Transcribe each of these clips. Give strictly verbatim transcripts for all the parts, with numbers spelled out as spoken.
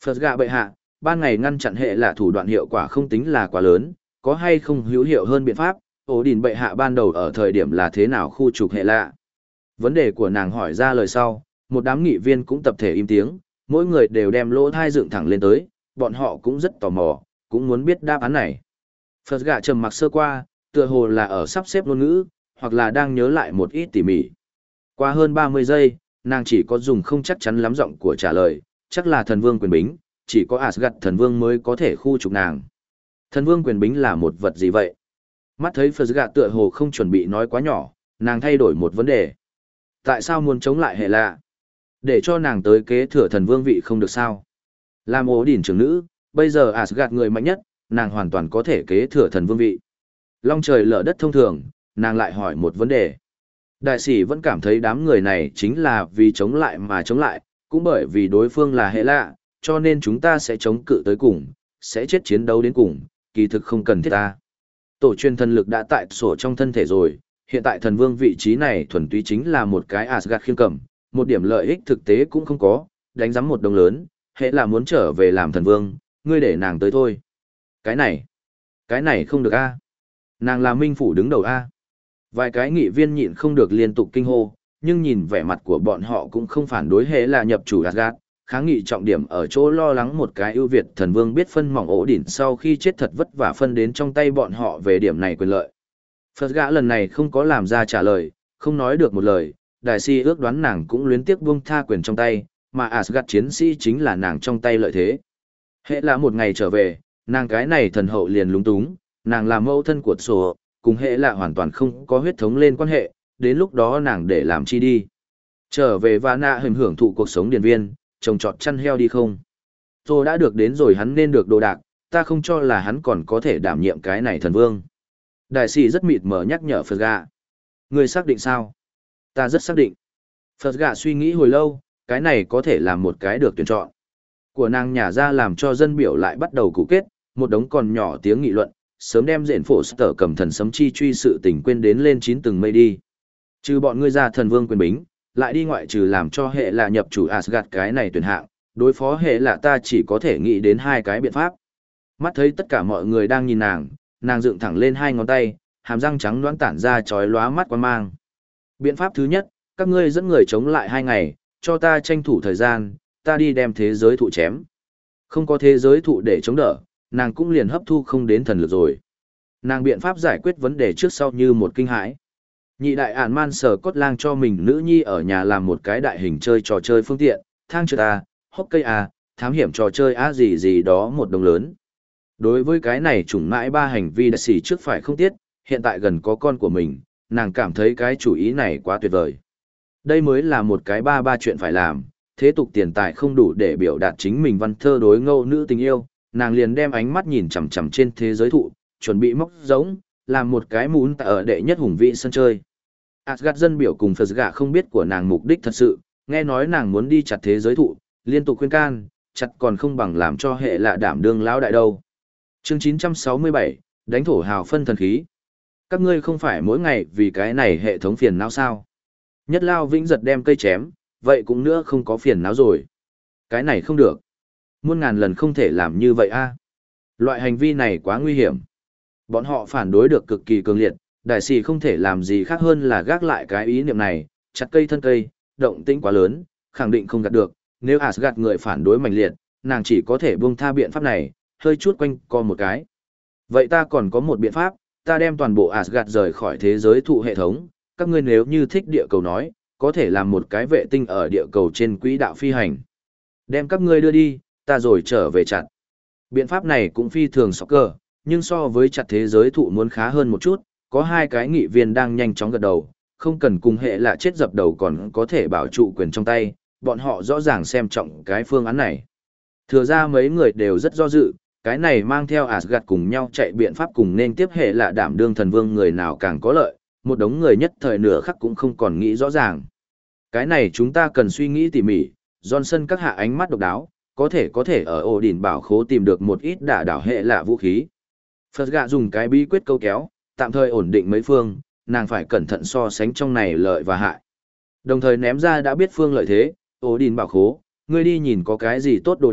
Phật gạ bệ hạ, ban ngày ngăn chặn hệ là thủ đoạn hiệu quả không tính là quá lớn, có hay không hữu hiệu hơn biện pháp, ổ đỉnh bệ hạ ban đầu ở thời điểm là thế nào khu trục hệ lạ. Vấn đề của nàng hỏi ra lời sau, một đám nghị viên cũng tập thể im tiếng, mỗi người đều đem lỗ thai dựng thẳng lên tới, bọn họ cũng rất tò mò, cũng muốn biết đáp án này. Phật gạ trầm mặc sơ qua, tựa hồ là ở sắp xếp ngôn ngữ, hoặc là đang nhớ lại một ít tỉ mỉ. Qua hơn ba mươi giây, nàng chỉ có dùng không chắc chắn lắm giọng của trả lời, chắc là thần vương quyền bính, chỉ có Asgard thần vương mới có thể khu trục nàng. Thần vương quyền bính là một vật gì vậy? Mắt thấy Phật gạ tựa hồ không chuẩn bị nói quá nhỏ, nàng thay đổi một vấn đề. Tại sao muốn chống lại hệ lạ? Để cho nàng tới kế thừa thần vương vị không được sao? Làm ố đỉnh trưởng nữ, bây giờ Asgard người mạnh nhất, nàng hoàn toàn có thể kế thừa thần vương vị. Long trời lở đất thông thường, nàng lại hỏi một vấn đề. Đại sĩ vẫn cảm thấy đám người này chính là vì chống lại mà chống lại, cũng bởi vì đối phương là hệ lạ, cho nên chúng ta sẽ chống cự tới cùng, sẽ chết chiến đấu đến cùng, kỳ thực không cần thiết ta. Tổ truyền thần lực đã tại sổ trong thân thể rồi, hiện tại thần vương vị trí này thuần túy chính là một cái Asgard khiêng cầm, một điểm lợi ích thực tế cũng không có, đánh giấm một đồng lớn, hệ là muốn trở về làm thần vương, ngươi để nàng tới thôi. Cái này, cái này không được a. Nàng là minh phủ đứng đầu a. Vài cái nghị viên nhịn không được liên tục kinh hô, nhưng nhìn vẻ mặt của bọn họ cũng không phản đối hệ là nhập chủ Asgard, kháng nghị trọng điểm ở chỗ lo lắng một cái ưu việt thần vương biết phân mỏng ổ đỉnh sau khi chết thật vất vả phân đến trong tay bọn họ về điểm này quyền lợi. Phật gã lần này không có làm ra trả lời, không nói được một lời, đại si ước đoán nàng cũng luyến tiếc buông tha quyền trong tay, mà Asgard chiến sĩ chính là nàng trong tay lợi thế. Hệ là một ngày trở về, nàng cái này thần hậu liền lúng túng, nàng là mẫu thân của sổ, cùng hệ là hoàn toàn không có huyết thống lên quan hệ, đến lúc đó nàng để làm chi đi. Trở về và nạ hưởng hưởng thụ cuộc sống điền viên, trồng trọt chăn heo đi không. Rồi đã được đến rồi hắn nên được đồ đạc, ta không cho là hắn còn có thể đảm nhiệm cái này thần vương. Đại sĩ rất mịt mờ nhắc nhở Phật gạ. Người xác định sao? Ta rất xác định. Phật gạ suy nghĩ hồi lâu, cái này có thể là một cái được tuyển chọn. Của nàng nhà ra làm cho dân biểu lại bắt đầu cụ kết, một đống còn nhỏ tiếng nghị luận, sớm đem rện phổ sở cầm thần sấm chi truy sự tình quên đến lên chín tầng mây đi. Trừ bọn ngươi ra thần vương quyền bính, lại đi ngoại trừ làm cho hệ là nhập chủ Asgard cái này tuyển hạng, đối phó hệ là ta chỉ có thể nghĩ đến hai cái biện pháp. Mắt thấy tất cả mọi người đang nhìn nàng, nàng dựng thẳng lên hai ngón tay, hàm răng trắng đoán tản ra chói lóa mắt quan mang. Biện pháp thứ nhất, các ngươi dẫn người chống lại hai ngày, cho ta tranh thủ thời gian, ta đi đem thế giới thụ chém. Không có thế giới thụ để chống đỡ, nàng cũng liền hấp thu không đến thần lực rồi. Nàng biện pháp giải quyết vấn đề trước sau như một kinh hãi. Nhị đại ản man sở cốt lang cho mình nữ nhi ở nhà làm một cái đại hình chơi trò chơi phương tiện, thang trượt A, hốc cây A, thám hiểm trò chơi A gì gì đó một đồng lớn. Đối với cái này chủng mãi ba hành vi đại sĩ trước phải không tiết, hiện tại gần có con của mình, nàng cảm thấy cái chủ ý này quá tuyệt vời. Đây mới là một cái ba ba chuyện phải làm, thế tục tiền tài không đủ để biểu đạt chính mình văn thơ đối ngâu nữ tình yêu, nàng liền đem ánh mắt nhìn chằm chằm trên thế giới thụ, chuẩn bị móc giống, làm một cái mún tại ở đệ nhất hùng vị sân chơi. Asgard dân biểu cùng Phật gạ không biết của nàng mục đích thật sự, nghe nói nàng muốn đi chặt thế giới thụ, liên tục khuyên can, chặt còn không bằng làm cho hệ lạ đảm đương lão đại đâu. Chương chín trăm sáu mươi bảy, đánh thổ hào phân thần khí. Các ngươi không phải mỗi ngày vì cái này hệ thống phiền não sao? Nhất lao vĩnh giật đem cây chém, vậy cũng nữa không có phiền não rồi. Cái này không được. Muôn ngàn lần không thể làm như vậy a. Loại hành vi này quá nguy hiểm. Bọn họ phản đối được cực kỳ cường liệt, đại sĩ không thể làm gì khác hơn là gác lại cái ý niệm này, chặt cây thân cây, động tĩnh quá lớn, khẳng định không gạt được, nếu Asgard người phản đối mạnh liệt, nàng chỉ có thể buông tha biện pháp này, hơi chút quanh co một cái. Vậy ta còn có một biện pháp, ta đem toàn bộ Asgard rời khỏi thế giới thụ hệ thống, các ngươi nếu như thích địa cầu nói, có thể làm một cái vệ tinh ở địa cầu trên quỹ đạo phi hành. Đem các ngươi đưa đi, ta rồi trở về chặt. Biện pháp này cũng phi thường sọc cơ, nhưng so với chặt thế giới thụ muốn khá hơn một chút, có hai cái nghị viên đang nhanh chóng gật đầu, không cần cùng hệ là chết dập đầu còn có thể bảo trụ quyền trong tay, bọn họ rõ ràng xem trọng cái phương án này. Thừa ra mấy người đều rất do dự, cái này mang theo Asgard cùng nhau chạy biện pháp cùng nên tiếp hệ là đảm đương thần vương người nào càng có lợi, một đống người nhất thời nửa khắc cũng không còn nghĩ rõ ràng. Cái này chúng ta cần suy nghĩ tỉ mỉ, Johnson các hạ ánh mắt độc đáo, có thể có thể ở ổ đỉnh bảo khố tìm được một ít đả đảo hệ lạ vũ khí. Phật gạ dùng cái bí quyết câu kéo, tạm thời ổn định mấy phương, nàng phải cẩn thận so sánh trong này lợi và hại. Đồng thời ném ra đã biết phương lợi thế, ổ đỉnh bảo khố, ngươi đi nhìn có cái gì tốt đồ đạc,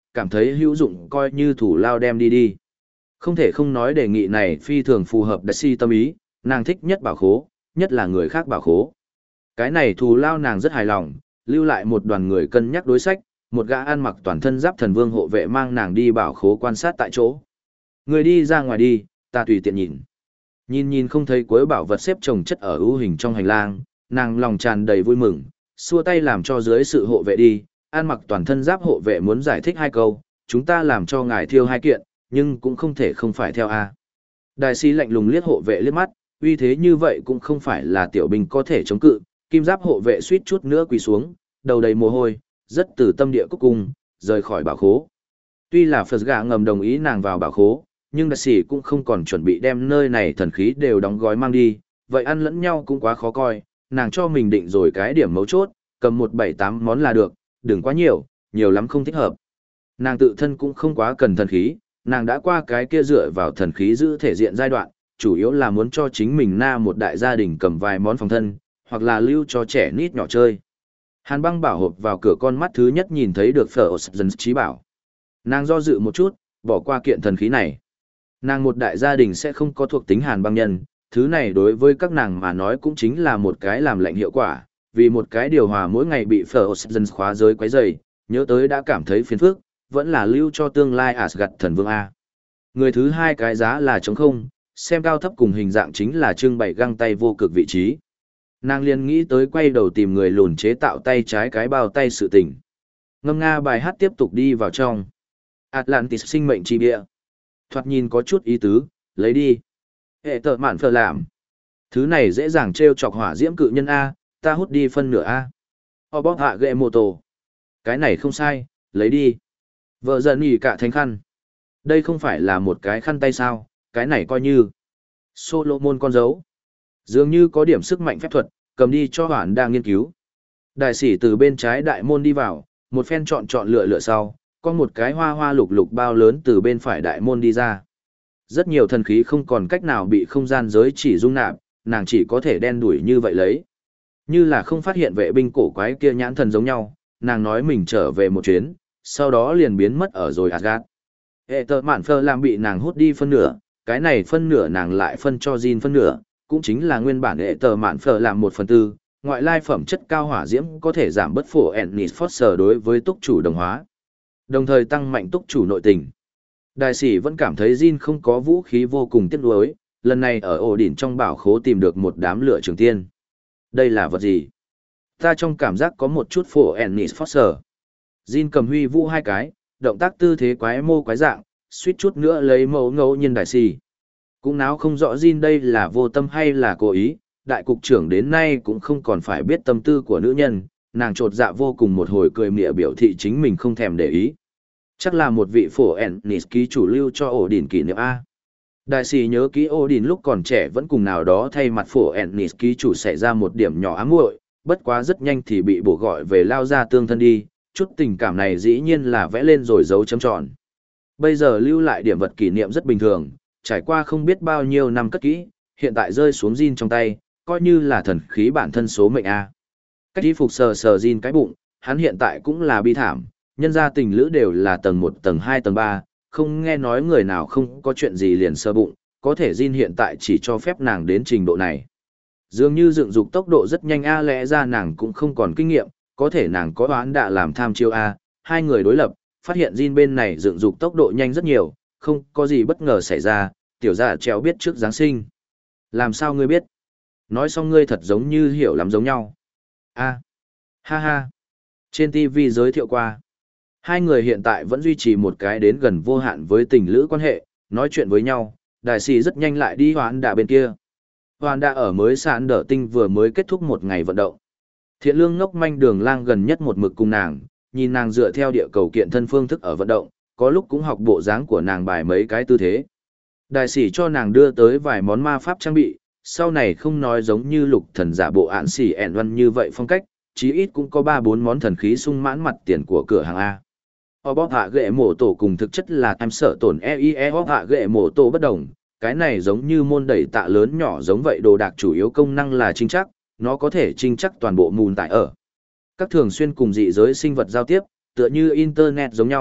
cảm thấy hữu dụng coi như thủ lao đem đi đi. Không thể không nói đề nghị này phi thường phù hợp đại si tâm ý, nàng thích nhất bảo khố, nhất là người khác bảo khố. Cái này thù lao nàng rất hài lòng, lưu lại một đoàn người cân nhắc đối sách, một gã ăn mặc toàn thân giáp thần vương hộ vệ mang nàng đi bảo khố quan sát tại chỗ. Người đi ra ngoài đi, ta tùy tiện nhìn. Nhìn nhìn không thấy cuối bảo vật xếp chồng chất ở ưu hình trong hành lang, nàng lòng tràn đầy vui mừng, xua tay làm cho dưới sự hộ vệ đi, ăn mặc toàn thân giáp hộ vệ muốn giải thích hai câu, chúng ta làm cho ngài thiêu hai kiện, nhưng cũng không thể không phải theo A. Đại sĩ lạnh lùng liếc hộ vệ liếc mắt, uy thế như vậy cũng không phải là tiểu binh có thể chống cự, kim giáp hộ vệ suýt chút nữa quỳ xuống, đầu đầy mồ hôi, rất từ tâm địa cúc cung, rời khỏi bảo khố. Tuy là Phật gà ngầm đồng ý nàng vào bảo khố, nhưng đại sĩ cũng không còn chuẩn bị đem nơi này thần khí đều đóng gói mang đi, vậy ăn lẫn nhau cũng quá khó coi, nàng cho mình định rồi cái điểm mấu chốt, cầm một bảy tám món là được, đừng quá nhiều, nhiều lắm không thích hợp. Nàng tự thân cũng không quá cần thần khí, nàng đã qua cái kia dựa vào thần khí giữ thể diện giai đoạn, chủ yếu là muốn cho chính mình na một đại gia đình cầm vài món phòng thân, hoặc là lưu cho trẻ nít nhỏ chơi. Hàn băng bảo hộp vào cửa con mắt thứ nhất nhìn thấy được phở dần trí bảo. Nàng do dự một chút, bỏ qua kiện thần khí này. Nàng một đại gia đình sẽ không có thuộc tính hàn băng nhân, thứ này đối với các nàng mà nói cũng chính là một cái làm lạnh hiệu quả, vì một cái điều hòa mỗi ngày bị phở dần khóa giới quấy rầy, nhớ tới đã cảm thấy phiền phức, vẫn là lưu cho tương lai Asgard thần vương A. Người thứ hai cái giá là trống không, xem cao thấp cùng hình dạng chính là trưng bày găng tay vô cực vị trí. Nàng liền nghĩ tới quay đầu tìm người lùn chế tạo tay trái cái bao tay sự tình. Ngâm nga bài hát tiếp tục đi vào trong. Atlantis sinh mệnh chi bia. Thoạt nhìn có chút ý tứ, lấy đi. Hệ tợ mạn phở làm. Thứ này dễ dàng treo chọc hỏa diễm cự nhân A, ta hút đi phân nửa A. O bóp hạ ghệ mô tô. Cái này không sai, lấy đi. Vợ dần nghỉ cả thánh khăn. Đây không phải là một cái khăn tay sao, cái này coi như. Solomon con dấu. Dường như có điểm sức mạnh phép thuật, cầm đi cho hoản đang nghiên cứu. Đại sĩ từ bên trái đại môn đi vào, một phen chọn chọn lựa lựa sau, có một cái hoa hoa lục lục bao lớn từ bên phải đại môn đi ra. Rất nhiều thần khí không còn cách nào bị không gian giới chỉ dung nạp, nàng chỉ có thể đen đuổi như vậy lấy. Như là không phát hiện vệ binh cổ quái kia nhãn thần giống nhau, nàng nói mình trở về một chuyến, sau đó liền biến mất ở rồi Asgard. Hệ tợ mạn phơ làm bị nàng hút đi phân nửa, cái này phân nửa nàng lại phân cho Jin phân nửa, cũng chính là nguyên bản hệ tợ mạn phơ làm một phần tư, ngoại lai phẩm chất cao hỏa diễm có thể giảm bất phổ Ennis Foster đối với túc chủ đồng hóa, đồng thời tăng mạnh túc chủ nội tình. Đại sĩ vẫn cảm thấy Jin không có vũ khí vô cùng tiếc nuối, lần này ở ổ đỉnh trong bảo khố tìm được một đám lửa trường tiên. Đây là vật gì? Ta trong cảm giác có một chút phổ Ennis Foster. Jin cầm huy vũ hai cái, động tác tư thế quái mô quái dạng, suýt chút nữa lấy mẫu ngẫu nhiên đại sĩ. Cũng náo không rõ Jin đây là vô tâm hay là cố ý, đại cục trưởng đến nay cũng không còn phải biết tâm tư của nữ nhân, nàng trột dạ vô cùng một hồi cười mỉa biểu thị chính mình không thèm để ý. Chắc là một vị phổ Ennis ký chủ lưu cho ổ đỉnh kỷ niệm A. Đại sĩ nhớ kỹ ổ đỉnh lúc còn trẻ vẫn cùng nào đó thay mặt phổ Ennis ký chủ xảy ra một điểm nhỏ ám muội, bất quá rất nhanh thì bị bổ gọi về lao ra tương thân đi, chút tình cảm này dĩ nhiên là vẽ lên rồi dấu chấm tròn. Bây giờ lưu lại điểm vật kỷ niệm rất bình thường, trải qua không biết bao nhiêu năm cất kỹ, hiện tại rơi xuống Jin trong tay, coi như là thần khí bản thân số mệnh A. Cách đi phục sờ sờ Jin cái bụng, hắn hiện tại cũng là bi thảm, nhân gia tình lữ đều là tầng một, tầng hai, tầng ba, không nghe nói người nào không có chuyện gì liền sờ bụng, có thể Jin hiện tại chỉ cho phép nàng đến trình độ này. Dường như dựng dục tốc độ rất nhanh A, lẽ ra nàng cũng không còn kinh nghiệm, có thể nàng có đoán đã làm tham chiêu A, hai người đối lập, phát hiện Jin bên này dựng dục tốc độ nhanh rất nhiều, không có gì bất ngờ xảy ra, tiểu gia treo biết trước Giáng sinh. Làm sao ngươi biết? Nói xong ngươi thật giống như hiểu lắm giống nhau. A. Ha ha. Trên ti vi giới thiệu qua. Hai người hiện tại vẫn duy trì một cái đến gần vô hạn với tình lữ quan hệ, nói chuyện với nhau, đại sĩ rất nhanh lại đi hoán đạ bên kia. Hoán đạ ở mới sạn đỡ tinh vừa mới kết thúc một ngày vận động. Thiện lương ngốc manh đường lang gần nhất một mực cùng nàng, nhìn nàng dựa theo địa cầu kiện thân phương thức ở vận động, có lúc cũng học bộ dáng của nàng bài mấy cái tư thế. Đại sĩ cho nàng đưa tới vài món ma pháp trang bị, sau này không nói giống như lục thần giả bộ ạn xỉ ẹn văn như vậy phong cách, chí ít cũng có ba bốn món thần khí sung mãn mặt tiền của cửa hàng A. O bóp hạ ghệ mổ tổ cùng thực chất là em sợ tổn e i e bóp hạ ghệ mổ tổ bất đồng, cái này giống như môn đẩy tạ lớn nhỏ giống vậy, đồ đạc chủ yếu công năng là trinh chắc, nó có thể trinh chắc toàn bộ mùn tại ở. Các thường xuyên cùng dị giới sinh vật giao tiếp, tựa như internet giống nhau,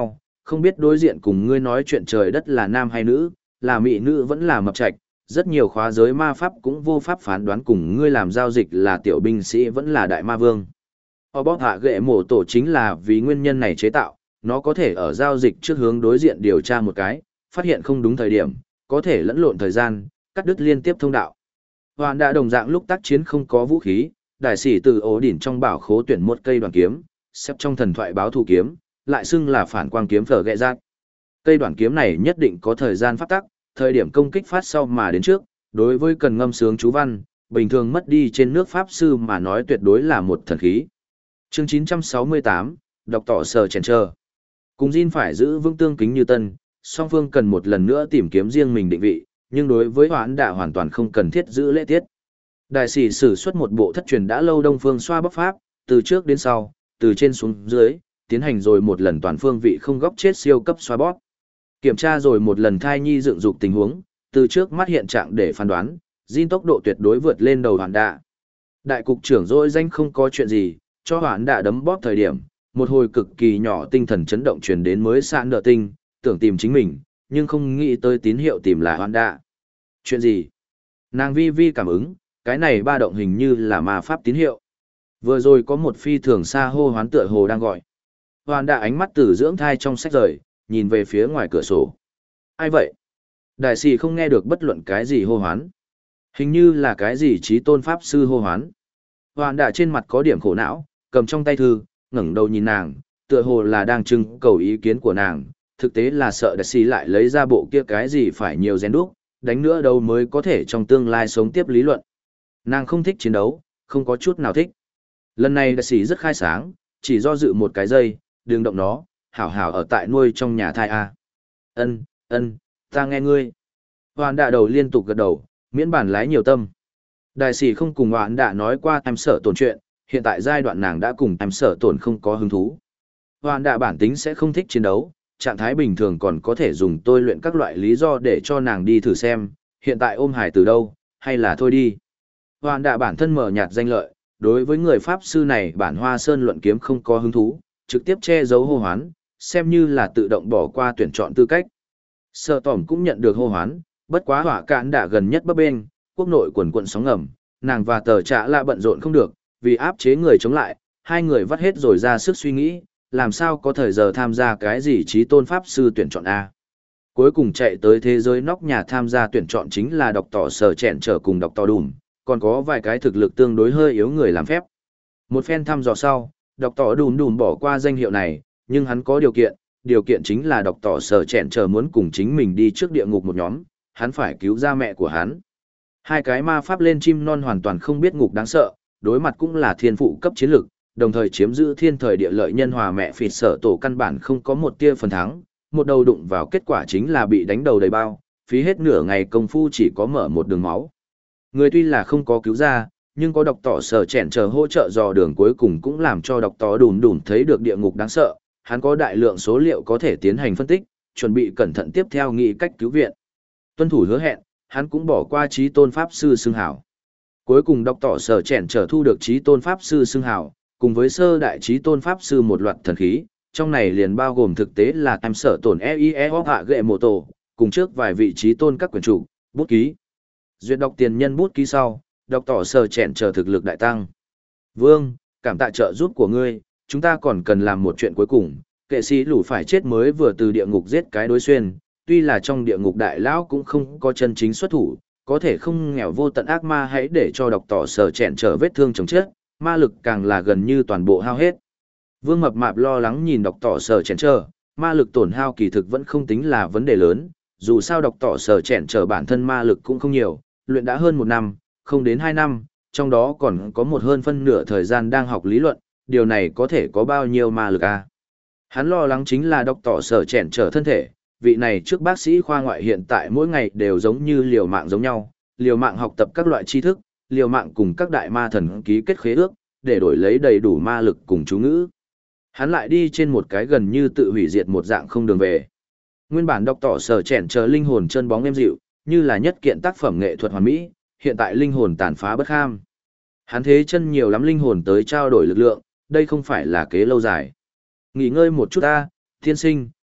không biết đối diện cùng ngươi nói chuyện trời đất là nam hay nữ, là mỹ nữ vẫn là mập trạch, rất nhiều khóa giới ma pháp cũng vô pháp phán đoán cùng ngươi làm giao dịch là tiểu binh sĩ vẫn là đại ma vương. Họ bóp hạ ghệ mổ tổ chính là vì nguyên nhân này chế tạo, nó có thể ở giao dịch trước hướng đối diện điều tra một cái, phát hiện không đúng thời điểm, có thể lẫn lộn thời gian, cắt đứt liên tiếp thông đạo. Hoàn đã đồng dạng lúc tác chiến không có vũ khí, đại sĩ từ ổ đỉnh trong bảo khố tuyển một cây đoàn kiếm, xếp trong thần thoại báo thù kiếm, lại xưng là phản quang kiếm phở ghẹ rát. Cây đoàn kiếm này nhất định có thời gian pháp tắc, thời điểm công kích phát sau mà đến trước, đối với cần ngâm sướng chú văn, bình thường mất đi trên nước pháp sư mà nói tuyệt đối là một thần khí. Chương chín trăm sáu mươi tám, đọc tỏ sờ chèn trơ. Cùng Jin phải giữ vững tương kính như tân, song phương cần một lần nữa tìm kiếm riêng mình định vị, nhưng đối với hoãn đạ hoàn toàn không cần thiết giữ lễ tiết. Đại sĩ sử xuất một bộ thất truyền đã lâu đông phương xoa bóc pháp, từ trước đến sau, từ trên xuống dưới, tiến hành rồi một lần toàn phương vị không góc chết siêu cấp xoa bóp. Kiểm tra rồi một lần thai nhi dựng dục tình huống, từ trước mắt hiện trạng để phán đoán, Jin tốc độ tuyệt đối vượt lên đầu hoãn đạ. Đại cục trưởng dỗi danh không có chuyện gì, cho hoãn đạ đấm bóp thời điểm, một hồi cực kỳ nhỏ tinh thần chấn động truyền đến mới sạn đỡ tinh, tưởng tìm chính mình, nhưng không nghĩ tới tín hiệu tìm là hoãn đạ. Chuyện gì? Nàng vi vi cảm ứng, cái này ba động hình như là ma pháp tín hiệu. Vừa rồi có một phi thường xa hô hoán tựa hồ đang gọi. Hoãn đạ ánh mắt từ dưỡng thai trong sách rời, nhìn về phía ngoài cửa sổ. Ai vậy? Đại sĩ không nghe được bất luận cái gì hô hoán. Hình như là cái gì trí tôn pháp sư hô hoán. Hoãn đạ trên mặt có điểm khổ não, cầm trong tay thư, ngẩng đầu nhìn nàng, tựa hồ là đang trưng cầu ý kiến của nàng, thực tế là sợ đại sĩ lại lấy ra bộ kia cái gì phải nhiều rèn đúc, đánh nữa đâu mới có thể trong tương lai sống tiếp lý luận. Nàng không thích chiến đấu, không có chút nào thích. Lần này đại sĩ rất khai sáng, chỉ do dự một cái giây, đừng động nó, hảo hảo ở tại nuôi trong nhà thai a. Ân, ân, ta nghe ngươi. Hoãn đạ đầu liên tục gật đầu, miễn bản lái nhiều tâm. Đại sĩ không cùng hoãn đạ nói qua em sợ tổn chuyện, hiện tại giai đoạn nàng đã cùng em sợ tổn không có hứng thú. Hoãn đạ bản tính sẽ không thích chiến đấu, trạng thái bình thường còn có thể dùng tôi luyện các loại lý do để cho nàng đi thử xem, hiện tại ôm hải từ đâu, hay là thôi đi. Hoãn đạ bản thân mở nhạt danh lợi, đối với người pháp sư này bản hoa sơn luận kiếm không có hứng thú, trực tiếp che giấu hô hoán, xem như là tự động bỏ qua tuyển chọn tư cách. Sợ tỏm cũng nhận được hô hoán, bất quá hỏa cạn đã gần nhất bấp bên, quốc nội quần quận sóng ngầm, nàng và tờ trạ lạ bận rộn không được, vì áp chế người chống lại, hai người vắt hết rồi ra sức suy nghĩ, làm sao có thời giờ tham gia cái gì trí tôn pháp sư tuyển chọn A. Cuối cùng chạy tới thế giới nóc nhà tham gia tuyển chọn chính là đọc tỏ sở chẹn trở cùng đọc tỏ đùm, còn có vài cái thực lực tương đối hơi yếu người làm phép. Một phen thăm dò sau, đọc tỏ đùm đùm bỏ qua danh hiệu này, nhưng hắn có điều kiện, điều kiện chính là đọc tỏ sở chẹn trở muốn cùng chính mình đi trước địa ngục một nhóm, hắn phải cứu ra mẹ của hắn. Hai cái ma pháp lên chim non hoàn toàn không biết ngục đáng sợ, đối mặt cũng là thiên phụ cấp chiến lực, đồng thời chiếm giữ thiên thời địa lợi nhân hòa mẹ phịt sở tổ căn bản không có một tia phần thắng, một đầu đụng vào kết quả chính là bị đánh đầu đầy bao, phí hết nửa ngày công phu chỉ có mở một đường máu. Người tuy là không có cứu ra, nhưng có đọc tỏ sở chèn chờ hỗ trợ dò đường cuối cùng cũng làm cho đọc tỏ đùn đùn thấy được địa ngục đáng sợ, hắn có đại lượng số liệu có thể tiến hành phân tích, chuẩn bị cẩn thận tiếp theo nghĩ cách cứu viện. Tuân thủ hứa hẹn, hắn cũng bỏ qua trí tôn pháp sư xưng hảo. Cuối cùng đọc tỏ sở chèn trở thu được trí tôn pháp sư xưng hảo, cùng với sơ đại trí tôn pháp sư một loạt thần khí, trong này liền bao gồm thực tế là em sở tổn e i e hạ ghệ mô tổ, cùng trước vài vị trí tôn các quyển chủ, bút ký. Duyệt đọc tiền nhân bút ký sau, đọc tỏ sở chèn trở thực lực đại tăng. Vương, cảm tạ trợ giúp của ngươi, chúng ta còn cần làm một chuyện cuối cùng, kệ sĩ lũ phải chết mới vừa từ địa ngục giết cái đối xuyên, tuy là trong địa ngục đại lão cũng không có chân chính xuất thủ, có thể không nghèo vô tận ác ma hãy để cho đọc tỏ sở chèn trở vết thương chồng chết, ma lực càng là gần như toàn bộ hao hết. Vương Mập Mạp lo lắng nhìn đọc tỏ sở chèn trở, ma lực tổn hao kỳ thực vẫn không tính là vấn đề lớn, dù sao đọc tỏ sở chèn trở bản thân ma lực cũng không nhiều, luyện đã hơn một năm, không đến hai năm, trong đó còn có một hơn phân nửa thời gian đang học lý luận, điều này có thể có bao nhiêu ma lực à? Hắn lo lắng chính là đọc tỏ sở chèn trở thân thể, vị này trước bác sĩ khoa ngoại hiện tại mỗi ngày đều giống như liều mạng giống nhau, liều mạng học tập các loại tri thức, liều mạng cùng các đại ma thần ký kết khế ước, để đổi lấy đầy đủ ma lực cùng chú ngữ. Hắn lại đi trên một cái gần như tự hủy diệt một dạng không đường về. Nguyên bản đọc tỏ sở chèn chờ linh hồn chân bóng êm dịu, như là nhất kiện tác phẩm nghệ thuật hoàn mỹ, hiện tại linh hồn tàn phá bất kham. Hắn thế chân nhiều lắm linh hồn tới trao đổi lực lượng, đây không phải là kế lâu dài. Nghỉ ngơi một chút ta, thiên sinh,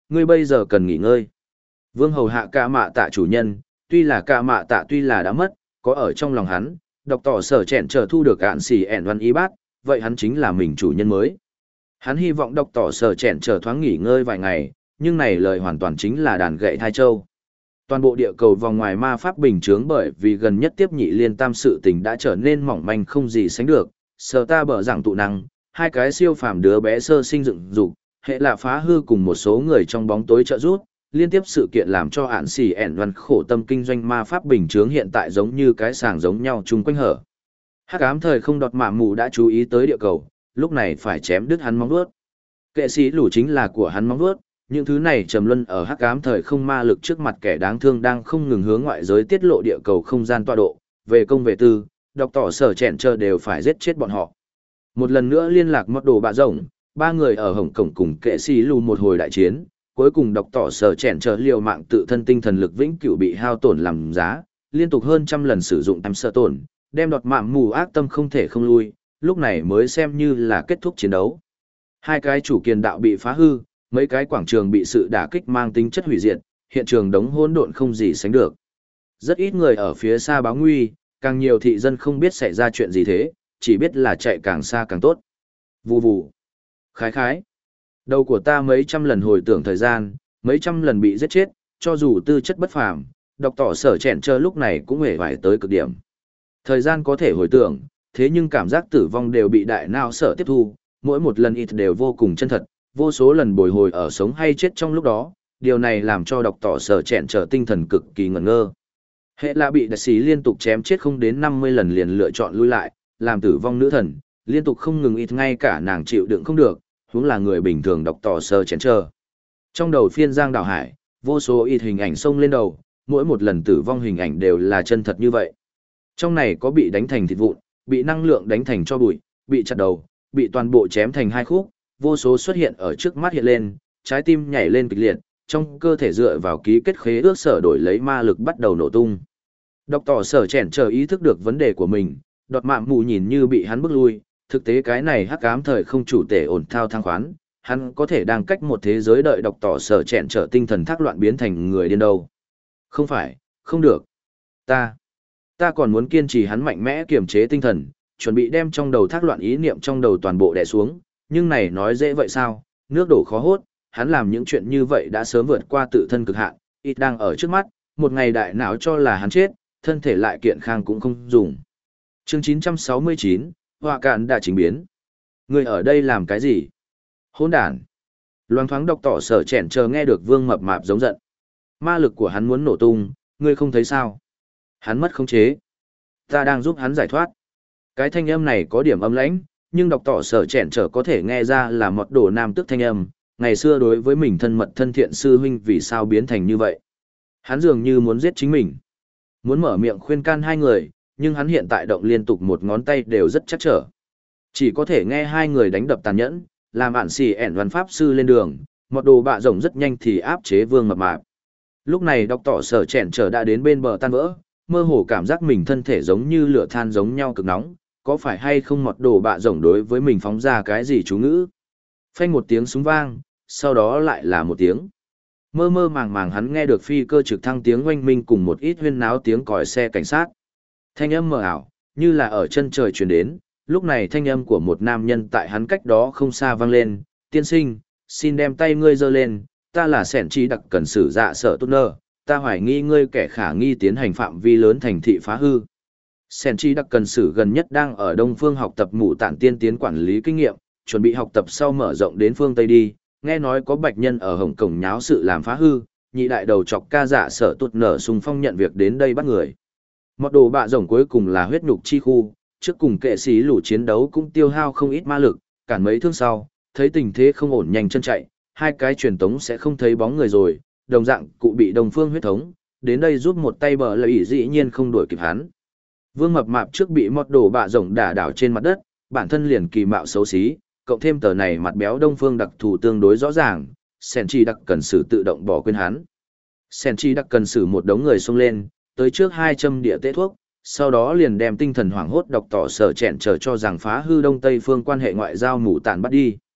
ngươi bây giờ cần nghỉ ngơi. Vương hầu hạ ca mạ tạ chủ nhân, tuy là ca mạ tạ tuy là đã mất, có ở trong lòng hắn, đọc tỏ sở chẹn chờ thu được ạn xì ẻn văn y bát, vậy hắn chính là mình chủ nhân mới. Hắn hy vọng đọc tỏ sở chẹn chờ thoáng nghỉ ngơi vài ngày, nhưng này lời hoàn toàn chính là đàn gậy thai châu. Toàn bộ địa cầu vòng ngoài ma pháp bình chướng bởi vì gần nhất tiếp nhị liên tam sự tình đã trở nên mỏng manh không gì sánh được, sở ta bở rằng tụ năng, hai cái siêu phàm đứa bé sơ sinh dựng dục, hệ là phá hư cùng một số người trong bóng tối trợ giúp, liên tiếp sự kiện làm cho ạn xì ẻn văn khổ tâm kinh doanh ma pháp bình chướng hiện tại giống như cái sàng giống nhau chung quanh hở. Hắc ám thời không đọt mạ mù đã chú ý tới địa cầu, lúc này phải chém đứt hắn móng vuốt. Kệ sĩ lũ chính là của hắn móng vuốt, những thứ này trầm luân ở hắc ám thời không ma lực trước mặt kẻ đáng thương đang không ngừng hướng ngoại giới tiết lộ địa cầu không gian tọa độ, về công về tư, đọc tỏ sở chẹn chờ đều phải giết chết bọn họ. Một lần nữa liên lạc mất đồ bạ rồng, ba người ở Hồng Cổng cùng kệ sĩ lù một hồi đại chiến, cuối cùng đọc tỏ sở chèn trở liều mạng tự thân tinh thần lực vĩnh cửu bị hao tổn làm giá, liên tục hơn trăm lần sử dụng tam sợ tổn, đem đọt mạng mù ác tâm không thể không lui, lúc này mới xem như là kết thúc chiến đấu. Hai cái chủ kiền đạo bị phá hư, mấy cái quảng trường bị sự đả kích mang tính chất hủy diệt, hiện trường đống hỗn độn không gì sánh được. Rất ít người ở phía xa báo nguy, càng nhiều thị dân không biết xảy ra chuyện gì thế, chỉ biết là chạy càng xa càng tốt. Vù vù. Khái khái. Đầu của ta mấy trăm lần hồi tưởng thời gian, mấy trăm lần bị giết chết, cho dù tư chất bất phàm, đọc tỏ sở chèn chờ lúc này cũng hề vải tới cực điểm. Thời gian có thể hồi tưởng, thế nhưng cảm giác tử vong đều bị đại não sở tiếp thu, mỗi một lần ít đều vô cùng chân thật, vô số lần bồi hồi ở sống hay chết trong lúc đó, điều này làm cho đọc tỏ sở chèn trở tinh thần cực kỳ ngẩn ngơ. Hệ là bị đại sĩ liên tục chém chết không đến năm mươi lần liền lựa chọn lui lại, làm tử vong nữ thần, liên tục không ngừng ít ngay cả nàng chịu đựng không được, huống là người bình thường đọc tỏ sở chèn trở. Trong đầu phiên giang đảo hải, vô số ít hình ảnh xông lên đầu, mỗi một lần tử vong hình ảnh đều là chân thật như vậy. Trong này có bị đánh thành thịt vụn, bị năng lượng đánh thành cho bụi, bị chặt đầu, bị toàn bộ chém thành hai khúc, vô số xuất hiện ở trước mắt hiện lên, trái tim nhảy lên kịch liệt, trong cơ thể dựa vào ký kết khế ước sở đổi lấy ma lực bắt đầu nổ tung. Đọc tỏ sở chèn chờ ý thức được vấn đề của mình, đọt mạm mù nhìn như bị hắn bước lui, thực tế cái này hắc ám thời không chủ tể ổn thao thang khoán, hắn có thể đang cách một thế giới đợi đọc tỏ sở chèn trở tinh thần thác loạn biến thành người điên đâu. Không phải, không được. Ta, ta còn muốn kiên trì hắn mạnh mẽ kiềm chế tinh thần, chuẩn bị đem trong đầu thác loạn ý niệm trong đầu toàn bộ đè xuống, nhưng này nói dễ vậy sao, nước đổ khó hốt, hắn làm những chuyện như vậy đã sớm vượt qua tự thân cực hạn, ít đang ở trước mắt, một ngày đại não cho là hắn chết, thân thể lại kiện khang cũng không dùng. Chương chín trăm sáu mươi chín, Họa Cạn đã trình biến. Người ở đây làm cái gì? Hỗn đản. Loang thoáng đọc tỏ sở chèn chờ nghe được Vương Mập Mạp giống giận. Ma lực của hắn muốn nổ tung, ngươi không thấy sao? Hắn mất khống chế. Ta đang giúp hắn giải thoát. Cái thanh âm này có điểm âm lãnh, nhưng đọc tỏ sở chèn trở có thể nghe ra là một đồ nam tức thanh âm. Ngày xưa đối với mình thân mật thân thiện sư huynh vì sao biến thành như vậy? Hắn dường như muốn giết chính mình. Muốn mở miệng khuyên can hai người, nhưng hắn hiện tại động liên tục một ngón tay đều rất chắc trở. Chỉ có thể nghe hai người đánh đập tàn nhẫn, làm ản xì ẻn văn pháp sư lên đường, một đồ bạ rồng rất nhanh thì áp chế Vương Mập Mạp. Lúc này đọc tỏ sở chèn trở đã đến bên bờ tan vỡ, mơ hồ cảm giác mình thân thể giống như lửa than giống nhau cực nóng, có phải hay không một đồ bạ rồng đối với mình phóng ra cái gì chú ngữ. Phanh một tiếng súng vang, sau đó lại là một tiếng. Mơ mơ màng màng hắn nghe được phi cơ trực thăng tiếng oanh minh cùng một ít huyên náo tiếng còi xe cảnh sát. Thanh âm mờ ảo, như là ở chân trời truyền đến, lúc này thanh âm của một nam nhân tại hắn cách đó không xa vang lên, tiên sinh, xin đem tay ngươi giơ lên, ta là sẻn trí đặc cần sử dạ sở tốt nơ, ta hoài nghi ngươi kẻ khả nghi tiến hành phạm vi lớn thành thị phá hư. Sẻn trí đặc cần sử gần nhất đang ở Đông Phương học tập mù tản tiên tiến quản lý kinh nghiệm, chuẩn bị học tập sau mở rộng đến phương Tây đi, nghe nói có bạch nhân ở Hồng Cổng nháo sự làm phá hư, nhị đại đầu chọc ca dạ sở tốt nở xung phong nhận việc đến đây bắt người. Một đồ bạ rồng cuối cùng là huyết nhục chi khu, trước cùng kệ sĩ lũ chiến đấu cũng tiêu hao không ít ma lực, cản mấy thương sau, thấy tình thế không ổn nhanh chân chạy, hai cái truyền tống sẽ không thấy bóng người rồi, đồng dạng cụ bị Đông Phương huyết thống, đến đây giúp một tay bờ lợi dĩ nhiên không đuổi kịp hắn. Vương Mập Mạp trước bị một đồ bạ rồng đả đảo trên mặt đất, bản thân liền kỳ mạo xấu xí, cộng thêm tờ này mặt béo Đông Phương đặc thù tương đối rõ ràng, Sẻn Chi đặc cần sử tự động bỏ quên hắn. Sẻn Chi đặc cần sử một đống người xông lên, tới trước hai châm địa tế thuốc, sau đó liền đem tinh thần hoảng hốt đọc tỏ sở chẹn trở cho rằng phá hư Đông Tây phương quan hệ ngoại giao mù tàn bắt đi.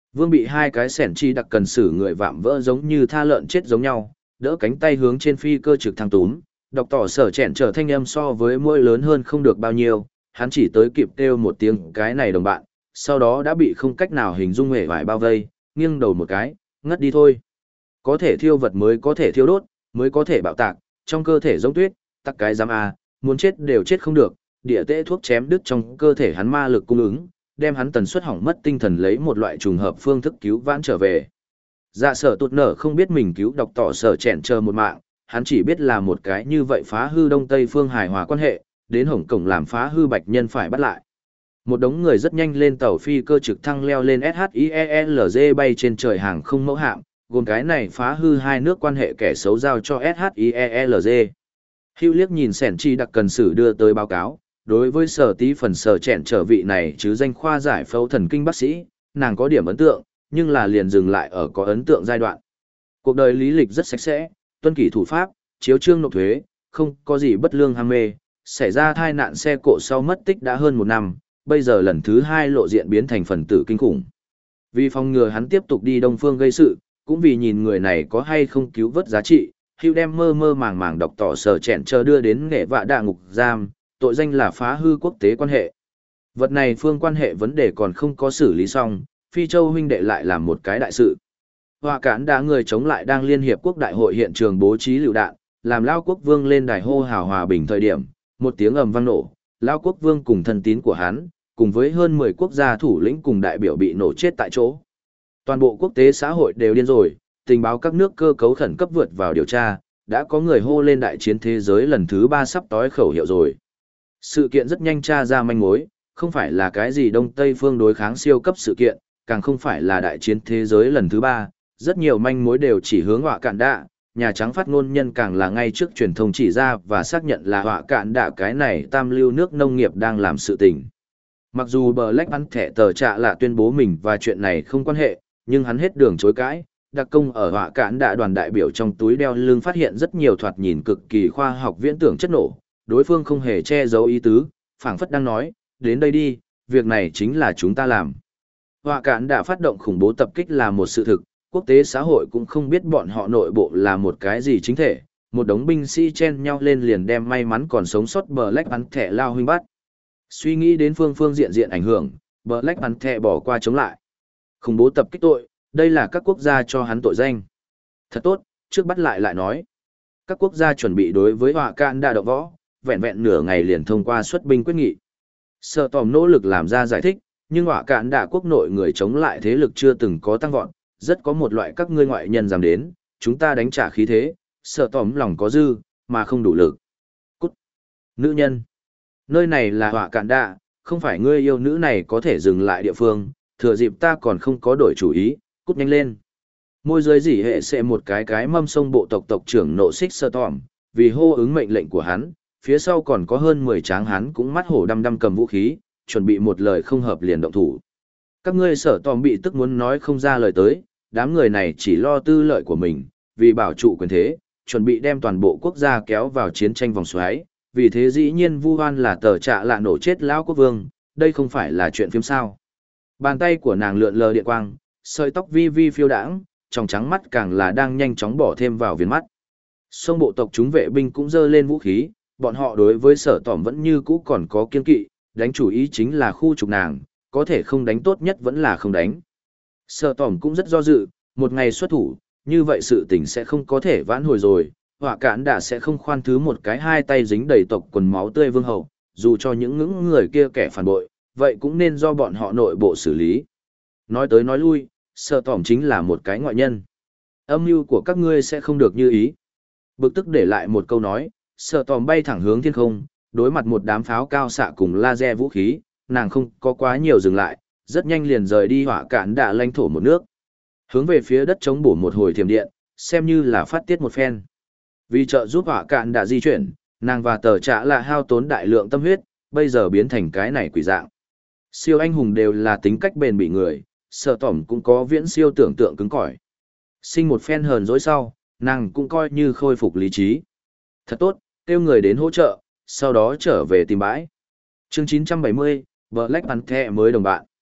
Vương bị hai cái sẻn chi đặc cần xử người vạm vỡ giống như tha lợn chết giống nhau, đỡ cánh tay hướng trên phi cơ trực thăng túm, đọc tỏ sở chẹn trở thanh âm so với mỗi lớn hơn không được bao nhiêu, hắn chỉ tới kịp kêu một tiếng cái này đồng bạn, sau đó đã bị không cách nào hình dung hề vải bao vây, nghiêng đầu một cái, ngất đi thôi. Có thể thiêu vật mới có thể thiêu đốt, mới có thể bạo tạc, trong cơ thể giống tuyết, tắc cái giám a, muốn chết đều chết không được, địa tễ thuốc chém đứt trong cơ thể hắn ma lực cung ứng, đem hắn tần suất hỏng mất tinh thần lấy một loại trùng hợp phương thức cứu vãn trở về. Dạ sở tụt nở không biết mình cứu đọc tỏ sở chèn chờ một mạng, hắn chỉ biết là một cái như vậy phá hư Đông Tây phương hài hòa quan hệ, đến Hồng Cổng làm phá hư bạch nhân phải bắt lại. Một đống người rất nhanh lên tàu phi cơ trực thăng leo lên ét hát i e lờ giê bay trên trời hàng không mẫu hạm, gồm cái này phá hư hai nước quan hệ kẻ xấu giao cho ét hát i e lờ giê. Hữu liếc nhìn sẻn chi đặc cần sử đưa tới báo cáo, đối với sở tí phần sở chẹn trở vị này chứ danh khoa giải phẫu thần kinh bác sĩ, nàng có điểm ấn tượng, nhưng là liền dừng lại ở có ấn tượng giai đoạn. Cuộc đời lý lịch rất sạch sẽ, tuân kỷ thủ pháp, chiếu trương nộp thuế, không có gì bất lương ham mê, xảy ra tai nạn xe cộ sau mất tích đã hơn một năm, bây giờ lần thứ hai lộ diện biến thành phần tử kinh khủng. Vì phòng ngừa hắn tiếp tục đi Đông Phương gây sự, cũng vì nhìn người này có hay không cứu vớt giá trị, Hugh đem mơ mơ màng màng đọc tỏ sở chẹn chờ đưa đến nghệ vạ đạ ngục giam, tội danh là phá hư quốc tế quan hệ. Vật này phương quan hệ vấn đề còn không có xử lý xong, Phi Châu huynh đệ lại làm một cái đại sự. Hòa cản đã người chống lại đang Liên Hiệp Quốc Đại hội hiện trường bố trí lựu đạn, làm Lao Quốc Vương lên đài hô hào hòa bình thời điểm, một tiếng ầm vang nổ, Lao Quốc Vương cùng thân tín của hắn, cùng với hơn mười quốc gia thủ lĩnh cùng đại biểu bị nổ chết tại chỗ. Toàn bộ quốc tế xã hội đều điên rồi, tình báo các nước cơ cấu khẩn cấp vượt vào điều tra, đã có người hô lên đại chiến thế giới lần thứ ba sắp tối khẩu hiệu rồi. Sự kiện rất nhanh tra ra manh mối, không phải là cái gì Đông Tây phương đối kháng siêu cấp sự kiện, càng không phải là đại chiến thế giới lần thứ ba, rất nhiều manh mối đều chỉ hướng họa cạn đạ, Nhà Trắng phát ngôn nhân càng là ngay trước truyền thông chỉ ra và xác nhận là họa cạn đạ cái này tam lưu nước nông nghiệp đang làm sự tình. Mặc dù Black bắn thẻ tờ trạ là tuyên bố mình và chuyện này không quan hệ, nhưng hắn hết đường chối cãi. Đặc công ở họa cạn đạ đoàn đại biểu trong túi đeo lưng phát hiện rất nhiều thoạt nhìn cực kỳ khoa học viễn tưởng chất nổ, đối phương không hề che giấu ý tứ, phảng phất đang nói, đến đây đi, việc này chính là chúng ta làm. Họa cạn đã phát động khủng bố tập kích là một sự thực, quốc tế xã hội cũng không biết bọn họ nội bộ là một cái gì chính thể, một đống binh sĩ chen nhau lên liền đem may mắn còn sống sót Black bắn thẻ lao huynh bắt. Suy nghĩ đến phương phương diện diện ảnh hưởng, Black bắn thẻ bỏ qua chống lại. Khủng bố tập kích tội, đây là các quốc gia cho hắn tội danh. Thật tốt, trước bắt lại lại nói. Các quốc gia chuẩn bị đối với họa cạn đã động võ, vẹn vẹn nửa ngày liền thông qua xuất binh quyết nghị. Sở tòm nỗ lực làm ra giải thích, nhưng họa cạn đã quốc nội người chống lại thế lực chưa từng có tăng vọt, rất có một loại các ngươi ngoại nhân dám đến, chúng ta đánh trả khí thế, sở tòm lòng có dư, mà không đủ lực. Cút! Nữ nhân! Nơi này là họa cạn đạ, không phải ngươi yêu nữ này có thể dừng lại địa phương, thừa dịp ta còn không có đổi chủ ý, cút nhanh lên. Môi giới dỉ hệ sẽ một cái cái mâm sông bộ tộc tộc trưởng nộ xích sở tòm, vì hô ứng mệnh lệnh của hắn, phía sau còn có hơn mười tráng hắn cũng mắt hổ đăm đăm cầm vũ khí, chuẩn bị một lời không hợp liền động thủ. Các ngươi sở tòm bị tức muốn nói không ra lời tới, đám người này chỉ lo tư lợi của mình, vì bảo trụ quyền thế, chuẩn bị đem toàn bộ quốc gia kéo vào chiến tranh vòng xoáy, vì thế dĩ nhiên vu oan là tờ trạ lạ nổ chết lão quốc vương, đây không phải là chuyện phim sao. Bàn tay của nàng lượn lờ điện quang, sợi tóc vi vi phiêu đãng, trong trắng mắt càng là đang nhanh chóng bỏ thêm vào viền mắt. Sông bộ tộc chúng vệ binh cũng giơ lên vũ khí, bọn họ đối với sở tỏm vẫn như cũ còn có kiên kỵ, đánh chủ ý chính là khu trục nàng, có thể không đánh tốt nhất vẫn là không đánh. Sở tỏm cũng rất do dự, một ngày xuất thủ, như vậy sự tình sẽ không có thể vãn hồi rồi, họa cản đã sẽ không khoan thứ một cái hai tay dính đầy tộc quần máu tươi vương hậu, dù cho những ngưỡng người kia kẻ phản bội, vậy cũng nên do bọn họ nội bộ xử lý. Nói tới nói lui, sở tỏm chính là một cái ngoại nhân. Âm mưu của các ngươi sẽ không được như ý. Bực tức để lại một câu nói, sở tòm bay thẳng hướng thiên không, đối mặt một đám pháo cao xạ cùng laser vũ khí, nàng không có quá nhiều dừng lại, rất nhanh liền rời đi hỏa cạn đạ lãnh thổ một nước. Hướng về phía đất chống bổ một hồi thiểm điện, xem như là phát tiết một phen. Vì trợ giúp hỏa cạn đạ di chuyển, nàng và tờ trạ là hao tốn đại lượng tâm huyết, bây giờ biến thành cái này quỷ dạng. Siêu anh hùng đều là tính cách bền bỉ người, sở tòm cũng có viễn siêu tưởng tượng cứng cỏi. Sinh một phen hờn dỗi sau, nàng cũng coi như khôi phục lý trí. Thật tốt, kêu người đến hỗ trợ, sau đó trở về tìm bãi. Chương chín trăm bảy mươi, Black Panther mới đồng bạn.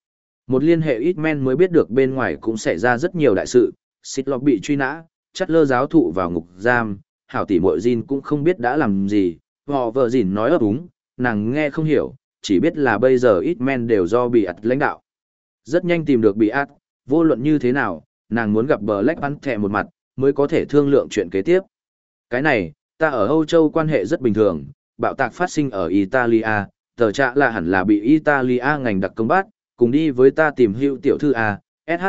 Một liên hệ ít men mới biết được bên ngoài cũng xảy ra rất nhiều đại sự, xịt lọc bị truy nã, chắt lơ giáo thụ vào ngục giam, hảo tỷ muội Jin cũng không biết đã làm gì, họ vợ Jin nói ấp úng, nàng nghe không hiểu, chỉ biết là bây giờ ít men đều do bị ạt lãnh đạo. Rất nhanh tìm được bị ạt, vô luận như thế nào, nàng muốn gặp Black Panther một mặt, mới có thể thương lượng chuyện kế tiếp. Cái này, ta ở Âu Châu quan hệ rất bình thường, bạo tạc phát sinh ở Italia, tờ trạ là hẳn là bị Italia ngành đặc công bắt, cùng đi với ta tìm hữu tiểu thư A,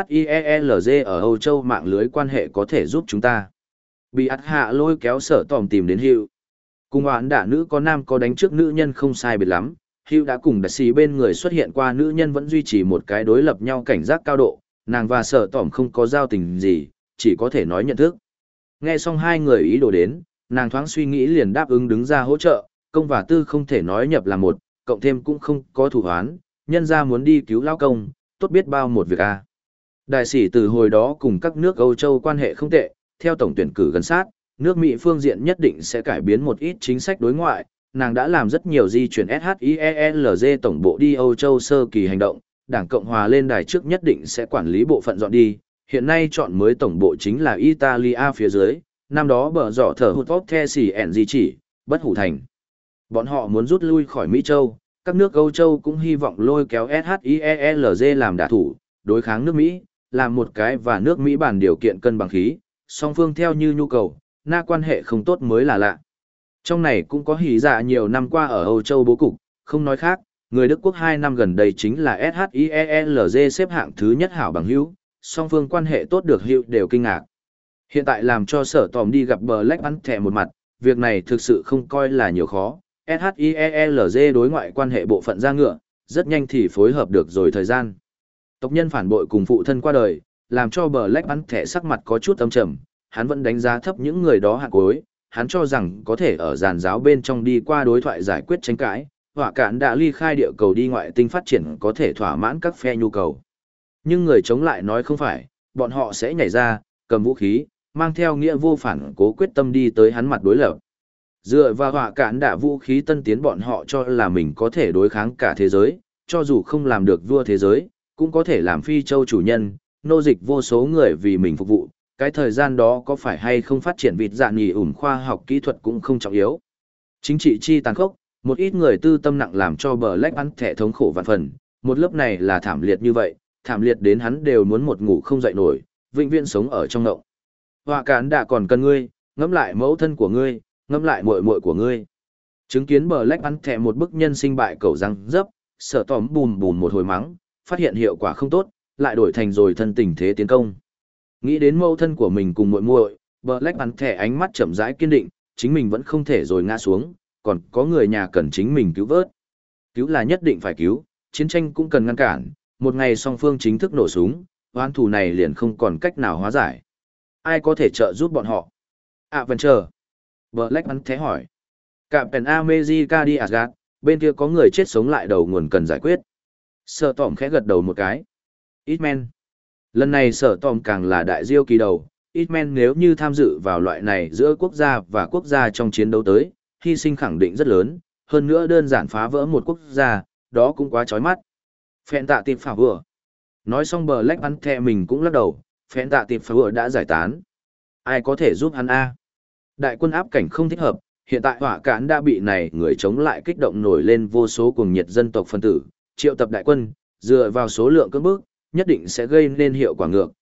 SHIELZ ở Âu Châu mạng lưới quan hệ có thể giúp chúng ta. Bị ắt hạ lôi kéo sở tòm tìm đến hữu. Cùng hoãn đả nữ có nam có đánh trước nữ nhân không sai biệt lắm, hữu đã cùng đặc sĩ bên người xuất hiện qua nữ nhân vẫn duy trì một cái đối lập nhau cảnh giác cao độ, nàng và sở tòm không có giao tình gì, chỉ có thể nói nhận thức. Nghe xong hai người ý đồ đến, nàng thoáng suy nghĩ liền đáp ứng đứng ra hỗ trợ, công và tư không thể nói nhập là một, cộng thêm cũng không có thủ hoán, nhân ra muốn đi cứu lao công, tốt biết bao một việc a. À. Đại sĩ từ hồi đó cùng các nước Âu Châu quan hệ không tệ, theo tổng tuyển cử gần sát, nước Mỹ phương diện nhất định sẽ cải biến một ít chính sách đối ngoại, nàng đã làm rất nhiều di chuyển SHIELZ tổng bộ đi Âu Châu sơ kỳ hành động, Đảng Cộng Hòa lên đài trước nhất định sẽ quản lý bộ phận dọn đi, hiện nay chọn mới tổng bộ chính là Italia phía dưới, năm đó bờ giỏ thở hụt vóc the xỉ ẻn di chỉ, bất hủ thành. Bọn họ muốn rút lui khỏi Mỹ Châu, các nước Âu Châu cũng hy vọng lôi kéo SHIELZ làm đả thủ, đối kháng nước Mỹ, làm một cái và nước Mỹ bàn điều kiện cân bằng khí, song phương theo như nhu cầu, na quan hệ không tốt mới là lạ. Trong này cũng có hỉ dạ nhiều năm qua ở Âu Châu bố cục, không nói khác, người Đức Quốc hai năm gần đây chính là SHIELZ xếp hạng thứ nhất hảo bằng hữu, song phương quan hệ tốt được hữu đều kinh ngạc. Hiện tại làm cho sở tòm đi gặp Black Panther một mặt, việc này thực sự không coi là nhiều khó. SHIELZ đối ngoại quan hệ bộ phận ra ngựa, rất nhanh thì phối hợp được rồi thời gian. Tộc nhân phản bội cùng phụ thân qua đời, làm cho Black Panther sắc mặt có chút âm trầm, hắn vẫn đánh giá thấp những người đó hạng cuối, hắn cho rằng có thể ở giàn giáo bên trong đi qua đối thoại giải quyết tranh cãi, họa cản đã ly khai địa cầu đi ngoại tinh phát triển có thể thỏa mãn các phe nhu cầu. Nhưng người chống lại nói không phải, bọn họ sẽ nhảy ra, cầm vũ khí, mang theo nghĩa vô phản cố quyết tâm đi tới hắn mặt đối lập. Dựa vào họa cản đã vũ khí tân tiến bọn họ cho là mình có thể đối kháng cả thế giới, cho dù không làm được vua thế giới, cũng có thể làm phi châu chủ nhân, nô dịch vô số người vì mình phục vụ. Cái thời gian đó có phải hay không phát triển vịt dạ nhì ủn khoa học kỹ thuật cũng không trọng yếu. Chính trị chi tàn khốc, một ít người tư tâm nặng làm cho Black Panther thống khổ vạn phần, một lớp này là thảm liệt như vậy, thảm liệt đến hắn đều muốn một ngủ không dậy nổi, vĩnh viễn sống ở trong ngộng. Họa cản đã còn cần ngươi, ngẫm lại mẫu thân của ngươi, ngẫm lại muội muội của ngươi. Chứng kiến Black Panther một bức nhân sinh bại cầu răng dấp, sở tóm bùm bùm một hồi mắng, phát hiện hiệu quả không tốt, lại đổi thành rồi thân tình thế tiến công. Nghĩ đến mẫu thân của mình cùng muội muội, Black Panther ánh mắt chậm rãi kiên định, chính mình vẫn không thể rồi ngã xuống, còn có người nhà cần chính mình cứu vớt. Cứu là nhất định phải cứu, chiến tranh cũng cần ngăn cản, một ngày song phương chính thức nổ súng, oán thù này liền không còn cách nào hóa giải. Ai có thể trợ giúp bọn họ? Adventure. Black Panther hỏi. Captain America đi Asgard, bên kia có người chết sống lại đầu nguồn cần giải quyết. Sở tỏm khẽ gật đầu một cái. Hitman. Lần này sở tòm càng là đại diêu kỳ đầu, Hitman nếu như tham dự vào loại này giữa quốc gia và quốc gia trong chiến đấu tới, hy sinh khẳng định rất lớn, hơn nữa đơn giản phá vỡ một quốc gia, đó cũng quá chói mắt. Phẹn tạ tiệp phá vừa. Nói xong Black Panther mình cũng lắc đầu, phẹn tạ tiệp phá vừa đã giải tán. Ai có thể giúp hắn a? Đại quân áp cảnh không thích hợp, hiện tại hỏa cản đã bị này người chống lại kích động nổi lên vô số cuồng nhiệt dân tộc phân tử, triệu tập đại quân, dựa vào số lượng cưỡng bức, nhất định sẽ gây nên hiệu quả ngược,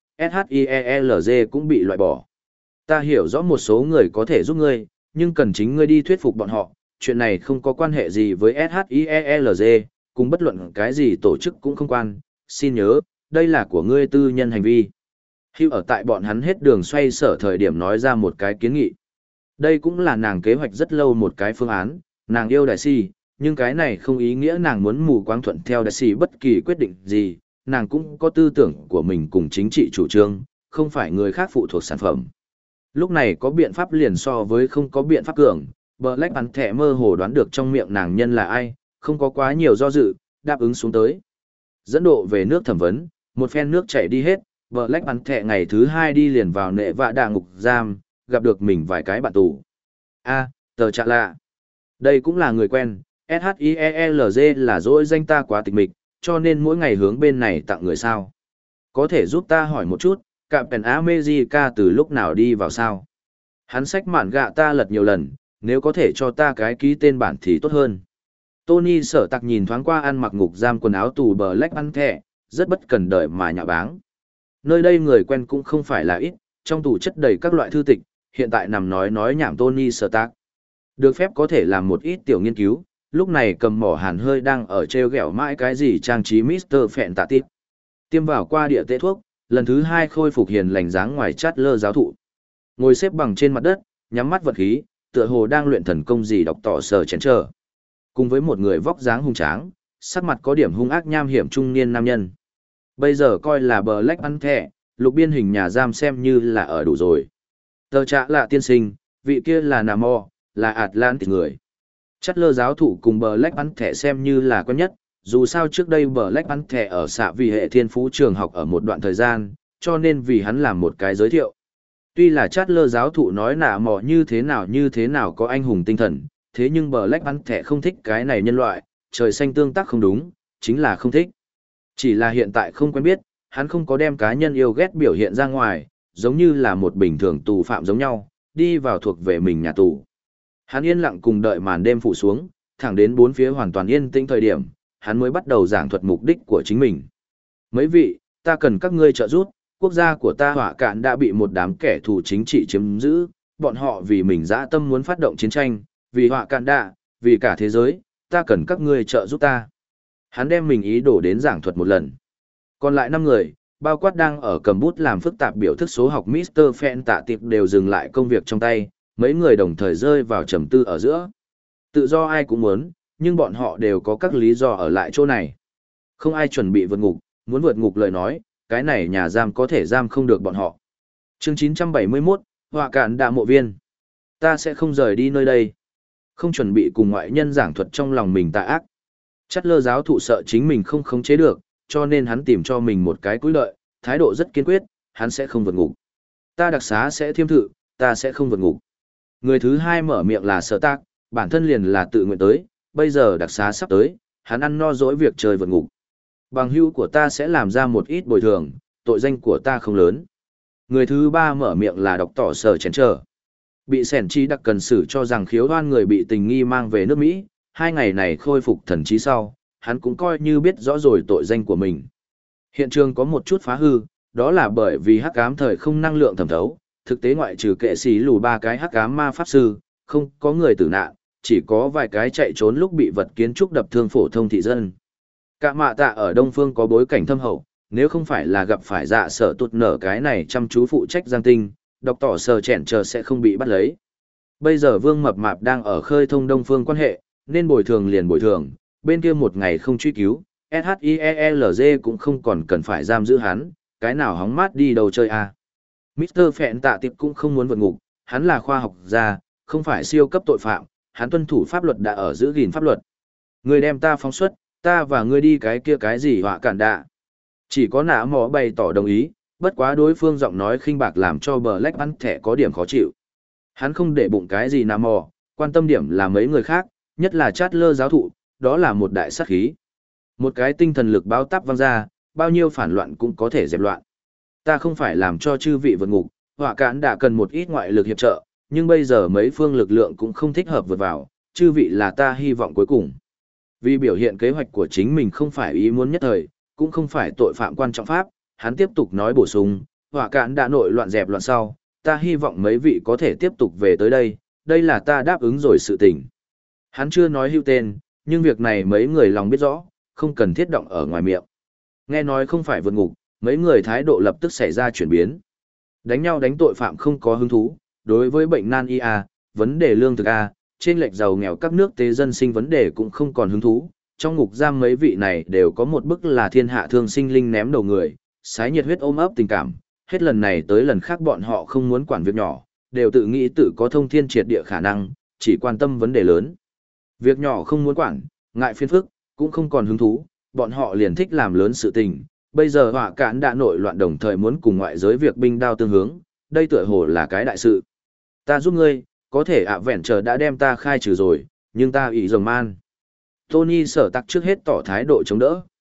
SHIELZ cũng bị loại bỏ. Ta hiểu rõ một số người có thể giúp ngươi, nhưng cần chính ngươi đi thuyết phục bọn họ, chuyện này không có quan hệ gì với SHIELZ, cùng bất luận cái gì tổ chức cũng không quan, xin nhớ, đây là của ngươi tư nhân hành vi. Hugh ở tại bọn hắn hết đường xoay sở thời điểm nói ra một cái kiến nghị. Đây cũng là nàng kế hoạch rất lâu một cái phương án, nàng yêu đại si, nhưng cái này không ý nghĩa nàng muốn mù quáng thuận theo đại si bất kỳ quyết định gì, nàng cũng có tư tưởng của mình cùng chính trị chủ trương, không phải người khác phụ thuộc sản phẩm. Lúc này có biện pháp liền so với không có biện pháp cường, Black Panther mơ hồ đoán được trong miệng nàng nhân là ai, không có quá nhiều do dự, đáp ứng xuống tới. Dẫn độ về nước thẩm vấn, một phen nước chảy đi hết, Black Panther ngày thứ hai đi liền vào nệ vạ đà ngục giam, gặp được mình vài cái bạn tù. A, tờ chạ lạ. Đây cũng là người quen, SHIELZ là dỗi danh ta quá tịch mịch, cho nên mỗi ngày hướng bên này tặng người sao. Có thể giúp ta hỏi một chút, cạm pèn America từ lúc nào đi vào sao? Hắn xách mạn gạ ta lật nhiều lần, nếu có thể cho ta cái ký tên bản thì tốt hơn. Tony sở tặc nhìn thoáng qua ăn mặc ngục giam quần áo tù bờ lách ăn thẻ, rất bất cần đời mà nhạ báng. Nơi đây người quen cũng không phải là ít, trong tủ chất đầy các loại thư tịch, hiện tại nằm nói nói nhảm Tony sở tặc. Được phép có thể làm một ít tiểu nghiên cứu, lúc này cầm mỏ hàn hơi đang ở treo gẹo mãi cái gì trang trí mít tơ phẹn tạ tít. Tiêm vào qua địa tê thuốc, lần thứ hai khôi phục hiền lành dáng ngoài chát lơ giáo thụ. Ngồi xếp bằng trên mặt đất, nhắm mắt vật khí, tựa hồ đang luyện thần công gì đọc tỏ sở chén chờ. Cùng với một người vóc dáng hung tráng, sắc mặt có điểm hung ác nham hiểm trung niên nam nhân. Bây giờ coi là bờ lách ăn thẻ, lục biên hình nhà giam xem như là ở đủ rồi. Tờ trạ là tiên sinh, vị kia là Nà Mò, là Atlantis người. Chát lơ giáo thụ cùng bờ lách ăn thẻ xem như là quen nhất, dù sao trước đây bờ lách ăn thẻ ở xạ vì hệ thiên phú trường học ở một đoạn thời gian, cho nên vì hắn làm một cái giới thiệu. Tuy là chát lơ giáo thụ nói Nà Mò như thế nào như thế nào có anh hùng tinh thần, thế nhưng bờ lách ăn thẻ không thích cái này nhân loại, trời xanh tương tác không đúng, chính là không thích. Chỉ là hiện tại không quen biết, hắn không có đem cá nhân yêu ghét biểu hiện ra ngoài, giống như là một bình thường tù phạm giống nhau, đi vào thuộc về mình nhà tù. Hắn yên lặng cùng đợi màn đêm phủ xuống, thẳng đến bốn phía hoàn toàn yên tĩnh thời điểm, hắn mới bắt đầu giảng thuật mục đích của chính mình. Mấy vị, ta cần các ngươi trợ giúp, quốc gia của ta hỏa cạn đã bị một đám kẻ thù chính trị chiếm giữ, bọn họ vì mình dã tâm muốn phát động chiến tranh, vì hỏa cạn đã, vì cả thế giới, ta cần các ngươi trợ giúp ta. Hắn đem mình ý đồ đến giảng thuật một lần. Còn lại năm người, bao quát đang ở cầm bút làm phức tạp biểu thức số học mít tơ Phen tạ tiệp đều dừng lại công việc trong tay, mấy người đồng thời rơi vào trầm tư ở giữa. Tự do ai cũng muốn, nhưng bọn họ đều có các lý do ở lại chỗ này. Không ai chuẩn bị vượt ngục, muốn vượt ngục lời nói, cái này nhà giam có thể giam không được bọn họ. Chương chín trăm bảy mươi mốt, Họa Cạn Đạ mộ viên. Ta sẽ không rời đi nơi đây. Không chuẩn bị cùng ngoại nhân giảng thuật trong lòng mình tà ác. Chát lơ giáo thụ sợ chính mình không khống chế được, cho nên hắn tìm cho mình một cái cúi lợi, thái độ rất kiên quyết, hắn sẽ không vượt ngục. Ta đặc xá sẽ thiêm thự, ta sẽ không vượt ngục. Người thứ hai mở miệng là Sở Tác, bản thân liền là tự nguyện tới, bây giờ đặc xá sắp tới, hắn ăn no dỗi việc chơi vượt ngục. Bằng hữu của ta sẽ làm ra một ít bồi thường, tội danh của ta không lớn. Người thứ ba mở miệng là đọc tỏ Sở Chén Trở. Bị sẻn trí đặc cần xử cho rằng khiếu đoan người bị tình nghi mang về nước Mỹ, hai ngày này khôi phục thần trí sau, hắn cũng coi như biết rõ rồi tội danh của mình. Hiện trường có một chút phá hư, đó là bởi vì hắc ám thời không năng lượng thẩm thấu, thực tế ngoại trừ kệ sĩ lù ba cái hắc ám ma pháp sư, không có người tử nạn, chỉ có vài cái chạy trốn lúc bị vật kiến trúc đập thương phổ thông thị dân. Cả mạ tạ ở Đông Phương có bối cảnh thâm hậu, nếu không phải là gặp phải dạ sở tụt nở cái này chăm chú phụ trách giang tinh, đọc tỏ sờ chèn chờ sẽ không bị bắt lấy. Bây giờ Vương Mập Mạp đang ở khơi thông Đông Phương quan hệ, nên bồi thường liền bồi thường, bên kia một ngày không truy cứu, ét hát i e lờ giê cũng không còn cần phải giam giữ hắn, cái nào hóng mát đi đâu chơi à. mít tơ Phẹn Tạ Tiệp cũng không muốn vượt ngục, hắn là khoa học gia, không phải siêu cấp tội phạm, hắn tuân thủ pháp luật đã ở giữ gìn pháp luật. Người đem ta phóng xuất, ta và ngươi đi cái kia cái gì Họa Cạn Đạ. Chỉ có Nã Mỏ bày tỏ đồng ý, bất quá đối phương giọng nói khinh bạc làm cho Black ăn thẻ có điểm khó chịu. Hắn không để bụng cái gì Nã Mỏ, quan tâm điểm là mấy người khác, nhất là Chát lơ giáo thụ, đó là một đại sát khí. Một cái tinh thần lực báo táp văng ra, bao nhiêu phản loạn cũng có thể dẹp loạn. Ta không phải làm cho chư vị vượt ngục, Họa Cạn đã cần một ít ngoại lực hiệp trợ, nhưng bây giờ mấy phương lực lượng cũng không thích hợp vượt vào, chư vị là ta hy vọng cuối cùng. Vì biểu hiện kế hoạch của chính mình không phải ý muốn nhất thời, cũng không phải tội phạm quan trọng pháp, hắn tiếp tục nói bổ sung, Họa Cạn đã nội loạn dẹp loạn sau, ta hy vọng mấy vị có thể tiếp tục về tới đây, đây là ta đáp ứng rồi sự tình. Hắn chưa nói hưu tên, nhưng việc này mấy người lòng biết rõ, không cần thiết động ở ngoài miệng. Nghe nói không phải vượt ngục, mấy người thái độ lập tức xảy ra chuyển biến. Đánh nhau đánh tội phạm không có hứng thú, đối với bệnh nan y a, vấn đề lương thực a, trên lệch giàu nghèo các nước tế dân sinh vấn đề cũng không còn hứng thú. Trong ngục giam mấy vị này đều có một bức là thiên hạ thương sinh linh ném đầu người, sái nhiệt huyết ôm ấp tình cảm, hết lần này tới lần khác bọn họ không muốn quản việc nhỏ, đều tự nghĩ tự có thông thiên triệt địa khả năng, chỉ quan tâm vấn đề lớn. Việc nhỏ không muốn quản, ngại phiền phức, cũng không còn hứng thú, bọn họ liền thích làm lớn sự tình. Bây giờ Họa Cạn đã nội loạn đồng thời muốn cùng ngoại giới việc binh đao tương hướng, đây tựa hồ là cái đại sự. Ta giúp ngươi, có thể ạ vẹn chờ đã đem ta khai trừ rồi, nhưng ta ý rồng man. Tony sở tắc trước hết tỏ thái độ chống đỡ.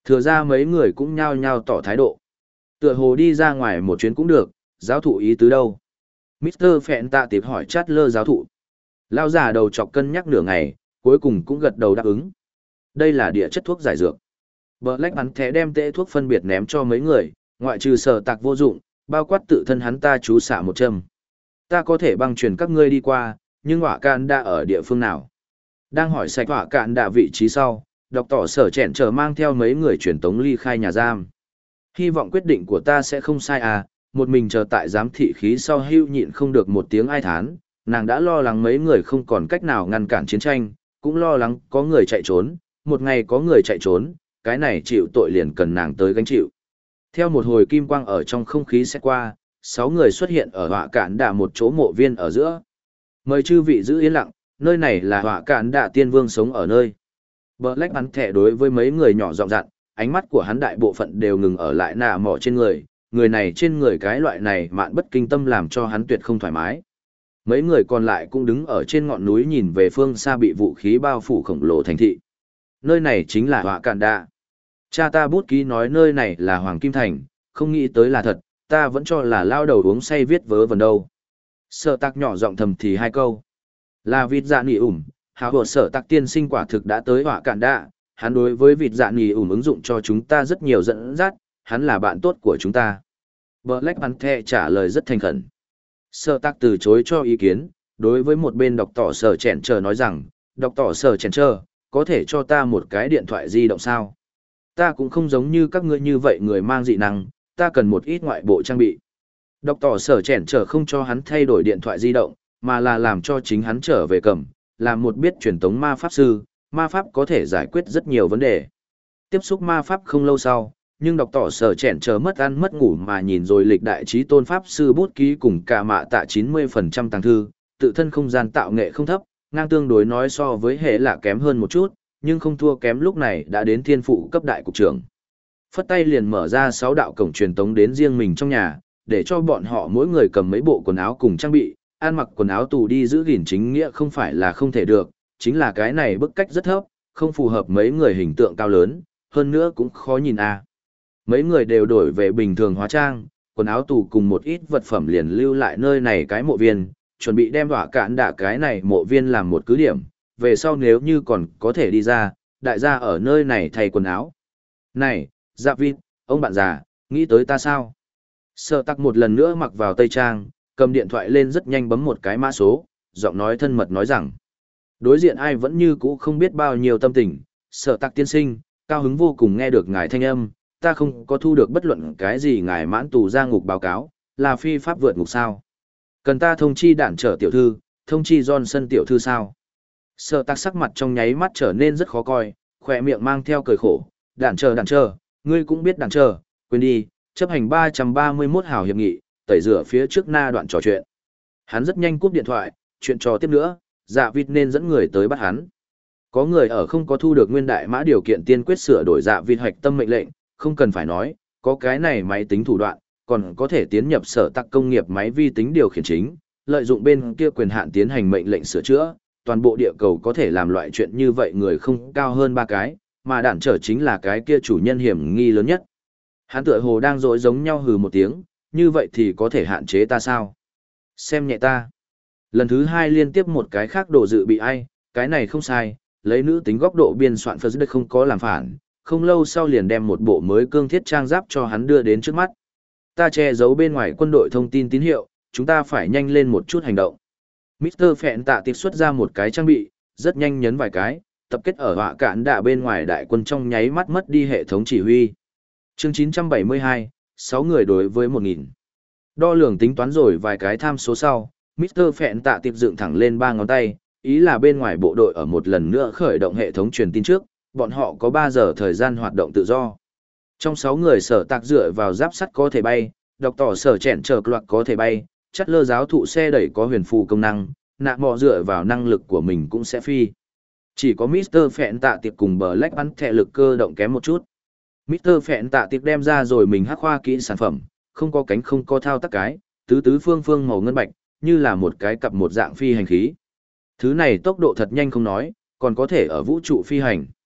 Thừa ra mấy người cũng nhao nhao tỏ thái độ. Tựa hồ đi ra ngoài một chuyến cũng được, giáo thụ ý tứ đâu? mít tơ Phẹn tạ tiệp hỏi chát lơ giáo thụ. Lao giả đầu chọc cân nhắc nửa ngày, cuối cùng cũng gật đầu đáp ứng. Đây là địa chất thuốc giải dược. Black bắn thẻ đem tệ thuốc phân biệt ném cho mấy người, ngoại trừ sở tạc vô dụng, bao quát tự thân hắn ta chú xạ một châm. Ta có thể băng truyền các ngươi đi qua, nhưng hỏa cạn đã ở địa phương nào? Đang hỏi sạch hỏa cạn đã vị trí sau, đọc tỏ sở chẹn chờ mang theo mấy người truyền tống ly khai nhà giam. Hy vọng quyết định của ta sẽ không sai à, một mình chờ tại giám thị khí sau hưu nhịn không được một tiếng ai thán, nàng đã lo lắng mấy người không còn cách nào ngăn cản chiến tranh, cũng lo lắng có người chạy trốn, một ngày có người chạy trốn, cái này chịu tội liền cần nàng tới gánh chịu. Theo một hồi kim quang ở trong không khí xét qua, sáu người xuất hiện ở họa cạn đạ một chỗ mộ viên ở giữa. Mời chư vị giữ yên lặng, nơi này là họa cạn đạ tiên vương sống ở nơi. Black bắn thẻ đối với mấy người nhỏ giọng dặn, ánh mắt của hắn đại bộ phận đều ngừng ở lại nạ mỏ trên người, người này trên người cái loại này mạn bất kinh tâm làm cho hắn tuyệt không thoải mái. Mấy người còn lại cũng đứng ở trên ngọn núi nhìn về phương xa bị vũ khí bao phủ khổng lồ thành thị. Nơi này chính là họa cạn đạ. Cha ta bút ký nói nơi này là Hoàng Kim Thành, không nghĩ tới là thật, ta vẫn cho là lao đầu uống say viết vớ vẩn đâu. Sở tạc nhỏ giọng thầm thì hai câu. Là vịt dạ nỉ ủm, hào hột sở tạc tiên sinh quả thực đã tới họa cạn đạ, hắn đối với vịt dạ nỉ ủm ứng dụng cho chúng ta rất nhiều dẫn dắt, hắn là bạn tốt của chúng ta. Black Panther trả lời rất thành khẩn. Sở tạc từ chối cho ý kiến, đối với một bên đọc tỏ sở chèn chờ nói rằng, đọc tỏ sở chèn chờ, có thể cho ta một cái điện thoại di động sao? Ta cũng không giống như các ngươi như vậy người mang dị năng, ta cần một ít ngoại bộ trang bị. Đọc tỏ sở chèn trở không cho hắn thay đổi điện thoại di động, mà là làm cho chính hắn trở về cầm, làm một biết truyền tống ma pháp sư, ma pháp có thể giải quyết rất nhiều vấn đề. Tiếp xúc ma pháp không lâu sau, nhưng đọc tỏ sở chèn trở mất ăn mất ngủ mà nhìn rồi lịch đại trí tôn pháp sư bút ký cùng cả mạ tạ chín mươi phần trăm tàng thư, tự thân không gian tạo nghệ không thấp, ngang tương đối nói so với hệ là kém hơn một chút, nhưng không thua kém lúc này đã đến thiên phụ cấp đại cục trưởng. Phất tay liền mở ra sáu đạo cổng truyền tống đến riêng mình trong nhà, để cho bọn họ mỗi người cầm mấy bộ quần áo cùng trang bị, ăn mặc quần áo tù đi giữ gìn chính nghĩa không phải là không thể được, chính là cái này bức cách rất thấp, không phù hợp mấy người hình tượng cao lớn, hơn nữa cũng khó nhìn a. À. Mấy người đều đổi về bình thường hóa trang, quần áo tù cùng một ít vật phẩm liền lưu lại nơi này cái mộ viên, chuẩn bị đem hỏa cạn đả cái này mộ viên làm một cứ điểm, về sau nếu như còn có thể đi ra, đại gia ở nơi này thay quần áo. Này, Dạ Vịt, ông bạn già, nghĩ tới ta sao? Sở tắc một lần nữa mặc vào tây trang, cầm điện thoại lên rất nhanh bấm một cái mã số, giọng nói thân mật nói rằng. Đối diện ai vẫn như cũ không biết bao nhiêu tâm tình, sở tắc tiên sinh, cao hứng vô cùng nghe được ngài thanh âm, ta không có thu được bất luận cái gì ngài mãn tù ra ngục báo cáo, là phi pháp vượt ngục sao? Cần ta thông chi đản trở tiểu thư, thông chi Johnson tiểu thư sao? Sở tắc sắc mặt trong nháy mắt trở nên rất khó coi, khỏe miệng mang theo cười khổ, đản chờ đản chờ, ngươi cũng biết đản chờ, quên đi, chấp hành ba trăm ba mươi mốt hào hiệp nghị, tẩy rửa phía trước na đoạn trò chuyện. Hắn rất nhanh cúp điện thoại, chuyện trò tiếp nữa, Dạ Vịt nên dẫn người tới bắt hắn. Có người ở không có thu được nguyên đại mã điều kiện tiên quyết sửa đổi Dạ Vịt hoạch tâm mệnh lệnh, không cần phải nói, có cái này máy tính thủ đoạn, còn có thể tiến nhập sở tắc công nghiệp máy vi tính điều khiển chính, lợi dụng bên kia quyền hạn tiến hành mệnh lệnh sửa chữa, toàn bộ địa cầu có thể làm loại chuyện như vậy người không cao hơn ba cái, mà đản trở chính là cái kia chủ nhân hiểm nghi lớn nhất. Hắn tựa hồ đang dối giống nhau hừ một tiếng, như vậy thì có thể hạn chế ta sao? Xem nhẹ ta. Lần thứ hai liên tiếp một cái khác đồ dự bị ai, cái này không sai, lấy nữ tính góc độ biên soạn Phật không có làm phản, không lâu sau liền đem một bộ mới cương thiết trang giáp cho hắn đưa đến trước mắt. Ta che giấu bên ngoài quân đội thông tin tín hiệu, chúng ta phải nhanh lên một chút hành động. mít tơ Phẹn tạ tiệp xuất ra một cái trang bị, rất nhanh nhấn vài cái, tập kết ở họa cạn đạ bên ngoài đại quân trong nháy mắt mất đi hệ thống chỉ huy. Chương chín trăm bảy mươi hai, sáu người đối với một nghìn. Đo lường tính toán rồi vài cái tham số sau, mít tơ Phẹn tạ tiệp dựng thẳng lên ba ngón tay, ý là bên ngoài bộ đội ở một lần nữa khởi động hệ thống truyền tin trước, bọn họ có ba giờ thời gian hoạt động tự do. Trong sáu người sở tạc dựa vào giáp sắt có thể bay, độc tỏ sở chèn chờ loạt có thể bay, chất lơ giáo thụ xe đẩy có huyền phù công năng, nạ mò dựa vào năng lực của mình cũng sẽ phi. Chỉ có mít tơ Phẹn tạ tiệp cùng Black bắn thẻ lực cơ động kém một chút. mít tơ Phẹn tạ tiệp đem ra rồi mình hắc khoa kỹ sản phẩm, không có cánh không có thao tác cái, tứ tứ phương phương màu ngân bạch, như là một cái cặp một dạng phi hành khí. Thứ này tốc độ thật nhanh không nói, còn có thể ở vũ trụ phi hành.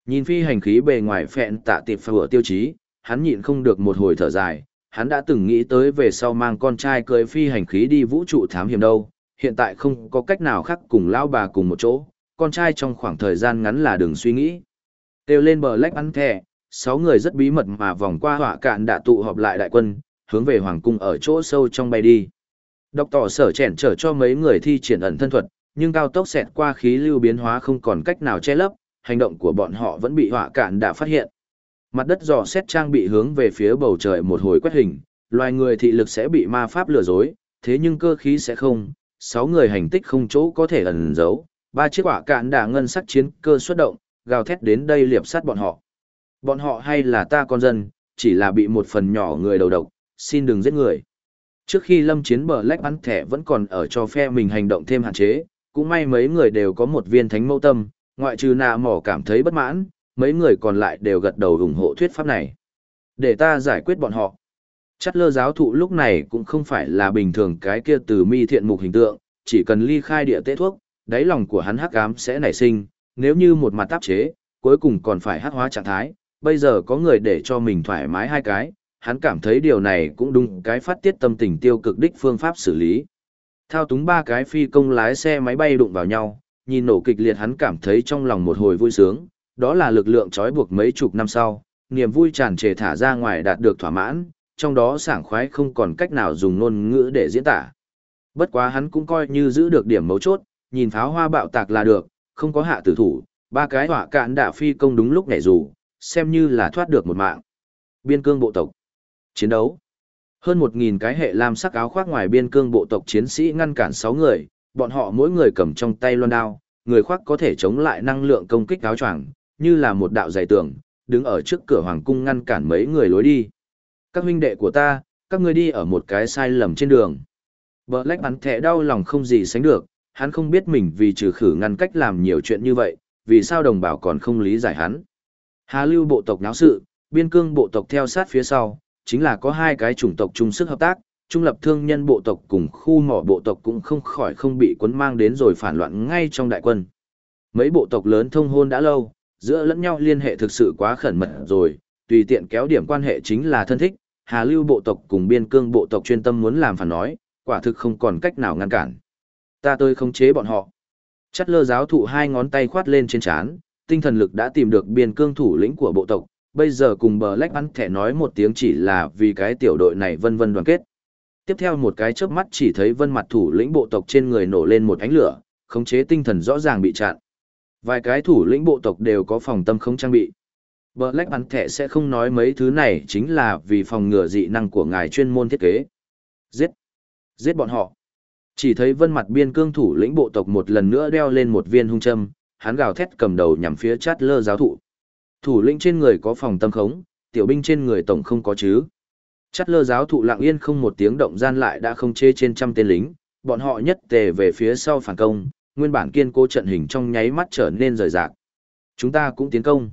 Nhìn phi hành khí bề ngoài phẹn tạ tiệp phở tiêu chí, hắn nhịn không được một hồi thở dài, hắn đã từng nghĩ tới về sau mang con trai cưỡi phi hành khí đi vũ trụ thám hiểm đâu, hiện tại không có cách nào khác cùng lão bà cùng một chỗ, con trai trong khoảng thời gian ngắn là đừng suy nghĩ. Kêu lên bờ lách bắn thẻ, sáu người rất bí mật mà vòng qua họa cạn đã tụ họp lại đại quân, hướng về hoàng cung ở chỗ sâu trong bay đi. Độc tỏ sở chèn trở cho mấy người thi triển ẩn thân thuật, nhưng cao tốc xẹt qua khí lưu biến hóa không còn cách nào che lấp, hành động của bọn họ vẫn bị họa cạn đã phát hiện. Mặt đất dò xét trang bị hướng về phía bầu trời một hồi quét hình, loài người thị lực sẽ bị ma pháp lừa dối, thế nhưng cơ khí sẽ không, sáu người hành tích không chỗ có thể ẩn giấu, ba chiếc họa cạn đã ngân sắc chiến cơ xuất động, gào thét đến đây liệp sát bọn họ. Bọn họ hay là ta con dân, chỉ là bị một phần nhỏ người đầu độc, xin đừng giết người. Trước khi lâm chiến bờ lách bắn thẻ vẫn còn ở cho phe mình hành động thêm hạn chế, cũng may mấy người đều có một viên thánh mẫu tâm, ngoại trừ nạ mỏ cảm thấy bất mãn, mấy người còn lại đều gật đầu ủng hộ thuyết pháp này. Để ta giải quyết bọn họ. Chắt lơ giáo thụ lúc này cũng không phải là bình thường cái kia từ mi thiện mục hình tượng, chỉ cần ly khai địa tế thuốc, đáy lòng của hắn hắc ám sẽ nảy sinh, nếu như một mặt áp chế, cuối cùng còn phải hắc hóa trạng thái, bây giờ có người để cho mình thoải mái hai cái, hắn cảm thấy điều này cũng đúng cái phát tiết tâm tình tiêu cực đích phương pháp xử lý. Thao túng ba cái phi công lái xe máy bay đụng vào nhau, nhìn nổ kịch liệt hắn cảm thấy trong lòng một hồi vui sướng, đó là lực lượng trói buộc mấy chục năm sau, niềm vui tràn trề thả ra ngoài đạt được thỏa mãn, trong đó sảng khoái không còn cách nào dùng ngôn ngữ để diễn tả. Bất quá hắn cũng coi như giữ được điểm mấu chốt, nhìn pháo hoa bạo tạc là được, không có hạ tử thủ, ba cái hỏa cạn đạ phi công đúng lúc nhảy dù, xem như là thoát được một mạng. Biên cương bộ tộc. Chiến đấu. Hơn một nghìn cái hệ lam sắc áo khoác ngoài biên cương bộ tộc chiến sĩ ngăn cản sáu người, bọn họ mỗi người cầm trong tay loan đao, người khoác có thể chống lại năng lượng công kích áo choàng, như là một đạo dày tường, đứng ở trước cửa hoàng cung ngăn cản mấy người lối đi. Các huynh đệ của ta, các ngươi đi ở một cái sai lầm trên đường. Black bắn thẻ đau lòng không gì sánh được, hắn không biết mình vì trừ khử ngăn cách làm nhiều chuyện như vậy, vì sao đồng bào còn không lý giải hắn. Hà lưu bộ tộc náo sự, biên cương bộ tộc theo sát phía sau, chính là có hai cái chủng tộc chung sức hợp tác, trung lập thương nhân bộ tộc cùng khu mỏ bộ tộc cũng không khỏi không bị cuốn mang đến rồi phản loạn ngay trong đại quân. Mấy bộ tộc lớn thông hôn đã lâu, giữa lẫn nhau liên hệ thực sự quá khẩn mật rồi, tùy tiện kéo điểm quan hệ chính là thân thích, Hà lưu bộ tộc cùng biên cương bộ tộc chuyên tâm muốn làm phản nói, quả thực không còn cách nào ngăn cản. Ta tôi khống chế bọn họ. Chắt lơ giáo thụ hai ngón tay khoát lên trên trán, tinh thần lực đã tìm được biên cương thủ lĩnh của bộ tộc, bây giờ cùng bờ lách bắn thẻ nói một tiếng chỉ là vì cái tiểu đội này vân vân đoàn kết. Tiếp theo một cái chớp mắt chỉ thấy vân mặt thủ lĩnh bộ tộc trên người nổ lên một ánh lửa, khống chế tinh thần rõ ràng bị chặn. Vài cái thủ lĩnh bộ tộc đều có phòng tâm không trang bị. Black bắn thẻ sẽ không nói mấy thứ này chính là vì phòng ngừa dị năng của ngài chuyên môn thiết kế. Giết! Giết bọn họ! Chỉ thấy vân mặt biên cương thủ lĩnh bộ tộc một lần nữa đeo lên một viên hung châm, hắn gào thét cầm đầu nhằm phía chát lơ giáo thụ. Thủ lĩnh trên người có phòng tâm khống, tiểu binh trên người tổng không có chứ. Chát lơ giáo thụ lặng yên không một tiếng động gian lại đã không chê trên trăm tên lính, bọn họ nhất tề về phía sau phản công, nguyên bản kiên cố trận hình trong nháy mắt trở nên rời rạc. Chúng ta cũng tiến công.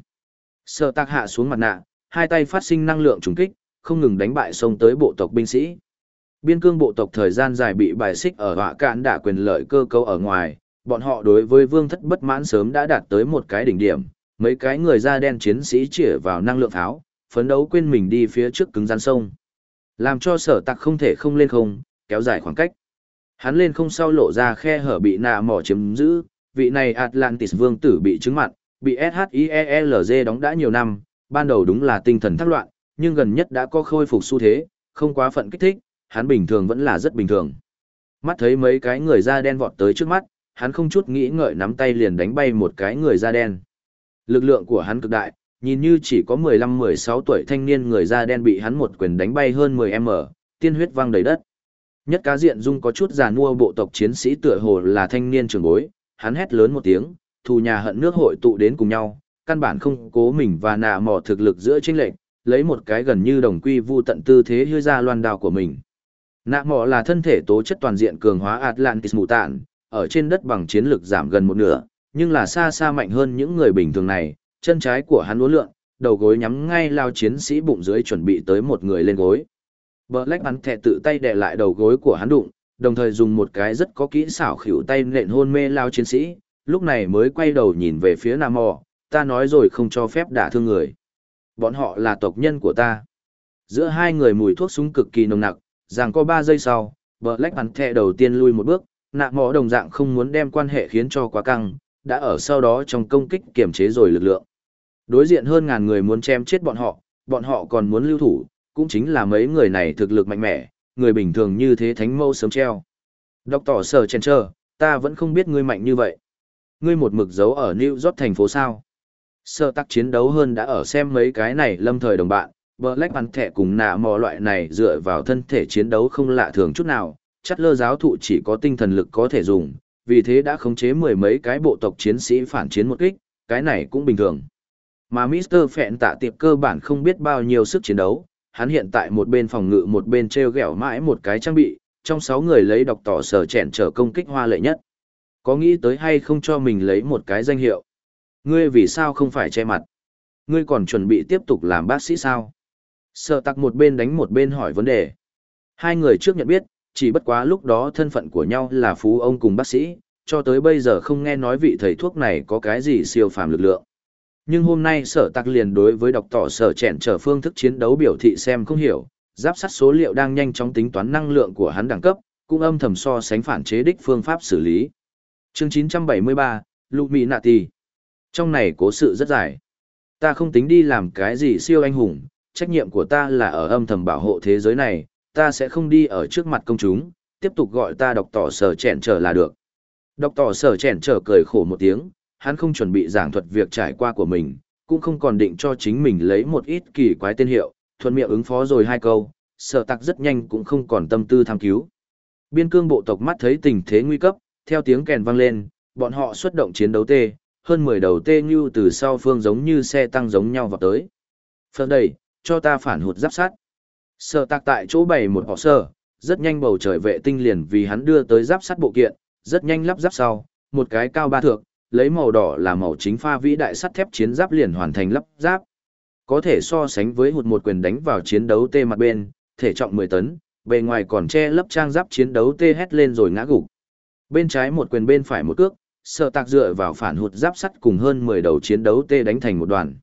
Sợ tạc hạ xuống mặt nạ, hai tay phát sinh năng lượng trùng kích, không ngừng đánh bại xông tới bộ tộc binh sĩ. Biên cương bộ tộc thời gian dài bị bài xích ở họa cạn đả quyền lợi cơ cấu ở ngoài, bọn họ đối với vương thất bất mãn sớm đã đạt tới một cái đỉnh điểm, mấy cái người da đen chiến sĩ chĩa vào năng lượng pháo, phấn đấu quên mình đi phía trước cứng rắn sông. Làm cho sở tạc không thể không lên không, kéo dài khoảng cách. Hắn lên không sau lộ ra khe hở bị nạ mỏ chiếm giữ, vị này Atlantis vương tử bị trứng mặn, bị ét hát i e lờ giê đóng đã nhiều năm, ban đầu đúng là tinh thần thác loạn, nhưng gần nhất đã có khôi phục xu thế, không quá phận kích thích, hắn bình thường vẫn là rất bình thường. Mắt thấy mấy cái người da đen vọt tới trước mắt, hắn không chút nghĩ ngợi nắm tay liền đánh bay một cái người da đen. Lực lượng của hắn cực đại, nhìn như chỉ có mười lăm mười sáu tuổi thanh niên người da đen bị hắn một quyền đánh bay hơn mười mét, tiên huyết văng đầy đất. Nhất cá diện dung có chút già nua bộ tộc chiến sĩ tựa hồ là thanh niên trưởng bối, hắn hét lớn một tiếng, thù nhà hận nước hội tụ đến cùng nhau, căn bản không cố mình và nạ mò thực lực giữa chênh lệch, lấy một cái gần như đồng quy vu tận tư thế hư ra loan đao của mình. Nạ mò là thân thể tố chất toàn diện cường hóa Atlantis mù tạn, ở trên đất bằng chiến lực giảm gần một nửa, nhưng là xa xa mạnh hơn những người bình thường này, chân trái của hắn uốn lượn, đầu gối nhắm ngay lao chiến sĩ bụng dưới chuẩn bị tới một người lên gối. Black bắn thẻ tự tay đè lại đầu gối của hắn đụng, đồng thời dùng một cái rất có kỹ xảo khỉu tay nện hôn mê lao chiến sĩ, lúc này mới quay đầu nhìn về phía Nam Mò, Ta nói rồi không cho phép đả thương người. Bọn họ là tộc nhân của ta. Giữa hai người mùi thuốc súng cực kỳ nồng nặc, rằng có ba giây sau, Black Panther đầu tiên lui một bước, nạ mỏ đồng dạng không muốn đem quan hệ khiến cho quá căng, đã ở sau đó trong công kích kiềm chế rồi lực lượng. Đối diện hơn ngàn người muốn chém chết bọn họ, bọn họ còn muốn lưu thủ, cũng chính là mấy người này thực lực mạnh mẽ, người bình thường như thế thánh mâu sớm treo. Doctor Sở Chen Trơ, ta vẫn không biết ngươi mạnh như vậy. Ngươi một mực giấu ở New York thành phố sao? Sơ tắc chiến đấu hơn đã ở xem mấy cái này lâm thời đồng bạn, Black Panther cùng nạ mò loại này dựa vào thân thể chiến đấu không lạ thường chút nào, chắc lơ giáo thụ chỉ có tinh thần lực có thể dùng, vì thế đã khống chế mười mấy cái bộ tộc chiến sĩ phản chiến một kích, cái này cũng bình thường. Mà mít tơ Phẹn Tạ Tiệp cơ bản không biết bao nhiêu sức chiến đấu, hắn hiện tại một bên phòng ngự một bên treo gẹo mãi một cái trang bị, trong sáu người lấy độc tỏ sở chèn trở công kích hoa lệ nhất. Có nghĩ tới hay không cho mình lấy một cái danh hiệu? Ngươi vì sao không phải che mặt? Ngươi còn chuẩn bị tiếp tục làm bác sĩ sao? Sở tặc một bên đánh một bên hỏi vấn đề. Hai người trước nhận biết, chỉ bất quá lúc đó thân phận của nhau là phú ông cùng bác sĩ, cho tới bây giờ không nghe nói vị thầy thuốc này có cái gì siêu phàm lực lượng. Nhưng hôm nay sở tặc liền đối với độc tỏ sở chèn trở phương thức chiến đấu biểu thị xem không hiểu, giáp sắt số liệu đang nhanh chóng tính toán năng lượng của hắn đẳng cấp, cũng âm thầm so sánh phản chế đích phương pháp xử lý. Chương chín trăm bảy mươi ba, Luminati. Trong này cố sự rất dài. Ta không tính đi làm cái gì siêu anh hùng, trách nhiệm của ta là ở âm thầm bảo hộ thế giới này, ta sẽ không đi ở trước mặt công chúng, tiếp tục gọi ta độc tỏ sở chèn trở là được. Độc tỏ sở chèn trở cười khổ một tiếng, hắn không chuẩn bị giảng thuật việc trải qua của mình, cũng không còn định cho chính mình lấy một ít kỳ quái tên hiệu, thuận miệng ứng phó rồi hai câu, sở tặc rất nhanh cũng không còn tâm tư tham cứu. Biên cương bộ tộc mắt thấy tình thế nguy cấp, theo tiếng kèn vang lên, bọn họ xuất động chiến đấu tê, hơn mười đầu tê như từ sau phương giống như xe tăng giống nhau vào tới. Phật đầy, cho ta phản hụt giáp sát. Sở tặc tại chỗ bày một họ sơ, rất nhanh bầu trời vệ tinh liền vì hắn đưa tới giáp sắt bộ kiện, rất nhanh lắp giáp sau, một cái cao ba thước, lấy màu đỏ là màu chính pha vĩ đại sắt thép chiến giáp liền hoàn thành lắp giáp. Có thể so sánh với hụt một quyền đánh vào chiến đấu tê mặt bên, thể trọng mười tấn, bề ngoài còn che lấp trang giáp chiến đấu tê hét lên rồi ngã gục. Bên trái một quyền bên phải một cước, Sở tạc dựa vào phản hụt giáp sắt cùng hơn mười đầu chiến đấu tê đánh thành một đoàn.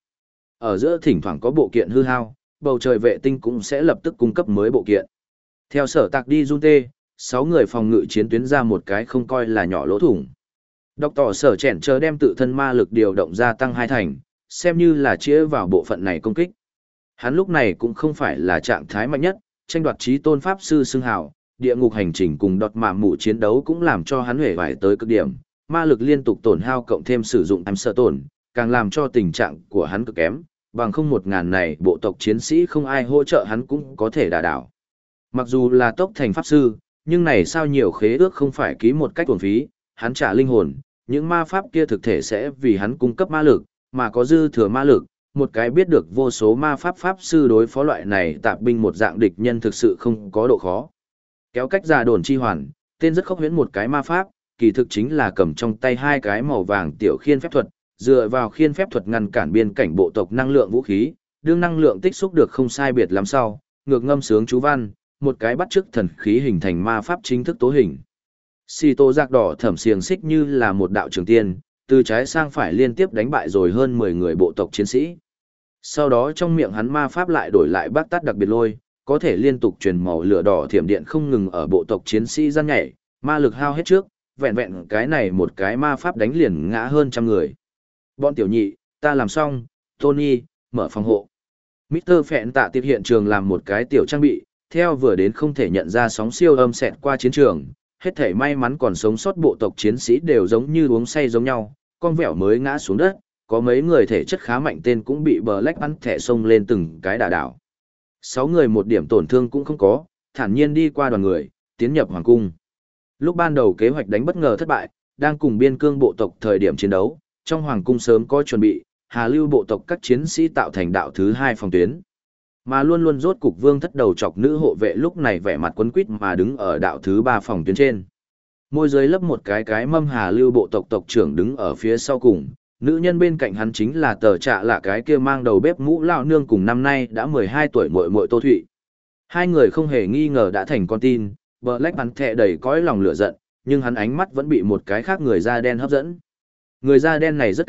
Ở giữa thỉnh thoảng có bộ kiện hư hao, bầu trời vệ tinh cũng sẽ lập tức cung cấp mới bộ kiện. Theo Sở tạc đi run tê, sáu người phòng ngự chiến tuyến ra một cái không coi là nhỏ lỗ thủng. Độc tỏ sở chèn chờ đem tự thân ma lực điều động ra tăng hai thành, xem như là chĩa vào bộ phận này công kích. Hắn lúc này cũng không phải là trạng thái mạnh nhất, tranh đoạt trí tôn pháp sư xưng hào, địa ngục hành trình cùng đọt mạ mụ chiến đấu cũng làm cho hắn huệ vải tới cực điểm, ma lực liên tục tổn hao cộng thêm sử dụng em sợ tổn, càng làm cho tình trạng của hắn cực kém, bằng không một ngàn này bộ tộc chiến sĩ không ai hỗ trợ hắn cũng có thể đả đảo. Mặc dù là tốc thành pháp sư, nhưng này sao nhiều khế ước không phải ký một cách uổng phí, hắn trả linh hồn, những ma pháp kia thực thể sẽ vì hắn cung cấp ma lực, mà có dư thừa ma lực, một cái biết được vô số ma pháp pháp sư đối phó loại này tạp binh một dạng địch nhân thực sự không có độ khó. Kéo cách ra đồn chi hoàn, tên rất khốc huyễn một cái ma pháp, kỳ thực chính là cầm trong tay hai cái màu vàng tiểu khiên phép thuật, dựa vào khiên phép thuật ngăn cản biên cảnh bộ tộc năng lượng vũ khí, đương năng lượng tích xúc được không sai biệt lắm sau, ngược ngâm sướng chú văn, một cái bắt chước thần khí hình thành ma pháp chính thức tố hình. Xì tô giặc đỏ thẩm xiềng xích như là một đạo trường tiên, từ trái sang phải liên tiếp đánh bại rồi hơn mười người bộ tộc chiến sĩ. Sau đó trong miệng hắn ma pháp lại đổi lại bác tát đặc biệt lôi, có thể liên tục truyền màu lửa đỏ thiểm điện không ngừng ở bộ tộc chiến sĩ gian nhảy, ma lực hao hết trước, vẹn vẹn cái này một cái ma pháp đánh liền ngã hơn trăm người. Bọn tiểu nhị, ta làm xong, Tony, mở phòng hộ. mít tơ Phẹn Tạ tiếp hiện trường làm một cái tiểu trang bị, theo vừa đến không thể nhận ra sóng siêu âm xẹt qua chiến trường, hết thể may mắn còn sống sót bộ tộc chiến sĩ đều giống như uống say giống nhau, con vẹo mới ngã xuống đất, có mấy người thể chất khá mạnh tên cũng bị Black bắn thẻ xông lên từng cái đả đảo. Sáu người một điểm tổn thương cũng không có, thản nhiên đi qua đoàn người, tiến nhập hoàng cung. Lúc ban đầu kế hoạch đánh bất ngờ thất bại, đang cùng biên cương bộ tộc thời điểm chiến đấu, trong hoàng cung sớm có chuẩn bị, Hà Lưu bộ tộc các chiến sĩ tạo thành đạo thứ hai phòng tuyến. Mà luôn luôn rốt cục vương thất đầu chọc nữ hộ vệ lúc này vẻ mặt quấn quýt mà đứng ở đạo thứ ba phòng tuyến trên. Môi dưới lấp một cái cái mâm Hà Lưu bộ tộc tộc trưởng đứng ở phía sau cùng, nữ nhân bên cạnh hắn chính là tờ trạ là cái kia mang đầu bếp mũ lão nương cùng năm nay đã mười hai tuổi muội muội Tô Thụy. Hai người không hề nghi ngờ đã thành con tin, Black bắn thẻ đầy cõi lòng lửa giận, nhưng hắn ánh mắt vẫn bị một cái khác người da đen hấp dẫn. Người da đen này rất cao,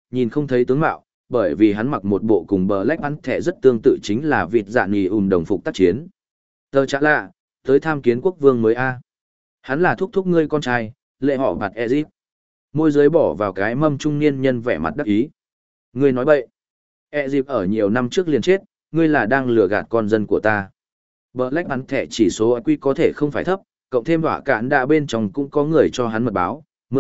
nhìn không thấy tướng mạo, bởi vì hắn mặc một bộ cùng Black Panther rất tương tự chính là vịt dạ nì ùm đồng phục tác chiến. Tờ trả lạ, tới tham kiến quốc vương mới a. Hắn là thúc thúc ngươi con trai, lệ họ bạt Ezip. Môi dưới bỏ vào cái mâm trung niên nhân vẻ mặt đắc ý. Ngươi nói bậy. Ezip ở nhiều năm trước liền chết, ngươi là đang lừa gạt con dân của ta. Black Panther chỉ số i kiu có thể không phải thấp, cộng thêm hỏa cản đạ bên trong cũng có người cho hắn mật báo, mượn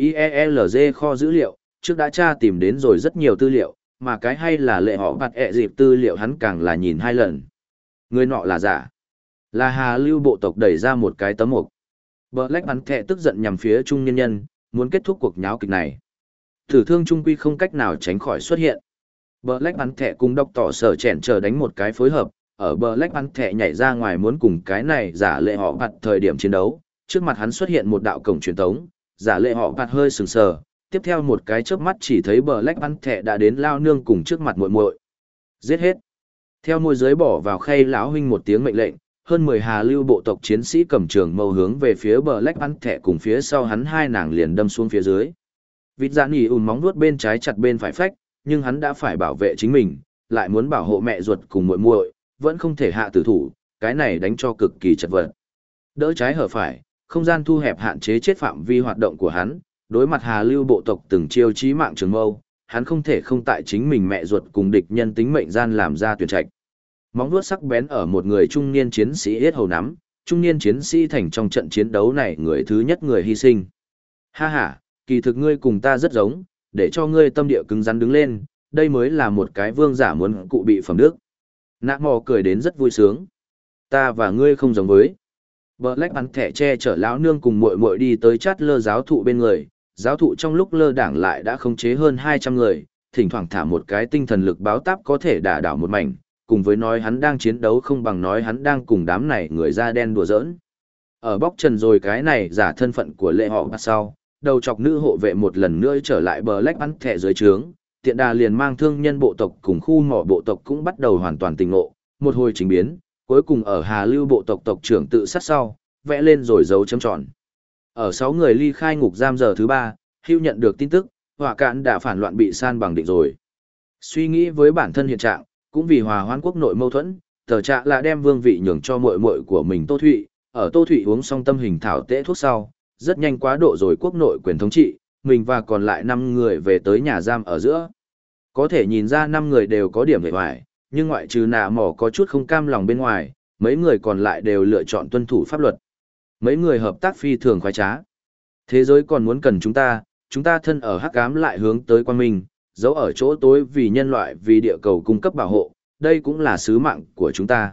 SHIELZ kho dữ liệu, trước đã tra tìm đến rồi rất nhiều tư liệu, mà cái hay là lệ họ bạt ẹ dịp tư liệu hắn càng là nhìn hai lần. Người nọ là giả. Là Hà Lưu bộ tộc đẩy ra một cái tấm mục. Black Panther tức giận nhằm phía trung nhân nhân, muốn kết thúc cuộc nháo kịch này. Tử thương trung quy không cách nào tránh khỏi xuất hiện. Black Panther cùng độc tỏ sở chèn chờ đánh một cái phối hợp, ở Black Panther nhảy ra ngoài muốn cùng cái này giả lệ họ bạt thời điểm chiến đấu, trước mặt hắn xuất hiện một đạo cổng truyền tống, giả lệ họ bạt hơi sừng sờ, tiếp theo một cái chớp mắt chỉ thấy Black Panther đã đến lao nương cùng trước mặt muội muội. Giết hết. Theo môi giới bỏ vào khay lão huynh một tiếng mệnh lệnh, hơn mười Hà Lưu bộ tộc chiến sĩ cầm trường mâu hướng về phía Black Panther cùng phía sau hắn hai nàng liền đâm xuống phía dưới. Vịt dạ nỉ ùn móng vuốt bên trái chặt bên phải phách, nhưng hắn đã phải bảo vệ chính mình, lại muốn bảo hộ mẹ ruột cùng muội muội, vẫn không thể hạ tử thủ, cái này đánh cho cực kỳ chật vật. Đỡ trái hở phải, không gian thu hẹp hạn chế chết phạm vi hoạt động của hắn, đối mặt Hà Lưu bộ tộc từng chiêu chí mạng trường mâu, hắn không thể không tại chính mình mẹ ruột cùng địch nhân tính mệnh gian làm ra tuyển trạch. Móng vuốt sắc bén ở một người trung niên chiến sĩ hết hầu nắm, trung niên chiến sĩ thành trong trận chiến đấu này người thứ nhất người hy sinh. Ha ha, kỳ thực ngươi cùng ta rất giống, để cho ngươi tâm địa cứng rắn đứng lên, đây mới là một cái vương giả muốn cụ bị phẩm đức. Nạ mò cười đến rất vui sướng. Ta và ngươi không giống với. Black Panther che chở lão nương cùng muội muội đi tới chát lơ giáo thụ bên người, giáo thụ trong lúc lơ đảng lại đã khống chế hơn hai trăm người, thỉnh thoảng thả một cái tinh thần lực báo táp có thể đả đảo một mảnh, cùng với nói hắn đang chiến đấu không bằng nói hắn đang cùng đám này người da đen đùa giỡn. Ở bóc trần rồi cái này giả thân phận của lệ họ bắt sau, đầu chọc nữ hộ vệ một lần nữa trở lại Black Panther dưới trướng, tiện đà liền mang thương nhân bộ tộc cùng khu mỏ bộ tộc cũng bắt đầu hoàn toàn tình ngộ, một hồi trình biến, cuối cùng ở Hà Lưu bộ tộc tộc trưởng tự sát sau, vẽ lên rồi dấu chấm tròn. Ở sáu người ly khai ngục giam giờ thứ ba, Hugh nhận được tin tức, hỏa cạn đã phản loạn bị san bằng định rồi. Suy nghĩ với bản thân hiện trạng, cũng vì hòa hoãn quốc nội mâu thuẫn, tờ trạ là đem vương vị nhường cho muội muội của mình Tô Thụy, ở Tô Thụy uống xong tâm hình thảo tễ thuốc sau, rất nhanh quá độ rồi quốc nội quyền thống trị, mình và còn lại năm người về tới nhà giam ở giữa. Có thể nhìn ra năm người đều có điểm vẻ vải, nhưng ngoại trừ nạ mỏ có chút không cam lòng bên ngoài, mấy người còn lại đều lựa chọn tuân thủ pháp luật. Mấy người hợp tác phi thường khoái trá. Thế giới còn muốn cần chúng ta, chúng ta thân ở hắc ám lại hướng tới quang minh, giấu ở chỗ tối vì nhân loại vì địa cầu cung cấp bảo hộ, đây cũng là sứ mạng của chúng ta.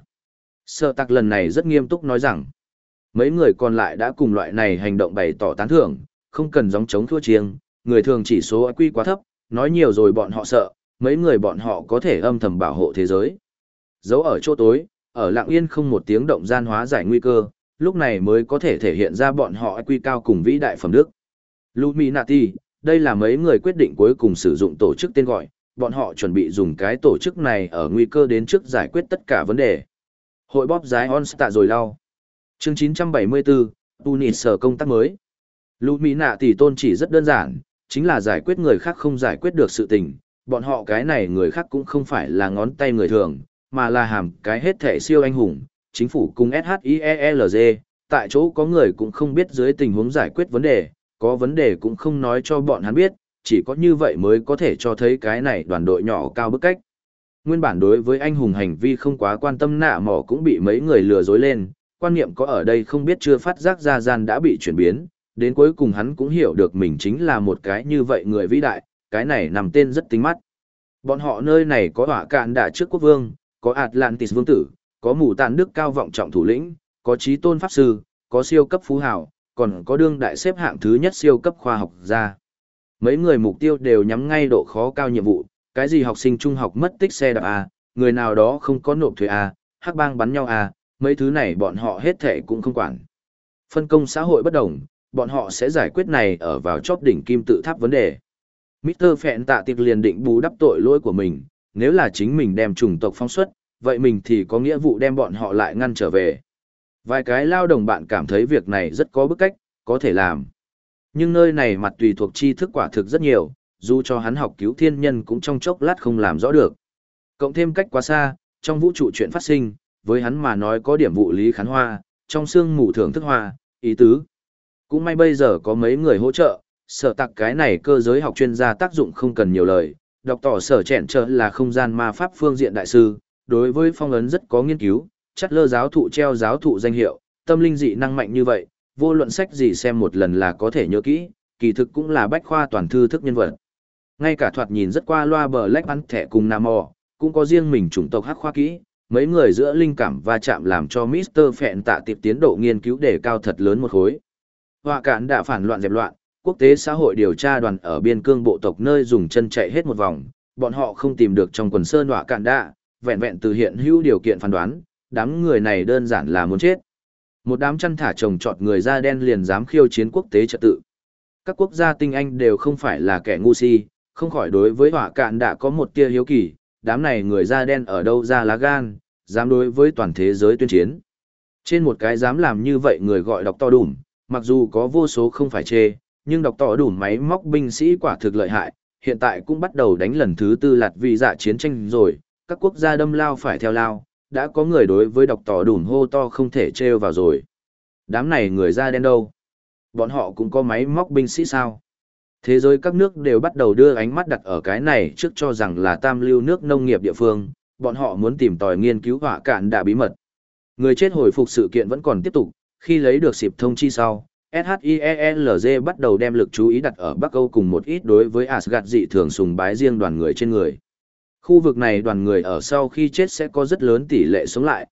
Sở tạc lần này rất nghiêm túc nói rằng, mấy người còn lại đã cùng loại này hành động bày tỏ tán thưởng, không cần gióng chống thua chiêng, người thường chỉ số i kiu quá thấp, nói nhiều rồi bọn họ sợ, mấy người bọn họ có thể âm thầm bảo hộ thế giới. Giấu ở chỗ tối, ở lặng yên không một tiếng động gian hóa giải nguy cơ, lúc này mới có thể thể hiện ra bọn họ i kiu cao cùng vĩ đại phẩm đức. Luminati, đây là mấy người quyết định cuối cùng sử dụng tổ chức tên gọi, bọn họ chuẩn bị dùng cái tổ chức này ở nguy cơ đến trước giải quyết tất cả vấn đề. Hội bóp giái Onsta rồi lau. Chương chín trăm bảy mươi tư, Tunis sở công tác mới. Luminati tôn chỉ rất đơn giản, chính là giải quyết người khác không giải quyết được sự tình, bọn họ cái này người khác cũng không phải là ngón tay người thường, mà là hàm cái hết thể siêu anh hùng, chính phủ cùng SHIELZ, tại chỗ có người cũng không biết dưới tình huống giải quyết vấn đề, có vấn đề cũng không nói cho bọn hắn biết, chỉ có như vậy mới có thể cho thấy cái này đoàn đội nhỏ cao bức cách. Nguyên bản đối với anh hùng hành vi không quá quan tâm nạ mỏ cũng bị mấy người lừa dối lên, quan niệm có ở đây không biết chưa phát giác ra gian đã bị chuyển biến, đến cuối cùng hắn cũng hiểu được mình chính là một cái như vậy người vĩ đại, cái này nằm tên rất tính mắt. Bọn họ nơi này có hỏa cạn đả trước quốc vương, có Atlantis vương tử, có mù tàn đức cao vọng trọng thủ lĩnh, có trí tôn pháp sư, có siêu cấp phú hào, còn có đương đại xếp hạng thứ nhất siêu cấp khoa học gia. Mấy người mục tiêu đều nhắm ngay độ khó cao nhiệm vụ, cái gì học sinh trung học mất tích xe đạp A, người nào đó không có nộp thuế A, hắc bang bắn nhau A, mấy thứ này bọn họ hết thể cũng không quản. Phân công xã hội bất đồng, bọn họ sẽ giải quyết này ở vào chóp đỉnh kim tự tháp vấn đề. mít tơ Phẹn tạ tiệc liền định bù đắp tội lỗi của mình, nếu là chính mình đem chủng tộc phóng xuất, vậy mình thì có nghĩa vụ đem bọn họ lại ngăn trở về. Vài cái lao đồng bạn cảm thấy việc này rất có bức cách, có thể làm. Nhưng nơi này mặt tùy thuộc tri thức quả thực rất nhiều, dù cho hắn học cứu thiên nhân cũng trong chốc lát không làm rõ được. Cộng thêm cách quá xa, trong vũ trụ chuyện phát sinh, với hắn mà nói có điểm vụ lý khán hoa, trong xương mù thưởng thức hoa, ý tứ. Cũng may bây giờ có mấy người hỗ trợ, sở tặc cái này cơ giới học chuyên gia tác dụng không cần nhiều lời, đọc tỏ sở chẹn trợ là không gian ma pháp phương diện đại sư, đối với phong ấn rất có nghiên cứu, chắt lơ giáo thụ treo giáo thụ danh hiệu, tâm linh dị năng mạnh như vậy, vô luận sách gì xem một lần là có thể nhớ kỹ, kỳ thực cũng là bách khoa toàn thư thức nhân vật. Ngay cả thoạt nhìn rất qua loa bờ lách bắn thẻ cùng Nam Mò, cũng có riêng mình chủng tộc hắc khoa kỹ, mấy người giữa linh cảm va chạm làm cho mít tơ Phẹn tạ tiệp tiến độ nghiên cứu đề cao thật lớn một khối. Họa cản đã phản loạn dẹp loạn, quốc tế xã hội điều tra đoàn ở biên cương bộ tộc nơi dùng chân chạy hết một vòng, bọn họ không tìm được trong quần sơn họa cản đã, vẹn vẹn từ hiện hữu điều kiện phán đoán, đám người này đơn giản là muốn chết. Một đám chăn thả trồng trọt người da đen liền dám khiêu chiến quốc tế trật tự. Các quốc gia tinh anh đều không phải là kẻ ngu si, không khỏi đối với họa cạn đã có một tia hiếu kỳ, đám này người da đen ở đâu ra lá gan, dám đối với toàn thế giới tuyên chiến. Trên một cái dám làm như vậy người gọi đọc to đủm, mặc dù có vô số không phải chê, nhưng đọc to đủm máy móc binh sĩ quả thực lợi hại, hiện tại cũng bắt đầu đánh lần thứ tư lạt vì dạ chiến tranh rồi, các quốc gia đâm lao phải theo lao, đã có người đối với đọc tỏ đủm hô to không thể trêu vào rồi. Đám này người da đen đâu? Bọn họ cũng có máy móc binh sĩ sao? Thế giới các nước đều bắt đầu đưa ánh mắt đặt ở cái này trước cho rằng là tam lưu nước nông nghiệp địa phương, bọn họ muốn tìm tòi nghiên cứu họa cạn đã bí mật. Người chết hồi phục sự kiện vẫn còn tiếp tục, khi lấy được xịp thông chi sau, SHIELZ bắt đầu đem lực chú ý đặt ở Bắc Âu cùng một ít đối với Asgard dị thường sùng bái riêng đoàn người trên người. Khu vực này đoàn người ở sau khi chết sẽ có rất lớn tỷ lệ sống lại,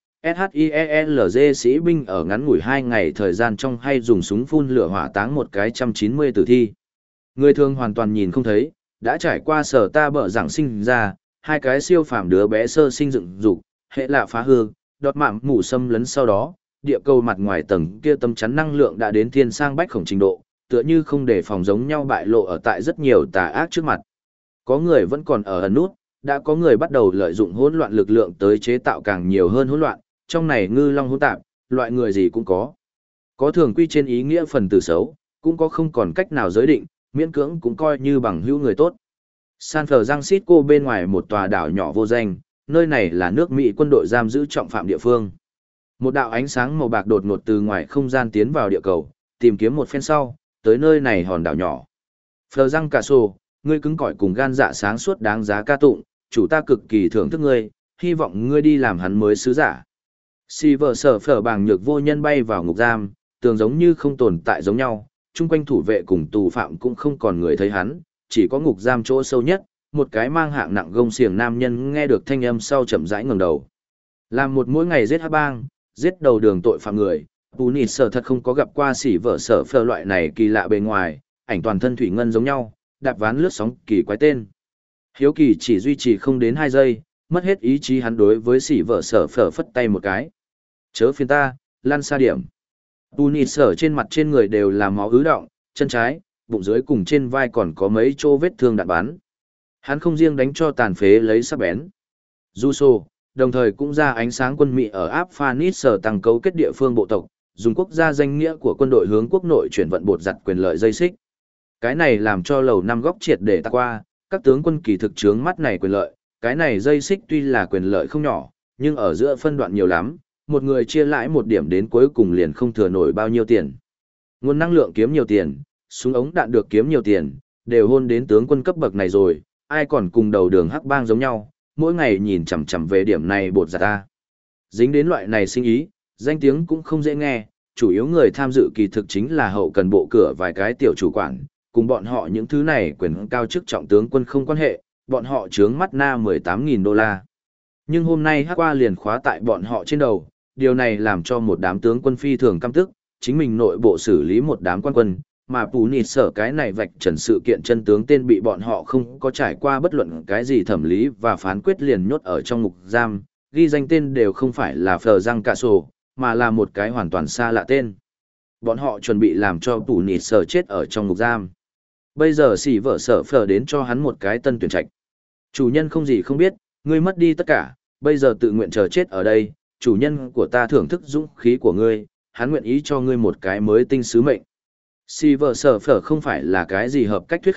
SHIELZ sĩ binh ở ngắn ngủi hai ngày thời gian trong hay dùng súng phun lửa hỏa táng một cái một trăm chín mươi tử thi. Người thường hoàn toàn nhìn không thấy, đã trải qua sở ta bở giảng sinh ra, hai cái siêu phàm đứa bé sơ sinh dựng dục, hệ lạ phá hư, đọt mạng mù xâm lấn sau đó, địa cầu mặt ngoài tầng kia tâm chắn năng lượng đã đến thiên sang bách khổng trình độ, tựa như không để phòng giống nhau bại lộ ở tại rất nhiều tà ác trước mặt. Có người vẫn còn ở ẩn nút, đã có người bắt đầu lợi dụng hỗn loạn lực lượng tới chế tạo càng nhiều hơn hỗn loạn, trong này ngư long hỗn tạp, loại người gì cũng có. Có thường quy trên ý nghĩa phần tử xấu, cũng có không còn cách nào giới định, miễn cưỡng cũng coi như bằng hữu người tốt. San Francisco bên ngoài một tòa đảo nhỏ vô danh, nơi này là nước Mỹ quân đội giam giữ trọng phạm địa phương. Một đạo ánh sáng màu bạc đột ngột từ ngoài không gian tiến vào địa cầu, tìm kiếm một phen sau, tới nơi này hòn đảo nhỏ. Phờ răng cả sổ, ngươi cứng cỏi cùng gan dạ sáng suốt đáng giá ca tụng, chủ ta cực kỳ thưởng thức ngươi, hy vọng ngươi đi làm hắn mới sứ giả. Si vợ sở phở bàng nhược vô nhân bay vào ngục giam, tường giống như không tồn tại giống nhau, chung quanh thủ vệ cùng tù phạm cũng không còn người thấy hắn, chỉ có ngục giam chỗ sâu nhất, một cái mang hạng nặng gông xiềng nam nhân nghe được thanh âm sau chậm rãi ngẩng đầu. Làm một mỗi ngày giết hắc bang, giết đầu đường tội phạm người, Bù Nịt Sở thật không có gặp qua xỉ vợ sở phở loại này kỳ lạ bề ngoài, ảnh toàn thân thủy ngân giống nhau, đạp ván lướt sóng kỳ quái tên. Hiếu kỳ chỉ duy trì không đến hai giây, mất hết ý chí hắn đối với xỉ vợ sở phở phất tay một cái. Chớ phiền ta, lăn xa điểm. Bù Nịt Sở trên mặt trên người đều là máu ứ động, chân trái, bụng dưới cùng trên vai còn có mấy chỗ vết thương đạn bắn. Hắn không riêng đánh cho tàn phế lấy sắc bén. Juso, đồng thời cũng ra ánh sáng quân Mỹ ở áp Phanis sở tăng cấu kết địa phương bộ tộc, dùng quốc gia danh nghĩa của quân đội hướng quốc nội chuyển vận bột giặt quyền lợi dây xích. Cái này làm cho lầu năm góc triệt để tạc qua, các tướng quân kỳ thực trướng mắt này quyền lợi, cái này dây xích tuy là quyền lợi không nhỏ, nhưng ở giữa phân đoạn nhiều lắm, một người chia lãi một điểm đến cuối cùng liền không thừa nổi bao nhiêu tiền. Nguồn năng lượng kiếm nhiều tiền, súng ống đạn được kiếm nhiều tiền, đều hôn đến tướng quân cấp bậc này rồi, ai còn cùng đầu đường hắc bang giống nhau, mỗi ngày nhìn chằm chằm về điểm này bột giặt ta. Dính đến loại này sinh ý, danh tiếng cũng không dễ nghe, chủ yếu người tham dự kỳ thực chính là hậu cần bộ cửa vài cái tiểu chủ quản, cùng bọn họ những thứ này quyền cao chức trọng tướng quân không quan hệ, bọn họ trướng mắt na mười tám nghìn đô la. Nhưng hôm nay hắc qua liền khóa tại bọn họ trên đầu, điều này làm cho một đám tướng quân phi thường căm tức, chính mình nội bộ xử lý một đám quan quân, mà Pù Nịt Sở cái này vạch trần sự kiện chân tướng tên bị bọn họ không có trải qua bất luận cái gì thẩm lý và phán quyết liền nhốt ở trong ngục giam, ghi danh tên đều không phải là Phờ Răng Cạ Sổ, mà là một cái hoàn toàn xa lạ tên. Bọn họ chuẩn bị làm cho Pù Nịt Sở chết ở trong ngục giam. Bây giờ xỉ vợ Sở Phờ đến cho hắn một cái tân tuyển trạch. Chủ nhân không gì không biết, ngươi mất đi tất cả, bây giờ tự nguyện chờ chết ở đây, chủ nhân của ta thưởng thức dũng khí của ngươi, hắn nguyện ý cho ngươi một cái mới tinh sứ mệnh. Si vợ sở phở không phải là cái gì hợp cách thuyết khách,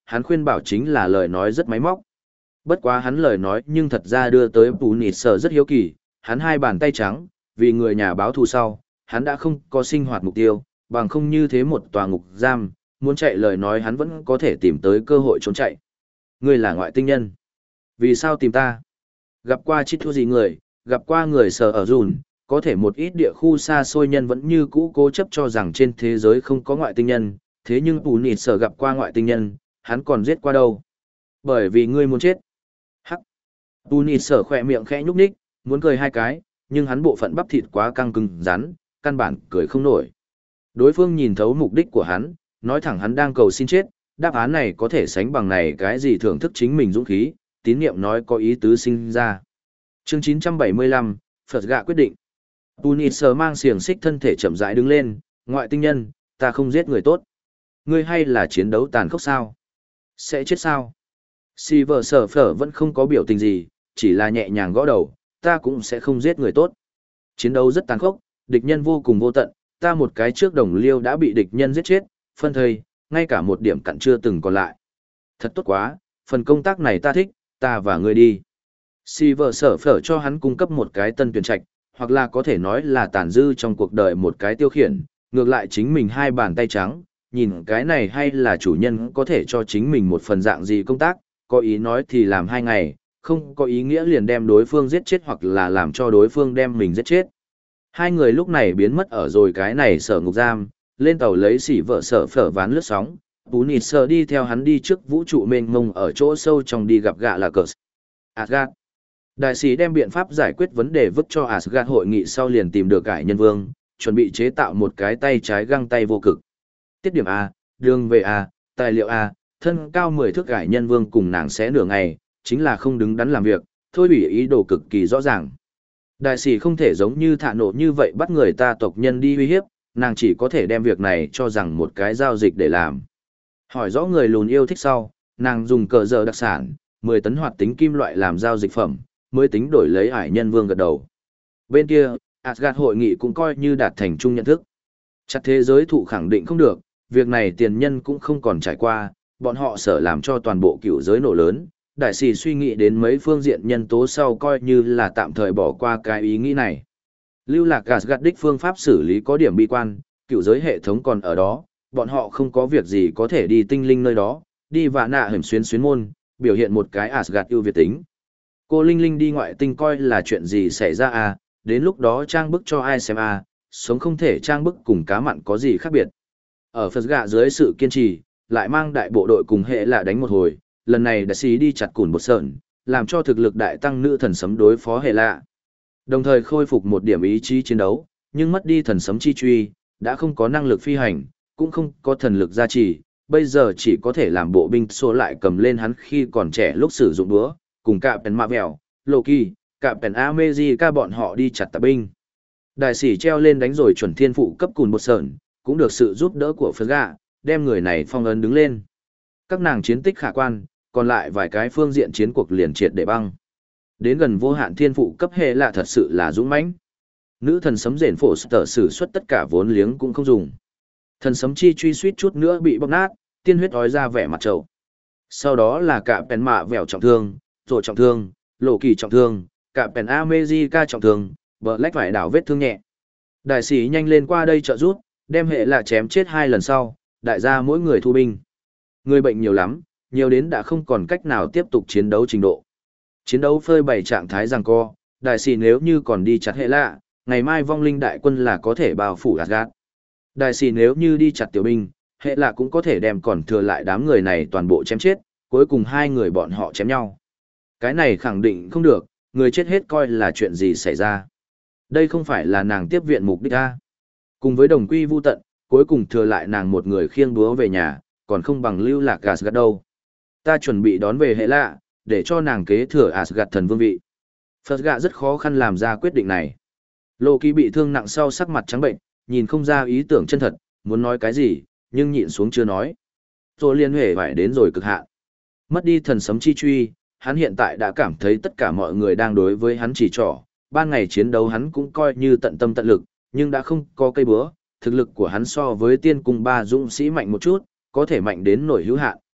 hắn khuyên bảo chính là lời nói rất máy móc. Bất quá hắn lời nói nhưng thật ra đưa tới Bù Nịt Sở rất hiếu kỳ, hắn hai bàn tay trắng, vì người nhà báo thù sau, hắn đã không có sinh hoạt mục tiêu, bằng không như thế một tòa ngục giam, muốn chạy lời nói hắn vẫn có thể tìm tới cơ hội trốn chạy. Ngươi là ngoại tinh nhân. Vì sao tìm ta? Gặp qua chít thua gì người, gặp qua người sở ở dùn, có thể một ít địa khu xa xôi nhân vẫn như cũ cố chấp cho rằng trên thế giới không có ngoại tinh nhân, thế nhưng Bù Nịt Sở gặp qua ngoại tinh nhân, hắn còn giết qua đâu? Bởi vì ngươi muốn chết. Hắc. Bù Nịt Sở khỏe miệng khẽ nhúc nhích, muốn cười hai cái, nhưng hắn bộ phận bắp thịt quá căng cứng rắn, căn bản cười không nổi. Đối phương nhìn thấu mục đích của hắn, nói thẳng hắn đang cầu xin chết, đáp án này có thể sánh bằng này cái gì thưởng thức chính mình dũng khí, tín niệm nói có ý tứ sinh ra. Chương chín trăm bảy mươi lăm, Phật gạ quyết định. Punisher mang xiềng xích thân thể chậm rãi đứng lên, ngoại tinh nhân, ta không giết người tốt. Ngươi hay là chiến đấu tàn khốc sao? Sẽ chết sao? Silver sở phở vẫn không có biểu tình gì, chỉ là nhẹ nhàng gõ đầu, ta cũng sẽ không giết người tốt. Chiến đấu rất tàn khốc, địch nhân vô cùng vô tận, ta một cái trước đồng liêu đã bị địch nhân giết chết, phân thây, ngay cả một điểm cặn chưa từng còn lại. Thật tốt quá, phần công tác này ta thích, ta và ngươi đi. Silver sở phở cho hắn cung cấp một cái tân tuyển trạch, hoặc là có thể nói là tàn dư trong cuộc đời một cái tiêu khiển, ngược lại chính mình hai bàn tay trắng, nhìn cái này hay là chủ nhân có thể cho chính mình một phần dạng gì công tác, có ý nói thì làm hai ngày, không có ý nghĩa liền đem đối phương giết chết hoặc là làm cho đối phương đem mình giết chết. Hai người lúc này biến mất ở rồi cái này sở ngục giam, lên tàu lấy xỉ vợ sở phở ván lướt sóng, Bú Nịt Sở đi theo hắn đi trước vũ trụ mênh mông ở chỗ sâu trong đi gặp gạ là cờ. Asgard. Đại sĩ đem biện pháp giải quyết vấn đề vứt cho Asgard hội nghị sau liền tìm được cải nhân vương, chuẩn bị chế tạo một cái tay trái găng tay vô cực. Tiết điểm A, đường về A, tài liệu A, thân cao mười thước cải nhân vương cùng nàng sẽ nửa ngày, chính là không đứng đắn làm việc, thôi ủy ý đồ cực kỳ rõ ràng. Đại sĩ không thể giống như thả nộ như vậy bắt người ta tộc nhân đi uy hiếp, nàng chỉ có thể đem việc này cho rằng một cái giao dịch để làm. Hỏi rõ người lùn yêu thích sau, nàng dùng cờ giờ đặc sản, mười tấn hoạt tính kim loại làm giao dịch phẩm, mới tính đổi lấy ải nhân vương gật đầu. Bên kia, Asgard hội nghị cũng coi như đạt thành chung nhận thức. Chặt thế giới thụ khẳng định không được, việc này tiền nhân cũng không còn trải qua, bọn họ sợ làm cho toàn bộ cựu giới nổ lớn. Đại sĩ suy nghĩ đến mấy phương diện nhân tố sau coi như là tạm thời bỏ qua cái ý nghĩ này. Lưu lạc Asgard đích phương pháp xử lý có điểm bi quan, cựu giới hệ thống còn ở đó, bọn họ không có việc gì có thể đi tinh linh nơi đó, đi và nạ hẻm xuyến xuyến môn, biểu hiện một cái Asgard ưu việt tính. Cô Linh Linh đi ngoại tinh coi là chuyện gì xảy ra à, đến lúc đó trang bức cho ai xem à, sống không thể trang bức cùng cá mặn có gì khác biệt. Ở Phật gạ dưới sự kiên trì, lại mang đại bộ đội cùng hệ lạ đánh một hồi, lần này đại sĩ đi chặt cùn một sợn, làm cho thực lực đại tăng nữ thần sấm đối phó hệ lạ. Đồng thời khôi phục một điểm ý chí chiến đấu, nhưng mất đi thần sấm chi truy, đã không có năng lực phi hành, cũng không có thần lực gia trì, bây giờ chỉ có thể làm bộ binh số lại cầm lên hắn khi còn trẻ lúc sử dụng đũa, cùng cả Pen Marvel, Loki, cả Pen America bọn họ đi chặt tà binh. Đại sĩ treo lên đánh rồi chuẩn thiên phụ cấp cùn một sợn, cũng được sự giúp đỡ của Phật gạ, đem người này phong ấn đứng lên. Các nàng chiến tích khả quan, còn lại vài cái phương diện chiến cuộc liền triệt để băng. Đến gần vô hạn thiên phụ cấp hệ lạ thật sự là dũng mãnh. Nữ thần sấm rền phổ sở sử xuất tất cả vốn liếng cũng không dùng. Thần sấm chi truy suýt chút nữa bị bóc nát, tiên huyết ói ra vẻ mặt trầu. Sau đó là cả Pen mạ vẻo trọng thương, rồi trọng thương, lộ kỳ trọng thương, cả Pen America trọng thương, bờ lách phải đảo vết thương nhẹ. Đại sĩ nhanh lên qua đây trợ giúp, đem hệ lạ chém chết hai lần sau, đại gia mỗi người thu binh. Người bệnh nhiều lắm, nhiều đến đã không còn cách nào tiếp tục chiến đấu trình độ. Chiến đấu phơi bày trạng thái giằng co, đại sĩ nếu như còn đi chặt hệ lạ, ngày mai vong linh đại quân là có thể bao phủ Asgard. Đại sĩ nếu như đi chặt tiểu binh, hệ lạ cũng có thể đem còn thừa lại đám người này toàn bộ chém chết, cuối cùng hai người bọn họ chém nhau. Cái này khẳng định không được, người chết hết coi là chuyện gì xảy ra. Đây không phải là nàng tiếp viện mục đích a. Cùng với đồng quy vu tận, cuối cùng thừa lại nàng một người khiêng búa về nhà, còn không bằng lưu lạc Asgard đâu. Ta chuẩn bị đón về hệ lạ, để cho nàng kế thừa Asgard thần vương vị. Phật gạ rất khó khăn làm ra quyết định này. Loki bị thương nặng sau sắc mặt trắng bệnh, nhìn không ra ý tưởng chân thật, muốn nói cái gì, nhưng nhịn xuống chưa nói. Rồi liên hệ phải đến rồi cực hạn. Mất đi thần sấm chi truy, hắn hiện tại đã cảm thấy tất cả mọi người đang đối với hắn chỉ trỏ. Ban ngày chiến đấu hắn cũng coi như tận tâm tận lực, nhưng đã không có cây búa, thực lực của hắn so với tiên cung ba dũng sĩ mạnh một chút, có thể mạnh đến nổi hữu hạn,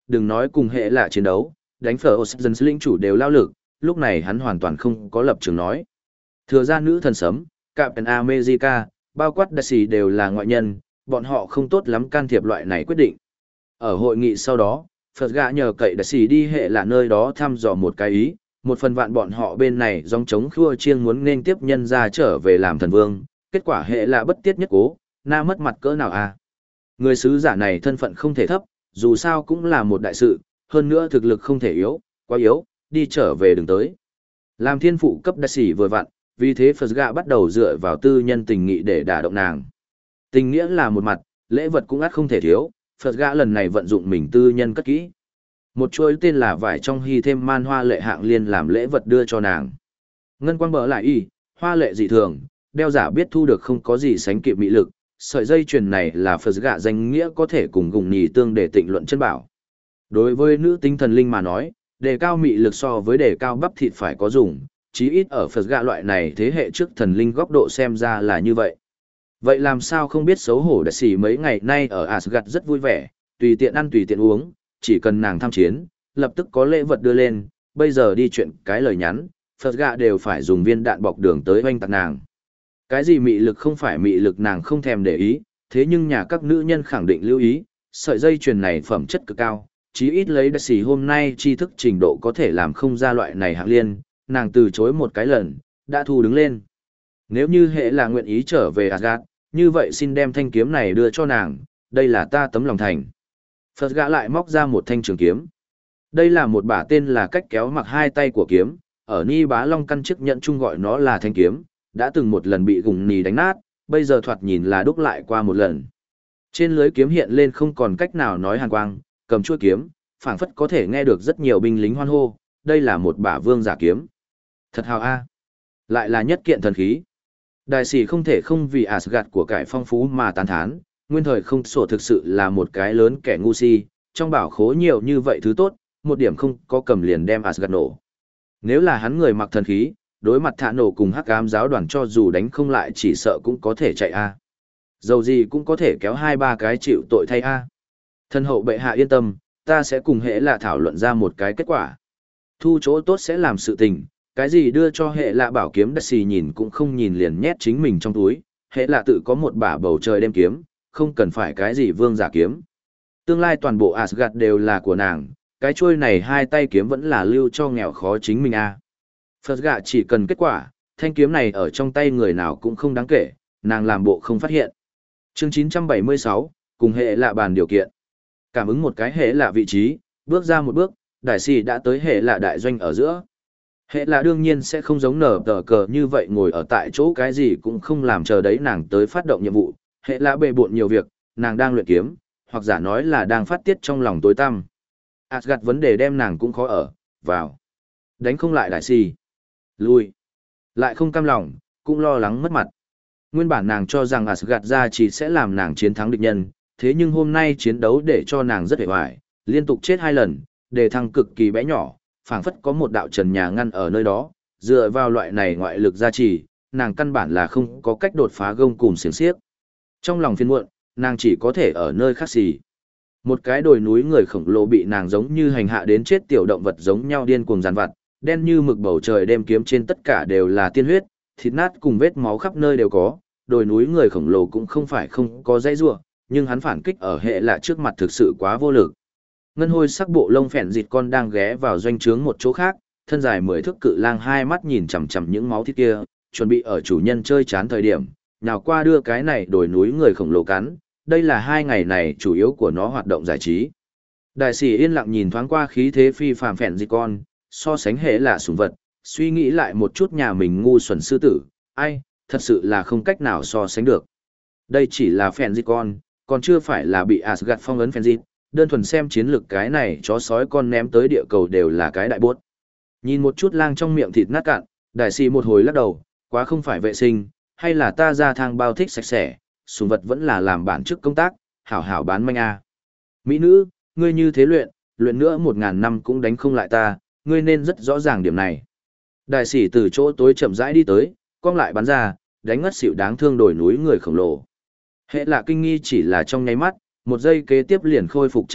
đừng nói cùng hệ lạ chiến đấu, đánh phở dân lĩnh chủ đều lao lực, lúc này hắn hoàn toàn không có lập trường nói. Thừa ra nữ thần sấm, Captain America, bao quát đại sĩ đều là ngoại nhân, bọn họ không tốt lắm can thiệp loại này quyết định. Ở hội nghị sau đó, Phật gã nhờ cậy đại sĩ đi hệ là nơi đó thăm dò một cái ý, một phần vạn bọn họ bên này dòng chống khua chiêng muốn nên tiếp nhân ra trở về làm thần vương, kết quả hệ là bất tiết nhất cố, na mất mặt cỡ nào à. Người sứ giả này thân phận không thể thấp, dù sao cũng là một đại sự, hơn nữa thực lực không thể yếu, quá yếu, đi trở về đừng tới. Làm thiên phụ cấp đại sĩ vừa vặn, vì thế Phật gã bắt đầu dựa vào tư nhân tình nghị để đả động nàng. Tình nghĩa là một mặt, lễ vật cũng ắt không thể thiếu, Phật gã lần này vận dụng mình tư nhân cất kỹ. Một chuỗi tên là vải trong hy thêm man hoa lệ hạng liên làm lễ vật đưa cho nàng. Ngân quang bờ lại y, hoa lệ dị thường, đeo giả biết thu được không có gì sánh kịp mỹ lực, sợi dây chuyền này là Phật gã danh nghĩa có thể cùng gùng nhì tương để tịnh luận chân bảo. Đối với nữ tinh thần linh mà nói, đề cao mỹ lực so với đề cao bắp thịt phải có dùng, chí ít ở Phật gã loại này thế hệ trước thần linh góc độ xem ra là như vậy. Vậy làm sao không biết xấu hổ đại sĩ mấy ngày nay ở Asgard rất vui vẻ, tùy tiện ăn tùy tiện uống, chỉ cần nàng tham chiến, lập tức có lễ vật đưa lên, bây giờ đi chuyện cái lời nhắn, Phật gã đều phải dùng viên đạn bọc đường tới oanh tạc nàng. Cái gì mị lực không phải mị lực nàng không thèm để ý, thế nhưng nhà các nữ nhân khẳng định lưu ý, sợi dây chuyền này phẩm chất cực cao, chí ít lấy đại sĩ hôm nay tri thức trình độ có thể làm không ra loại này hạng liên, nàng từ chối một cái lần, đã thu đứng lên. Nếu như hệ là nguyện ý trở về Asgard, như vậy xin đem thanh kiếm này đưa cho nàng, đây là ta tấm lòng thành. Phật gã lại móc ra một thanh trường kiếm. Đây là một bả tên là cách kéo mặc hai tay của kiếm, ở Ni Bá Long căn chức nhận chung gọi nó là thanh kiếm, đã từng một lần bị gùng nì đánh nát, bây giờ thoạt nhìn là đúc lại qua một lần. Trên lưới kiếm hiện lên không còn cách nào nói hàn quang, cầm chuôi kiếm, phảng phất có thể nghe được rất nhiều binh lính hoan hô, đây là một bả vương giả kiếm. Thật hào a, lại là nhất kiện thần khí. Đại sĩ không thể không vì Asgard của cải phong phú mà tán thán, nguyên thời không sổ thực sự là một cái lớn kẻ ngu si, trong bảo khố nhiều như vậy thứ tốt, một điểm không có cầm liền đem Asgard nổ. Nếu là hắn người mặc thần khí, đối mặt thả nổ cùng hắc ám giáo đoàn cho dù đánh không lại chỉ sợ cũng có thể chạy a. Dầu gì cũng có thể kéo hai ba cái chịu tội thay a. Thân hậu bệ hạ yên tâm, ta sẽ cùng hệ là thảo luận ra một cái kết quả. Thu chỗ tốt sẽ làm sự tình, cái gì đưa cho hệ lạ bảo kiếm đất xì nhìn cũng không nhìn liền nhét chính mình trong túi, hệ lạ tự có một bả bầu trời đem kiếm, không cần phải cái gì vương giả kiếm. Tương lai toàn bộ Asgard đều là của nàng, cái chuôi này hai tay kiếm vẫn là lưu cho nghèo khó chính mình a. Phật gạ chỉ cần kết quả, thanh kiếm này ở trong tay người nào cũng không đáng kể, nàng làm bộ không phát hiện. Chương chín trăm bảy mươi sáu, cùng hệ lạ bàn điều kiện. Cảm ứng một cái hệ lạ vị trí, bước ra một bước, đại sĩ đã tới hệ lạ đại doanh ở giữa. Hệ lạ đương nhiên sẽ không giống nở tờ cờ như vậy ngồi ở tại chỗ cái gì cũng không làm chờ đấy nàng tới phát động nhiệm vụ. Hệ lạ bề bộn nhiều việc, nàng đang luyện kiếm, hoặc giả nói là đang phát tiết trong lòng tối tăm. Asgard vấn đề đem nàng cũng khó ở, vào. Đánh không lại đại sĩ. Lui. Lại không cam lòng, cũng lo lắng mất mặt. Nguyên bản nàng cho rằng Asgard ra chỉ sẽ làm nàng chiến thắng địch nhân, thế nhưng hôm nay chiến đấu để cho nàng rất hề hoài, liên tục chết hai lần, đề thăng cực kỳ bé nhỏ, phảng phất có một đạo trần nhà ngăn ở nơi đó, dựa vào loại này ngoại lực gia trì, nàng căn bản là không có cách đột phá gông cùm xiềng xiếc. Trong lòng phiền muộn, nàng chỉ có thể ở nơi khác xì. Một cái đồi núi người khổng lồ bị nàng giống như hành hạ đến chết tiểu động vật giống nhau điên cuồng giàn vặt, đen như mực bầu trời đêm kiếm trên tất cả đều là tiên huyết, thịt nát cùng vết máu khắp nơi đều có, đồi núi người khổng lồ cũng không phải không có dây rua, nhưng hắn phản kích ở hệ lạ trước mặt thực sự quá vô lực. Ngân hôi sắc bộ lông phèn dịt con đang ghé vào doanh trướng một chỗ khác, thân dài mười thước cự lang hai mắt nhìn chằm chằm những máu thịt kia, chuẩn bị ở chủ nhân chơi chán thời điểm, nào qua đưa cái này đồi núi người khổng lồ cắn, đây là hai ngày này chủ yếu của nó hoạt động giải trí. Đại sĩ yên lặng nhìn thoáng qua khí thế phi phàm phèn dịt con, so sánh hệ là sủng vật, suy nghĩ lại một chút nhà mình ngu xuẩn sư tử, ai, thật sự là không cách nào so sánh được. Đây chỉ là phèn dịt con, còn chưa phải là bị Asgard phong ấn phèn dịt, đơn thuần xem chiến lược cái này chó sói con ném tới địa cầu đều là cái đại bốt. Nhìn một chút lang trong miệng thịt nát cạn, đại sĩ một hồi lắc đầu, quá không phải vệ sinh, hay là ta ra thang bao thích sạch sẽ, sủng vật vẫn là làm bản chức công tác, hảo hảo bán manh a. Mỹ nữ, ngươi như thế luyện, luyện nữa một ngàn năm cũng đánh không lại ta, ngươi nên rất rõ ràng điểm này. Đại sĩ từ chỗ tối chậm rãi đi tới, cong lại bắn ra, đánh ngất xỉu đáng thương đồi núi người khổng lồ. Hệ là kinh nghi chỉ là trong nháy mắt, một giây kế tiếp liền khôi phục chấn định,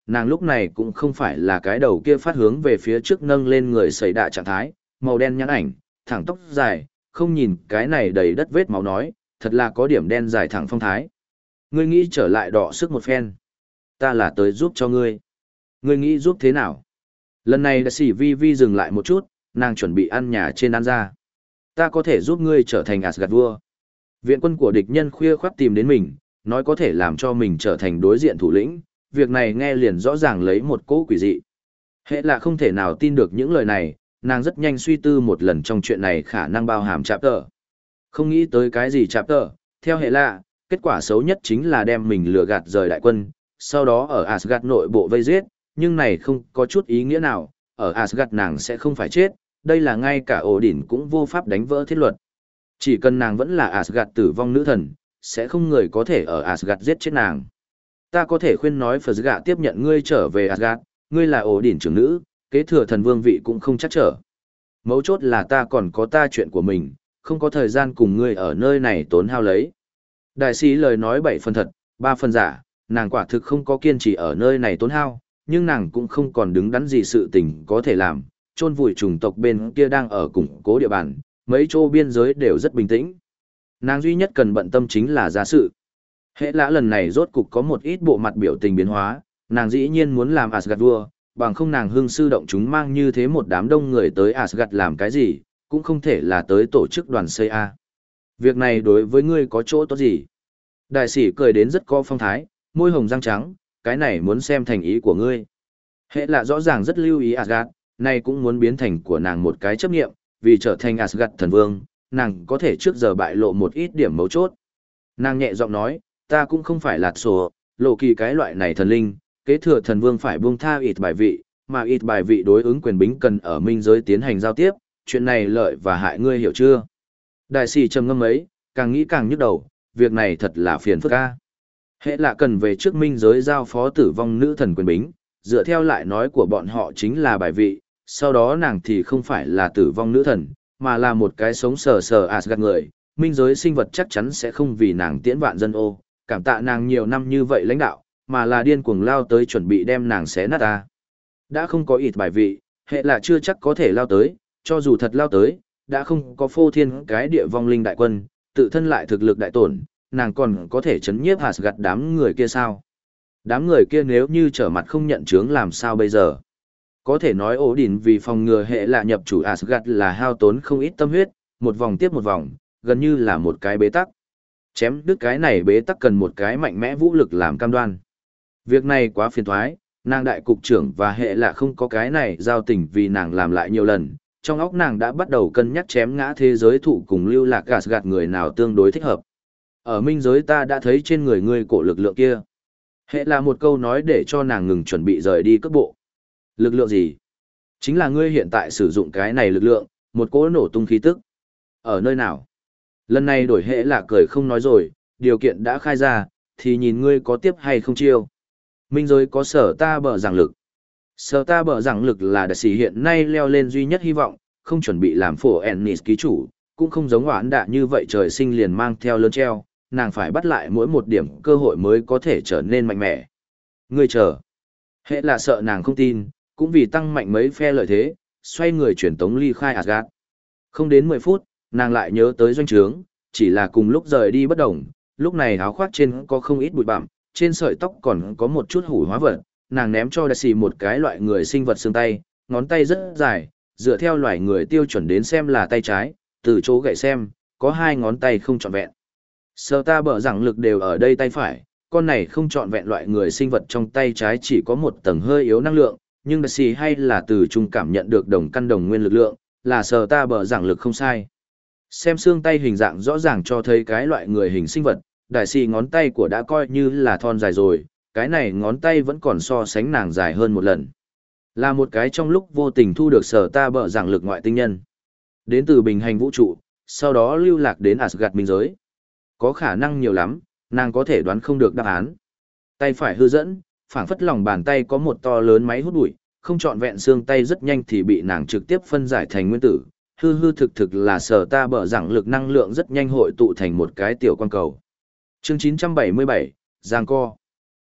nàng lúc này cũng không phải là cái đầu kia phát hướng về phía trước nâng lên người sẩy đạ trạng thái, màu đen nhãn ảnh, thẳng tóc dài, không nhìn cái này đầy đất vết máu nói, thật là có điểm đen dài thẳng phong thái. Ngươi nghĩ trở lại đọ sức một phen. Ta là tới giúp cho ngươi. Ngươi nghĩ giúp thế nào? Lần này đã xỉ vi vi dừng lại một chút, nàng chuẩn bị ăn nhà trên ăn ra. Ta có thể giúp ngươi trở thành Asgard vua. Viện quân của địch nhân khuya khoắt tìm đến mình, nói có thể làm cho mình trở thành đối diện thủ lĩnh. Việc này nghe liền rõ ràng lấy một cỗ quỷ dị. Hệ là không thể nào tin được những lời này, nàng rất nhanh suy tư một lần trong chuyện này khả năng bao hàm chạp tờ. Không nghĩ tới cái gì chạp tờ, theo hệ lạ, kết quả xấu nhất chính là đem mình lừa gạt rời đại quân, sau đó ở Asgard nội bộ vây giết, nhưng này không có chút ý nghĩa nào, ở Asgard nàng sẽ không phải chết, đây là ngay cả Odin cũng vô pháp đánh vỡ thiết luật. Chỉ cần nàng vẫn là Asgard tử vong nữ thần, sẽ không người có thể ở Asgard giết chết nàng. Ta có thể khuyên nói Phật tiếp nhận ngươi trở về Asgard, ngươi là Odin trưởng nữ, kế thừa thần vương vị cũng không chắc trở. Mấu chốt là ta còn có ta chuyện của mình, không có thời gian cùng ngươi ở nơi này tốn hao lấy. Đại sĩ lời nói bảy phần thật, ba phần giả, nàng quả thực không có kiên trì ở nơi này tốn hao, nhưng nàng cũng không còn đứng đắn gì sự tình có thể làm, chôn vùi chủng tộc bên kia đang ở củng cố địa bàn, mấy chỗ biên giới đều rất bình tĩnh. Nàng duy nhất cần bận tâm chính là gia sự. Hệ lã lần này rốt cục có một ít bộ mặt biểu tình biến hóa, nàng dĩ nhiên muốn làm Asgard vua, bằng không nàng hưng sư động chúng mang như thế một đám đông người tới Asgard làm cái gì, cũng không thể là tới tổ chức đoàn xây A. Việc này đối với ngươi có chỗ tốt gì? Đại sĩ cười đến rất có phong thái, môi hồng răng trắng, cái này muốn xem thành ý của ngươi. Hệ là rõ ràng rất lưu ý Asgard, nay cũng muốn biến thành của nàng một cái chấp nghiệm, vì trở thành Asgard thần vương, nàng có thể trước giờ bại lộ một ít điểm mấu chốt. Nàng nhẹ giọng nói, ta cũng không phải là sổ, lộ kỳ cái loại này thần linh, kế thừa thần vương phải buông tha ít bài vị, mà ít bài vị đối ứng quyền bính cần ở minh giới tiến hành giao tiếp, chuyện này lợi và hại ngươi hiểu chưa? Đại sĩ trầm ngâm ấy, càng nghĩ càng nhức đầu, việc này thật là phiền phức ca. Hệ là cần về trước minh giới giao phó tử vong nữ thần quyền bính, dựa theo lại nói của bọn họ chính là bài vị, sau đó nàng thì không phải là tử vong nữ thần, mà là một cái sống sờ sờ Asgard người, minh giới sinh vật chắc chắn sẽ không vì nàng tiễn vạn dân ô, cảm tạ nàng nhiều năm như vậy lãnh đạo, mà là điên cuồng lao tới chuẩn bị đem nàng xé nát ta. Đã không có ít bài vị, hệ là chưa chắc có thể lao tới, cho dù thật lao tới, đã không có phô thiên cái địa vong linh đại quân, tự thân lại thực lực đại tổn, nàng còn có thể chấn nhiếp Asgard đám người kia sao? Đám người kia nếu như trở mặt không nhận chướng làm sao bây giờ? Có thể nói Odin vì phòng ngừa hệ là nhập chủ Asgard là hao tốn không ít tâm huyết, một vòng tiếp một vòng, gần như là một cái bế tắc. Chém đứt cái này bế tắc cần một cái mạnh mẽ vũ lực làm cam đoan. Việc này quá phiền toái, nàng đại cục trưởng và hệ là không có cái này giao tình vì nàng làm lại nhiều lần. Trong óc nàng đã bắt đầu cân nhắc chém ngã thế giới thụ cùng lưu lạc Asgard người nào tương đối thích hợp. Ở minh giới ta đã thấy trên người ngươi cổ lực lượng kia. Hệ là một câu nói để cho nàng ngừng chuẩn bị rời đi cước bộ. Lực lượng gì? Chính là ngươi hiện tại sử dụng cái này lực lượng, một cỗ nổ tung khí tức. Ở nơi nào? Lần này đổi hệ là cười không nói rồi, điều kiện đã khai ra, thì nhìn ngươi có tiếp hay không chiêu. Minh giới có sở ta bở giảng lực. Sở ta bở giảng lực là đại sĩ hiện nay leo lên duy nhất hy vọng, không chuẩn bị làm phổ Ennis ký chủ, cũng không giống hoãn đạ như vậy trời sinh liền mang theo lớn treo, nàng phải bắt lại mỗi một điểm cơ hội mới có thể trở nên mạnh mẽ. Ngươi chờ. Hệ là sợ nàng không tin, cũng vì tăng mạnh mấy phe lợi thế, xoay người chuyển tống ly khai Asgard. Không đến mười phút, nàng lại nhớ tới doanh trướng, chỉ là cùng lúc rời đi bất đồng, lúc này áo khoác trên có không ít bụi bặm, trên sợi tóc còn có một chút hủ hóa vật, nàng ném cho đại sĩ một cái loại người sinh vật xương tay, ngón tay rất dài, dựa theo loài người tiêu chuẩn đến xem là tay trái, từ chỗ gậy xem, có hai ngón tay không trọn vẹn. Sở ta bở rằng lực đều ở đây tay phải, con này không trọn vẹn loại người sinh vật trong tay trái chỉ có một tầng hơi yếu năng lượng, nhưng đại sĩ hay là từ trung cảm nhận được đồng căn đồng nguyên lực lượng, là sở ta bở rằng lực không sai. Xem xương tay hình dạng rõ ràng cho thấy cái loại người hình sinh vật, đại sĩ ngón tay của đã coi như là thon dài rồi, cái này ngón tay vẫn còn so sánh nàng dài hơn một lần. Là một cái trong lúc vô tình thu được sở ta bở rằng lực ngoại tinh nhân. Đến từ bình hành vũ trụ, sau đó lưu lạc đến Asgard minh giới. Có khả năng nhiều lắm, nàng có thể đoán không được đáp án. Tay phải hư dẫn, phảng phất lòng bàn tay có một to lớn máy hút bụi, không trọn vẹn xương tay rất nhanh thì bị nàng trực tiếp phân giải thành nguyên tử. Hư hư thực thực là sở ta bở rằng lực năng lượng rất nhanh hội tụ thành một cái tiểu quang cầu. Chương chín trăm bảy mươi bảy, Giang Co.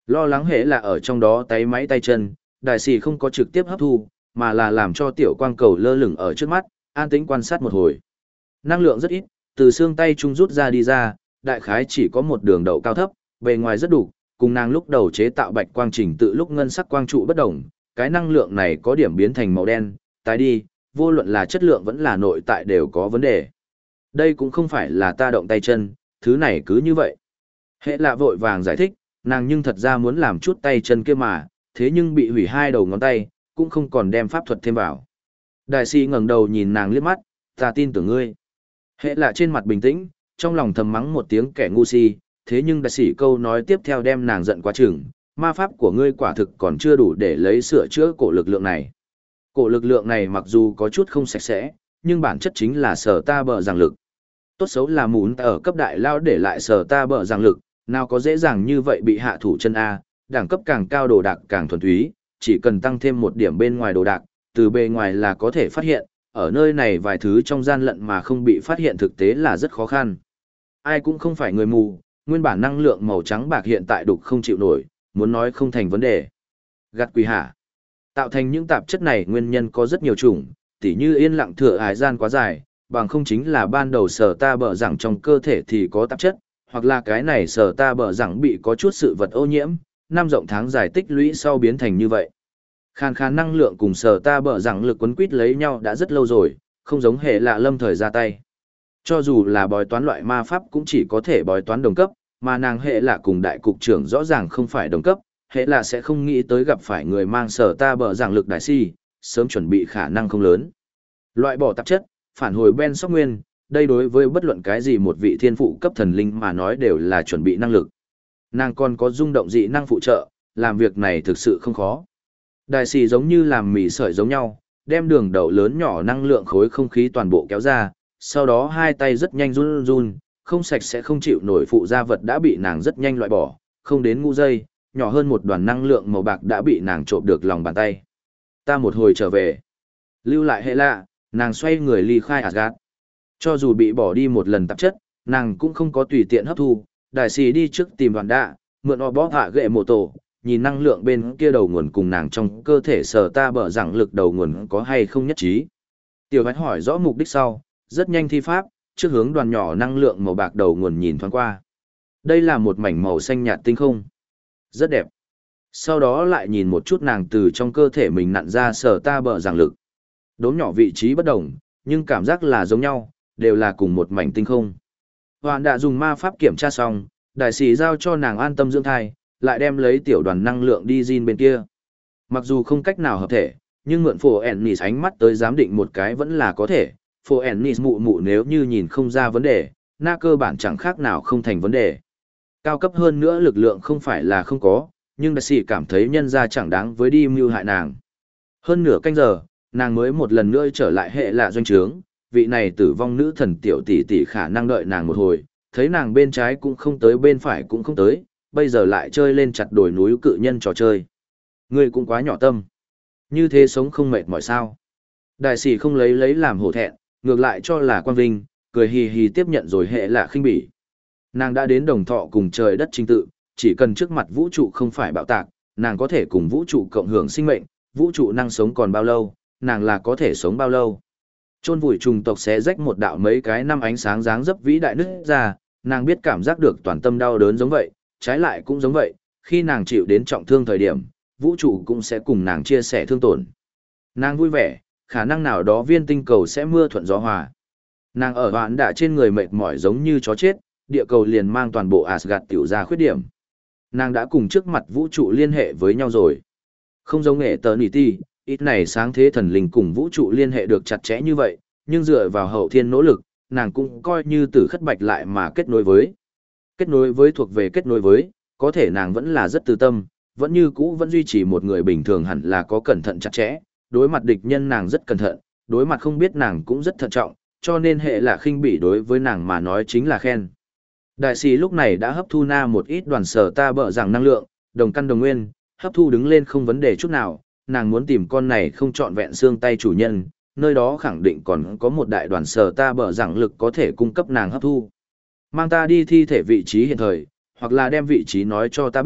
Lo lắng hệ là ở trong đó tay máy tay chân, đại sĩ không có trực tiếp hấp thu, mà là làm cho tiểu quang cầu lơ lửng ở trước mắt, an tĩnh quan sát một hồi. Năng lượng rất ít, từ xương tay trung rút ra đi ra, đại khái chỉ có một đường đậu cao thấp, bề ngoài rất đủ, cùng nàng lúc đầu chế tạo bạch quang trình tự lúc ngân sắc quang trụ bất đồng, cái năng lượng này có điểm biến thành màu đen, tái đi, vô luận là chất lượng vẫn là nội tại đều có vấn đề. Đây cũng không phải là ta động tay chân, thứ này cứ như vậy. Hệ lạ vội vàng giải thích, nàng nhưng thật ra muốn làm chút tay chân kia mà, thế nhưng bị hủy hai đầu ngón tay, cũng không còn đem pháp thuật thêm vào. Đại sĩ ngẩng đầu nhìn nàng liếc mắt, ta tin tưởng ngươi. Hệ lạ trên mặt bình tĩnh, trong lòng thầm mắng một tiếng kẻ ngu si, thế nhưng đại sĩ câu nói tiếp theo đem nàng giận quá chừng, ma pháp của ngươi quả thực còn chưa đủ để lấy sửa chữa cổ lực lượng này. Cổ lực lượng này mặc dù có chút không sạch sẽ, nhưng bản chất chính là sở ta bờ giảng lực. Tốt xấu là muốn ở cấp đại lao để lại sở ta bờ giảng lực, nào có dễ dàng như vậy bị hạ thủ chân A, đẳng cấp càng cao đồ đạc càng thuần túy, chỉ cần tăng thêm một điểm bên ngoài đồ đạc, từ bề ngoài là có thể phát hiện, ở nơi này vài thứ trong gian lận mà không bị phát hiện thực tế là rất khó khăn. Ai cũng không phải người mù, nguyên bản năng lượng màu trắng bạc hiện tại đục không chịu nổi, muốn nói không thành vấn đề. Gạt quỷ hả? Tạo thành những tạp chất này nguyên nhân có rất nhiều chủng, tỉ như yên lặng thừa ái gian quá dài, bằng không chính là ban đầu sở ta bở rằng trong cơ thể thì có tạp chất, hoặc là cái này sở ta bở rằng bị có chút sự vật ô nhiễm, năm rộng tháng dài tích lũy sau biến thành như vậy. Khàn khàn năng lượng cùng sở ta bở rằng lực quấn quýt lấy nhau đã rất lâu rồi, không giống hệ lạ lâm thời ra tay. Cho dù là bói toán loại ma pháp cũng chỉ có thể bói toán đồng cấp, mà nàng hệ lạ cùng đại cục trưởng rõ ràng không phải đồng cấp, hệ lạ sẽ không nghĩ tới gặp phải người mang sở ta bở rằng lực đại si, sớm chuẩn bị khả năng không lớn. Loại bỏ tạp chất, phản hồi Ben Sóc Nguyên, đây đối với bất luận cái gì một vị thiên phụ cấp thần linh mà nói đều là chuẩn bị năng lực. Nàng còn có rung động dị năng phụ trợ, làm việc này thực sự không khó. Đại sĩ giống như làm mì sợi giống nhau, đem đường đậu lớn nhỏ năng lượng khối không khí toàn bộ kéo ra, sau đó hai tay rất nhanh run run, không sạch sẽ không chịu nổi phụ gia vật đã bị nàng rất nhanh loại bỏ, không đến ngũ giây, nhỏ hơn một đoàn năng lượng màu bạc đã bị nàng trộm được lòng bàn tay. Ta một hồi trở về, lưu lại hệ lạ, nàng xoay người ly khai Asgard. Cho dù bị bỏ đi một lần tạp chất, nàng cũng không có tùy tiện hấp thu, đại sĩ đi trước tìm đoàn đạ, mượn o bó hạ gệ mộ tổ, nhìn năng lượng bên kia đầu nguồn cùng nàng trong cơ thể sở ta bở rằng lực đầu nguồn có hay không nhất trí. Tiểu Bạch hỏi rõ mục đích sau, rất nhanh thi pháp, trước hướng đoàn nhỏ năng lượng màu bạc đầu nguồn nhìn thoáng qua. Đây là một mảnh màu xanh nhạt tinh không. Rất đẹp. Sau đó lại nhìn một chút nàng từ trong cơ thể mình nặn ra sở ta bở rằng lực. Đốm nhỏ vị trí bất đồng, nhưng cảm giác là giống nhau, đều là cùng một mảnh tinh không. Hoàn đã dùng ma pháp kiểm tra xong, đại sĩ giao cho nàng an tâm dưỡng thai, lại đem lấy tiểu đoàn năng lượng đi Jin bên kia. Mặc dù không cách nào hợp thể, nhưng mượn phổ Ennis ánh mắt tới giám định một cái vẫn là có thể. Phổ Ennis mụ mụ nếu như nhìn không ra vấn đề, na cơ bản chẳng khác nào không thành vấn đề. Cao cấp hơn nữa lực lượng không phải là không có, nhưng đại sĩ cảm thấy nhân ra chẳng đáng với đi mưu hại nàng. Hơn nửa canh giờ, nàng mới một lần nữa trở lại hệ lạ doanh trướng, vị này tử vong nữ thần tiểu tỷ tỷ khả năng đợi nàng một hồi, thấy nàng bên trái cũng không tới bên phải cũng không tới, bây giờ lại chơi lên chặt đồi núi cự nhân trò chơi. Ngươi cũng quá nhỏ tâm. Như thế sống không mệt mỏi sao. Đại sĩ không lấy lấy làm hổ thẹn, ngược lại cho là quan vinh, cười hì hì tiếp nhận rồi hệ lạ khinh bỉ. Nàng đã đến đồng thọ cùng trời đất trình tự, chỉ cần trước mặt vũ trụ không phải bạo tạc, nàng có thể cùng vũ trụ cộng hưởng sinh mệnh, vũ trụ năng sống còn bao lâu, nàng là có thể sống bao lâu. Chôn vùi trùng tộc xé rách một đạo mấy cái năm ánh sáng dáng dấp vĩ đại nứt ra, nàng biết cảm giác được toàn tâm đau đớn giống vậy, trái lại cũng giống vậy, khi nàng chịu đến trọng thương thời điểm, vũ trụ cũng sẽ cùng nàng chia sẻ thương tổn. Nàng vui vẻ, khả năng nào đó viên tinh cầu sẽ mưa thuận gió hòa. Nàng ở hoạn đả trên người mệt mỏi giống như chó chết, địa cầu liền mang toàn bộ Asgard tiểu ra khuyết điểm. Nàng đã cùng trước mặt vũ trụ liên hệ với nhau rồi. Không giống nghệ tờ nỉ ti, ít này sáng thế thần linh cùng vũ trụ liên hệ được chặt chẽ như vậy, nhưng dựa vào hậu thiên nỗ lực, nàng cũng coi như từ khất bạch lại mà kết nối với. Kết nối với thuộc về kết nối với, có thể nàng vẫn là rất tư tâm, vẫn như cũ vẫn duy trì một người bình thường hẳn là có cẩn thận chặt chẽ, đối mặt địch nhân nàng rất cẩn thận, đối mặt không biết nàng cũng rất thận trọng, cho nên hệ là khinh bỉ đối với nàng mà nói chính là khen. Đại sĩ lúc này đã hấp thu na một ít đoàn sở ta bở rằng năng lượng, đồng căn đồng nguyên, hấp thu đứng lên không vấn đề chút nào, nàng muốn tìm con này không trọn vẹn xương tay chủ nhân, nơi đó khẳng định còn có một đại đoàn sở ta bở rằng lực có thể cung cấp nàng hấp thu. Mang ta đi thi thể vị trí hiện thời, hoặc là đem vị trí nói cho ta biết,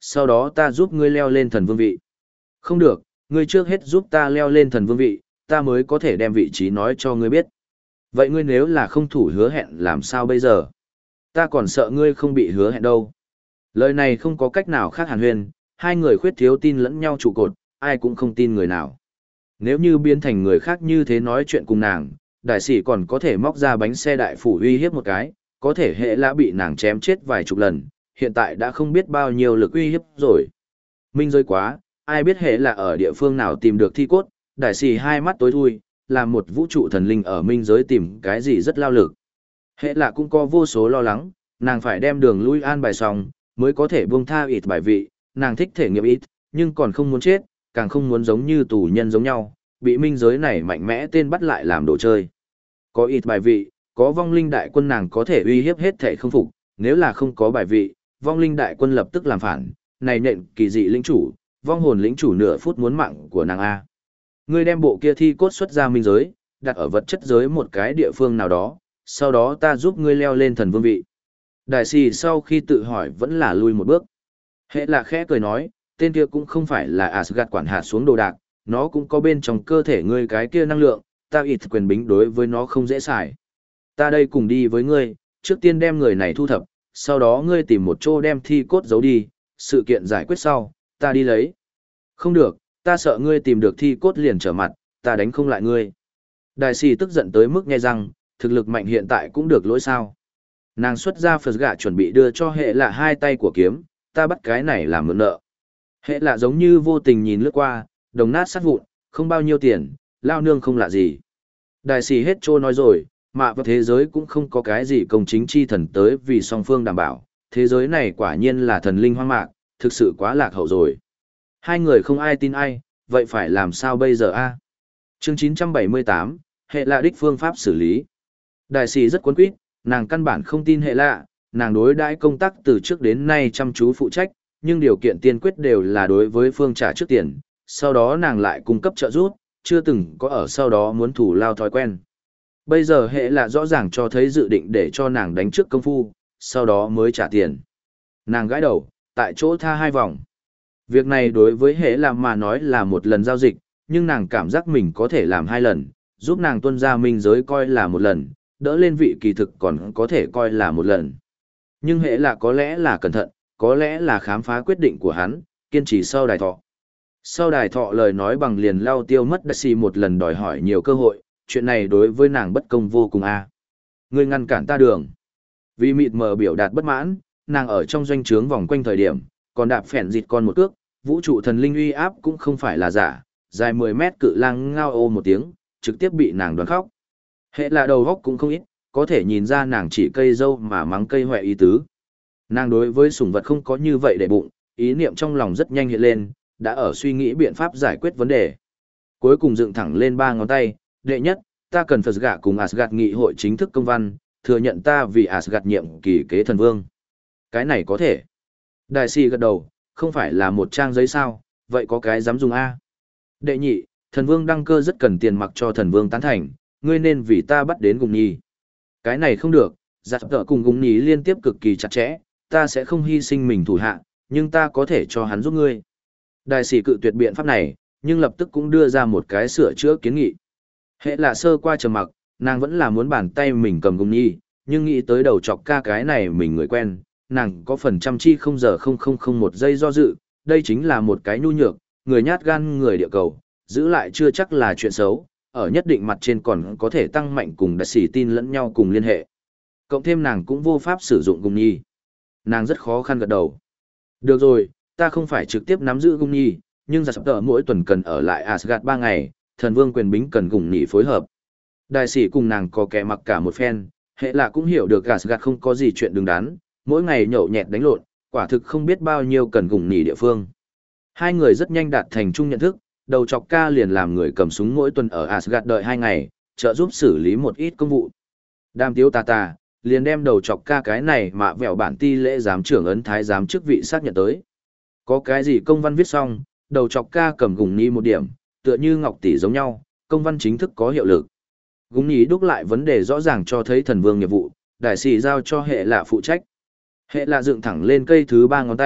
sau đó ta giúp ngươi leo lên thần vương vị. Không được, ngươi trước hết giúp ta leo lên thần vương vị, ta mới có thể đem vị trí nói cho ngươi biết. Vậy ngươi nếu là không thủ hứa hẹn làm sao bây giờ? Ta còn sợ ngươi không bị hứa hẹn đâu. Lời này không có cách nào khác hàn huyên, hai người khuyết thiếu tin lẫn nhau trụ cột, ai cũng không tin người nào. Nếu như biến thành người khác như thế nói chuyện cùng nàng, đại sĩ còn có thể móc ra bánh xe đại phủ uy hiếp một cái, có thể hệ lã bị nàng chém chết vài chục lần, hiện tại đã không biết bao nhiêu lực uy hiếp rồi. Minh rơi quá, ai biết hệ là ở địa phương nào tìm được thi cốt, đại sĩ hai mắt tối thui, làm một vũ trụ thần linh ở minh giới tìm cái gì rất lao lực. Hệ là cũng có vô số lo lắng, nàng phải đem đường lui an bài xong, mới có thể buông tha ít bài vị, nàng thích thể nghiệm ít, nhưng còn không muốn chết, càng không muốn giống như tù nhân giống nhau, bị minh giới này mạnh mẽ tên bắt lại làm đồ chơi. Có ít bài vị, có vong linh đại quân nàng có thể uy hiếp hết thể không phục, nếu là không có bài vị, vong linh đại quân lập tức làm phản, này nện kỳ dị lĩnh chủ, vong hồn lĩnh chủ nửa phút muốn mạng của nàng A. Ngươi đem bộ kia thi cốt xuất ra minh giới, đặt ở vật chất giới một cái địa phương nào đó, sau đó ta giúp ngươi leo lên thần vương vị. Đại sĩ sau khi tự hỏi vẫn là lui một bước. Hệ là khẽ cười nói, tên kia cũng không phải là Asgard quản hạt xuống đồ đạc, nó cũng có bên trong cơ thể ngươi cái kia năng lượng, ta ít quyền bính đối với nó không dễ xài. Ta đây cùng đi với ngươi, trước tiên đem người này thu thập, sau đó ngươi tìm một chỗ đem thi cốt giấu đi, sự kiện giải quyết sau, ta đi lấy. Không được, ta sợ ngươi tìm được thi cốt liền trở mặt, ta đánh không lại ngươi. Đại sĩ tức giận tới mức nghe rằng, thực lực mạnh hiện tại cũng được lỗi sao. Nàng xuất ra phật gạ chuẩn bị đưa cho hệ lạ hai tay của kiếm, ta bắt cái này làm mượn nợ. Hệ lạ giống như vô tình nhìn lướt qua, đồng nát sát vụn, không bao nhiêu tiền, lao nương không lạ gì. Đại sĩ hết trô nói rồi, mà vào thế giới cũng không có cái gì công chính chi thần tới vì song phương đảm bảo, thế giới này quả nhiên là thần linh hoang mạc, thực sự quá lạc hậu rồi. Hai người không ai tin ai, vậy phải làm sao bây giờ a? Chương chín trăm bảy mươi tám, hệ lạ đích phương pháp xử lý. Đại sĩ rất cuốn quýt, nàng căn bản không tin hệ lạ, nàng đối đãi công tác từ trước đến nay chăm chú phụ trách, nhưng điều kiện tiên quyết đều là đối với phương trả trước tiền, sau đó nàng lại cung cấp trợ giúp, chưa từng có ở sau đó muốn thủ lao thói quen. Bây giờ hệ lạ rõ ràng cho thấy dự định để cho nàng đánh trước công phu, sau đó mới trả tiền. Nàng gãi đầu, tại chỗ tha hai vòng. Việc này đối với hệ lạ mà nói là một lần giao dịch, nhưng nàng cảm giác mình có thể làm hai lần, giúp nàng tuân ra minh giới coi là một lần, đỡ lên vị kỳ thực còn có thể coi là một lần. Nhưng hệ lạ có lẽ là cẩn thận, có lẽ là khám phá quyết định của hắn, kiên trì sau đài thọ. Sau đài thọ lời nói bằng liền lao tiêu mất đại sĩ một lần đòi hỏi nhiều cơ hội, chuyện này đối với nàng bất công vô cùng a. Ngươi ngăn cản ta đường. Vì mịt mờ biểu đạt bất mãn, nàng ở trong doanh trướng vòng quanh thời điểm, còn đạp phèn dịt con một cước, vũ trụ thần linh uy áp cũng không phải là giả, dài mười mét cự lang ngao ô một tiếng, trực tiếp bị nàng đoán khóc. Hệ là đầu góc cũng không ít, có thể nhìn ra nàng chỉ cây dâu mà mắng cây hoẹ ý tứ. Nàng đối với sủng vật không có như vậy để bụng, ý niệm trong lòng rất nhanh hiện lên, đã ở suy nghĩ biện pháp giải quyết vấn đề. Cuối cùng dựng thẳng lên ba ngón tay, đệ nhất, ta cần Phật gạ cùng Asgard nghị hội chính thức công văn, thừa nhận ta vì Asgard nhiệm kỳ kế thần vương. Cái này có thể. Đại sĩ gật đầu, không phải là một trang giấy sao, vậy có cái dám dùng A. Đệ nhị, thần vương đăng cơ rất cần tiền mặc cho thần vương tán thành, ngươi nên vì ta bắt đến Gùng Nhi. Cái này không được, giặt tợ cùng Gùng Nhi liên tiếp cực kỳ chặt chẽ, ta sẽ không hy sinh mình thủ hạ, nhưng ta có thể cho hắn giúp ngươi. Đại sĩ cự tuyệt biện pháp này, nhưng lập tức cũng đưa ra một cái sửa chữa kiến nghị. Hệ là sơ qua trầm mặc, nàng vẫn là muốn bàn tay mình cầm Gùng Nhi, nhưng nghĩ tới đầu chọc ca cái này mình người quen, nàng có phần trăm chi không giờ không không không một giây do dự, đây chính là một cái nhu nhược, người nhát gan người địa cầu, giữ lại chưa chắc là chuyện xấu, ở nhất định mặt trên còn có thể tăng mạnh cùng đại sĩ tin lẫn nhau cùng liên hệ. Cộng thêm nàng cũng vô pháp sử dụng Gùng Nhi. Nàng rất khó khăn gật đầu. Được rồi, ta không phải trực tiếp nắm giữ Gùng Nhi, nhưng giặc tờ mỗi tuần cần ở lại Asgard ba ngày, thần vương quyền bính cần Gùng Nhi phối hợp. Đại sĩ cùng nàng có kẻ mặc cả một phen, hệ là cũng hiểu được Asgard không có gì chuyện đứng đắn, mỗi ngày nhậu nhẹt đánh lộn, quả thực không biết bao nhiêu cần Gùng Nhi địa phương. Hai người rất nhanh đạt thành chung nhận thức, đầu chọc ca liền làm người cầm súng mỗi tuần ở Asgard đợi hai ngày, trợ giúp xử lý một ít công vụ. Đam tiếu tà tà, liền đem đầu chọc ca cái này mà vẹo bản ti lễ giám trưởng ấn thái giám chức vị xác nhận tới. Có cái gì công văn viết xong, đầu chọc ca cầm Gùng Nhi một điểm, tựa như ngọc tỷ giống nhau, công văn chính thức có hiệu lực. Gùng Nhi đúc lại vấn đề rõ ràng cho thấy thần vương nghiệp vụ, đại sĩ giao cho hệ lạ phụ trách. Hệ lạ dựng thẳng lên cây thứ ba ngón tay,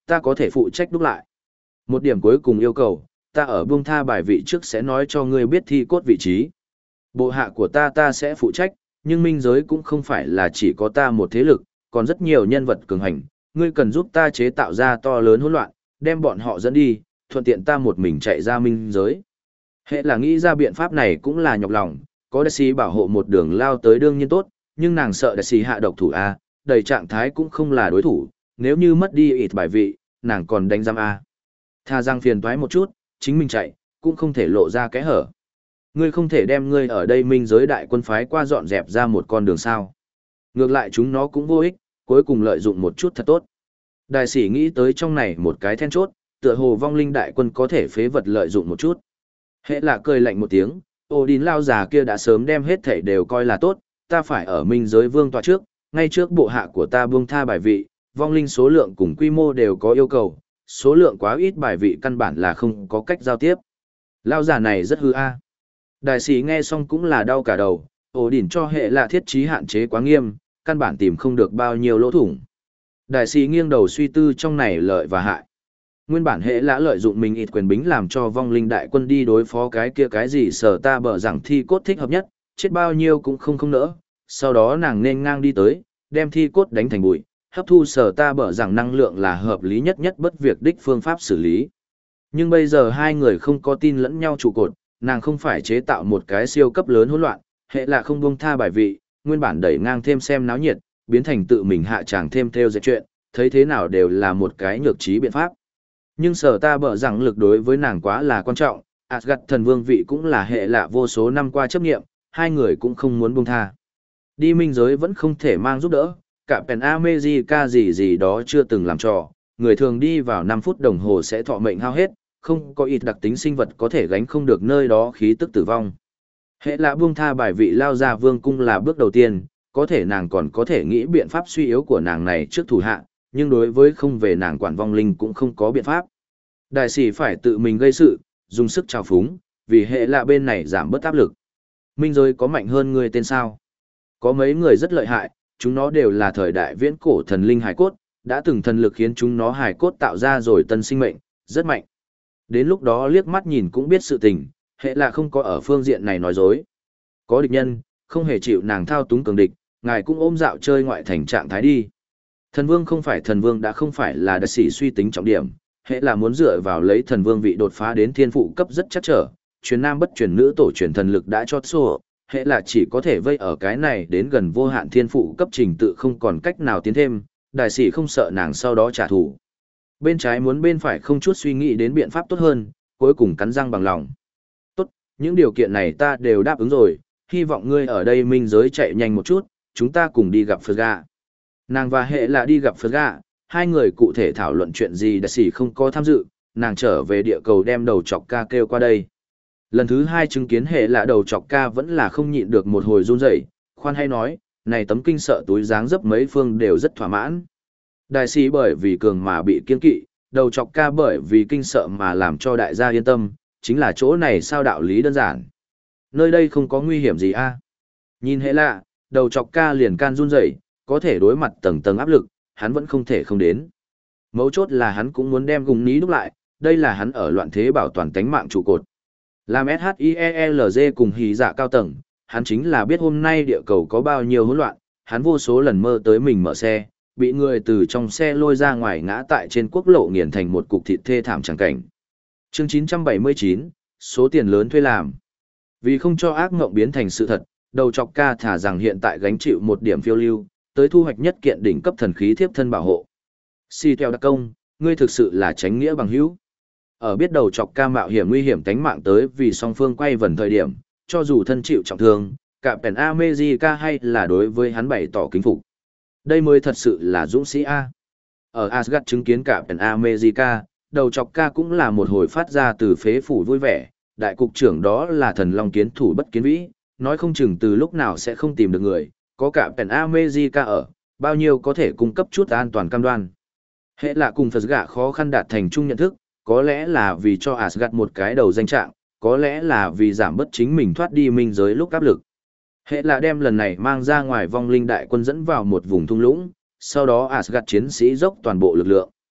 ta có thể phụ trách đúc lại. Một điểm cuối cùng yêu cầu, ta ở buông tha bài vị trước sẽ nói cho ngươi biết thi cốt vị trí. Bộ hạ của ta ta sẽ phụ trách, nhưng minh giới cũng không phải là chỉ có ta một thế lực, còn rất nhiều nhân vật cường hành, ngươi cần giúp ta chế tạo ra to lớn hỗn loạn, đem bọn họ dẫn đi, thuận tiện ta một mình chạy ra minh giới. Hệ là nghĩ ra biện pháp này cũng là nhọc lòng, có đại sĩ bảo hộ một đường lao tới đương nhiên tốt, nhưng nàng sợ đại sĩ hạ độc thủ A, đầy trạng thái cũng không là đối thủ, nếu như mất đi ít bài vị, nàng còn đánh giam A. Tha rằng phiền toái một chút, chính mình chạy, cũng không thể lộ ra cái hở. Ngươi không thể đem ngươi ở đây minh giới đại quân phái qua dọn dẹp ra một con đường sao. Ngược lại chúng nó cũng vô ích, cuối cùng lợi dụng một chút thật tốt. Đại sĩ nghĩ tới trong này một cái then chốt, tựa hồ vong linh đại quân có thể phế vật lợi dụng một chút. Hệ là cười lạnh một tiếng, Odin lao già kia đã sớm đem hết thảy đều coi là tốt, ta phải ở minh giới vương tọa trước, ngay trước bộ hạ của ta buông tha bài vị, vong linh số lượng cùng quy mô đều có yêu cầu, số lượng quá ít bài vị căn bản là không có cách giao tiếp. Lao già này rất hư a. Đại sĩ nghe xong cũng là đau cả đầu, Odin cho hệ là thiết trí hạn chế quá nghiêm, căn bản tìm không được bao nhiêu lỗ thủng. Đại sĩ nghiêng đầu suy tư trong này lợi và hại. Nguyên bản hệ lã lợi dụng mình ít quyền bính làm cho vong linh đại quân đi đối phó cái kia cái gì sở ta bở rằng thi cốt thích hợp nhất, chết bao nhiêu cũng không không nỡ. Sau đó nàng nên ngang đi tới, đem thi cốt đánh thành bụi, hấp thu sở ta bở rằng năng lượng là hợp lý nhất nhất bất việc đích phương pháp xử lý. Nhưng bây giờ hai người không có tin lẫn nhau trụ cột, nàng không phải chế tạo một cái siêu cấp lớn hỗn loạn, hệ là không buông tha bài vị, nguyên bản đẩy ngang thêm xem náo nhiệt, biến thành tự mình hạ tràng thêm theo dệt chuyện, thấy thế nào đều là một cái nhược trí biện pháp. Nhưng sở ta bở rằng lực đối với nàng quá là quan trọng, Asgard thần vương vị cũng là hệ lạ vô số năm qua chấp nghiệm, hai người cũng không muốn buông tha. Đi minh giới vẫn không thể mang giúp đỡ, cả Pen America gì gì đó chưa từng làm trò, người thường đi vào năm phút đồng hồ sẽ thọ mệnh hao hết, không có ít đặc tính sinh vật có thể gánh không được nơi đó khí tức tử vong. Hệ lạ buông tha bài vị lao ra vương cung là bước đầu tiên, có thể nàng còn có thể nghĩ biện pháp suy yếu của nàng này trước thủ hạ, nhưng đối với không về nàng quản vong linh cũng không có biện pháp. Đại sĩ phải tự mình gây sự, dùng sức trào phúng, vì hệ lạ bên này giảm bớt áp lực. Minh giới có mạnh hơn người tên sao? Có mấy người rất lợi hại, chúng nó đều là thời đại viễn cổ thần linh hải cốt, đã từng thần lực khiến chúng nó hải cốt tạo ra rồi tân sinh mệnh, rất mạnh. Đến lúc đó liếc mắt nhìn cũng biết sự tình, hệ lạ không có ở phương diện này nói dối. Có địch nhân, không hề chịu nàng thao túng cường địch, ngài cũng ôm dạo chơi ngoại thành trạng thái đi. Thần vương không phải thần vương đã không phải là đại sĩ suy tính trọng điểm, hệ là muốn dựa vào lấy thần vương vị đột phá đến thiên phụ cấp rất chắc trở, truyền nam bất truyền nữ tổ truyền thần lực đã chót xô, hệ là chỉ có thể vây ở cái này đến gần vô hạn thiên phụ cấp trình tự không còn cách nào tiến thêm, đại sĩ không sợ nàng sau đó trả thù. Bên trái muốn bên phải không chút suy nghĩ đến biện pháp tốt hơn, cuối cùng cắn răng bằng lòng. Tốt, những điều kiện này ta đều đáp ứng rồi, hy vọng ngươi ở đây minh giới chạy nhanh một chút, chúng ta cùng đi gặp Phật gà. Nàng và hệ là đi gặp Phật gà, hai người cụ thể thảo luận chuyện gì đại sĩ không có tham dự, nàng trở về địa cầu đem đầu chọc ca kêu qua đây. Lần thứ hai chứng kiến hệ là đầu chọc ca vẫn là không nhịn được một hồi run rẩy, khoan hay nói, này tấm kinh sợ túi dáng dấp mấy phương đều rất thỏa mãn. Đại sĩ bởi vì cường mà bị kiên kỵ, đầu chọc ca bởi vì kinh sợ mà làm cho đại gia yên tâm, chính là chỗ này sao đạo lý đơn giản. Nơi đây không có nguy hiểm gì a. Nhìn hệ lạ, đầu chọc ca liền can run rẩy, có thể đối mặt tầng tầng áp lực, hắn vẫn không thể không đến. Mấu chốt là hắn cũng muốn đem gùng ní đúc lại, đây là hắn ở loạn thế bảo toàn tánh mạng trụ cột. Làm ét hát i e lờ giê cùng hí dạ cao tầng, hắn chính là biết hôm nay địa cầu có bao nhiêu hỗn loạn, hắn vô số lần mơ tới mình mở xe, bị người từ trong xe lôi ra ngoài ngã tại trên quốc lộ nghiền thành một cục thịt thê thảm chẳng cảnh. Chương chín trăm bảy mươi chín, số tiền lớn thuê làm. Vì không cho ác mộng biến thành sự thật, đầu chọc ca thả rằng hiện tại gánh chịu một điểm phiêu lưu, tới thu hoạch nhất kiện đỉnh cấp thần khí thiếp thân bảo hộ. Si theo đặc công, ngươi thực sự là tránh nghĩa bằng hữu. Ở biết đầu chọc ca mạo hiểm nguy hiểm tánh mạng tới vì song phương quay vần thời điểm, cho dù thân chịu trọng thương, cả Pen America hay là đối với hắn bày tỏ kính phục. Đây mới thật sự là dũng sĩ A. Ở Asgard chứng kiến cả Pen America, đầu chọc ca cũng là một hồi phát ra từ phế phủ vui vẻ, đại cục trưởng đó là thần long kiến thủ bất kiến vĩ, nói không chừng từ lúc nào sẽ không tìm được người, có cả Pen America ở, bao nhiêu có thể cung cấp chút an toàn cam đoan. Hệ là cùng Phật gạ khó khăn đạt thành chung nhận thức, có lẽ là vì cho Asgard một cái đầu danh trạng, có lẽ là vì giảm bớt chính mình thoát đi minh giới lúc áp lực. Hệ là đem lần này mang ra ngoài vong linh đại quân dẫn vào một vùng thung lũng, sau đó Asgard chiến sĩ dốc toàn bộ lực lượng.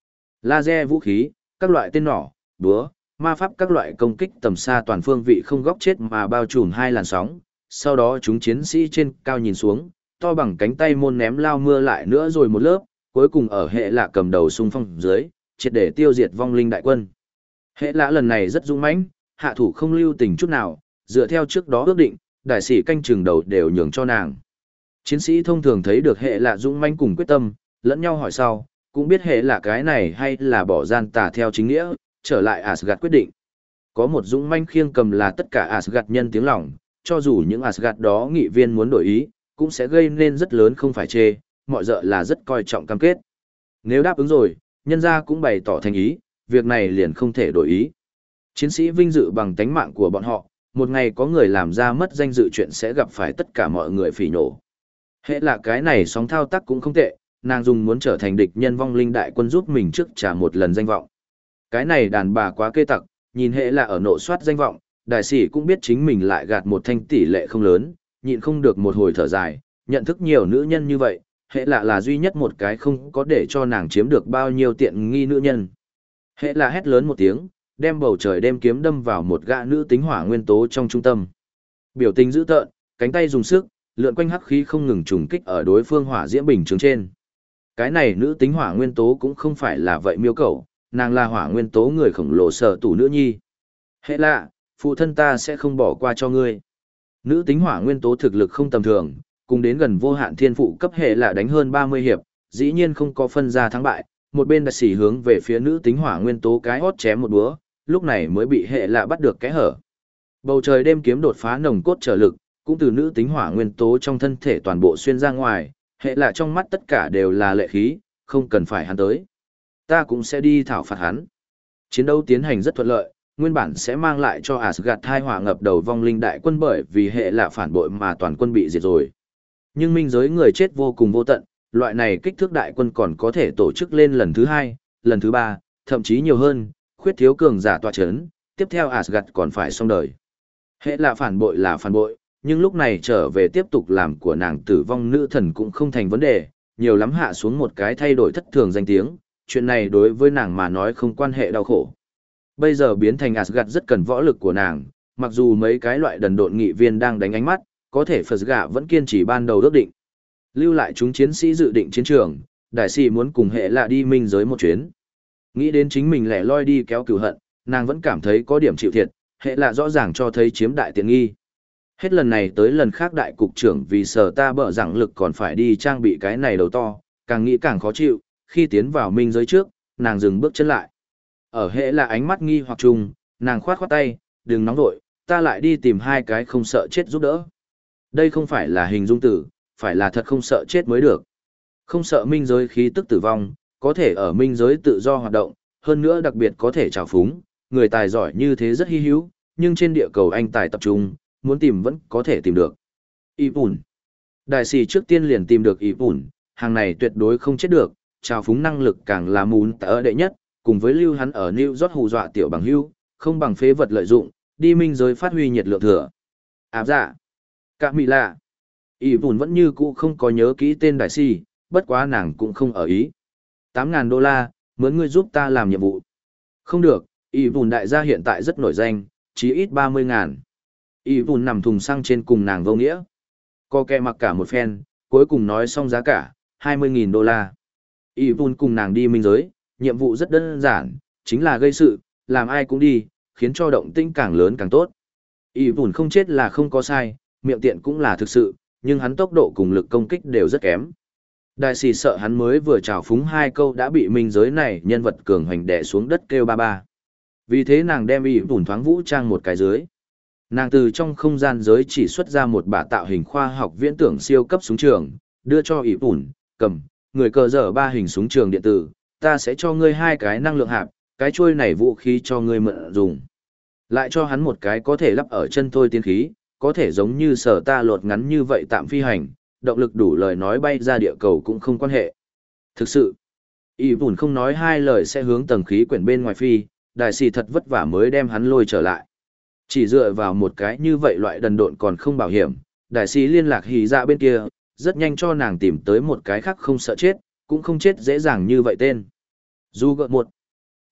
Laser vũ khí, các loại tên nỏ, búa, ma pháp các loại công kích tầm xa toàn phương vị không góc chết mà bao trùm hai làn sóng. Sau đó chúng chiến sĩ trên cao nhìn xuống, to bằng cánh tay môn ném lao mưa lại nữa rồi một lớp, cuối cùng ở hệ lạ cầm đầu xung phong dưới, triệt để tiêu diệt vong linh đại quân. Hệ lạ lần này rất dũng mãnh, hạ thủ không lưu tình chút nào, dựa theo trước đó ước định, đại sĩ canh chừng đầu đều nhường cho nàng. Chiến sĩ thông thường thấy được hệ lạ dũng mãnh cùng quyết tâm, lẫn nhau hỏi sau, cũng biết hệ là cái này hay là bỏ gian tà theo chính nghĩa, trở lại Asgard quyết định. Có một dũng manh khiêng cầm là tất cả Asgard nhân tiếng lòng, cho dù những Asgard đó nghị viên muốn đổi ý, cũng sẽ gây nên rất lớn không phải chê, mọi dợ là rất coi trọng cam kết. Nếu đáp ứng rồi, nhân gia cũng bày tỏ thành ý, việc này liền không thể đổi ý. Chiến sĩ vinh dự bằng tánh mạng của bọn họ, một ngày có người làm ra mất danh dự chuyện sẽ gặp phải tất cả mọi người phỉ nổ. Hệ là cái này sóng thao tác cũng không tệ, nàng dùng muốn trở thành địch nhân vong linh đại quân giúp mình trước trả một lần danh vọng. Cái này đàn bà quá kê tặc, nhìn hệ là ở nộ soát danh vọng, đại sĩ cũng biết chính mình lại gạt một thanh tỷ lệ không lớn, nhịn không được một hồi thở dài, nhận thức nhiều nữ nhân như vậy, hệ là là duy nhất một cái không có để cho nàng chiếm được bao nhiêu tiện nghi nữ nhân. Hệ là hét lớn một tiếng, đem bầu trời đem kiếm đâm vào một gã nữ tính hỏa nguyên tố trong trung tâm. Biểu tình dữ tợn, cánh tay dùng sức, lượn quanh hắc khí không ngừng trùng kích ở đối phương hỏa diễm bình chứng trên. Cái này nữ tính hỏa nguyên tố cũng không phải là vậy miêu cầu, nàng là hỏa nguyên tố người khổng lồ sở tủ nữ nhi. Hệ lạ, phụ thân ta sẽ không bỏ qua cho ngươi. Nữ tính hỏa nguyên tố thực lực không tầm thường, cùng đến gần vô hạn thiên phụ cấp hệ lạ đánh hơn ba mươi hiệp, dĩ nhiên không có phân ra thắng bại, một bên đặc sĩ hướng về phía nữ tính hỏa nguyên tố cái hót chém một búa, lúc này mới bị hệ lạ bắt được cái hở. Bầu trời đêm kiếm đột phá nồng cốt trở lực, cũng từ nữ tính hỏa nguyên tố trong thân thể toàn bộ xuyên ra ngoài, hệ lạ trong mắt tất cả đều là lệ khí, không cần phải hắn tới. Ta cũng sẽ đi thảo phạt hắn. Chiến đấu tiến hành rất thuận lợi, nguyên bản sẽ mang lại cho Asgard thai hỏa ngập đầu vong linh đại quân bởi vì hệ lạ phản bội mà toàn quân bị diệt rồi. Nhưng minh giới người chết vô cùng vô tận, loại này kích thước đại quân còn có thể tổ chức lên lần thứ hai, lần thứ ba, thậm chí nhiều hơn, khuyết thiếu cường giả tọa chấn, tiếp theo Asgard còn phải xong đời. Hệ lạ phản bội là phản bội, nhưng lúc này trở về tiếp tục làm của nàng tử vong nữ thần cũng không thành vấn đề, nhiều lắm hạ xuống một cái thay đổi thất thường danh tiếng, chuyện này đối với nàng mà nói không quan hệ đau khổ. Bây giờ biến thành Asgard rất cần võ lực của nàng, mặc dù mấy cái loại đần độn nghị viên đang đánh ánh mắt, có thể Phật gạ vẫn kiên trì ban đầu ước định. Lưu lại chúng chiến sĩ dự định chiến trường, đại sĩ muốn cùng hệ lạ đi minh giới một chuyến. Nghĩ đến chính mình lẻ loi đi kéo cửu hận, nàng vẫn cảm thấy có điểm chịu thiệt, hệ lạ rõ ràng cho thấy chiếm đại tiện nghi. Hết lần này tới lần khác đại cục trưởng vì sở ta bở rằng lực còn phải đi trang bị cái này đầu to, càng nghĩ càng khó chịu, khi tiến vào minh giới trước, nàng dừng bước chân lại. Ở hệ là ánh mắt nghi hoặc chung, nàng khoát khoát tay, đừng nóng vội, ta lại đi tìm hai cái không sợ chết giúp đỡ. Đây không phải là hình dung tử, phải là thật không sợ chết mới được. Không sợ minh giới khí tức tử vong, có thể ở minh giới tự do hoạt động, hơn nữa đặc biệt có thể trào phúng, người tài giỏi như thế rất hy hữu, nhưng trên địa cầu anh tài tập trung, muốn tìm vẫn có thể tìm được. Y Bùn. Đại sĩ trước tiên liền tìm được Y Bùn, hàng này tuyệt đối không chết được, trào phúng năng lực càng là mún tớ đệ nhất, cùng với lưu hắn ở New York hù dọa tiểu bằng hưu, không bằng phế vật lợi dụng, đi minh giới phát huy nhiệt lượng thừa. Áp dạ. Cả mị lạ. Y Bùn vẫn như cũ không có nhớ kỹ tên đại sĩ, bất quá nàng cũng không ở ý. tám ngàn đô la, mướn ngươi giúp ta làm nhiệm vụ. Không được, Y Bùn đại gia hiện tại rất nổi danh, chí ít ba mươi ngàn. Y Bùn nằm thùng xăng trên cùng nàng vô nghĩa. Co kẹ mặc cả một phen, cuối cùng nói xong giá cả, hai mươi nghìn đô la. Y Bùn cùng nàng đi minh giới, nhiệm vụ rất đơn giản, chính là gây sự, làm ai cũng đi, khiến cho động tĩnh càng lớn càng tốt. Y Bùn không chết là không có sai, miệng tiện cũng là thực sự, nhưng hắn tốc độ cùng lực công kích đều rất kém. Đại sĩ sợ hắn mới vừa trào phúng hai câu đã bị minh giới này nhân vật cường hoành đè xuống đất kêu ba ba. Vì thế nàng đem Y Bùn thoáng vũ trang một cái dưới. Nàng từ trong không gian giới chỉ xuất ra một bả tạo hình khoa học viễn tưởng siêu cấp súng trường, đưa cho Y Bùn, cầm, người cờ dở ba hình súng trường điện tử, ta sẽ cho ngươi hai cái năng lượng hạp, cái chuôi này vũ khí cho ngươi mượn dùng. Lại cho hắn một cái có thể lắp ở chân thôi tiên khí, có thể giống như sở ta lột ngắn như vậy tạm phi hành, động lực đủ lời nói bay ra địa cầu cũng không quan hệ. Thực sự, Y Bùn không nói hai lời sẽ hướng tầng khí quyển bên ngoài phi, đại sĩ thật vất vả mới đem hắn lôi trở lại. Chỉ dựa vào một cái như vậy loại đần độn còn không bảo hiểm, đại sĩ liên lạc hỉ dạ bên kia, rất nhanh cho nàng tìm tới một cái khác không sợ chết, cũng không chết dễ dàng như vậy tên. Dù gợn một,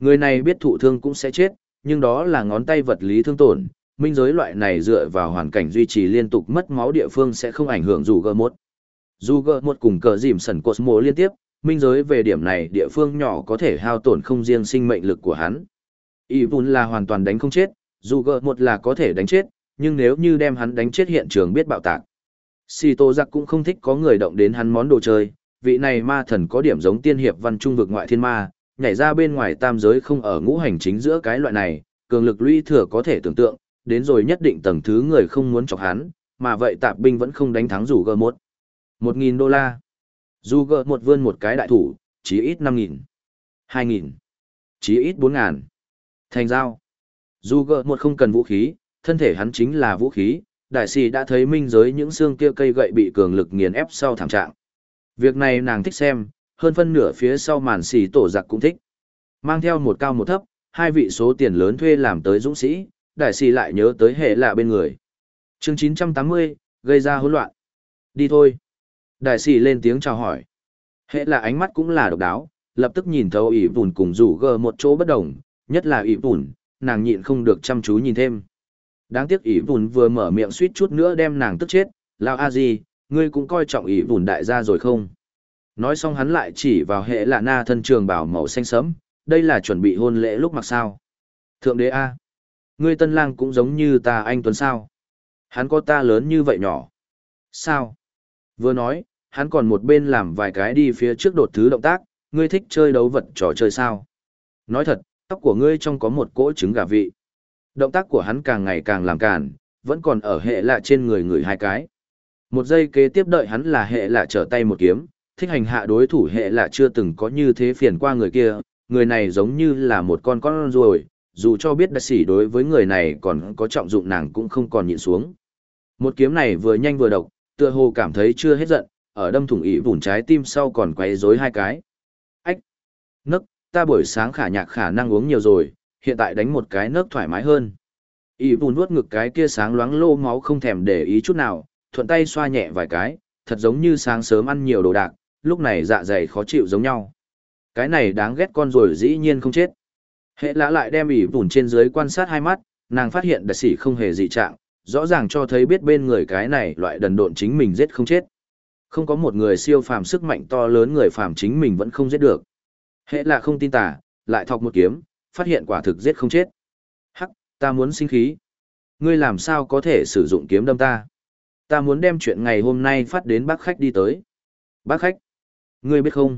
Người này biết thụ thương cũng sẽ chết, nhưng đó là ngón tay vật lý thương tổn, minh giới loại này dựa vào hoàn cảnh duy trì liên tục mất máu địa phương sẽ không ảnh hưởng dù gờ một. Dù gờ một cùng cờ dìm sần Cosmo liên tiếp, minh giới về điểm này địa phương nhỏ có thể hao tổn không riêng sinh mệnh lực của hắn. Ivun là hoàn toàn đánh không chết, dù gờ một là có thể đánh chết, nhưng nếu như đem hắn đánh chết hiện trường biết bạo tạc. Sito giặc cũng không thích có người động đến hắn món đồ chơi, vị này ma thần có điểm giống tiên hiệp văn trung vực ngoại thiên ma, nhảy ra bên ngoài tam giới không ở ngũ hành chính giữa cái loại này, cường lực lũy thừa có thể tưởng tượng, đến rồi nhất định tầng thứ người không muốn chọc hắn, mà vậy tạp binh vẫn không đánh thắng dù gờ một. Một nghìn đô la. Dù gờ một vươn một cái đại thủ, chí ít năm nghìn. Hai nghìn. Chí ít bốn ngàn. Thành giao. Dù gờ một không cần vũ khí, thân thể hắn chính là vũ khí, đại sĩ đã thấy minh giới những xương kia cây gậy bị cường lực nghiền ép sau thảm trạng. Việc này nàng thích xem, hơn phân nửa phía sau màn xì tổ giặc cũng thích. Mang theo một cao một thấp, hai vị số tiền lớn thuê làm tới dũng sĩ, đại sĩ lại nhớ tới hệ lạ bên người. Chương chín trăm tám mươi, gây ra hỗn loạn. Đi thôi. Đại sĩ lên tiếng chào hỏi. Hệ lạ ánh mắt cũng là độc đáo, lập tức nhìn thấu ỷ vùn cùng rủ gờ một chỗ bất đồng, nhất là ỷ vùn, nàng nhịn không được chăm chú nhìn thêm. Đáng tiếc ỷ vùn vừa mở miệng suýt chút nữa đem nàng tức chết, lao a gì, ngươi cũng coi trọng ỷ vùn đại gia rồi không? Nói xong hắn lại chỉ vào hệ lạ na thân trường bảo màu xanh sẫm, đây là chuẩn bị hôn lễ lúc mặc sao. Thượng đế a, ngươi tân lang cũng giống như ta anh Tuấn sao? Hắn có ta lớn như vậy nhỏ. Sao? Vừa nói, hắn còn một bên làm vài cái đi phía trước đột thứ động tác, ngươi thích chơi đấu vật trò chơi sao? Nói thật, tóc của ngươi trong có một cỗ trứng gà vị. Động tác của hắn càng ngày càng làm càn, vẫn còn ở hệ lạ trên người người hai cái. Một giây kế tiếp đợi hắn là hệ lạ trở tay một kiếm, thích hành hạ đối thủ hệ lạ chưa từng có như thế phiền qua người kia, người này giống như là một con con ruồi, dù cho biết đặc sĩ đối với người này còn có trọng dụng nàng cũng không còn nhịn xuống. Một kiếm này vừa nhanh vừa độc, tựa hồ cảm thấy chưa hết giận, ở đâm thủng ỉ vùn trái tim sau còn quấy rối hai cái. Ách! Nấc, ta buổi sáng khả nhạc khả năng uống nhiều rồi, hiện tại đánh một cái nấc thoải mái hơn. ỉ vùn nuốt ngực cái kia sáng loáng lô máu không thèm để ý chút nào, thuận tay xoa nhẹ vài cái, thật giống như sáng sớm ăn nhiều đồ đạc, lúc này dạ dày khó chịu giống nhau. Cái này đáng ghét con rồi dĩ nhiên không chết. Hệ lã lại đem ỉ vùn trên dưới quan sát hai mắt, nàng phát hiện đặc sĩ không hề dị trạng, rõ ràng cho thấy biết bên người cái này loại đần độn chính mình giết không chết. Không có một người siêu phàm sức mạnh to lớn người phàm chính mình vẫn không giết được. Hệ lạ không tin tả, lại thọc một kiếm, phát hiện quả thực giết không chết. Hắc, ta muốn sinh khí. Ngươi làm sao có thể sử dụng kiếm đâm ta? Ta muốn đem chuyện ngày hôm nay phát đến bác khách đi tới. Bác khách? Ngươi biết không?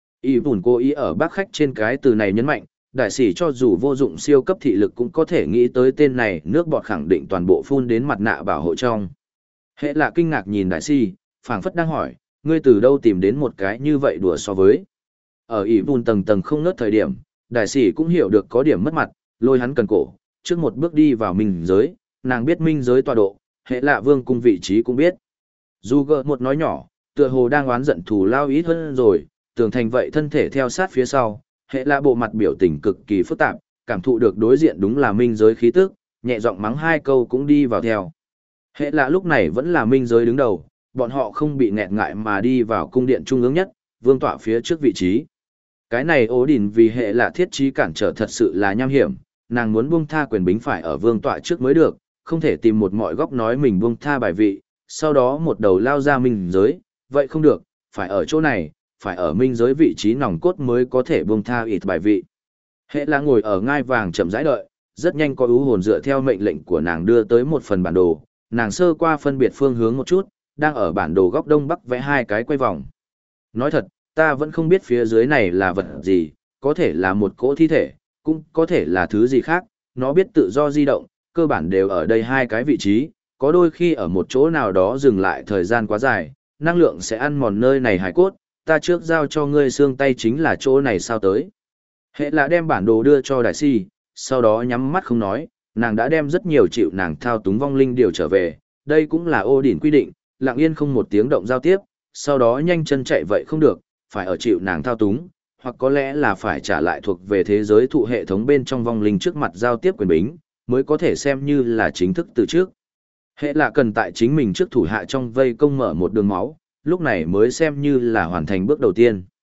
Y bùn cố ý ở bác khách trên cái từ này nhấn mạnh, đại sĩ cho dù vô dụng siêu cấp thị lực cũng có thể nghĩ tới tên này, nước bọt khẳng định toàn bộ phun đến mặt nạ bảo hộ trong. Hệ lạ kinh ngạc nhìn đại sĩ, phảng phất đang hỏi, ngươi từ đâu tìm đến một cái như vậy đùa so với. Ở ỷ bùn tầng tầng không nớt thời điểm, đại sĩ cũng hiểu được có điểm mất mặt, lôi hắn cần cổ, trước một bước đi vào minh giới, nàng biết minh giới tọa độ, hệ lạ vương cung vị trí cũng biết. Dù gợ một nói nhỏ, tựa hồ đang oán giận thù lao ít hơn rồi, tưởng thành vậy thân thể theo sát phía sau, hệ lạ bộ mặt biểu tình cực kỳ phức tạp, cảm thụ được đối diện đúng là minh giới khí tức, nhẹ giọng mắng hai câu cũng đi vào theo. Hệ lạ lúc này vẫn là minh giới đứng đầu, bọn họ không bị nghẹt ngại mà đi vào cung điện trung ương nhất, vương tọa phía trước vị trí. Cái này ố đỉnh vì hệ lạ thiết trí cản trở thật sự là nham hiểm, nàng muốn buông tha quyền bính phải ở vương tọa trước mới được, không thể tìm một mọi góc nói mình buông tha bài vị, sau đó một đầu lao ra minh giới, vậy không được, phải ở chỗ này, phải ở minh giới vị trí nòng cốt mới có thể buông tha ít bài vị. Hệ là ngồi ở ngai vàng chậm rãi đợi, rất nhanh có ưu hồn dựa theo mệnh lệnh của nàng đưa tới một phần bản đồ, nàng sơ qua phân biệt phương hướng một chút, đang ở bản đồ góc đông bắc vẽ hai cái quay vòng. Nói thật, ta vẫn không biết phía dưới này là vật gì, có thể là một cỗ thi thể, cũng có thể là thứ gì khác, nó biết tự do di động, cơ bản đều ở đây hai cái vị trí, có đôi khi ở một chỗ nào đó dừng lại thời gian quá dài, năng lượng sẽ ăn mòn nơi này hải cốt, ta trước giao cho ngươi xương tay chính là chỗ này sao tới. Hệ là đem bản đồ đưa cho đại si, sau đó nhắm mắt không nói, nàng đã đem rất nhiều chịu nàng thao túng vong linh điều trở về, đây cũng là ô đỉnh quy định, lặng yên không một tiếng động giao tiếp, sau đó nhanh chân chạy vậy không được, phải ở chịu nàng thao túng, hoặc có lẽ là phải trả lại thuộc về thế giới thụ hệ thống bên trong vong linh trước mặt giao tiếp quyền bính, mới có thể xem như là chính thức từ trước. Hệ là cần tại chính mình trước thủ hạ trong vây công mở một đường máu, lúc này mới xem như là hoàn thành bước đầu tiên.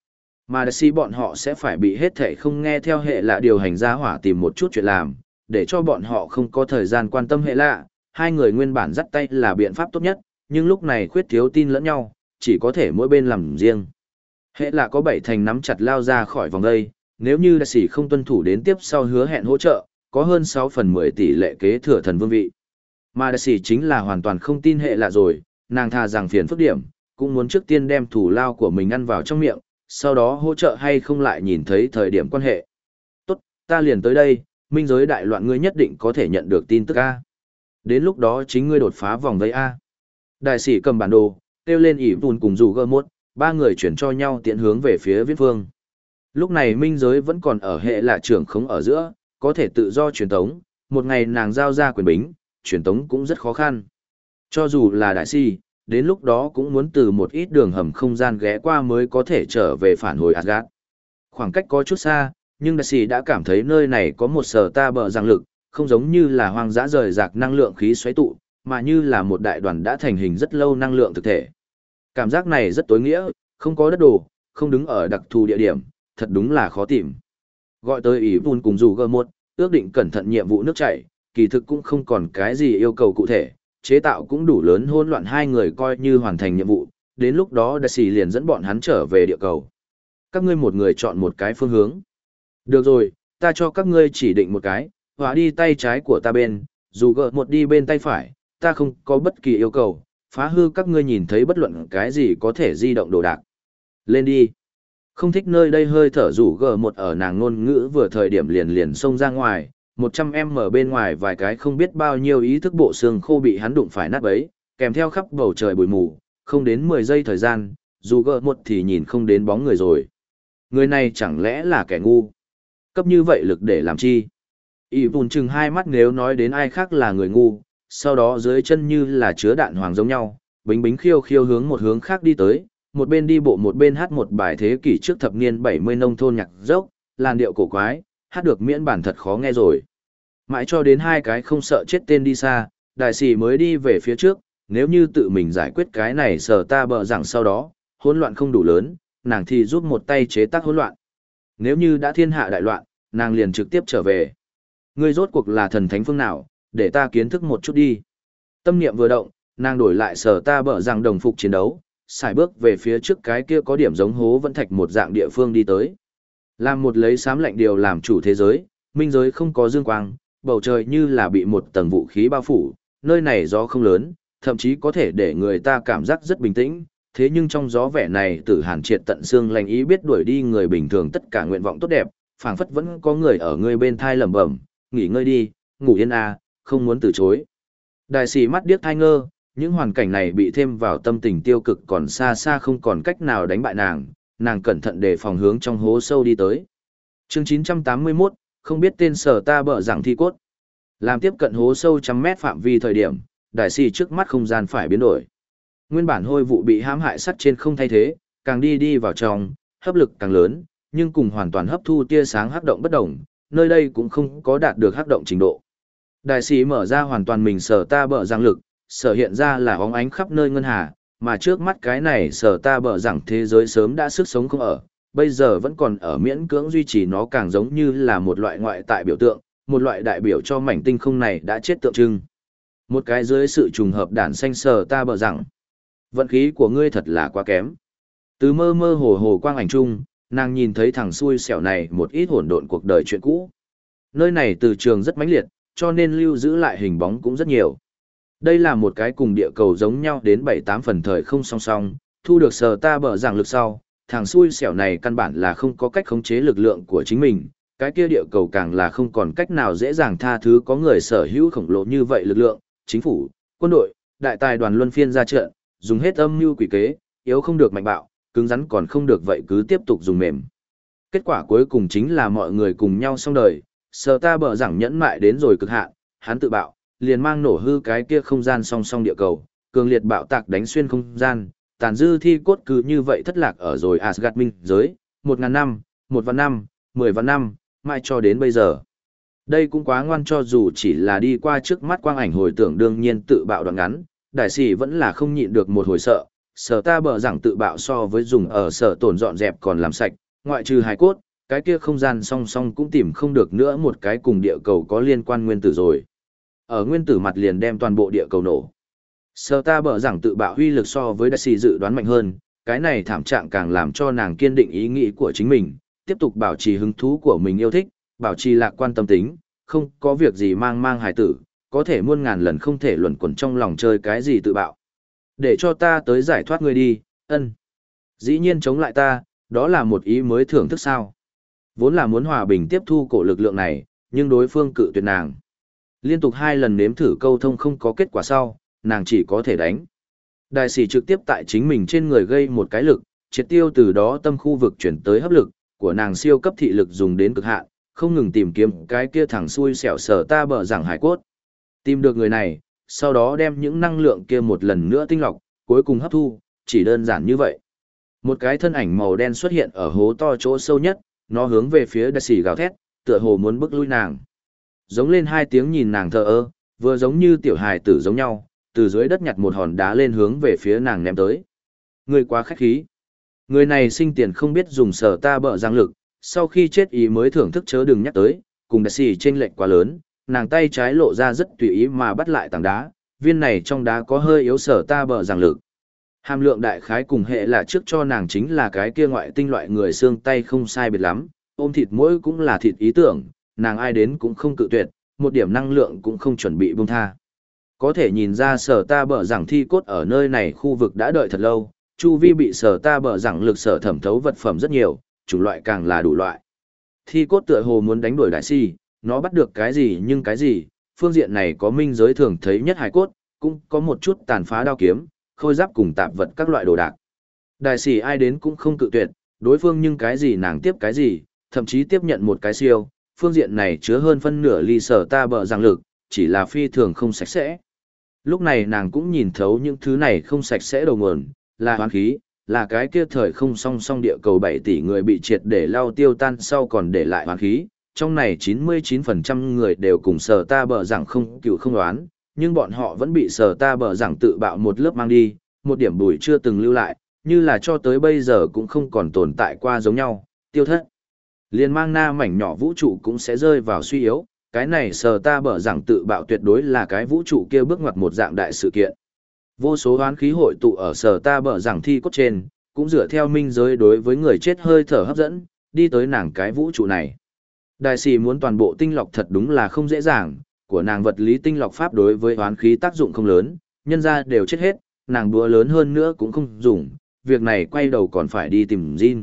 Mà đại sĩ bọn họ sẽ phải bị hết thể không nghe theo hệ lạ điều hành ra hỏa tìm một chút chuyện làm, để cho bọn họ không có thời gian quan tâm hệ lạ. Hai người nguyên bản dắt tay là biện pháp tốt nhất, nhưng lúc này khuyết thiếu tin lẫn nhau, chỉ có thể mỗi bên làm riêng. Hệ lạ có bảy thành nắm chặt lao ra khỏi vòng đây, nếu như đại sĩ không tuân thủ đến tiếp sau hứa hẹn hỗ trợ, có hơn sáu phần mười tỷ lệ kế thừa thần vương vị. Mà đại sĩ chính là hoàn toàn không tin hệ lạ rồi, nàng thà rằng phiền phức điểm, cũng muốn trước tiên đem thủ lao của mình ăn vào trong miệng, sau đó hỗ trợ hay không lại nhìn thấy thời điểm quan hệ. Tốt, ta liền tới đây, minh giới đại loạn ngươi nhất định có thể nhận được tin tức A. Đến lúc đó chính ngươi đột phá vòng vây A. Đại sĩ cầm bản đồ, kêu lên ỉ vùn cùng dù gơ mốt, ba người chuyển cho nhau tiện hướng về phía viết phương. Lúc này minh giới vẫn còn ở hệ là trưởng khống ở giữa, có thể tự do truyền tống, một ngày nàng giao ra quyền bính, truyền tống cũng rất khó khăn. Cho dù là đại sĩ, đến lúc đó cũng muốn từ một ít đường hầm không gian ghé qua mới có thể trở về phản hồi Asgard. Khoảng cách có chút xa, nhưng đại sĩ đã cảm thấy nơi này có một sở ta bờ giang lực, không giống như là hoang dã rời rạc năng lượng khí xoáy tụ, mà như là một đại đoàn đã thành hình rất lâu năng lượng thực thể. Cảm giác này rất tối nghĩa, không có đất đồ, không đứng ở đặc thù địa điểm, thật đúng là khó tìm. Gọi tới ý vun cùng dù gơ một, ước định cẩn thận nhiệm vụ nước chảy, kỳ thực cũng không còn cái gì yêu cầu cụ thể, chế tạo cũng đủ lớn hỗn loạn hai người coi như hoàn thành nhiệm vụ, đến lúc đó đại sĩ liền dẫn bọn hắn trở về địa cầu. Các ngươi một người chọn một cái phương hướng. Được rồi, ta cho các ngươi chỉ định một cái, hóa đi tay trái của ta bên, dù gỡ một đi bên tay phải, ta không có bất kỳ yêu cầu, phá hư các ngươi nhìn thấy bất luận cái gì có thể di động đồ đạc. Lên đi. Không thích nơi đây hơi thở rủ gờ một ở nàng ngôn ngữ vừa thời điểm liền liền xông ra ngoài, một trăm em ở bên ngoài vài cái không biết bao nhiêu ý thức bộ xương khô bị hắn đụng phải nát bấy, kèm theo khắp bầu trời bụi mù, không đến mười giây thời gian, dù gờ một thì nhìn không đến bóng người rồi. Người này chẳng lẽ là kẻ ngu? Cấp như vậy lực để làm chi? Y vùn chừng hai mắt nếu nói đến ai khác là người ngu, sau đó dưới chân như là chứa đạn hoàng giống nhau, bính bính khiêu khiêu hướng một hướng khác đi tới, một bên đi bộ một bên hát một bài thế kỷ trước thập niên bảy mươi nông thôn nhạc dốc, làn điệu cổ quái, hát được miễn bản thật khó nghe rồi. Mãi cho đến hai cái không sợ chết tên đi xa, đại sĩ mới đi về phía trước, nếu như tự mình giải quyết cái này sở ta bờ rằng sau đó, hỗn loạn không đủ lớn, nàng thì giúp một tay chế tác hỗn loạn. Nếu như đã thiên hạ đại loạn, nàng liền trực tiếp trở về. Ngươi rốt cuộc là thần thánh phương nào, để ta kiến thức một chút đi. Tâm niệm vừa động, nàng đổi lại sở ta bờ rằng đồng phục chiến đấu, xài bước về phía trước cái kia có điểm giống hố vẫn thạch một dạng địa phương đi tới. Làm một lấy xám lạnh điều làm chủ thế giới, minh giới không có dương quang, bầu trời như là bị một tầng vũ khí bao phủ, nơi này gió không lớn, thậm chí có thể để người ta cảm giác rất bình tĩnh, thế nhưng trong gió vẻ này tử hàn triệt tận xương lành ý biết đuổi đi người bình thường tất cả nguyện vọng tốt đẹp, phảng phất vẫn có người ở người bên thai lẩm bẩm, nghỉ ngơi đi, ngủ yên à, không muốn từ chối. Đại sĩ mắt điếc thai ngơ, những hoàn cảnh này bị thêm vào tâm tình tiêu cực còn xa xa không còn cách nào đánh bại nàng, nàng cẩn thận để phòng hướng trong hố sâu đi tới. Chương chín trăm tám mươi mốt, không biết tên sở ta bở rằng thi cốt. Làm tiếp cận hố sâu trăm mét phạm vi thời điểm, đại sĩ trước mắt không gian phải biến đổi. Nguyên bản hôi vụ bị hãm hại sắt trên không thay thế, càng đi đi vào trong, hấp lực càng lớn, nhưng cùng hoàn toàn hấp thu tia sáng hắc động bất động, nơi đây cũng không có đạt được hắc động trình độ. Đại sĩ mở ra hoàn toàn mình sở ta bở rằng lực, sở hiện ra là óng ánh khắp nơi ngân hà, mà trước mắt cái này sở ta bở rằng thế giới sớm đã sức sống không ở, bây giờ vẫn còn ở miễn cưỡng duy trì nó càng giống như là một loại ngoại tại biểu tượng, một loại đại biểu cho mảnh tinh không này đã chết tượng trưng. Một cái dưới sự trùng hợp đản xanh sở ta bở rằng, vận khí của ngươi thật là quá kém. Từ mơ mơ hồ hồ quang ảnh chung, nàng nhìn thấy thằng xui xẻo này một ít hỗn độn cuộc đời chuyện cũ. Nơi này từ trường rất mãnh liệt, cho nên lưu giữ lại hình bóng cũng rất nhiều. Đây là một cái cùng địa cầu giống nhau đến bảy tám phần thời không song song, thu được sở ta bở rằng lực sau, thằng xui xẻo này căn bản là không có cách khống chế lực lượng của chính mình, cái kia địa cầu càng là không còn cách nào dễ dàng tha thứ có người sở hữu khổng lồ như vậy lực lượng, chính phủ, quân đội, đại tài đoàn luân phiên ra trận, dùng hết âm mưu quỷ kế, yếu không được mạnh bạo, cứng rắn còn không được vậy cứ tiếp tục dùng mềm. Kết quả cuối cùng chính là mọi người cùng nhau xong đời, sở ta bở rằng nhẫn mại đến rồi cực hạn, hắn tự bạo, liền mang nổ hư cái kia không gian song song địa cầu, cường liệt bạo tạc đánh xuyên không gian, tàn dư thi cốt cứ như vậy thất lạc ở rồi Asgard minh giới, một ngàn năm, một vạn năm, mười vạn năm, mãi cho đến bây giờ. Đây cũng quá ngoan cho dù chỉ là đi qua trước mắt quang ảnh hồi tưởng đương nhiên tự bạo đoạn ngắn, đại sĩ vẫn là không nhịn được một hồi sợ, sở ta bở rằng tự bạo so với dùng ở sở tổn dọn dẹp còn làm sạch, Ngoại trừ hài cốt, cái kia không gian song song cũng tìm không được nữa một cái cùng địa cầu có liên quan nguyên tử rồi. Ở nguyên tử mặt liền đem toàn bộ địa cầu nổ. Sở ta bở rằng tự bạo huy lực so với Daisy dự đoán mạnh hơn, cái này thảm trạng càng làm cho nàng kiên định ý nghĩ của chính mình, tiếp tục bảo trì hứng thú của mình yêu thích, bảo trì lạc quan tâm tính, không có việc gì mang mang hài tử, có thể muôn ngàn lần không thể luẩn quẩn trong lòng chơi cái gì tự bạo. Để cho ta tới giải thoát ngươi đi, ân. Dĩ nhiên chống lại ta, đó là một ý mới thưởng thức sao. Vốn là muốn hòa bình tiếp thu cổ lực lượng này, nhưng đối phương cự tuyệt nàng. Liên tục hai lần nếm thử câu thông không có kết quả sau, nàng chỉ có thể đánh. Đại sĩ trực tiếp tại chính mình trên người gây một cái lực, triệt tiêu từ đó tâm khu vực chuyển tới hấp lực, của nàng siêu cấp thị lực dùng đến cực hạn, không ngừng tìm kiếm cái kia thẳng xuôi xẻo sở ta bở rằng hải cốt. Tìm được người này, sau đó đem những năng lượng kia một lần nữa tinh lọc, cuối cùng hấp thu, chỉ đơn giản như vậy. Một cái thân ảnh màu đen xuất hiện ở hố to chỗ sâu nhất, nó hướng về phía đại sĩ gào thét, tựa hồ muốn bức lui nàng. Giống lên hai tiếng nhìn nàng thờ ơ, vừa giống như tiểu hài tử giống nhau, từ dưới đất nhặt một hòn đá lên hướng về phía nàng ném tới. Người quá khách khí. Người này sinh tiền không biết dùng sở ta bở giang lực, sau khi chết ý mới thưởng thức chớ đừng nhắc tới, cùng đại sĩ chênh lệch quá lớn, nàng tay trái lộ ra rất tùy ý mà bắt lại tảng đá, viên này trong đá có hơi yếu sở ta bở giang lực. Hàm lượng đại khái cùng hệ là trước cho nàng chính là cái kia ngoại tinh loại người xương tay không sai biệt lắm, ôm thịt mỗi cũng là thịt ý tưởng, nàng ai đến cũng không cự tuyệt, một điểm năng lượng cũng không chuẩn bị buông tha. Có thể nhìn ra sở ta bở rằng thi cốt ở nơi này khu vực đã đợi thật lâu, chu vi bị sở ta bở rằng lực sở thẩm thấu vật phẩm rất nhiều, chủng loại càng là đủ loại. Thi cốt tựa hồ muốn đánh đuổi đại si, nó bắt được cái gì nhưng cái gì, phương diện này có minh giới thường thấy nhất hài cốt, cũng có một chút tàn phá đao kiếm, khôi giáp cùng tạp vật các loại đồ đạc. Đại sĩ ai đến cũng không cự tuyệt, đối phương nhưng cái gì nàng tiếp cái gì, thậm chí tiếp nhận một cái siêu, phương diện này chứa hơn phân nửa ly sở ta bở rằng lực, chỉ là phi thường không sạch sẽ. Lúc này nàng cũng nhìn thấu những thứ này không sạch sẽ đầu nguồn, là hoán khí, là cái kia thời không song song địa cầu bảy tỷ người bị triệt để lao tiêu tan sau còn để lại hoán khí, trong này chín mươi chín phần trăm người đều cùng sở ta bở rằng không cựu không đoán, nhưng bọn họ vẫn bị sở ta bở rằng tự bạo một lớp mang đi, một điểm bùi chưa từng lưu lại, như là cho tới bây giờ cũng không còn tồn tại qua giống nhau, tiêu thất. Liên mang na mảnh nhỏ vũ trụ cũng sẽ rơi vào suy yếu, cái này sở ta bở rằng tự bạo tuyệt đối là cái vũ trụ kia bước ngoặt một dạng đại sự kiện. Vô số hoán khí hội tụ ở sở ta bở rằng thi cốt trên, cũng dựa theo minh giới đối với người chết hơi thở hấp dẫn, đi tới nàng cái vũ trụ này. Đại sĩ muốn toàn bộ tinh lọc thật đúng là không dễ dàng, của nàng vật lý tinh lọc pháp đối với hoán khí tác dụng không lớn, nhân ra đều chết hết, nàng búa lớn hơn nữa cũng không dùng, việc này quay đầu còn phải đi tìm Jin.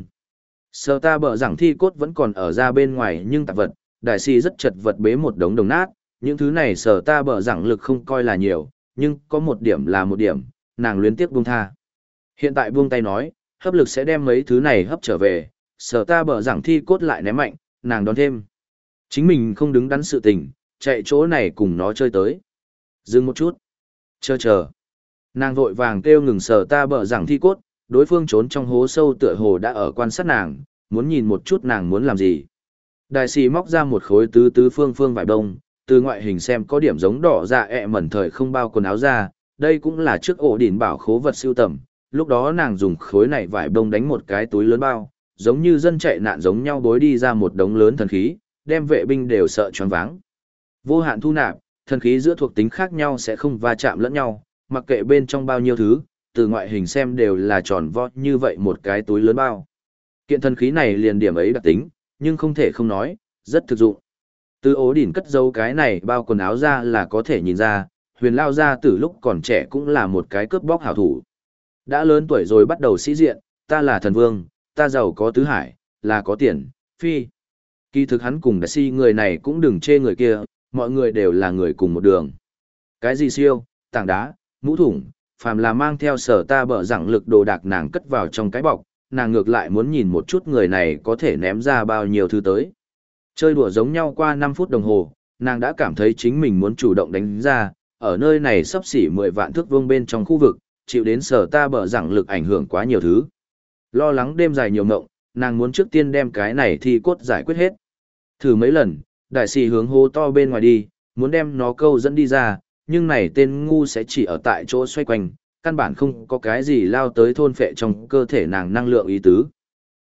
Sở ta bở rằng thi cốt vẫn còn ở ra bên ngoài nhưng tạp vật, đại sĩ rất chật vật bế một đống đồng nát, những thứ này sở ta bở rằng lực không coi là nhiều, nhưng có một điểm là một điểm, nàng luyến tiếc buông tha. Hiện tại buông tay nói, hấp lực sẽ đem mấy thứ này hấp trở về, sở ta bở rằng thi cốt lại ném mạnh, nàng đón thêm. Chính mình không đứng đắn sự tình, chạy chỗ này cùng nó chơi tới. Dừng một chút. Chờ chờ. Nàng vội vàng kêu ngừng sở ta bở rằng thi cốt, đối phương trốn trong hố sâu tựa hồ đã ở quan sát nàng, muốn nhìn một chút nàng muốn làm gì. Đại sĩ móc ra một khối tứ tứ phương phương vải đông, từ ngoại hình xem có điểm giống đỏ dạ ẹ mẩn thời không bao quần áo ra, đây cũng là trước ổ đỉnh bảo khố vật siêu tầm, lúc đó nàng dùng khối này vải đông đánh một cái túi lớn bao, giống như dân chạy nạn giống nhau bối đi ra một đống lớn thần khí, đem vệ binh đều sợ choáng váng. Vô hạn thu nạp, thần khí giữa thuộc tính khác nhau sẽ không va chạm lẫn nhau, mặc kệ bên trong bao nhiêu thứ, từ ngoại hình xem đều là tròn vo như vậy một cái túi lớn bao. Kiện thần khí này liền điểm ấy đặc tính, nhưng không thể không nói, rất thực dụng. Từ ố đỉnh cất dấu cái này bao quần áo ra là có thể nhìn ra, huyền lao ra từ lúc còn trẻ cũng là một cái cướp bóc hảo thủ. Đã lớn tuổi rồi bắt đầu sĩ diện, ta là thần vương, ta giàu có tứ hải, là có tiền, phi. Kỳ thực hắn cùng đại si người này cũng đừng chê người kia, mọi người đều là người cùng một đường. Cái gì siêu, tảng đá, mũ thủng, phàm là mang theo sở ta bở rằng lực đồ đạc nàng cất vào trong cái bọc, nàng ngược lại muốn nhìn một chút người này có thể ném ra bao nhiêu thứ tới. Chơi đùa giống nhau qua năm phút đồng hồ, nàng đã cảm thấy chính mình muốn chủ động đánh ra, ở nơi này sắp xỉ mười vạn thước vuông bên trong khu vực, chịu đến sở ta bở rằng lực ảnh hưởng quá nhiều thứ. Lo lắng đêm dài nhiều mộng, nàng muốn trước tiên đem cái này thi cốt giải quyết hết. Thử mấy lần, đại sĩ hướng hố to bên ngoài đi, muốn đem nó câu dẫn đi ra, nhưng này tên ngu sẽ chỉ ở tại chỗ xoay quanh, căn bản không có cái gì lao tới thôn phệ trong cơ thể nàng năng lượng ý tứ.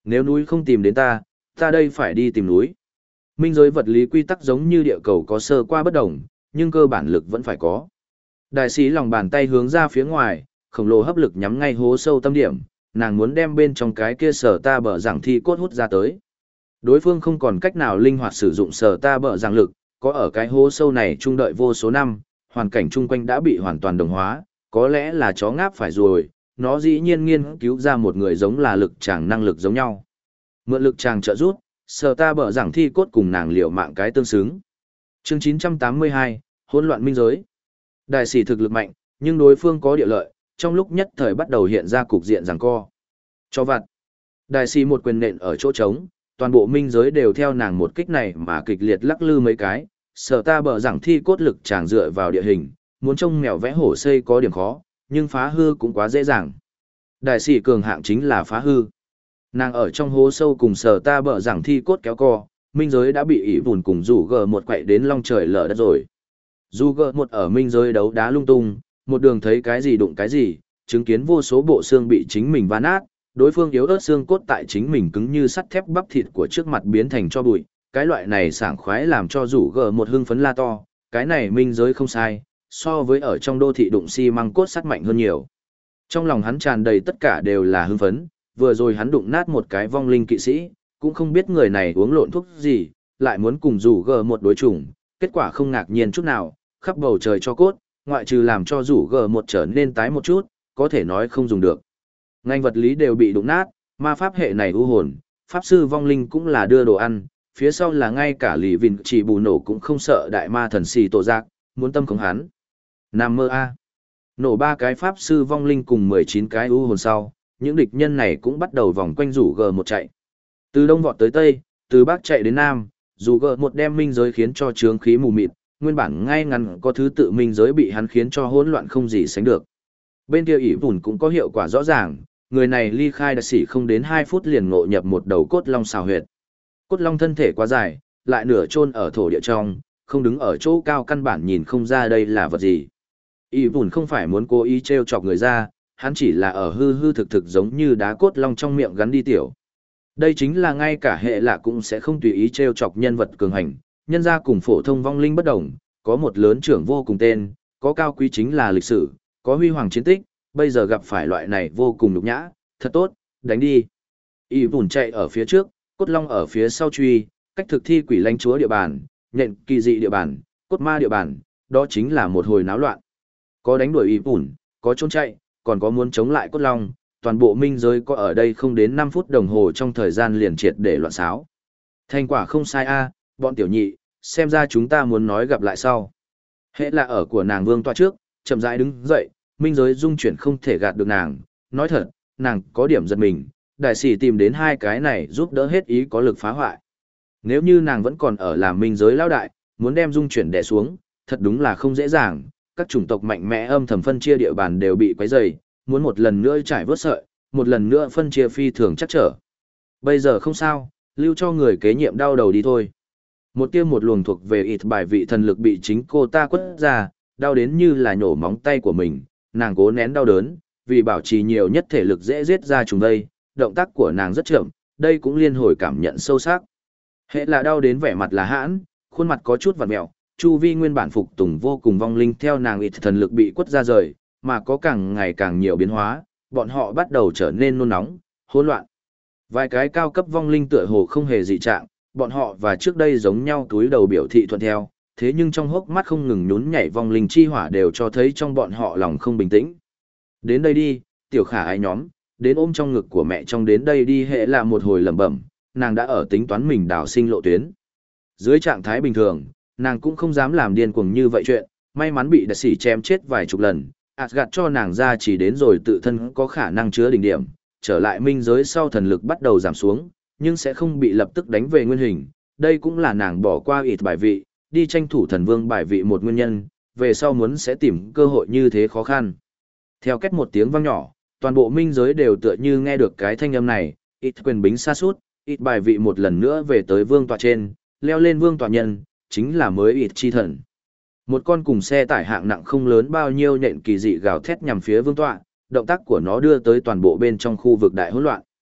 Nếu núi không tìm đến ta, ta đây phải đi tìm núi. Minh giới vật lý quy tắc giống như địa cầu có sơ qua bất đồng, nhưng cơ bản lực vẫn phải có. Đại sĩ lòng bàn tay hướng ra phía ngoài, khổng lồ hấp lực nhắm ngay hố sâu tâm điểm, nàng muốn đem bên trong cái kia sở ta bở giảng thi cốt hút ra tới. Đối phương không còn cách nào linh hoạt sử dụng sở ta bở giảng lực, có ở cái hố sâu này trung đợi vô số năm, hoàn cảnh chung quanh đã bị hoàn toàn đồng hóa, có lẽ là chó ngáp phải rồi, nó dĩ nhiên nghiên cứu ra một người giống là lực tràng năng lực giống nhau. Mượn lực tràng trợ rút, sở ta bở giảng thi cốt cùng nàng liều mạng cái tương xứng. Chương chín trăm tám mươi hai, hỗn loạn minh giới. Đại sĩ thực lực mạnh, nhưng đối phương có địa lợi, trong lúc nhất thời bắt đầu hiện ra cục diện giằng co. Cho vặt. Đại sĩ một quyền nện ở chỗ trống, toàn bộ minh giới đều theo nàng một kích này mà kịch liệt lắc lư mấy cái, sở ta bở giảng thi cốt lực tràng dựa vào địa hình, muốn trông mèo vẽ hổ xây có điểm khó, nhưng phá hư cũng quá dễ dàng. Đại sĩ cường hạng chính là phá hư. Nàng ở trong hố sâu cùng sở ta bở giảng thi cốt kéo co, minh giới đã bị ỉ vùn cùng rủ gờ một quậy đến long trời lở đất rồi. Dù gờ một ở minh giới đấu đá lung tung, một đường thấy cái gì đụng cái gì, chứng kiến vô số bộ xương bị chính mình vá nát, đối phương yếu ớt xương cốt tại chính mình cứng như sắt thép bắp thịt của trước mặt biến thành cho bụi, cái loại này sảng khoái làm cho rủ gờ một hưng phấn la to, cái này minh giới không sai, so với ở trong đô thị đụng xi măng cốt sắt mạnh hơn nhiều. Trong lòng hắn tràn đầy tất cả đều là hưng phấn, vừa rồi hắn đụng nát một cái vong linh kỵ sĩ, cũng không biết người này uống lộn thuốc gì, lại muốn cùng rủ gờ một đối chủng, kết quả không ngạc nhiên chút nào, khắp bầu trời cho cốt, ngoại trừ làm cho rủ gờ một trở nên tái một chút, có thể nói không dùng được. Ngành vật lý đều bị đụng nát, ma pháp hệ này u hồn, pháp sư vong linh cũng là đưa đồ ăn, phía sau là ngay cả lì vìn chỉ bù nổ cũng không sợ đại ma thần xì tổ giác, muốn tâm khống hắn. Nam mơ A. Nổ ba cái pháp sư vong linh cùng mười chín cái u hồn sau, những địch nhân này cũng bắt đầu vòng quanh rủ gờ một chạy. Từ đông vọt tới tây, từ bắc chạy đến nam, dù gờ một đem minh giới khiến cho trướng khí mù mịt, nguyên bản ngay ngắn có thứ tự minh giới bị hắn khiến cho hỗn loạn không gì sánh được. Bên kia ỷ vùn cũng có hiệu quả rõ ràng, người này ly khai đặc sĩ không đến hai phút liền ngộ nhập một đầu cốt long xào huyệt. Cốt long thân thể quá dài, lại nửa chôn ở thổ địa trong, không đứng ở chỗ cao căn bản nhìn không ra đây là vật gì. ỷ vùn không phải muốn cố ý trêu chọc người ra, hắn chỉ là ở hư hư thực thực giống như đá cốt long trong miệng gắn đi tiểu. Đây chính là ngay cả hệ lạ cũng sẽ không tùy ý trêu chọc nhân vật cường hành, nhân ra cùng phổ thông vong linh bất đồng, có một lớn trưởng vô cùng tên, có cao quý chính là lịch sử, có huy hoàng chiến tích, bây giờ gặp phải loại này vô cùng nhục nhã, thật tốt, đánh đi. Y bùn chạy ở phía trước, cốt long ở phía sau truy, cách thực thi quỷ lãnh chúa địa bàn, nhện kỳ dị địa bàn, cốt ma địa bàn, đó chính là một hồi náo loạn. Có đánh đuổi Y bùn, có trốn chạy, còn có muốn chống lại cốt long, toàn bộ minh giới có ở đây không đến năm phút đồng hồ trong thời gian liền triệt để loạn xáo. Thành quả không sai a, bọn tiểu nhị, xem ra chúng ta muốn nói gặp lại sau. Hệ là ở của nàng vương tọa trước, chậm rãi đứng dậy, minh giới dung chuyển không thể gạt được nàng, nói thật, nàng có điểm giật mình, đại sĩ tìm đến hai cái này giúp đỡ hết ý có lực phá hoại. Nếu như nàng vẫn còn ở làm minh giới lão đại, muốn đem dung chuyển đè xuống, thật đúng là không dễ dàng, các chủng tộc mạnh mẽ âm thầm phân chia địa bàn đều bị quấy rầy, muốn một lần nữa trải vớt sợi, một lần nữa phân chia phi thường chắc trở. Bây giờ không sao, lưu cho người kế nhiệm đau đầu đi thôi. Một tiêm một luồng thuộc về ít bài vị thần lực bị chính cô ta quất ra, đau đến như là nhổ móng tay của mình, nàng cố nén đau đớn, vì bảo trì nhiều nhất thể lực dễ giết ra trùng đây, động tác của nàng rất chậm, đây cũng liên hồi cảm nhận sâu sắc. Hệ là đau đến vẻ mặt là hãn, khuôn mặt có chút vặn mẹo, chu vi nguyên bản phục tùng vô cùng vong linh theo nàng ít thần lực bị quất ra rời, mà có càng ngày càng nhiều biến hóa, bọn họ bắt đầu trở nên nôn nóng, hỗn loạn. Vài cái cao cấp vong linh tựa hồ không hề dị trạng, bọn họ và trước đây giống nhau túi đầu biểu thị thuận theo, thế nhưng trong hốc mắt không ngừng nhún nhảy vong linh chi hỏa đều cho thấy trong bọn họ lòng không bình tĩnh. Đến đây đi, tiểu khả ái nhóm, đến ôm trong ngực của mẹ trong đến đây đi hệ là một hồi lẩm bẩm, nàng đã ở tính toán mình đào sinh lộ tuyến. Dưới trạng thái bình thường, nàng cũng không dám làm điên cuồng như vậy chuyện, may mắn bị đặc sĩ chém chết vài chục lần, Asgard cho nàng ra chỉ đến rồi tự thân có khả năng chứa đỉnh điểm, trở lại minh giới sau thần lực bắt đầu giảm xuống, nhưng sẽ không bị lập tức đánh về nguyên hình, đây cũng là nàng bỏ qua ít bài vị, đi tranh thủ thần vương bài vị một nguyên nhân, về sau muốn sẽ tìm cơ hội như thế khó khăn. Theo cách một tiếng vang nhỏ, toàn bộ minh giới đều tựa như nghe được cái thanh âm này, ít quyền bính xa suốt, ít bài vị một lần nữa về tới vương tọa trên, leo lên vương tọa nhân, chính là mới ít chi thần. Một con cùng xe tải hạng nặng không lớn bao nhiêu nhện kỳ dị gào thét nhằm phía vương tọa, động tác của nó đưa tới toàn bộ bên trong khu vực đại hỗn loạn.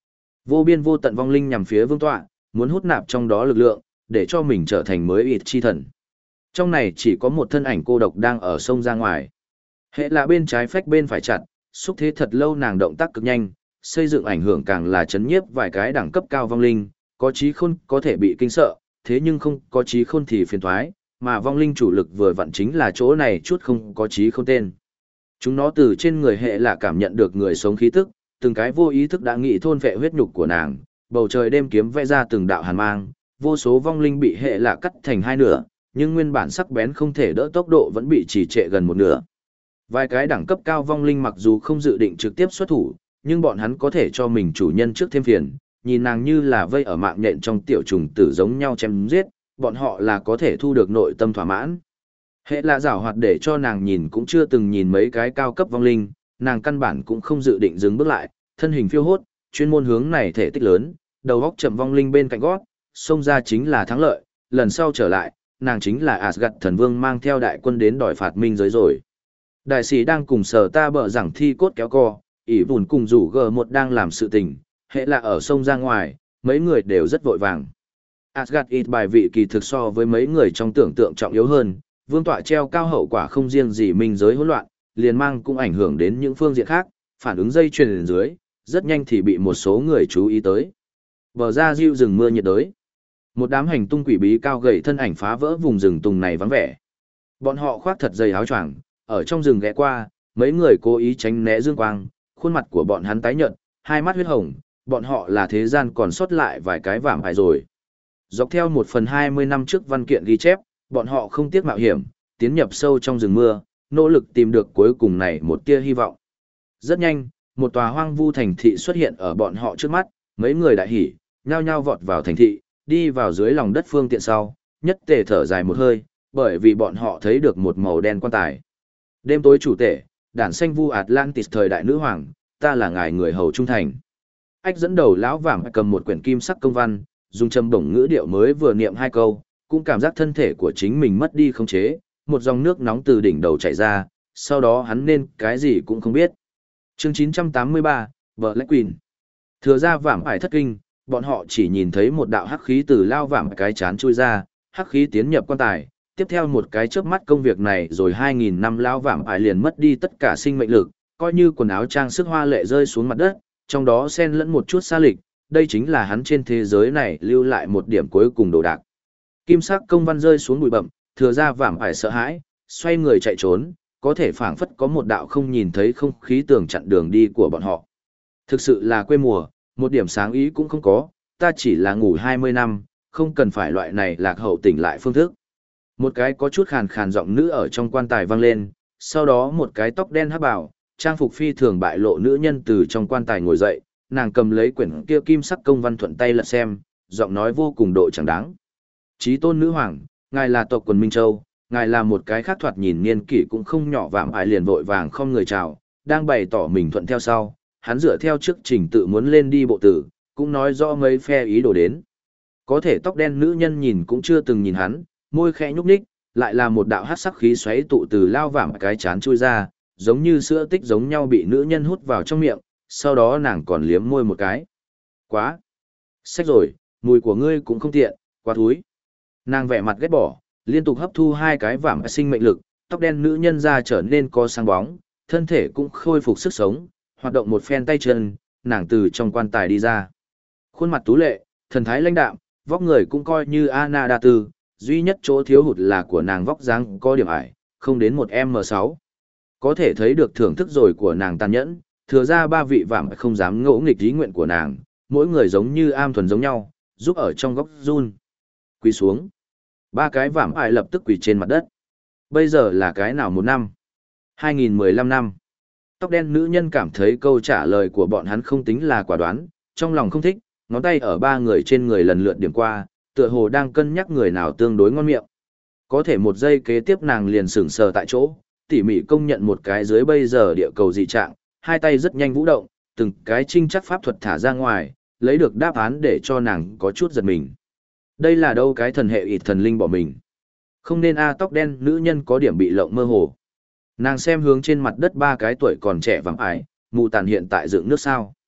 Vô biên vô tận vong linh nhằm phía vương tọa, muốn hút nạp trong đó lực lượng, để cho mình trở thành mới ít chi thần. Trong này chỉ có một thân ảnh cô độc đang ở sông ra ngoài. Hệ là bên trái phách bên phải chặt, xúc thế thật lâu nàng động tác cực nhanh, xây dựng ảnh hưởng càng là chấn nhiếp vài cái đẳng cấp cao vong linh, có trí khôn có thể bị kinh sợ, thế nhưng không có trí khôn thì phiền thoái, mà vong linh chủ lực vừa vặn chính là chỗ này chút không có trí khôn tên. Chúng nó từ trên người hệ là cảm nhận được người sống khí tức, từng cái vô ý thức đã nghị thôn vệ huyết nhục của nàng, bầu trời đêm kiếm vẽ ra từng đạo hàn mang, vô số vong linh bị hệ là cắt thành hai nửa, nhưng nguyên bản sắc bén không thể đỡ tốc độ vẫn bị trì trệ gần một nửa. Vài cái đẳng cấp cao vong linh mặc dù không dự định trực tiếp xuất thủ, nhưng bọn hắn có thể cho mình chủ nhân trước thêm phiền, nhìn nàng như là vây ở mạng nhện trong tiểu trùng tử giống nhau chém giết, bọn họ là có thể thu được nội tâm thỏa mãn. Hệ là giảo hoạt để cho nàng nhìn cũng chưa từng nhìn mấy cái cao cấp vong linh, nàng căn bản cũng không dự định dừng bước lại, thân hình phiêu hốt, chuyên môn hướng này thể tích lớn, đầu góc chậm vong linh bên cạnh gót, xông ra chính là thắng lợi, lần sau trở lại, nàng chính là Asgard thần vương mang theo đại quân đến đòi phạt minh giới rồi. Đại sĩ đang cùng sở ta bợ rằng thi cốt kéo co, ỷ vùn cùng rủ g một đang làm sự tình, hệ là ở sông ra ngoài, mấy người đều rất vội vàng. Asgard ít bài vị kỳ thực so với mấy người trong tưởng tượng trọng yếu hơn, vương tọa treo cao hậu quả không riêng gì minh giới hỗn loạn, liền mang cũng ảnh hưởng đến những phương diện khác, phản ứng dây chuyền dưới, rất nhanh thì bị một số người chú ý tới. Bờ ra diêu rừng mưa nhiệt đới. Một đám hành tung quỷ bí cao gầy thân ảnh phá vỡ vùng rừng tùng này vắng vẻ. Bọn họ khoác thật dày áo choàng, ở trong rừng ghé qua, mấy người cố ý tránh né dương quang, khuôn mặt của bọn hắn tái nhợt, hai mắt huyết hồng, bọn họ là thế gian còn sót lại vài cái vạm ải rồi. Dọc theo một phần hai mươi năm trước văn kiện ghi chép, bọn họ không tiếc mạo hiểm, tiến nhập sâu trong rừng mưa, nỗ lực tìm được cuối cùng này một tia hy vọng. Rất nhanh, một tòa hoang vu thành thị xuất hiện ở bọn họ trước mắt, mấy người đại hỉ, nhao nhao vọt vào thành thị, đi vào dưới lòng đất phương tiện sau, nhất tề thở dài một hơi, bởi vì bọn họ thấy được một màu đen quan tài. Đêm tối chủ tể, đản xanh vu Atlantis thời đại nữ hoàng, ta là ngài người hầu trung thành. Ách dẫn đầu lão vàng cầm một quyển kim sắc công văn, dùng châm bổng ngữ điệu mới vừa niệm hai câu, cũng cảm giác thân thể của chính mình mất đi khống chế, một dòng nước nóng từ đỉnh đầu chảy ra, sau đó hắn nên cái gì cũng không biết. Chương chín trăm tám mươi ba, Black Queen. Thừa ra vảm ải thất kinh, bọn họ chỉ nhìn thấy một đạo hắc khí từ lao vảm cái chán chui ra, hắc khí tiến nhập quan tài, tiếp theo một cái chớp mắt công việc này rồi hai nghìn năm lao vảm ải liền mất đi tất cả sinh mệnh lực, coi như quần áo trang sức hoa lệ rơi xuống mặt đất, trong đó xen lẫn một chút xa lịch, đây chính là hắn trên thế giới này lưu lại một điểm cuối cùng đồ đạc. Kim sắc công văn rơi xuống bụi bậm, thừa ra vảm ải sợ hãi, xoay người chạy trốn, có thể phảng phất có một đạo không nhìn thấy không khí tường chặn đường đi của bọn họ. Thực sự là quê mùa, một điểm sáng ý cũng không có, ta chỉ là ngủ hai mươi năm, không cần phải loại này lạc hậu tỉnh lại phương thức. Một cái có chút khàn khàn giọng nữ ở trong quan tài vang lên, sau đó một cái tóc đen hắc bào, trang phục phi thường bại lộ nữ nhân từ trong quan tài ngồi dậy, nàng cầm lấy quyển kia kim sắc công văn thuận tay lật xem, giọng nói vô cùng độ chẳng đáng. Chí tôn nữ hoàng, ngài là tộc quần Minh Châu, ngài là một cái khác thoạt nhìn niên kỷ cũng không nhỏ vạm ải liền vội vàng không người chào, đang bày tỏ mình thuận theo sau, hắn dựa theo trước trình tự muốn lên đi bộ tử, cũng nói rõ mấy phe ý đồ đến. Có thể tóc đen nữ nhân nhìn cũng chưa từng nhìn hắn, môi khẽ nhúc nhích, lại là một đạo hắc sắc khí xoáy tụ từ lao vạm cái chán chui ra, giống như sữa tích giống nhau bị nữ nhân hút vào trong miệng, sau đó nàng còn liếm môi một cái. Quá! Xách rồi, mùi của ngươi cũng không tiện, quá thúi. Nàng vẻ mặt ghét bỏ, liên tục hấp thu hai cái vảm sinh mệnh lực, tóc đen nữ nhân ra trở nên có sáng bóng, thân thể cũng khôi phục sức sống, hoạt động một phen tay chân, nàng từ trong quan tài đi ra. Khuôn mặt tú lệ, thần thái lãnh đạm, vóc người cũng coi như Anna Đa Tư, duy nhất chỗ thiếu hụt là của nàng vóc dáng có điểm ải, không đến một M sáu. Có thể thấy được thưởng thức rồi của nàng tàn nhẫn, thừa ra ba vị vạm không dám ngỗ nghịch ý nguyện của nàng, mỗi người giống như am thuần giống nhau, giúp ở trong góc run. Quỳ xuống. Ba cái vạm ải lập tức quỳ trên mặt đất. Bây giờ là cái nào một năm? hai nghìn mười lăm năm. Tóc đen nữ nhân cảm thấy câu trả lời của bọn hắn không tính là quả đoán, trong lòng không thích, ngón tay ở ba người trên người lần lượt điểm qua, tựa hồ đang cân nhắc người nào tương đối ngon miệng. Có thể một giây kế tiếp nàng liền sững sờ tại chỗ, tỉ mỉ công nhận một cái dưới bây giờ địa cầu dị trạng, hai tay rất nhanh vũ động, từng cái trinh chắc pháp thuật thả ra ngoài, lấy được đáp án để cho nàng có chút giật mình. Đây là đâu cái thần hệ ịt thần linh bỏ mình. Không nên a tóc đen nữ nhân có điểm bị lộng mơ hồ. Nàng xem hướng trên mặt đất ba cái tuổi còn trẻ vàng ải, mù tàn hiện tại dựng nước sao.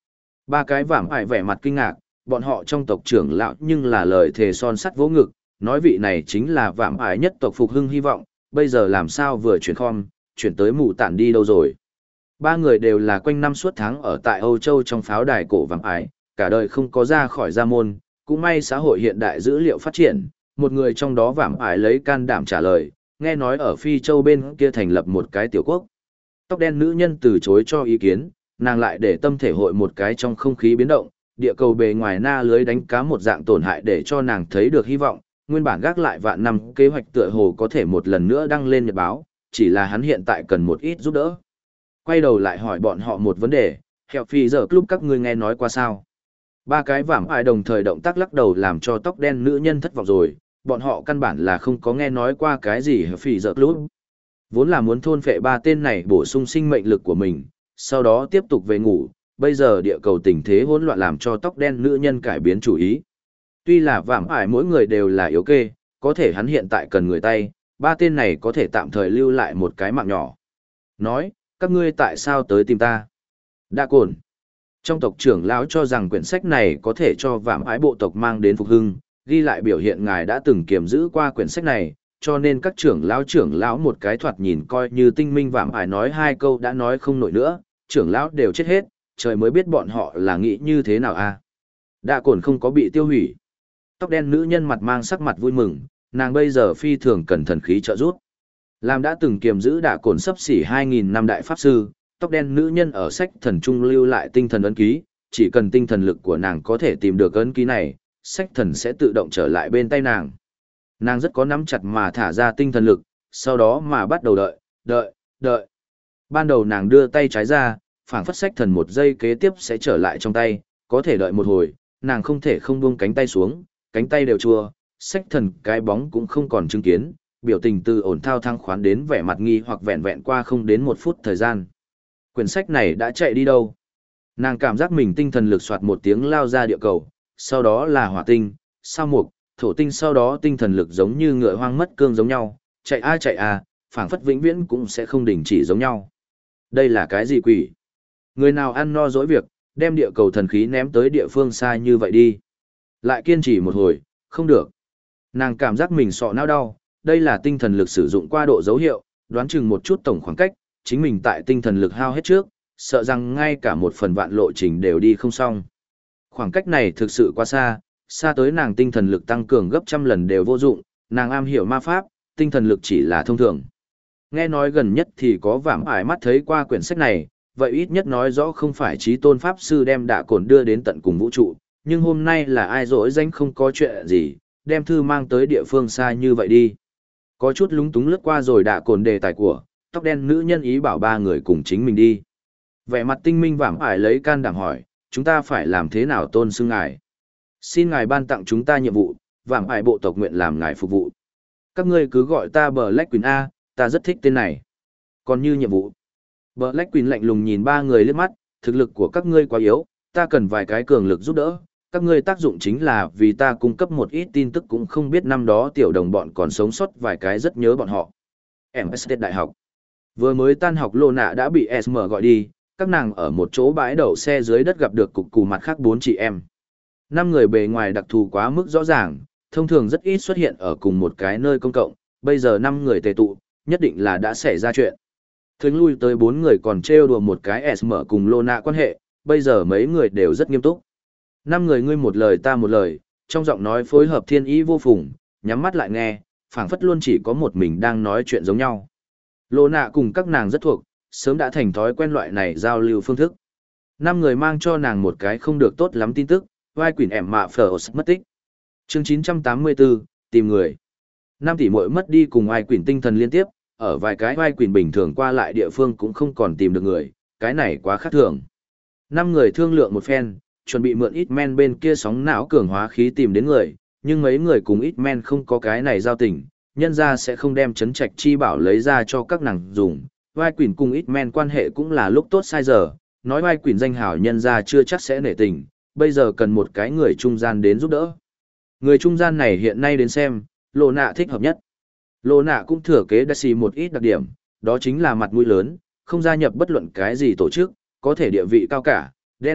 Ba cái vảm ải vẻ mặt kinh ngạc, bọn họ trong tộc trưởng lão nhưng là lời thề son sắt vỗ ngực, nói vị này chính là vảm ải nhất tộc phục hưng hy vọng, bây giờ làm sao vừa chuyển khom, chuyển tới mù tản đi đâu rồi. Ba người đều là quanh năm suốt tháng ở tại Âu Châu trong pháo đài cổ vảm ải, cả đời không có ra khỏi gia môn, cũng may xã hội hiện đại dữ liệu phát triển, một người trong đó vảm ải lấy can đảm trả lời, nghe nói ở Phi Châu bên kia thành lập một cái tiểu quốc. Tóc đen nữ nhân từ chối cho ý kiến, nàng lại để tâm thể hội một cái trong không khí biến động, địa cầu bề ngoài na lưới đánh cá một dạng tổn hại để cho nàng thấy được hy vọng, nguyên bản gác lại vạn năm kế hoạch tựa hồ có thể một lần nữa đăng lên nhật báo, chỉ là hắn hiện tại cần một ít giúp đỡ. Quay đầu lại hỏi bọn họ một vấn đề, Hẹo Phi giờ club các ngươi nghe nói qua sao? Ba cái vảm ải đồng thời động tác lắc đầu làm cho tóc đen nữ nhân thất vọng rồi, bọn họ căn bản là không có nghe nói qua cái gì Hẹo Phi giờ club. Vốn là muốn thôn phệ ba tên này bổ sung sinh mệnh lực của mình, sau đó tiếp tục về ngủ, bây giờ địa cầu tình thế hỗn loạn làm cho tóc đen nữ nhân cải biến chủ ý. Tuy là vảm ải mỗi người đều là yếu kê, có thể hắn hiện tại cần người tay, ba tên này có thể tạm thời lưu lại một cái mạng nhỏ. Nói, các ngươi tại sao tới tìm ta? Đa cồn. Trong tộc trưởng lão cho rằng quyển sách này có thể cho vảm ải bộ tộc mang đến phục hưng, ghi lại biểu hiện ngài đã từng kiểm giữ qua quyển sách này, cho nên các trưởng lão trưởng lão một cái thoạt nhìn coi như tinh minh vảm ải nói hai câu đã nói không nổi nữa, trưởng lão đều chết hết, trời mới biết bọn họ là nghĩ như thế nào a. Đa cồn không có bị tiêu hủy. Tóc đen nữ nhân mặt mang sắc mặt vui mừng, nàng bây giờ phi thường cần thần khí trợ giúp. Làm đã từng kiềm giữ đả cồn sấp xỉ hai nghìn năm đại pháp sư, tóc đen nữ nhân ở sách thần trung lưu lại tinh thần ấn ký, chỉ cần tinh thần lực của nàng có thể tìm được ấn ký này, sách thần sẽ tự động trở lại bên tay nàng. Nàng rất có nắm chặt mà thả ra tinh thần lực, sau đó mà bắt đầu đợi, đợi, đợi. Ban đầu nàng đưa tay trái ra, phảng phất sách thần một giây kế tiếp sẽ trở lại trong tay, có thể đợi một hồi, nàng không thể không buông cánh tay xuống, cánh tay đều chua, sách thần cái bóng cũng không còn chứng kiến, biểu tình từ ổn thao thăng khoán đến vẻ mặt nghi hoặc vẹn vẹn qua không đến một phút thời gian. Quyển sách này đã chạy đi đâu? Nàng cảm giác mình tinh thần lực soạt một tiếng lao ra địa cầu, sau đó là hỏa tinh, sao mục, thổ tinh, sau đó tinh thần lực giống như ngựa hoang mất cương giống nhau, chạy a chạy a, phảng phất vĩnh viễn cũng sẽ không đình chỉ giống nhau. Đây là cái gì quỷ? Người nào ăn no dỗi việc, đem địa cầu thần khí ném tới địa phương xa như vậy đi. Lại kiên trì một hồi, không được. Nàng cảm giác mình sọ não đau, đây là tinh thần lực sử dụng qua độ dấu hiệu, đoán chừng một chút tổng khoảng cách, chính mình tại tinh thần lực hao hết trước, sợ rằng ngay cả một phần vạn lộ trình đều đi không xong. Khoảng cách này thực sự quá xa, xa tới nàng tinh thần lực tăng cường gấp trăm lần đều vô dụng, nàng am hiểu ma pháp, tinh thần lực chỉ là thông thường. Nghe nói gần nhất thì có vảm ải mắt thấy qua quyển sách này, vậy ít nhất nói rõ không phải chí tôn pháp sư đem đạ cồn đưa đến tận cùng vũ trụ, nhưng hôm nay là ai dỗi danh không có chuyện gì, đem thư mang tới địa phương xa như vậy đi. Có chút lúng túng lướt qua rồi đạ cồn đề tài của, tóc đen nữ nhân ý bảo ba người cùng chính mình đi. Vẻ mặt tinh minh vảm ải lấy can đảm hỏi, chúng ta phải làm thế nào tôn xưng ngài? Xin ngài ban tặng chúng ta nhiệm vụ, vảm ải bộ tộc nguyện làm ngài phục vụ. Các ngươi cứ gọi ta Black Queen A, ta rất thích tên này. Còn như nhiệm vụ, Black Queen lạnh lùng nhìn ba người liếc mắt, thực lực của các ngươi quá yếu, ta cần vài cái cường lực giúp đỡ. Các ngươi tác dụng chính là vì ta cung cấp một ít tin tức cũng không biết năm đó tiểu đồng bọn còn sống sót vài cái rất nhớ bọn họ. em ét tê Đại học. Vừa mới tan học Lô Nạ đã bị ét em gọi đi, các nàng ở một chỗ bãi đậu xe dưới đất gặp được cục cù mặt khác bốn chị em. Năm người bề ngoài đặc thù quá mức rõ ràng, thông thường rất ít xuất hiện ở cùng một cái nơi công cộng, bây giờ năm người tề tụ, nhất định là đã xảy ra chuyện. Thường lui tới bốn người còn trêu đùa một cái ét em cùng Lô Nạ quan hệ, bây giờ mấy người đều rất nghiêm túc. Năm người ngươi một lời ta một lời, trong giọng nói phối hợp thiên ý vô phùng, nhắm mắt lại nghe, phảng phất luôn chỉ có một mình đang nói chuyện giống nhau. Lô Nạ cùng các nàng rất thuộc, sớm đã thành thói quen loại này giao lưu phương thức. Năm người mang cho nàng một cái không được tốt lắm tin tức, vai quỷ ẻm mạ phở mất tích. Chương chín trăm tám mươi tư, tìm người. Năm tỷ muội mất đi cùng ai quỷ tinh thần liên tiếp, ở vài cái vai quỷ bình thường qua lại địa phương cũng không còn tìm được người, cái này quá khác thường. Năm người thương lượng một phen, chuẩn bị mượn ít men bên kia sóng não cường hóa khí tìm đến người, nhưng mấy người cùng ít men không có cái này giao tình, nhân ra sẽ không đem chấn trạch chi bảo lấy ra cho các nàng dùng. Vai quỷ cùng ít men quan hệ cũng là lúc tốt sai giờ, nói vai quỷ danh hảo nhân ra chưa chắc sẽ nể tình, bây giờ cần một cái người trung gian đến giúp đỡ. Người trung gian này hiện nay đến xem, Lô Nạ thích hợp nhất. Lô Nạ cũng thừa kế đa xì một ít đặc điểm, đó chính là mặt mũi lớn, không gia nhập bất luận cái gì tổ chức, có thể địa vị cao cả, đen bạch,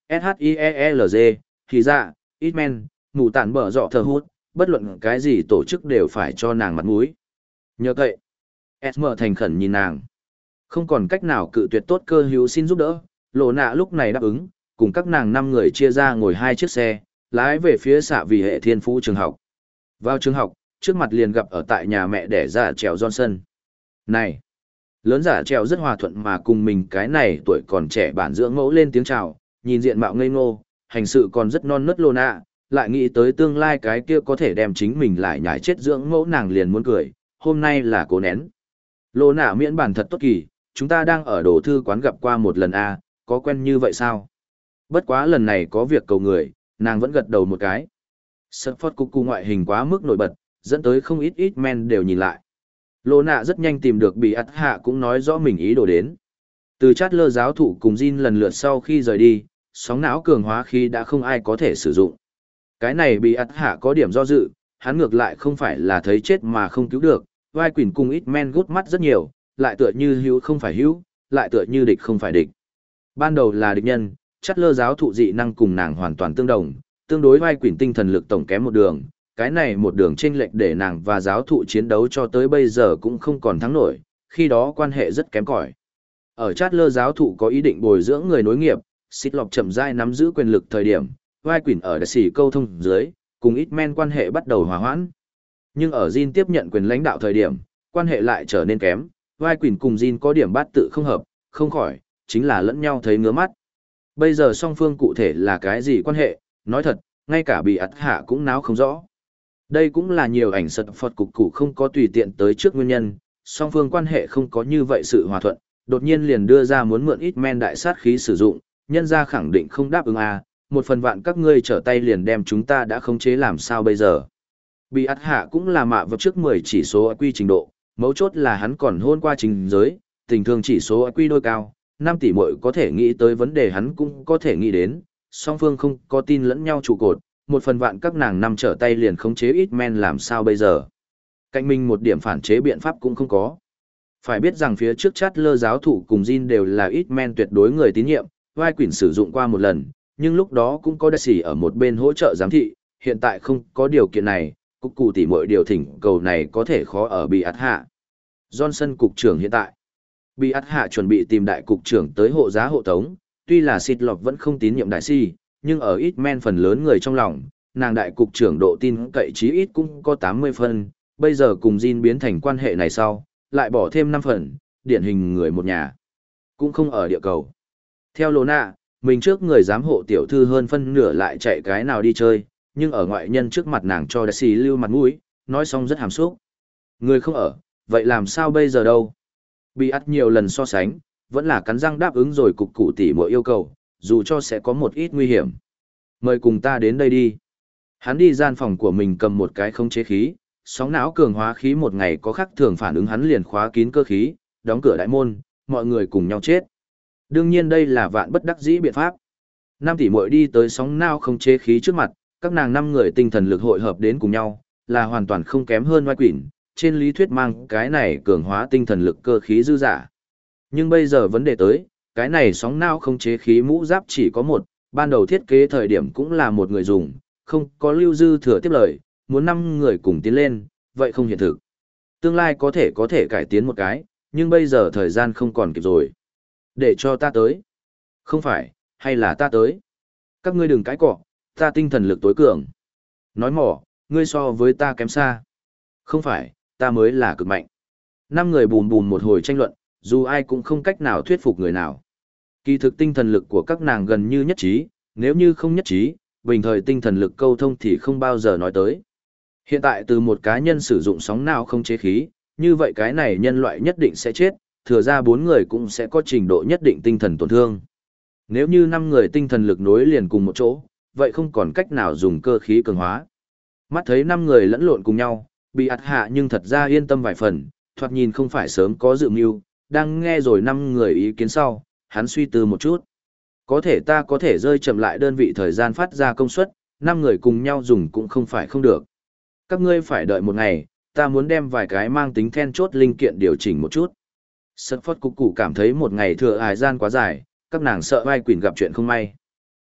ét hát i e e lờ giê, thì dạ, Hitman, ngủ tản bở dọ thờ hút, bất luận cái gì tổ chức đều phải cho nàng mặt mũi. Nhờ vậy, ét em thành khẩn nhìn nàng. Không còn cách nào cự tuyệt tốt cơ hữu xin giúp đỡ, lộ nạ lúc này đáp ứng, cùng các nàng năm người chia ra ngồi hai chiếc xe, lái về phía xạ vì hệ thiên phú trường học. Vào trường học, trước mặt liền gặp ở tại nhà mẹ đẻ giả trèo Johnson. Này! Lớn giả trèo rất hòa thuận mà cùng mình cái này tuổi còn trẻ bản dưỡng mẫu lên tiếng chào, nhìn diện mạo ngây ngô, hành sự còn rất non nớt lô nạ, lại nghĩ tới tương lai cái kia có thể đem chính mình lại nhảy chết dưỡng mẫu nàng liền muốn cười, hôm nay là cố nén. Lô nạ miễn bản thật tốt kỳ, chúng ta đang ở đồ thư quán gặp qua một lần a, có quen như vậy sao? Bất quá lần này có việc cầu người, nàng vẫn gật đầu một cái. Sutford cục cụ ngoại hình quá mức nổi bật, dẫn tới không ít ít men đều nhìn lại. Lô nạ rất nhanh tìm được bị ắt hạ cũng nói rõ mình ý đồ đến. Từ chát lơ giáo thụ cùng Jin lần lượt sau khi rời đi, sóng não cường hóa khí đã không ai có thể sử dụng. Cái này bị ắt hạ có điểm do dự, hắn ngược lại không phải là thấy chết mà không cứu được, vai quỷ cùng ít men gút mắt rất nhiều, lại tựa như hữu không phải hữu, lại tựa như địch không phải địch. Ban đầu là địch nhân, chát lơ giáo thụ dị năng cùng nàng hoàn toàn tương đồng, tương đối vai quỷ tinh thần lực tổng kém một đường, cái này một đường chênh lệch để nàng và giáo thụ chiến đấu cho tới bây giờ cũng không còn thắng nổi, khi đó quan hệ rất kém cỏi. Ở chát lơ giáo thụ có ý định bồi dưỡng người nối nghiệp, xích lọc chậm rãi nắm giữ quyền lực thời điểm, vai quỷ ở đại sĩ câu thông dưới, cùng ít men quan hệ bắt đầu hòa hoãn. Nhưng ở Jin tiếp nhận quyền lãnh đạo thời điểm, quan hệ lại trở nên kém, vai quỷ cùng Jin có điểm bát tự không hợp, không khỏi, chính là lẫn nhau thấy ngứa mắt. Bây giờ song phương cụ thể là cái gì quan hệ, nói thật, ngay cả bị ắt hạ cũng náo không rõ. Đây cũng là nhiều ảnh sật Phật cục cụ không có tùy tiện tới trước nguyên nhân, song phương quan hệ không có như vậy sự hòa thuận, đột nhiên liền đưa ra muốn mượn ít men đại sát khí sử dụng, nhân ra khẳng định không đáp ứng à, một phần vạn các ngươi trở tay liền đem chúng ta đã khống chế làm sao bây giờ. Bị ắt hạ cũng là mạ vật trước mười chỉ số i kiu trình độ, mấu chốt là hắn còn hôn qua trình giới, tình thường chỉ số i kiu đôi cao, năm tỷ muội có thể nghĩ tới vấn đề hắn cũng có thể nghĩ đến, song phương không có tin lẫn nhau trụ cột, một phần vạn các nàng năm trở tay liền khống chế ít men làm sao bây giờ. Cạnh mình một điểm phản chế biện pháp cũng không có. Phải biết rằng phía trước chát lơ giáo thụ cùng Jin đều là ít men tuyệt đối người tín nhiệm, vai quỷ sử dụng qua một lần, nhưng lúc đó cũng có đại sĩ ở một bên hỗ trợ giám thị, hiện tại không có điều kiện này, cục cụ tỷ mọi điều thỉnh cầu này có thể khó ở bị ắt hạ. Johnson cục trưởng hiện tại. Bị ắt hạ chuẩn bị tìm đại cục trưởng tới hộ giá hộ tống, tuy là xịt lọc vẫn không tín nhiệm đại si, nhưng ở ít men phần lớn người trong lòng, nàng đại cục trưởng độ tin cậy chí ít cũng có tám mươi phân, bây giờ cùng Jin biến thành quan hệ này sau, lại bỏ thêm năm phần, điển hình người một nhà. Cũng không ở địa cầu. Theo Lona, mình trước người giám hộ tiểu thư hơn phân nửa lại chạy cái nào đi chơi, nhưng ở ngoại nhân trước mặt nàng cho đại si lưu mặt mũi, nói xong rất hàm xúc. Người không ở, vậy làm sao bây giờ đâu? Bị ắt nhiều lần so sánh, vẫn là cắn răng đáp ứng rồi cục cụ tỉ mỗi yêu cầu, dù cho sẽ có một ít nguy hiểm. Mời cùng ta đến đây đi. Hắn đi gian phòng của mình cầm một cái không chế khí, sóng não cường hóa khí một ngày có khắc thường phản ứng hắn liền khóa kín cơ khí, đóng cửa đại môn, mọi người cùng nhau chết. Đương nhiên đây là vạn bất đắc dĩ biện pháp. Năm tỷ muội đi tới sóng não không chế khí trước mặt, các nàng năm người tinh thần lực hội hợp đến cùng nhau, là hoàn toàn không kém hơn oai quỷ, trên lý thuyết mang cái này cường hóa tinh thần lực cơ khí dư giả. Nhưng bây giờ vấn đề tới, cái này sóng não không chế khí mũ giáp chỉ có một, ban đầu thiết kế thời điểm cũng là một người dùng, không có lưu dư thừa tiếp lời, muốn năm người cùng tiến lên, vậy không hiện thực. Tương lai có thể có thể cải tiến một cái, nhưng bây giờ thời gian không còn kịp rồi. Để cho ta tới. Không phải, hay là ta tới. Các ngươi đừng cãi cọ, ta tinh thần lực tối cường. Nói mỏ, ngươi so với ta kém xa. Không phải, ta mới là cực mạnh. Năm người bùn bùn một hồi tranh luận, dù ai cũng không cách nào thuyết phục người nào. Kỳ thực tinh thần lực của các nàng gần như nhất trí, nếu như không nhất trí, bình thời tinh thần lực câu thông thì không bao giờ nói tới. Hiện tại từ một cá nhân sử dụng sóng não không chế khí, như vậy cái này nhân loại nhất định sẽ chết, thừa ra bốn người cũng sẽ có trình độ nhất định tinh thần tổn thương. Nếu như năm người tinh thần lực nối liền cùng một chỗ, vậy không còn cách nào dùng cơ khí cường hóa. Mắt thấy năm người lẫn lộn cùng nhau, bị ạt hạ nhưng thật ra yên tâm vài phần, thoạt nhìn không phải sớm có dự mưu, đang nghe rồi năm người ý kiến sau, hắn suy tư một chút. Có thể ta có thể rơi chậm lại đơn vị thời gian phát ra công suất, năm người cùng nhau dùng cũng không phải không được. Các ngươi phải đợi một ngày, ta muốn đem vài cái mang tính then chốt linh kiện điều chỉnh một chút. Sật phót cục cụ cảm thấy một ngày thừa hài gian quá dài, các nàng sợ vai quỷ gặp chuyện không may.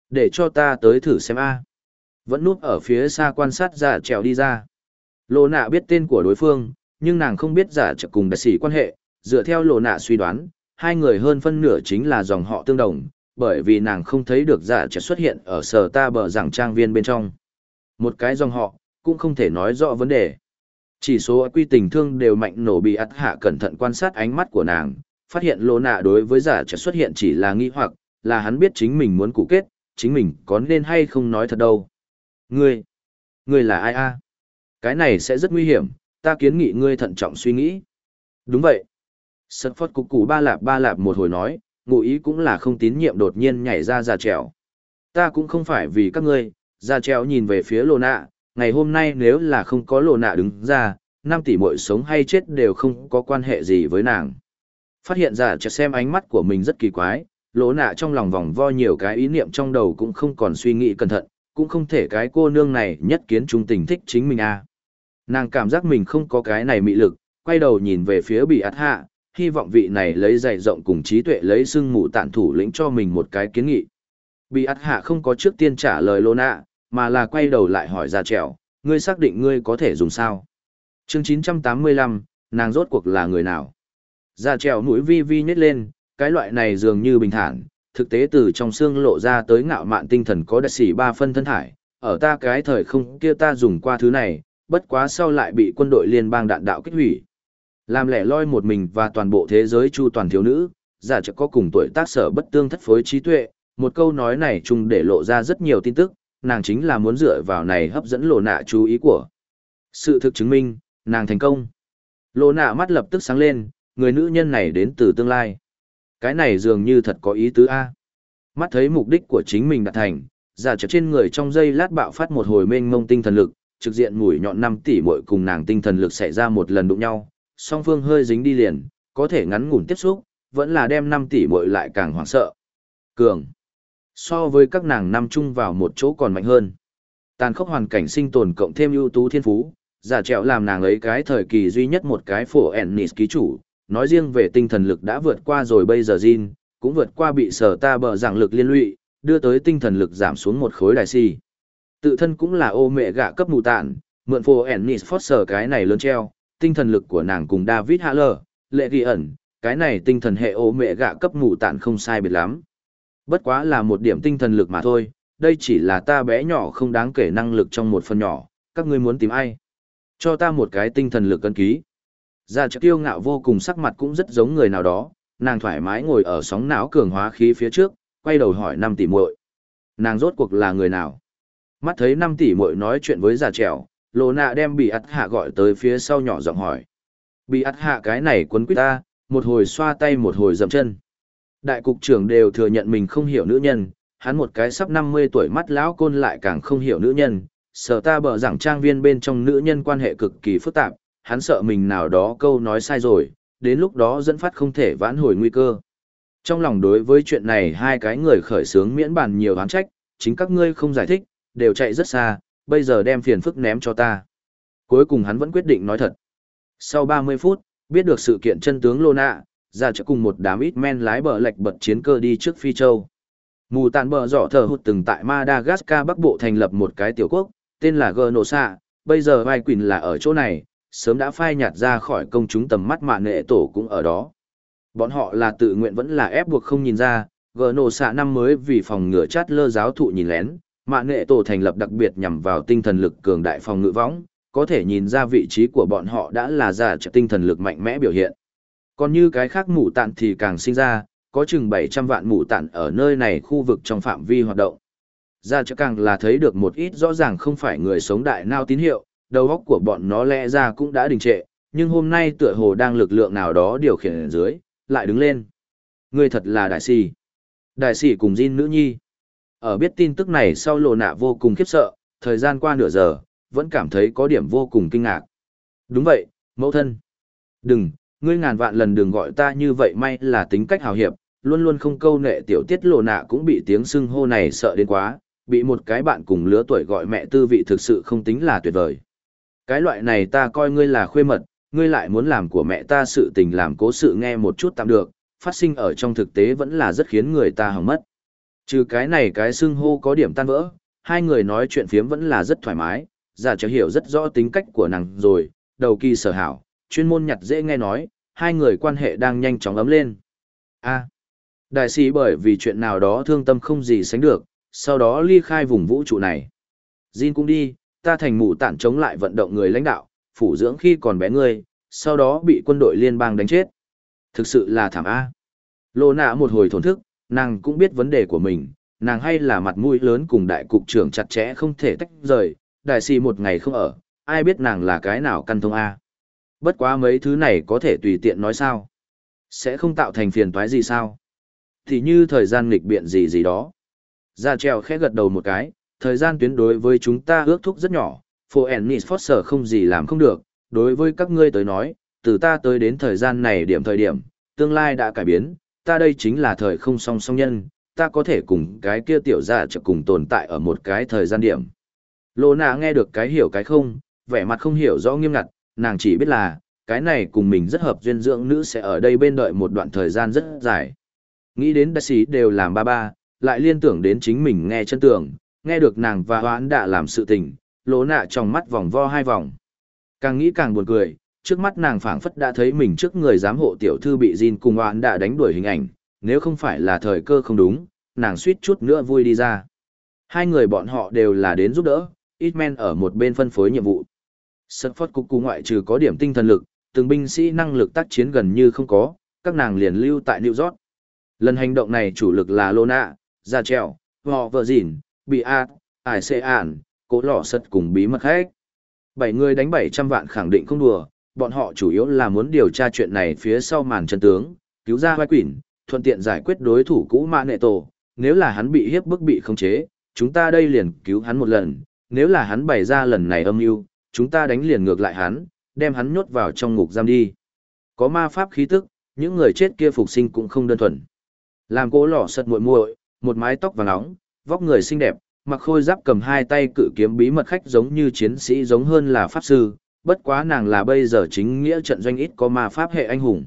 Để cho ta tới thử xem a. Vẫn núp ở phía xa quan sát giả trèo đi ra. Lộ nạ biết tên của đối phương, nhưng nàng không biết giả trèo cùng đại sĩ quan hệ. Dựa theo lộ nạ suy đoán, hai người hơn phân nửa chính là dòng họ tương đồng, bởi vì nàng không thấy được giả trèo xuất hiện ở sở ta bờ rằng trang viên bên trong. Một cái dòng họ, cũng không thể nói rõ vấn đề. Chỉ số quy tình thương đều mạnh nổ bị ắt hạ cẩn thận quan sát ánh mắt của nàng, phát hiện lộ nạ đối với giả trèo xuất hiện chỉ là nghi hoặc, là hắn biết chính mình muốn cụ kết, chính mình có nên hay không nói thật đâu. Ngươi, ngươi là ai a? Cái này sẽ rất nguy hiểm, ta kiến nghị ngươi thận trọng suy nghĩ. Đúng vậy. Sật phất cục củ ba lạp ba lạp một hồi nói, ngụ ý cũng là không tín nhiệm đột nhiên nhảy ra ra trèo. Ta cũng không phải vì các ngươi, ra trèo nhìn về phía lô nạ, ngày hôm nay nếu là không có lô nạ đứng ra, năm tỷ muội sống hay chết đều không có quan hệ gì với nàng. Phát hiện ra trèo xem ánh mắt của mình rất kỳ quái, lô nạ trong lòng vòng vo nhiều cái ý niệm trong đầu cũng không còn suy nghĩ cẩn thận, cũng không thể cái cô nương này nhất kiến trung tình thích chính mình à. Nàng cảm giác mình không có cái này mị lực, quay đầu nhìn về phía bị át hạ, hy vọng vị này lấy dày rộng cùng trí tuệ lấy xưng mù tản thủ lĩnh cho mình một cái kiến nghị. Bị át hạ không có trước tiên trả lời lô nạ, mà là quay đầu lại hỏi ra trèo, ngươi xác định ngươi có thể dùng sao? Chương chín trăm tám mươi lăm, nàng rốt cuộc là người nào? Ra trèo mũi vi vi nhếch lên, cái loại này dường như bình thản, thực tế từ trong xương lộ ra tới ngạo mạn tinh thần có đặc sĩ ba phân thân thải, ở ta cái thời không kia ta dùng qua thứ này, bất quá sau lại bị quân đội liên bang đạn đạo kích hủy. Làm lẻ loi một mình và toàn bộ thế giới chu toàn thiếu nữ, giả chợt có cùng tuổi tác sở bất tương thất phối trí tuệ, một câu nói này chung để lộ ra rất nhiều tin tức, nàng chính là muốn dựa vào này hấp dẫn lộ nạ chú ý của. Sự thực chứng minh, nàng thành công. Lộ nạ mắt lập tức sáng lên, người nữ nhân này đến từ tương lai. Cái này dường như thật có ý tứ A. Mắt thấy mục đích của chính mình đạt thành, giả chợt trên người trong giây lát bạo phát một hồi mênh mông tinh thần lực, trực diện mũi nhọn năm tỷ muội cùng nàng tinh thần lực xảy ra một lần đụng nhau, song phương hơi dính đi liền, có thể ngắn ngủn tiếp xúc, vẫn là đem năm tỷ muội lại càng hoảng sợ. Cường. So với các nàng năm chung vào một chỗ còn mạnh hơn. Tàn khốc hoàn cảnh sinh tồn cộng thêm ưu tú thiên phú, giả trẹo làm nàng ấy cái thời kỳ duy nhất một cái phổ Ennis ký chủ, nói riêng về tinh thần lực đã vượt qua rồi bây giờ Jin, cũng vượt qua bị sở ta bờ giảng lực liên lụy, đưa tới tinh thần lực giảm xuống một khối đài si. Tự thân cũng là ô mẹ gạ cấp mù tạn, mượn phổ Ennis Foster cái này lớn treo, tinh thần lực của nàng cùng David Haller, lệ ghi ẩn, cái này tinh thần hệ ô mẹ gạ cấp mù tạn không sai biệt lắm. Bất quá là một điểm tinh thần lực mà thôi, đây chỉ là ta bé nhỏ không đáng kể năng lực trong một phần nhỏ, các ngươi muốn tìm ai? Cho ta một cái tinh thần lực cân ký. Gia Trợ kiêu ngạo vô cùng sắc mặt cũng rất giống người nào đó, nàng thoải mái ngồi ở sóng não cường hóa khí phía trước, quay đầu hỏi năm tỷ muội. Nàng rốt cuộc là người nào? Mắt thấy năm tỷ muội nói chuyện với Gia Trèo, Lô Nạ đem bị ắt hạ gọi tới phía sau nhỏ giọng hỏi. Bị ắt hạ cái này quấn quýt ta, một hồi xoa tay một hồi dậm chân. Đại cục trưởng đều thừa nhận mình không hiểu nữ nhân, hắn một cái sắp năm mươi tuổi mắt lão côn lại càng không hiểu nữ nhân, sợ ta bở rằng trang viên bên trong nữ nhân quan hệ cực kỳ phức tạp, hắn sợ mình nào đó câu nói sai rồi, đến lúc đó dẫn phát không thể vãn hồi nguy cơ. Trong lòng đối với chuyện này hai cái người khởi sướng miễn bàn nhiều oán trách, chính các ngươi không giải thích, đều chạy rất xa, bây giờ đem phiền phức ném cho ta. Cuối cùng hắn vẫn quyết định nói thật. Sau ba mươi phút, biết được sự kiện chân tướng Lô Nạ, ra chợ cùng một đám ít men lái bờ lệch bật chiến cơ đi trước Phi Châu. Mù tàn bờ giỏ thờ hụt từng tại Madagascar Bắc Bộ thành lập một cái tiểu quốc, tên là Genosa, bây giờ Vai Quỳnh là ở chỗ này, sớm đã phai nhạt ra khỏi công chúng tầm mắt mà nệ tổ cũng ở đó. Bọn họ là tự nguyện vẫn là ép buộc không nhìn ra, Genosa năm mới vì phòng ngừa chát lơ giáo thụ nhìn lén, mạ nệ tổ thành lập đặc biệt nhằm vào tinh thần lực cường đại phòng ngự võng, có thể nhìn ra vị trí của bọn họ đã là giả trợ tinh thần lực mạnh mẽ biểu hiện. Còn như cái khác mù tạn thì càng sinh ra, có chừng bảy trăm vạn mù tạn ở nơi này khu vực trong phạm vi hoạt động. Giả trợ càng là thấy được một ít rõ ràng không phải người sống đại nao tín hiệu, đầu óc của bọn nó lẽ ra cũng đã đình trệ, nhưng hôm nay tựa hồ đang lực lượng nào đó điều khiển ở dưới, lại đứng lên. Người thật là đại sĩ. Đại sĩ cùng Jin nữ nhi. Ở biết tin tức này sau Lô Nạ vô cùng khiếp sợ, thời gian qua nửa giờ, vẫn cảm thấy có điểm vô cùng kinh ngạc. Đúng vậy, mẫu thân. Đừng, ngươi ngàn vạn lần đừng gọi ta như vậy, may là tính cách hào hiệp, luôn luôn không câu nệ tiểu tiết. Lô Nạ cũng bị tiếng xưng hô này sợ đến quá, bị một cái bạn cùng lứa tuổi gọi mẹ tư vị thực sự không tính là tuyệt vời. Cái loại này ta coi ngươi là khuê mật, ngươi lại muốn làm của mẹ ta sự tình làm cố sự nghe một chút tạm được, phát sinh ở trong thực tế vẫn là rất khiến người ta hỏng mất. Trừ cái này cái xưng hô có điểm tan vỡ, hai người nói chuyện phiếm vẫn là rất thoải mái, giả trở hiểu rất rõ tính cách của nàng rồi, đầu kỳ sở hảo, chuyên môn nhặt dễ nghe nói, hai người quan hệ đang nhanh chóng ấm lên. A. Đại sĩ bởi vì chuyện nào đó thương tâm không gì sánh được, sau đó ly khai vùng vũ trụ này. Jin cũng đi, ta thành mụ tản chống lại vận động người lãnh đạo, phủ dưỡng khi còn bé ngươi, sau đó bị quân đội liên bang đánh chết. Thực sự là thảm A. Lô nạ một hồi thổn thức, nàng cũng biết vấn đề của mình, nàng hay là mặt mũi lớn cùng đại cục trưởng chặt chẽ không thể tách rời, đại sĩ một ngày không ở, ai biết nàng là cái nào căn thông A. Bất quá mấy thứ này có thể tùy tiện nói sao. Sẽ không tạo thành phiền toái gì sao. Thì như thời gian nghịch biện gì gì đó. Ra treo khẽ gật đầu một cái, thời gian tuyến đối với chúng ta ước thúc rất nhỏ, For Ennis Foster không gì làm không được, đối với các ngươi tới nói, từ ta tới đến thời gian này điểm thời điểm, tương lai đã cải biến, ta đây chính là thời không song song nhân, ta có thể cùng cái kia tiểu giả trợ cùng tồn tại ở một cái thời gian điểm. Lô nạ nghe được cái hiểu cái không, vẻ mặt không hiểu rõ nghiêm ngặt, nàng chỉ biết là, cái này cùng mình rất hợp duyên dưỡng nữ sẽ ở đây bên đợi một đoạn thời gian rất dài. Nghĩ đến đại sĩ đều làm ba ba, lại liên tưởng đến chính mình nghe chân tưởng, nghe được nàng và hoãn đã làm sự tình, lỗ nạ trong mắt vòng vo hai vòng. Càng nghĩ càng buồn cười, trước mắt nàng phảng phất đã thấy mình trước người giám hộ tiểu thư bị Jin cùng hoãn đã đánh đuổi hình ảnh, nếu không phải là thời cơ không đúng, nàng suýt chút nữa vui đi ra. Hai người bọn họ đều là đến giúp đỡ, Hitman ở một bên phân phối nhiệm vụ. Sật phót cục cụ ngoại trừ có điểm tinh thần lực, từng binh sĩ năng lực tác chiến gần như không có, các nàng liền lưu tại New York. Lần hành động này chủ lực là Lona, Gia Trèo, họ vợ dìn, bị ạt, ải xê ản, cố lò sật cùng bí mật khách. Bảy người đánh bảy trăm vạn khẳng định không đùa, bọn họ chủ yếu là muốn điều tra chuyện này phía sau màn chân tướng, cứu ra vai quỷ, thuận tiện giải quyết đối thủ cũ Mã Nệ Tổ. Nếu là hắn bị hiếp bức bị khống chế, chúng ta đây liền cứu hắn một lần, nếu là hắn bày ra lần này âm mưu, chúng ta đánh liền ngược lại hắn, đem hắn nhốt vào trong ngục giam đi. Có ma pháp khí tức, những người chết kia phục sinh cũng không đơn thuần. Làm cố lò sật muội muội, một mái tóc vàng nóng, vóc người xinh đẹp, mặc khôi giáp cầm hai tay cự kiếm bí mật khách giống như chiến sĩ giống hơn là pháp sư, bất quá nàng là bây giờ chính nghĩa trận doanh ít có ma pháp hệ anh hùng.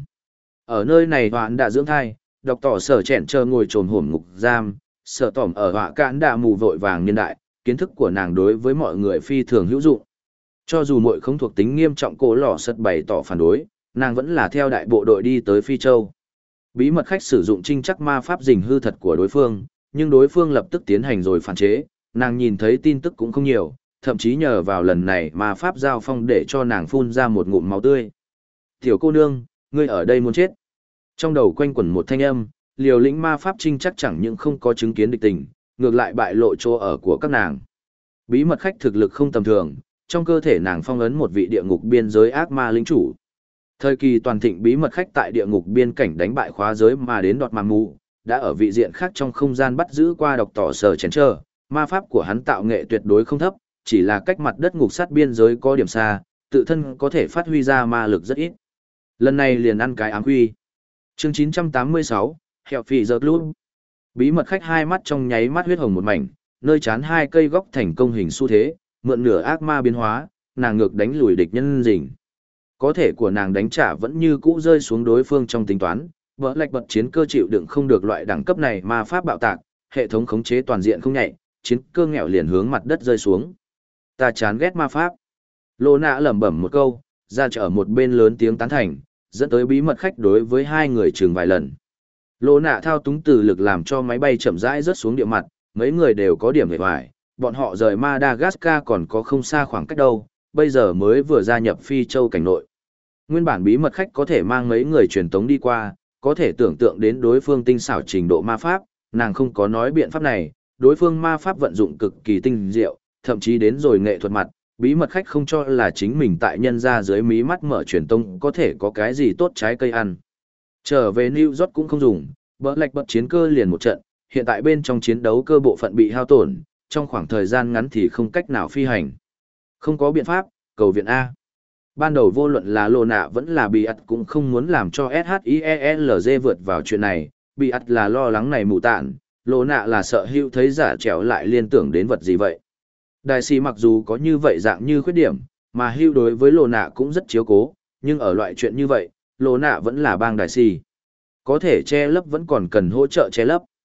Ở nơi này hoạn đã dưỡng thai, đọc tỏ sở chẹn chờ ngồi trồn hổm ngục giam, sở tỏm ở họa cạn đã mù vội vàng niên đại, kiến thức của nàng đối với mọi người phi thường hữu dụng. Cho dù muội không thuộc tính nghiêm trọng cố lò sật bày tỏ phản đối, nàng vẫn là theo đại bộ đội đi tới Phi Châu. Bí mật khách sử dụng trinh chắc ma pháp dình hư thật của đối phương, nhưng đối phương lập tức tiến hành rồi phản chế, nàng nhìn thấy tin tức cũng không nhiều, thậm chí nhờ vào lần này ma pháp giao phong để cho nàng phun ra một ngụm máu tươi. Tiểu cô nương, ngươi ở đây muốn chết. Trong đầu quanh quẩn một thanh âm, liều lĩnh ma pháp trinh chắc chẳng những không có chứng kiến địch tình, ngược lại bại lộ chỗ ở của các nàng. Bí mật khách thực lực không tầm thường, trong cơ thể nàng phong ấn một vị địa ngục biên giới ác ma lĩnh chủ. Thời kỳ toàn thịnh bí mật khách tại địa ngục biên cảnh đánh bại khóa giới mà đến đọt mà mù, đã ở vị diện khác trong không gian bắt giữ qua độc tỏ sở chén trơ, ma pháp của hắn tạo nghệ tuyệt đối không thấp, chỉ là cách mặt đất ngục sát biên giới có điểm xa, tự thân có thể phát huy ra ma lực rất ít. Lần này liền ăn cái ám huy. Chương chín trăm tám mươi sáu, Hẹo Phỉ Giật Luôn. Bí mật khách hai mắt trong nháy mắt huyết hồng một mảnh, nơi chán hai cây góc thành công hình xu thế, mượn nửa ác ma biến hóa, nàng ngược đánh lùi địch nhân rình. Có thể của nàng đánh trả vẫn như cũ rơi xuống đối phương trong tính toán, vỡ lạch bật chiến cơ chịu đựng không được loại đẳng cấp này ma pháp bạo tạc, hệ thống khống chế toàn diện không nhạy, chiến cơ nghèo liền hướng mặt đất rơi xuống. Ta chán ghét ma pháp. Lô nạ lẩm bẩm một câu, ra trở một bên lớn tiếng tán thành, dẫn tới bí mật khách đối với hai người chừng vài lần. Lô nạ thao túng từ lực làm cho máy bay chậm rãi rớt xuống địa mặt, mấy người đều có điểm hề hoài, bọn họ rời Madagascar còn có không xa khoảng cách đâu, bây giờ mới vừa gia nhập Phi Châu cảnh nội. Nguyên bản bí mật khách có thể mang mấy người truyền tống đi qua, có thể tưởng tượng đến đối phương tinh xảo trình độ ma pháp, nàng không có nói biện pháp này, đối phương ma pháp vận dụng cực kỳ tinh diệu, thậm chí đến rồi nghệ thuật mặt, bí mật khách không cho là chính mình tại nhân ra dưới mí mắt mở truyền tống có thể có cái gì tốt trái cây ăn. Trở về New York cũng không dùng, bỡ lạch bật chiến cơ liền một trận, hiện tại bên trong chiến đấu cơ bộ phận bị hao tổn, trong khoảng thời gian ngắn thì không cách nào phi hành. Không có biện pháp, cầu viện A. Ban đầu vô luận là Lô nạ vẫn là Bị ắt cũng không muốn làm cho ét hát i e lờ giê vượt vào chuyện này, Bị ắt là lo lắng này mù tạn, Lô nạ là sợ hữu thấy giả trèo lại liên tưởng đến vật gì vậy. Đại sĩ mặc dù có như vậy dạng như khuyết điểm, mà hữu đối với Lô nạ cũng rất chiếu cố, nhưng ở loại chuyện như vậy, Lô nạ vẫn là bang đại sĩ. Có thể che lấp vẫn còn cần hỗ trợ che lấp.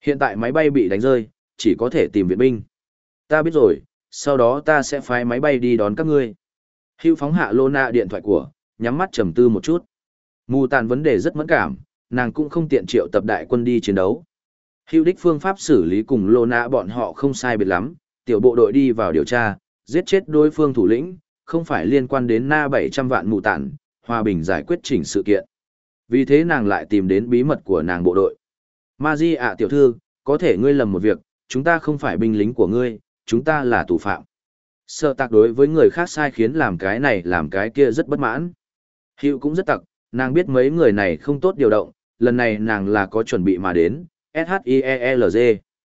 Hiện tại máy bay bị đánh rơi, chỉ có thể tìm viện binh. Ta biết rồi, sau đó ta sẽ phái máy bay đi đón các ngươi. Hữu phóng hạ lô nạ điện thoại của, nhắm mắt trầm tư một chút. Mù tàn vấn đề rất mẫn cảm, nàng cũng không tiện triệu tập đại quân đi chiến đấu. Hữu đích phương pháp xử lý cùng lô nạ bọn họ không sai biệt lắm, tiểu bộ đội đi vào điều tra, giết chết đối phương thủ lĩnh, không phải liên quan đến na bảy trăm vạn mù tàn, hòa bình giải quyết chỉnh sự kiện. Vì thế nàng lại tìm đến bí mật của nàng bộ đội. Ma Di ạ tiểu thư, có thể ngươi lầm một việc, chúng ta không phải binh lính của ngươi, chúng ta là tù phạm. Sợ tạc đối với người khác sai khiến làm cái này làm cái kia rất bất mãn. Hữu cũng rất tặc, nàng biết mấy người này không tốt điều động, lần này nàng là có chuẩn bị mà đến, SHIELG.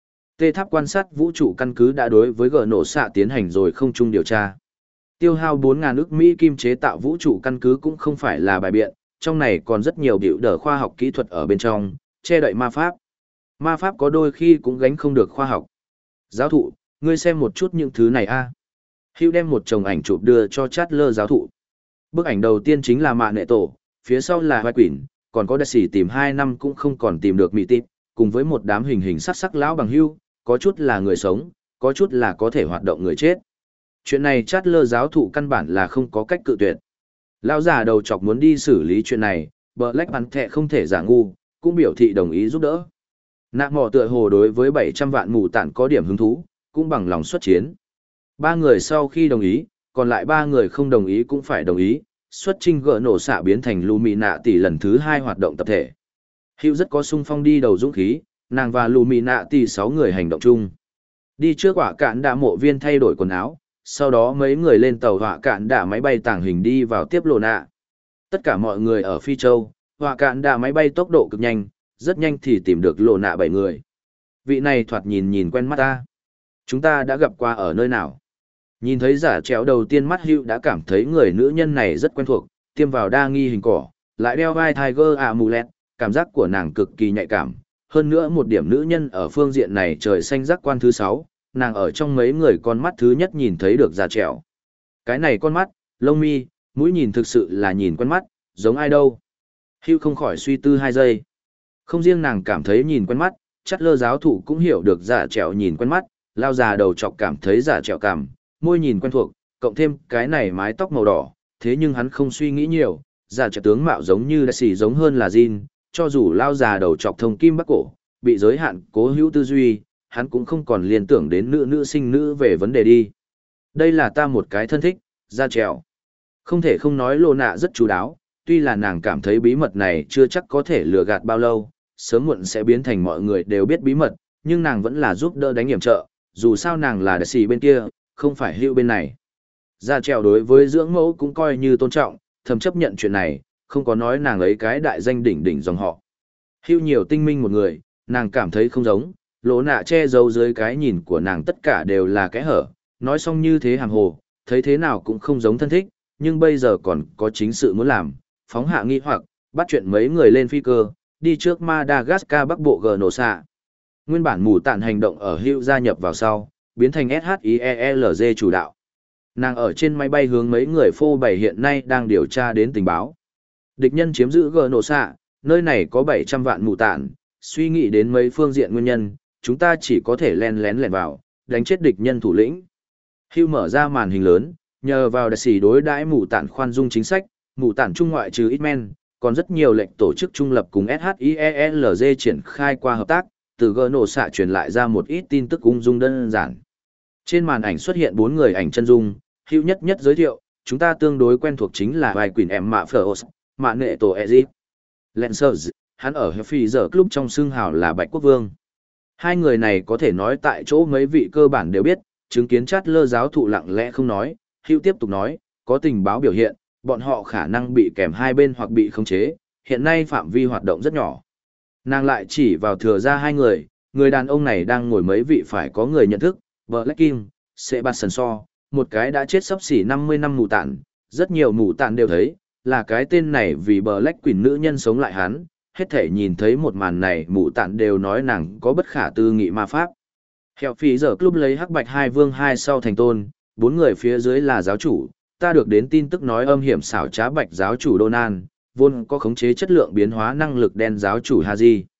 Tê tháp quan sát vũ trụ căn cứ đã đối với gờ nổ xạ tiến hành rồi không chung điều tra. Tiêu hao bốn nghìn ức Mỹ kim chế tạo vũ trụ căn cứ cũng không phải là bài biện, trong này còn rất nhiều biểu đỡ khoa học kỹ thuật ở bên trong, che đậy ma pháp. Ma pháp có đôi khi cũng gánh không được khoa học. Giáo thụ, ngươi xem một chút những thứ này a. À. Hữu đem một chồng ảnh chụp đưa cho Chatler giáo thụ. Bức ảnh đầu tiên chính là mạ nệ tổ, phía sau là Vai Quỷ, còn có đại sĩ tìm hai năm cũng không còn tìm được mị tịp, cùng với một đám hình hình sắc sắc lão bằng hưu, có chút là người sống, có chút là có thể hoạt động người chết. Chuyện này Chatler giáo thụ căn bản là không có cách cự tuyệt. Lão già đầu chọc muốn đi xử lý chuyện này, Black Panther không thể giả ngu, cũng biểu thị đồng ý giúp đỡ. Nạ mỏ tựa hồ đối với bảy trăm vạn mù tản có điểm hứng thú, cũng bằng lòng xuất chiến. Ba người sau khi đồng ý, còn lại ba người không đồng ý cũng phải đồng ý, xuất trình gỡ nổ xạ biến thành Lumina tỷ lần thứ hai hoạt động tập thể. Hữu rất có sung phong đi đầu dũng khí, nàng và Lumina tỷ sáu người hành động chung. Đi trước hỏa cạn đạ mộ viên thay đổi quần áo, sau đó mấy người lên tàu hỏa cạn đạ máy bay tàng hình đi vào tiếp lộ nạ. Tất cả mọi người ở Phi Châu, hỏa cạn đạ máy bay tốc độ cực nhanh, rất nhanh thì tìm được lộ nạ bảy người. Vị này thoạt nhìn nhìn quen mắt ta. Chúng ta đã gặp qua ở nơi nào? Nhìn thấy giả trèo đầu tiên mắt Hữu đã cảm thấy người nữ nhân này rất quen thuộc, tiêm vào đa nghi hình cỏ, lại đeo vai Tiger Amulet, cảm giác của nàng cực kỳ nhạy cảm. Hơn nữa một điểm nữ nhân ở phương diện này trời xanh giác quan thứ sáu, nàng ở trong mấy người con mắt thứ nhất nhìn thấy được giả trèo. Cái này con mắt, lông mi, mũi nhìn thực sự là nhìn quen mắt, giống ai đâu. Hữu không khỏi suy tư hai giây. Không riêng nàng cảm thấy nhìn quen mắt, Chatler giáo thụ cũng hiểu được giả trèo nhìn quen mắt, lao già đầu chọc cảm thấy giả trèo cảm, môi nhìn quen thuộc, cộng thêm cái này mái tóc màu đỏ, thế nhưng hắn không suy nghĩ nhiều, giả trèo tướng mạo giống như đại sĩ giống hơn là Jin, cho dù lao già đầu chọc thông kim bắc cổ, bị giới hạn cố hữu tư duy, hắn cũng không còn liên tưởng đến nữ nữ sinh nữ về vấn đề đi. Đây là ta một cái thân thích, giả trèo. Không thể không nói lô nạ rất chú đáo, tuy là nàng cảm thấy bí mật này chưa chắc có thể lừa gạt bao lâu, sớm muộn sẽ biến thành mọi người đều biết bí mật, nhưng nàng vẫn là giúp đỡ đánh hiểm trợ, dù sao nàng là đại sĩ bên kia, không phải Hữu bên này. Gia trèo đối với dưỡng mẫu cũng coi như tôn trọng, thầm chấp nhận chuyện này, không có nói nàng ấy cái đại danh đỉnh đỉnh dòng họ. Hữu nhiều tinh minh một người, nàng cảm thấy không giống, lỗ nạ che giấu dưới cái nhìn của nàng tất cả đều là cái hở, nói xong như thế hàm hồ, thấy thế nào cũng không giống thân thích, nhưng bây giờ còn có chính sự muốn làm, phóng hạ nghi hoặc, bắt chuyện mấy người lên phi cơ, đi trước Madagascar bắc bộ Gnosa. Nguyên bản mù tản hành động ở Hữu gia nhập vào sau, biến thành SHIELG chủ đạo. Nàng ở trên máy bay hướng mấy người phô bày hiện nay đang điều tra đến tình báo. Địch nhân chiếm giữ Gnosa, nơi này có bảy trăm vạn mù tản, suy nghĩ đến mấy phương diện nguyên nhân, chúng ta chỉ có thể len lén lẻn vào, đánh chết địch nhân thủ lĩnh. Hữu mở ra màn hình lớn, nhờ vào đại sĩ đối đãi mù tản khoan dung chính sách, mù tản trung ngoại trừ ít men, còn rất nhiều lệnh tổ chức trung lập cùng SHIELG triển khai qua hợp tác, từ Gnosa truyền lại ra một ít tin tức ung dung đơn giản. Trên màn ảnh xuất hiện bốn người ảnh chân dung, Hữu nhất nhất giới thiệu, chúng ta tương đối quen thuộc chính là Vai Quỷ em Mạ Phở Mạ Nệ Tổ Ezip. Lancers, hắn ở Phi giờ club trong xương hào là Bạch Quốc Vương. Hai người này có thể nói tại chỗ mấy vị cơ bản đều biết, chứng kiến Chatler giáo thụ lặng lẽ không nói, Hữu tiếp tục nói, có tình báo biểu hiện, bọn họ khả năng bị kèm hai bên hoặc bị khống chế, hiện nay phạm vi hoạt động rất nhỏ. Nàng lại chỉ vào thừa ra hai người, người đàn ông này đang ngồi mấy vị phải có người nhận thức, Black King, Sebastian So, một cái đã chết sắp xỉ năm mươi năm mù tản, rất nhiều mù tản đều thấy, là cái tên này vì Black Queen nữ nhân sống lại hắn, hết thể nhìn thấy một màn này mù tản đều nói nàng có bất khả tư nghị ma pháp. Hẹo phí giờ club lấy hắc bạch hai vương hai sau thành tôn, bốn người phía dưới là giáo chủ, ta được đến tin tức nói âm hiểm xảo trá bạch giáo chủ Donan, vốn có khống chế chất lượng biến hóa năng lực đen giáo chủ Haji.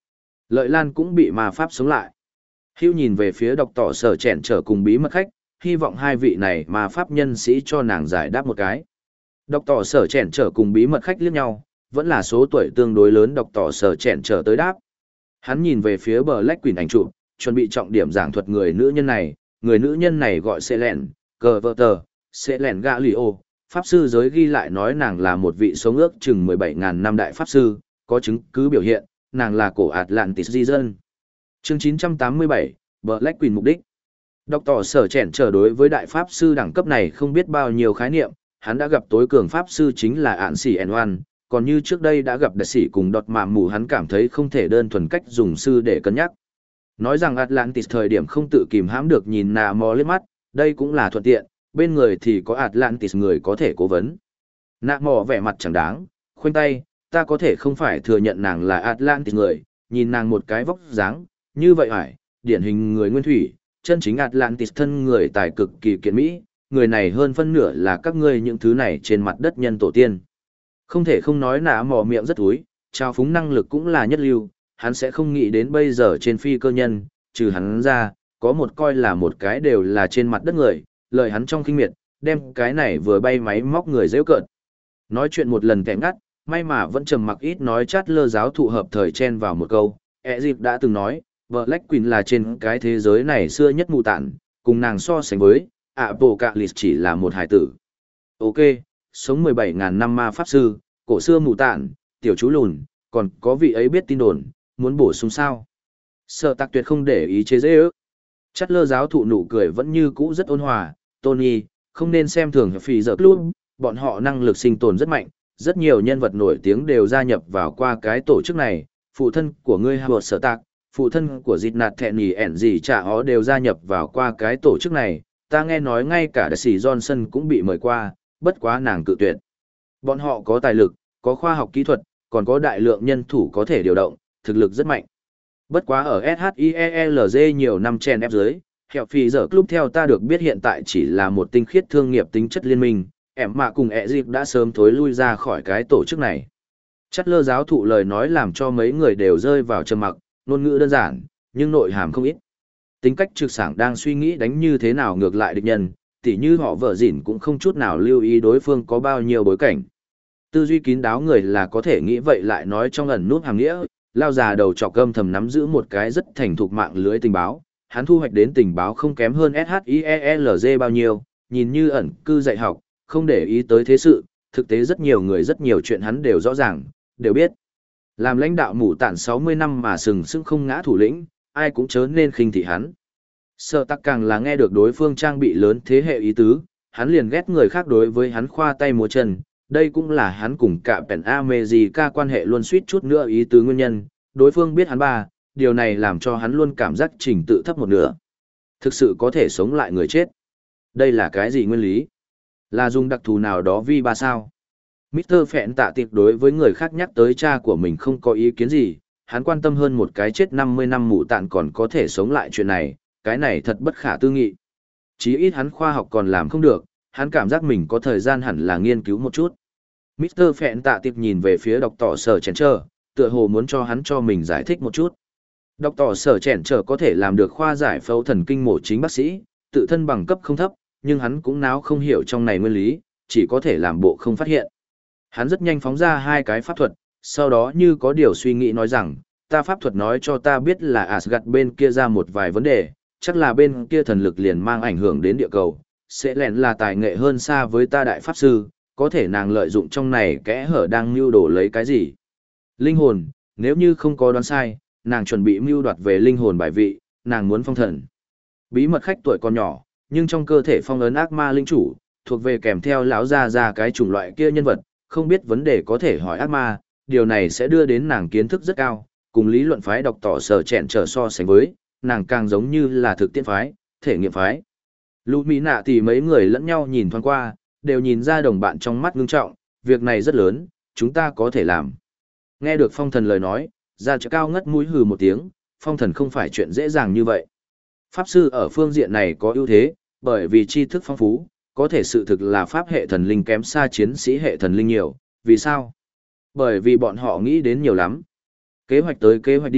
Lợi Lan cũng bị ma pháp sống lại. Hưu nhìn về phía độc tỏ sở chèn trở cùng bí mật khách, hy vọng hai vị này ma pháp nhân sĩ cho nàng giải đáp một cái. Độc tỏ sở chèn trở cùng bí mật khách liếc nhau, vẫn là số tuổi tương đối lớn độc tỏ sở chèn trở tới đáp. Hắn nhìn về phía bờ Black Queen ảnh chụp, chuẩn bị trọng điểm giảng thuật người nữ nhân này, người nữ nhân này gọi Selen, cờ vợ tờ, Selen Galio, pháp sư giới ghi lại nói nàng là một vị sống ước chừng mười bảy nghìn năm đại pháp sư, có chứng cứ biểu hiện, nàng là cổ Atlantis di dân. Chương chín trăm tám mươi bảy, Black Queen mục đích. Độc tỏ sở chèn trở đối với đại pháp sư đẳng cấp này không biết bao nhiêu khái niệm, hắn đã gặp tối cường pháp sư chính là ạn sĩ en oan, còn như trước đây đã gặp đại sĩ cùng đọt mạm mù hắn cảm thấy không thể đơn thuần cách dùng sư để cân nhắc. Nói rằng Atlantis thời điểm không tự kìm hãm được nhìn nà mò lên mắt, đây cũng là thuận tiện, bên người thì có Atlantis người có thể cố vấn. Nà mò vẻ mặt chẳng đáng, khoanh tay, ta có thể không phải thừa nhận nàng là Atlantis người, nhìn nàng một cái vóc dáng, như vậy hải, điển hình người nguyên thủy, chân chính Atlantis thân người tài cực kỳ kiện mỹ, người này hơn phân nửa là các ngươi những thứ này trên mặt đất nhân tổ tiên. Không thể không nói nà mò miệng rất thúi, trao phúng năng lực cũng là nhất lưu, hắn sẽ không nghĩ đến bây giờ trên phi cơ nhân, trừ hắn ra, có một coi là một cái đều là trên mặt đất người, lời hắn trong kinh miệt, đem cái này vừa bay máy móc người dễ cợt. Nói chuyện một lần kẻ ngắt, may mà vẫn trầm mặc ít nói chát lơ giáo thụ hợp thời chen vào một câu, ẹ dịp đã từng nói, Black Queen là trên cái thế giới này xưa nhất mù tản, cùng nàng so sánh với, Apocalypse chỉ là một hài tử. Ok, sống mười bảy nghìn năm ma pháp sư, cổ xưa mù tản, tiểu chú lùn, còn có vị ấy biết tin đồn, muốn bổ sung sao. Sở tạc tuyệt không để ý chế dễ ước. Chát lơ giáo thụ nụ cười vẫn như cũ rất ôn hòa, Tony, không nên xem thường phì giờ club, bọn họ năng lực sinh tồn rất mạnh, rất nhiều nhân vật nổi tiếng đều gia nhập vào qua cái tổ chức này, phụ thân của ngươi Howard Sở tạc, phụ thân của dịt nạt thẹn nhì ẻn gì chả ó đều gia nhập vào qua cái tổ chức này, ta nghe nói ngay cả đại sĩ Johnson cũng bị mời qua, bất quá nàng cự tuyệt. Bọn họ có tài lực, có khoa học kỹ thuật, còn có đại lượng nhân thủ có thể điều động, thực lực rất mạnh. Bất quá ở ét hát i e lờ giê nhiều năm chen ép dưới, Hẹo Phì Giờ Club theo ta được biết hiện tại chỉ là một tinh khiết thương nghiệp tính chất liên minh, em mạ cùng ẹ dịp đã sớm thối lui ra khỏi cái tổ chức này. Chát lơ giáo thụ lời nói làm cho mấy người đều rơi vào trầm mặc, ngôn ngữ đơn giản, nhưng nội hàm không ít. Tính cách trực sảng đang suy nghĩ đánh như thế nào ngược lại địch nhân, tỉ như họ vợ dỉn cũng không chút nào lưu ý đối phương có bao nhiêu bối cảnh. Tư duy kín đáo người là có thể nghĩ vậy lại nói trong ẩn nút hàm nghĩa, lao già đầu trọc gâm thầm nắm giữ một cái rất thành thục mạng lưới tình báo, hắn thu hoạch đến tình báo không kém hơn ét hát i e lờ giê bao nhiêu, nhìn như ẩn cư dạy học, không để ý tới thế sự, thực tế rất nhiều người rất nhiều chuyện hắn đều rõ ràng, đều biết. Làm lãnh đạo mù tản sáu mươi năm mà sừng sững không ngã thủ lĩnh, ai cũng chớ nên khinh thị hắn. Sợ tắc càng là nghe được đối phương trang bị lớn thế hệ ý tứ, hắn liền ghét người khác đối với hắn khoa tay múa chân, đây cũng là hắn cùng cả Pen America quan hệ luôn suýt chút nữa ý tứ nguyên nhân, đối phương biết hắn ba, điều này làm cho hắn luôn cảm giác trình tự thấp một nửa. Thực sự có thể sống lại người chết. Đây là cái gì nguyên lý? Là dùng đặc thù nào đó vi ba sao? mít tơ Phẹn tạ tiệp đối với người khác nhắc tới cha của mình không có ý kiến gì, hắn quan tâm hơn một cái chết năm mươi năm mụ tạn còn có thể sống lại chuyện này, cái này thật bất khả tư nghị. Chí ít hắn khoa học còn làm không được, hắn cảm giác mình có thời gian hẳn là nghiên cứu một chút. mít tơ Phẹn tạ tiệp nhìn về phía đọc tỏ sở chèn trờ, tựa hồ muốn cho hắn cho mình giải thích một chút. Đọc tỏ sở chèn trờ có thể làm được khoa giải phẫu thần kinh mổ chính bác sĩ, tự thân bằng cấp không thấp, nhưng hắn cũng náo không hiểu trong này nguyên lý, chỉ có thể làm bộ không phát hiện. Hắn rất nhanh phóng ra hai cái pháp thuật, sau đó như có điều suy nghĩ nói rằng, ta pháp thuật nói cho ta biết là Asgard bên kia ra một vài vấn đề, chắc là bên kia thần lực liền mang ảnh hưởng đến địa cầu, sẽ lẹn là tài nghệ hơn xa với ta đại pháp sư, có thể nàng lợi dụng trong này kẽ hở đang mưu đổ lấy cái gì. Linh hồn, nếu như không có đoán sai, nàng chuẩn bị mưu đoạt về linh hồn bài vị, nàng muốn phong thần. Bí mật khách tuổi còn nhỏ, nhưng trong cơ thể phong ấn ác ma linh chủ, thuộc về kèm theo lão gia ra cái chủng loại kia nhân vật, không biết vấn đề có thể hỏi ác ma, điều này sẽ đưa đến nàng kiến thức rất cao, cùng lý luận phái đọc tỏ sở chẹn trở so sánh với, nàng càng giống như là thực tiễn phái, thể nghiệm phái. Lũ Mỹ nạ thì mấy người lẫn nhau nhìn thoáng qua, đều nhìn ra đồng bạn trong mắt ngưng trọng, việc này rất lớn, chúng ta có thể làm. Nghe được phong thần lời nói, ra trở cao ngất mũi hừ một tiếng, phong thần không phải chuyện dễ dàng như vậy. Pháp sư ở phương diện này có ưu thế, bởi vì tri thức phong phú, có thể sự thực là pháp hệ thần linh kém xa chiến sĩ hệ thần linh nhiều, vì sao? Bởi vì bọn họ nghĩ đến nhiều lắm. Kế hoạch tới kế hoạch đi,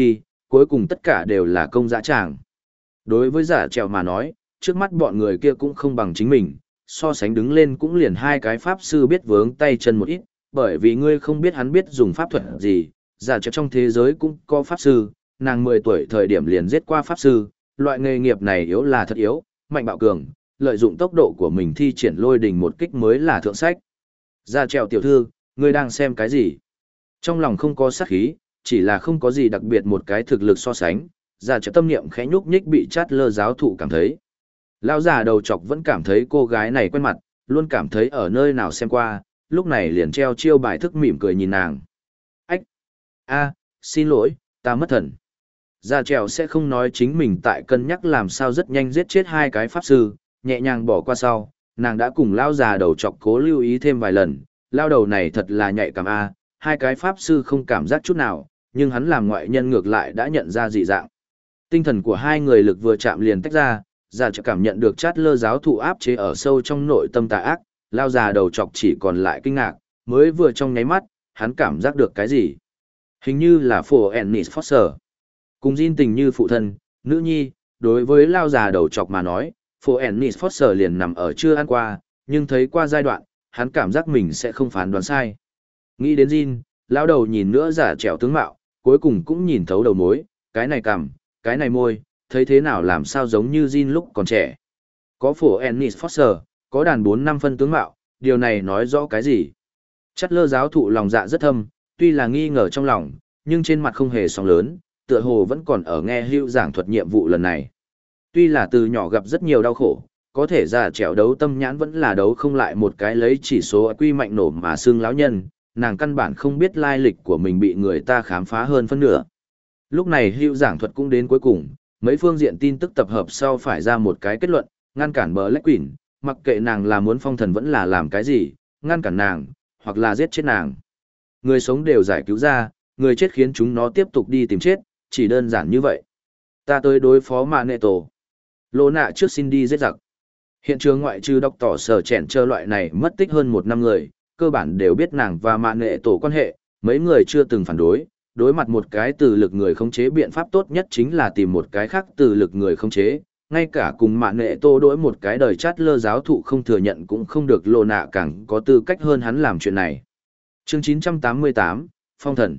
cuối cùng tất cả đều là công dã tràng. Đối với giả trèo mà nói, trước mắt bọn người kia cũng không bằng chính mình, so sánh đứng lên cũng liền hai cái pháp sư biết vướng tay chân một ít, bởi vì ngươi không biết hắn biết dùng pháp thuật gì, giả trèo trong thế giới cũng có pháp sư, nàng mười tuổi thời điểm liền giết qua pháp sư, loại nghề nghiệp này yếu là thật yếu, mạnh bạo cường, lợi dụng tốc độ của mình thi triển lôi đình một kích mới là thượng sách. Giả trèo tiểu thư, ngươi đang xem cái gì? Trong lòng không có sát khí, chỉ là không có gì đặc biệt một cái thực lực so sánh, giả trèo tâm niệm khẽ nhúc nhích bị chát lơ giáo thụ cảm thấy. Lão già đầu chọc vẫn cảm thấy cô gái này quen mặt, luôn cảm thấy ở nơi nào xem qua, lúc này liền treo chiêu bài thức mỉm cười nhìn nàng. Ách! A, xin lỗi, ta mất thần. Giả trèo sẽ không nói chính mình tại cân nhắc làm sao rất nhanh giết chết hai cái pháp sư, nhẹ nhàng bỏ qua sau, nàng đã cùng lão già đầu chọc cố lưu ý thêm vài lần, lao đầu này thật là nhạy cảm A, hai cái pháp sư không cảm giác chút nào, nhưng hắn làm ngoại nhân ngược lại đã nhận ra dị dạng. Tinh thần của hai người lực vừa chạm liền tách ra, giả trèo cảm nhận được chát lơ giáo thụ áp chế ở sâu trong nội tâm tà ác, lao già đầu chọc chỉ còn lại kinh ngạc, mới vừa trong nháy mắt, hắn cảm giác được cái gì? Hình như là phổ Ennis Foster. Cùng Jin tình như phụ thân, nữ nhi, đối với lao già đầu chọc mà nói, phổ Ennis Foster liền nằm ở chưa ăn qua, nhưng thấy qua giai đoạn, hắn cảm giác mình sẽ không phán đoán sai. Nghĩ đến Jin, lao đầu nhìn nữa giả trèo tướng mạo, cuối cùng cũng nhìn thấu đầu mối, cái này cằm, cái này môi, thấy thế nào làm sao giống như Jin lúc còn trẻ. Có phổ Ennis Foster, có đàn bốn năm phân tướng mạo, điều này nói rõ cái gì? Chát lơ giáo thụ lòng dạ rất thâm, tuy là nghi ngờ trong lòng, nhưng trên mặt không hề sóng lớn, tựa hồ vẫn còn ở nghe hữu giảng thuật nhiệm vụ lần này. Tuy là từ nhỏ gặp rất nhiều đau khổ, có thể giả trèo đấu tâm nhãn vẫn là đấu không lại một cái lấy chỉ số quy mạnh nổ mà xương lão nhân, nàng căn bản không biết lai lịch của mình bị người ta khám phá hơn phân nửa. Lúc này hữu giảng thuật cũng đến cuối cùng, mấy phương diện tin tức tập hợp sau phải ra một cái kết luận, ngăn cản Black Queen, mặc kệ nàng là muốn phong thần vẫn là làm cái gì, ngăn cản nàng, hoặc là giết chết nàng. Người sống đều giải cứu ra, người chết khiến chúng nó tiếp tục đi tìm chết, chỉ đơn giản như vậy. Ta tới đối phó mà nệ tổ. Lô nạ trước xin đi giết giặc. Hiện trường ngoại trừ đọc tỏ sở chèn trơ loại này mất tích hơn một năm người, cơ bản đều biết nàng và mạ nệ tổ quan hệ, mấy người chưa từng phản đối. Đối mặt một cái từ lực người khống chế biện pháp tốt nhất chính là tìm một cái khác từ lực người khống chế, ngay cả cùng mạ nệ tô đối một cái đời chát lơ giáo thụ không thừa nhận cũng không được, lô nạ càng có tư cách hơn hắn làm chuyện này. Chương chín trăm tám mươi tám, Phong thần.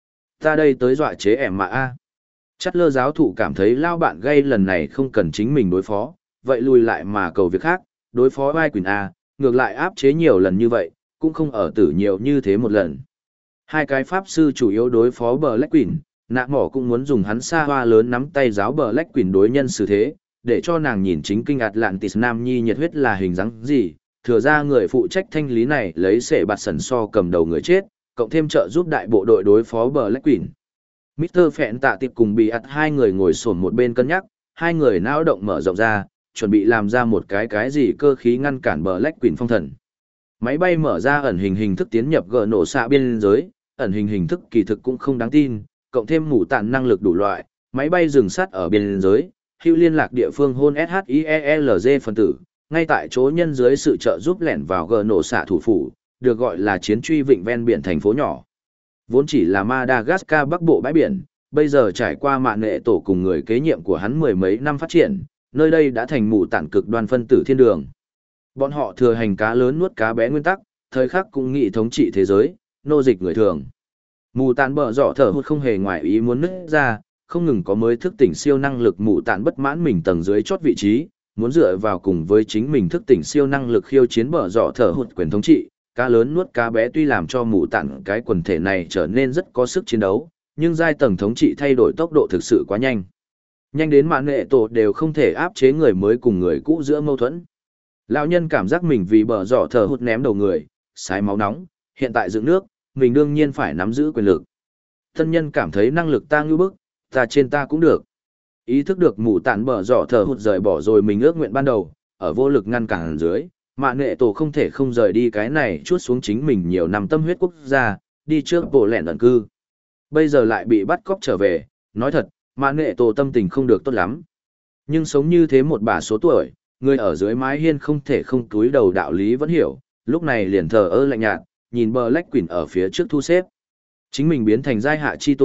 Ta đây tới dọa chế ẻm mà a. Chát lơ giáo thụ cảm thấy lao bạn gây lần này không cần chính mình đối phó, vậy lùi lại mà cầu việc khác, đối phó vai quỳnh a, ngược lại áp chế nhiều lần như vậy, cũng không ở tử nhiều như thế một lần. Hai cái pháp sư chủ yếu đối phó Black Queen, nạ mỏ cũng muốn dùng hắn xa hoa lớn nắm tay giáo Black Queen đối nhân xử thế, để cho nàng nhìn chính kinh Atlantis Nam Nhi nhiệt huyết là hình dáng gì, thừa ra người phụ trách thanh lý này lấy sệ bạt sần so cầm đầu người chết, cộng thêm trợ giúp đại bộ đội đối phó Black Queen. mít tơ Phẹn tạ tiệp cùng bị ặt hai người ngồi sổn một bên cân nhắc, hai người não động mở rộng ra, chuẩn bị làm ra một cái cái gì cơ khí ngăn cản Black Queen phong thần. Máy bay mở ra ẩn hình hình thức tiến nhập gờ nổ xạ biên giới, ẩn hình hình thức kỳ thực cũng không đáng tin, cộng thêm mù tạn năng lực đủ loại, máy bay dừng sát ở biên giới, hữu liên lạc địa phương hôn SHIELZ phân tử, ngay tại chỗ nhân dưới sự trợ giúp lẻn vào gờ nổ xạ thủ phủ, được gọi là chiến truy vịnh ven biển thành phố nhỏ. Vốn chỉ là Madagascar bắc bộ bãi biển, bây giờ trải qua mạng nghệ tổ cùng người kế nhiệm của hắn mười mấy năm phát triển, nơi đây đã thành mù tạn cực đoan phân tử thiên đường. Bọn họ thừa hành cá lớn nuốt cá bé nguyên tắc, thời khắc cũng nghị thống trị thế giới, nô dịch người thường. Mù tạn bở dọ thở hụt không hề ngoài ý muốn nứt ra, không ngừng có mới thức tỉnh siêu năng lực mù tạn bất mãn mình tầng dưới chót vị trí, muốn dựa vào cùng với chính mình thức tỉnh siêu năng lực khiêu chiến bở dọ thở hụt quyền thống trị. Cá lớn nuốt cá bé tuy làm cho mù tạn cái quần thể này trở nên rất có sức chiến đấu, nhưng giai tầng thống trị thay đổi tốc độ thực sự quá nhanh. Nhanh đến mạng nghệ tổ đều không thể áp chế người mới cùng người cũ giữa mâu thuẫn. Lão nhân cảm giác mình vì bở dọ thở hụt ném đầu người, sái máu nóng, hiện tại dựng nước, mình đương nhiên phải nắm giữ quyền lực. Thân nhân cảm thấy năng lực ta ngưu bức, ta trên ta cũng được. Ý thức được mù tạn bở dọ thở hụt rời bỏ rồi mình ước nguyện ban đầu, ở vô lực ngăn cản dưới, mạng nghệ tổ không thể không rời đi cái này chuốt xuống chính mình nhiều năm tâm huyết quốc gia, đi trước bộ lẹn ẩn cư. Bây giờ lại bị bắt cóc trở về, nói thật, mạng nghệ tổ tâm tình không được tốt lắm. Nhưng sống như thế một bà số tuổi, người ở dưới mái hiên không thể không túi đầu đạo lý vẫn hiểu, lúc này liền thờ ơ lạnh nhạt, nhìn Black Queen ở phía trước thu xếp. Chính mình biến thành giai hạ chi tù,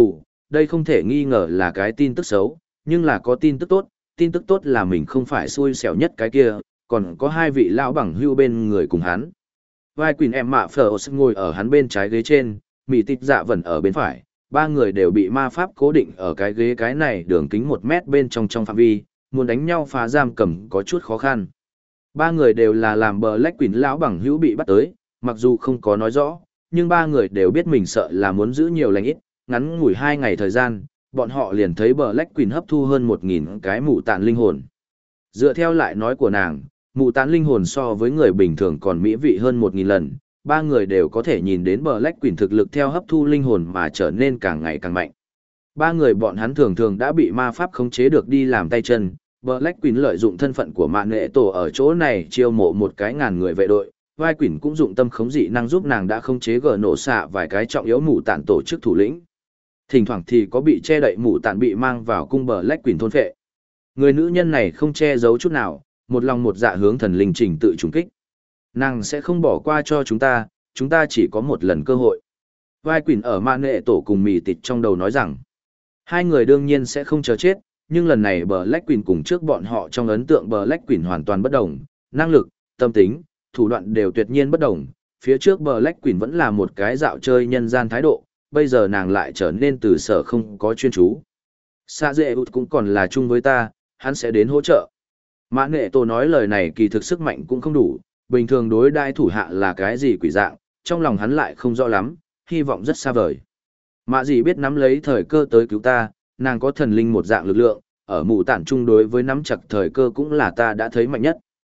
đây không thể nghi ngờ là cái tin tức xấu, nhưng là có tin tức tốt, tin tức tốt là mình không phải xui xẻo nhất cái kia, còn có hai vị lão bằng hưu bên người cùng hắn. Vai Quỳnh em mạ phở ngồi ở hắn bên trái ghế trên, mị tịch dạ vẫn ở bên phải, ba người đều bị ma pháp cố định ở cái ghế cái này đường kính một mét bên trong trong phạm vi, muốn đánh nhau phá giam cầm có chút khó khăn. Ba người đều là làm bờ lách Quỳnh lão bằng hữu bị bắt tới, mặc dù không có nói rõ, nhưng ba người đều biết mình sợ là muốn giữ nhiều lành ít, ngắn ngủi hai ngày thời gian, bọn họ liền thấy bờ lách Quỳnh hấp thu hơn một nghìn cái mụ tàn linh hồn. Dựa theo lại nói của nàng, mụ tàn linh hồn so với người bình thường còn mỹ vị hơn một nghìn lần, ba người đều có thể nhìn đến bờ lách Quỳnh thực lực theo hấp thu linh hồn mà trở nên càng ngày càng mạnh. Ba người bọn hắn thường thường đã bị ma pháp khống chế được đi làm tay chân. Black Queen lợi dụng thân phận của mạng nghệ tổ ở chỗ này chiêu mộ một cái ngàn người vệ đội, Vai Quỳnh cũng dụng tâm khống dị năng giúp nàng đã khống chế gờ nổ xạ vài cái trọng yếu mụ tản tổ chức thủ lĩnh. Thỉnh thoảng thì có bị che đậy mụ tản bị mang vào cung Black Queen thôn phệ. Người nữ nhân này không che giấu chút nào, một lòng một dạ hướng thần linh trình tự trùng kích. Nàng sẽ không bỏ qua cho chúng ta, chúng ta chỉ có một lần cơ hội. Vai Quỳnh ở mạng nghệ tổ cùng mì tịt trong đầu nói rằng, hai người đương nhiên sẽ không chờ chết. Nhưng lần này Black Queen cùng trước bọn họ trong ấn tượng Black Queen hoàn toàn bất đồng, năng lực, tâm tính, thủ đoạn đều tuyệt nhiên bất đồng. Phía trước Black Queen vẫn là một cái dạo chơi nhân gian thái độ, bây giờ nàng lại trở nên từ sở không có chuyên chú. Sa dệ ụt cũng còn là chung với ta, hắn sẽ đến hỗ trợ. Mã Nghệ Tô nói lời này kỳ thực sức mạnh cũng không đủ, bình thường đối đai thủ hạ là cái gì quỷ dạng, trong lòng hắn lại không rõ lắm, hy vọng rất xa vời. Mã gì biết nắm lấy thời cơ tới cứu ta, nàng có thần linh một dạng lực lượng, ở mụ tản chung đối với nắm chặt thời cơ cũng là ta đã thấy mạnh nhất.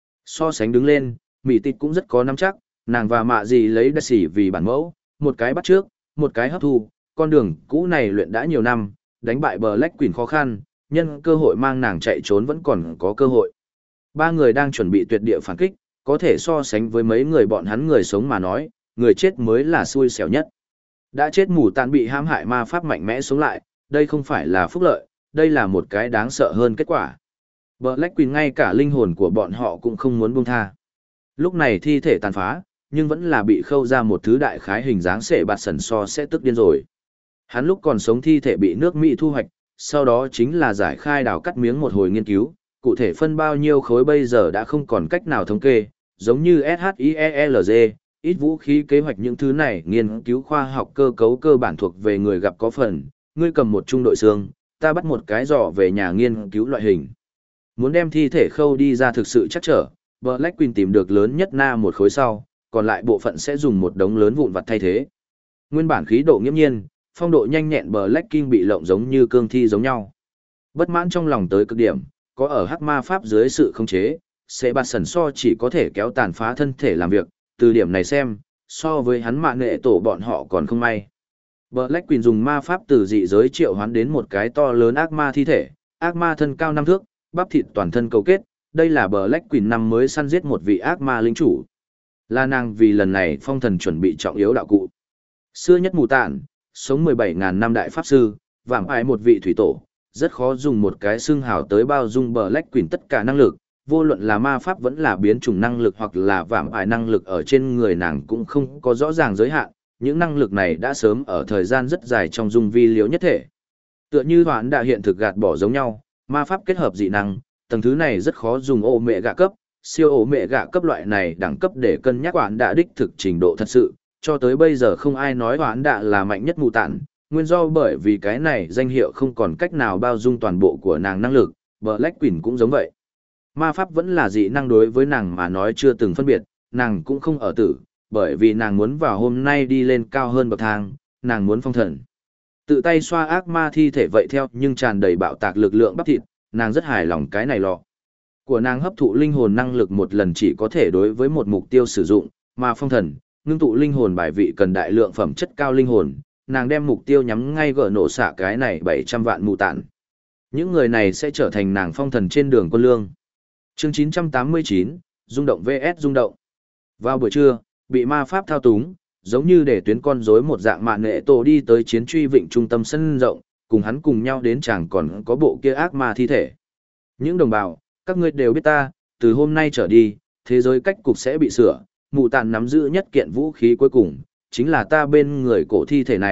So sánh đứng lên, Mỹ Tịch cũng rất có nắm chắc, nàng và mạ gì lấy đa xỉ vì bản mẫu, một cái bắt trước, một cái hấp thu, con đường cũ này luyện đã nhiều năm, đánh bại Black Queen khó khăn, nhân cơ hội mang nàng chạy trốn vẫn còn có cơ hội. Ba người đang chuẩn bị tuyệt địa phản kích, có thể so sánh với mấy người bọn hắn người sống mà nói, người chết mới là xui xẻo nhất. Đã chết mù tàn bị hãm hại ma pháp mạnh mẽ sống lại, đây không phải là phúc lợi, đây là một cái đáng sợ hơn kết quả. Black Queen ngay cả linh hồn của bọn họ cũng không muốn buông tha. Lúc này thi thể tàn phá, nhưng vẫn là bị khâu ra một thứ đại khái hình dáng sệ bạt sần so sẽ tức điên rồi. Hắn lúc còn sống thi thể bị nước Mỹ thu hoạch, sau đó chính là giải khai đào cắt miếng một hồi nghiên cứu, cụ thể phân bao nhiêu khối bây giờ đã không còn cách nào thống kê, giống như ét hát i e lờ giê, ít vũ khí kế hoạch những thứ này nghiên cứu khoa học cơ cấu cơ bản thuộc về người gặp có phần, ngươi cầm một trung đội xương, ta bắt một cái giỏ về nhà nghiên cứu loại hình. Muốn đem thi thể khâu đi ra thực sự chắc trở, Black Queen tìm được lớn nhất na một khối sau, còn lại bộ phận sẽ dùng một đống lớn vụn vặt thay thế. Nguyên bản khí độ nghiêm nhiên, phong độ nhanh nhẹn Black King bị lộng giống như cương thi giống nhau. Bất mãn trong lòng tới cực điểm, có ở hắc ma pháp dưới sự khống chế, sẽ bạt sần so chỉ có thể kéo tàn phá thân thể làm việc, từ điểm này xem, so với hắn mạng nghệ tổ bọn họ còn không may. Black Queen dùng ma pháp từ dị giới triệu hoán đến một cái to lớn ác ma thi thể, ác ma thân cao năm thước, bắp thịt toàn thân cấu kết, đây là Black Queen năm mới săn giết một vị ác ma lính chủ. Là nàng vì lần này phong thần chuẩn bị trọng yếu đạo cụ. Xưa nhất mù tản, sống mười bảy nghìn năm đại pháp sư, vạm ải một vị thủy tổ, rất khó dùng một cái xương hào tới bao dung Black Queen tất cả năng lực, vô luận là ma pháp vẫn là biến chủng năng lực hoặc là vạm ải năng lực ở trên người nàng cũng không có rõ ràng giới hạn, những năng lực này đã sớm ở thời gian rất dài trong dung vi liếu nhất thể. Tựa như hoãn đã hiện thực gạt bỏ giống nhau, ma pháp kết hợp dị năng, tầng thứ này rất khó dùng ô mẹ gạ cấp, siêu ổ mẹ gạ cấp loại này đẳng cấp để cân nhắc hoãn đã đích thực trình độ thật sự, cho tới bây giờ không ai nói hoãn đã là mạnh nhất mù tản, nguyên do bởi vì cái này danh hiệu không còn cách nào bao dung toàn bộ của nàng năng lực, Black Queen cũng giống vậy. Ma pháp vẫn là dị năng đối với nàng mà nói chưa từng phân biệt, nàng cũng không ở tử, bởi vì nàng muốn vào hôm nay đi lên cao hơn bậc thang, nàng muốn phong thần. Tự tay xoa ác ma thi thể vậy theo nhưng tràn đầy bạo tạc lực lượng bắp thịt, nàng rất hài lòng cái này lọ. Của nàng hấp thụ linh hồn năng lực một lần chỉ có thể đối với một mục tiêu sử dụng, mà phong thần, ngưng tụ linh hồn bài vị cần đại lượng phẩm chất cao linh hồn, nàng đem mục tiêu nhắm ngay gỡ nổ xạ cái này bảy trăm vạn mù tản. Những người này sẽ trở thành nàng phong thần trên đường quân lương. Chương chín trăm tám mươi chín, rung động vs rung động. Vào buổi trưa, bị ma pháp thao túng, giống như để tuyến con rối một dạng mạn nghệ tổ đi tới chiến truy vịnh trung tâm sân rộng, cùng hắn cùng nhau đến chẳng còn có bộ kia ác ma thi thể. Những đồng bào, các ngươi đều biết ta, từ hôm nay trở đi, thế giới cách cục sẽ bị sửa, mụ tàn nắm giữ nhất kiện vũ khí cuối cùng, chính là ta bên người cổ thi thể này,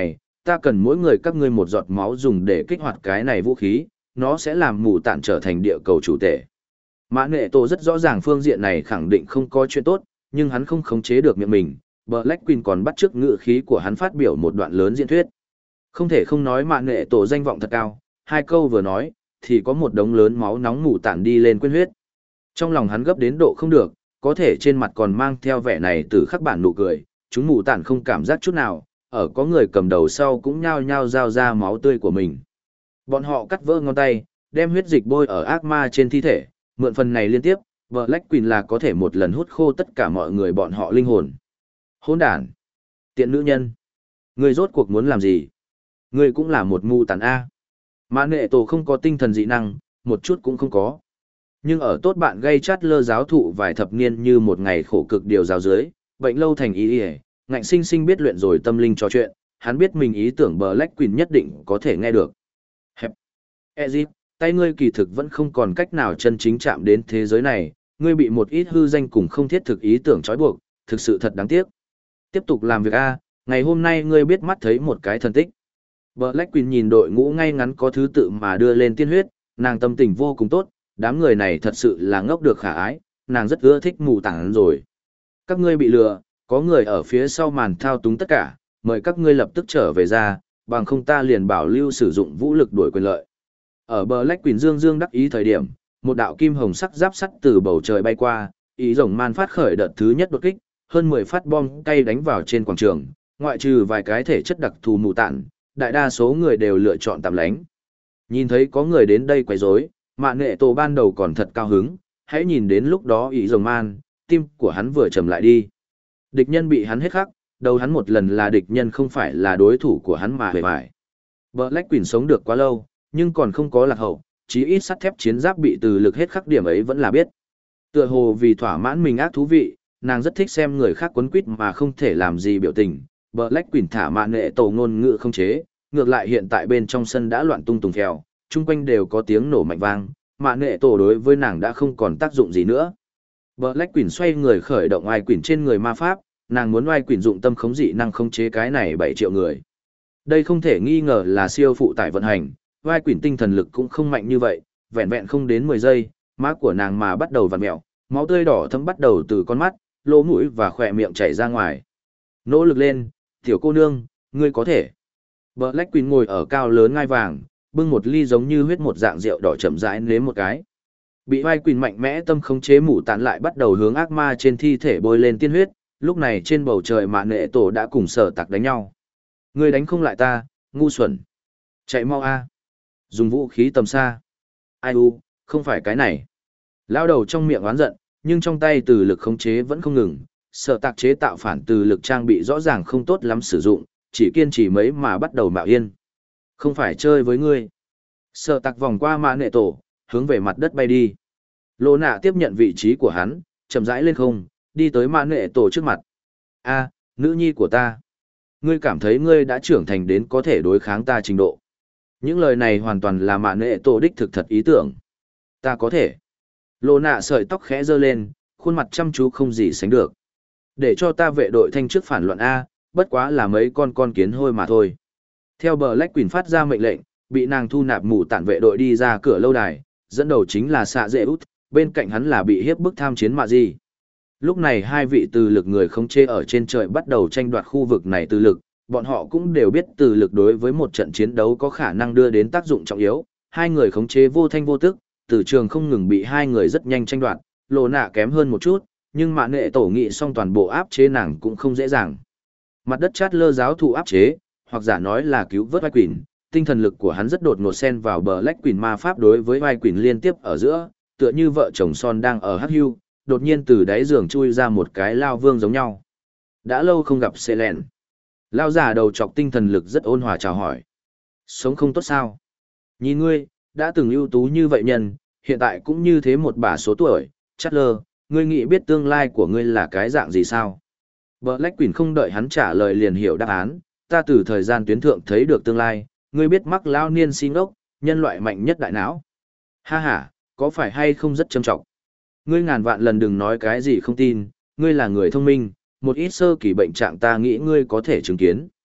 ta cần mỗi người các ngươi một giọt máu dùng để kích hoạt cái này vũ khí, nó sẽ làm mù tản trở thành địa cầu chủ tể. Mã Nệ Tổ rất rõ ràng phương diện này khẳng định không có chuyện tốt, nhưng hắn không khống chế được miệng mình. Black Queen còn bắt chước ngữ khí của hắn phát biểu một đoạn lớn diễn thuyết. Không thể không nói Mã Nệ Tổ danh vọng thật cao, hai câu vừa nói, thì có một đống lớn máu nóng mù tản đi lên quên huyết. Trong lòng hắn gấp đến độ không được, có thể trên mặt còn mang theo vẻ này từ khắc bản nụ cười, chúng mù tản không cảm giác chút nào, ở có người cầm đầu sau cũng nhao nhao giao ra máu tươi của mình. Bọn họ cắt vỡ ngón tay, đem huyết dịch bôi ở ác ma trên thi thể, mượn phần này liên tiếp, Black Queen là có thể một lần hút khô tất cả mọi người bọn họ linh hồn. Hỗn đản, tiện nữ nhân, ngươi rốt cuộc muốn làm gì? Ngươi cũng là một mù tản A. Mã Nệ Tổ không có tinh thần dị năng, một chút cũng không có. Nhưng ở tốt bạn gây chát lơ giáo thụ vài thập niên như một ngày khổ cực điều giáo dưới, bệnh lâu thành ý ỉa, ngạnh sinh sinh biết luyện rồi tâm linh trò chuyện, hắn biết mình ý tưởng Black Queen nhất định có thể nghe được. Hẹp. Ezip, tay ngươi kỳ thực vẫn không còn cách nào chân chính chạm đến thế giới này, ngươi bị một ít hư danh cùng không thiết thực ý tưởng trói buộc, thực sự thật đáng tiếc. Tiếp tục làm việc A, ngày hôm nay ngươi biết mắt thấy một cái thần tích. Black Queen nhìn đội ngũ ngay ngắn có thứ tự mà đưa lên tiên huyết, nàng tâm tình vô cùng tốt, đám người này thật sự là ngốc được khả ái, nàng rất ưa thích mù tản rồi. Các ngươi bị lừa, có người ở phía sau màn thao túng tất cả, mời các ngươi lập tức trở về ra, bằng không ta liền bảo lưu sử dụng vũ lực đuổi quyền lợi. Ở Black Queen dương dương đắc ý thời điểm, một đạo kim hồng sắc giáp sắt từ bầu trời bay qua, ý rồng man phát khởi đợt thứ nhất đột kích, hơn mười phát bom cay đánh vào trên quảng trường, ngoại trừ vài cái thể chất đặc thù mù tản, đại đa số người đều lựa chọn tạm lánh. Nhìn thấy có người đến đây quấy rối, Mã Nệ Tổ ban đầu còn thật cao hứng, hãy nhìn đến lúc đó ý rồng man, tim của hắn vừa trầm lại đi. Địch nhân bị hắn hết khắc, đầu hắn một lần là địch nhân không phải là đối thủ của hắn mà hề bại. Black Queen sống được quá lâu, nhưng còn không có lạc hậu, chí ít sắt thép chiến giáp bị từ lực hết khắc điểm ấy vẫn là biết. Tựa hồ vì thỏa mãn mình ác thú vị, nàng rất thích xem người khác quấn quýt mà không thể làm gì biểu tình. Black Queen thả Mã Nệ Tổ ngôn ngữ không chế, ngược lại hiện tại bên trong sân đã loạn tung tùng phèo, chung quanh đều có tiếng nổ mạnh vang, Mã Nệ Tổ đối với nàng đã không còn tác dụng gì nữa. Black Queen xoay người khởi động oai quỷ trên người ma pháp, nàng muốn oai quỷ dụng tâm khống dị năng khống chế cái này bảy triệu người. Đây không thể nghi ngờ là siêu phụ tải vận hành, oai quỷ tinh thần lực cũng không mạnh như vậy, vẹn vẹn không đến mười giây, má của nàng mà bắt đầu vặn mèo, máu tươi đỏ thấm bắt đầu từ con mắt, lỗ mũi và khỏe miệng chảy ra ngoài. Nỗ lực lên, tiểu cô nương, ngươi có thể. Black Queen ngồi ở cao lớn ngai vàng, bưng một ly giống như huyết một dạng rượu đỏ chậm rãi nếm một cái. Bị oai quỷ mạnh mẽ tâm khống chế mù tán lại bắt đầu hướng ác ma trên thi thể bôi lên tiên huyết, lúc này trên bầu trời Mã Nệ Tổ đã cùng Sở Tạc đánh nhau. Ngươi đánh không lại ta, ngu xuẩn. Chạy mau a. Dùng vũ khí tầm xa. Ai u, không phải cái này. Lao đầu trong miệng oán giận, nhưng trong tay từ lực khống chế vẫn không ngừng. Sở Tạc chế tạo phản từ lực trang bị rõ ràng không tốt lắm sử dụng, chỉ kiên trì mấy mà bắt đầu mạo yên. Không phải chơi với ngươi. Sở Tạc vòng qua Mã Nệ Tổ, hướng về mặt đất bay đi. Lô nạ tiếp nhận vị trí của hắn, chậm rãi lên không, đi tới Mã Nệ Tổ trước mặt. A, nữ nhi của ta. Ngươi cảm thấy ngươi đã trưởng thành đến có thể đối kháng ta trình độ. Những lời này hoàn toàn là Mã Nệ Tổ đích thực thật ý tưởng. Ta có thể. Lô nạ sợi tóc khẽ giơ lên, khuôn mặt chăm chú không gì sánh được. Để cho ta vệ đội thanh trước phản loạn A, bất quá là mấy con con kiến hôi mà thôi. Theo Black Queen phát ra mệnh lệnh, bị nàng thu nạp mù tản vệ đội đi ra cửa lâu đài, dẫn đầu chính là xạ dễ út, bên cạnh hắn là bị hiếp bức tham chiến mạ gì. Lúc này hai vị từ lực người không chê ở trên trời bắt đầu tranh đoạt khu vực này từ lực, bọn họ cũng đều biết từ lực đối với một trận chiến đấu có khả năng đưa đến tác dụng trọng yếu, hai người khống chế vô thanh vô tức, từ trường không ngừng bị hai người rất nhanh tranh đoạt, lộ nạ kém hơn một chút, nhưng Mã Nệ Tổ nghị xong toàn bộ áp chế nàng cũng không dễ dàng. Mặt đất chát lơ giáo thụ áp chế, hoặc giả nói là cứu vớt vai quỷ, tinh thần lực của hắn rất đột ngột xen vào Black Queen ma pháp đối với vai quỷ liên tiếp ở giữa, tựa như vợ chồng son đang ở hắc hưu, đột nhiên từ đáy giường chui ra một cái lao vương giống nhau. Đã lâu không gặp Selen. Lao giả đầu chọc tinh thần lực rất ôn hòa chào hỏi. Sống không tốt sao? Nhìn ngươi, đã từng ưu tú như vậy nhân, hiện tại cũng như thế một bà số tuổi, chắc lơ, ngươi nghĩ biết tương lai của ngươi là cái dạng gì sao? Black Queen không đợi hắn trả lời liền hiểu đáp án, ta từ thời gian tuyến thượng thấy được tương lai, ngươi biết mắc lao niên xin ốc, nhân loại mạnh nhất đại não. Ha ha, có phải hay không rất trầm trọng? Ngươi ngàn vạn lần đừng nói cái gì không tin, ngươi là người thông minh, một ít sơ kỳ bệnh trạng ta nghĩ ngươi có thể chứng kiến.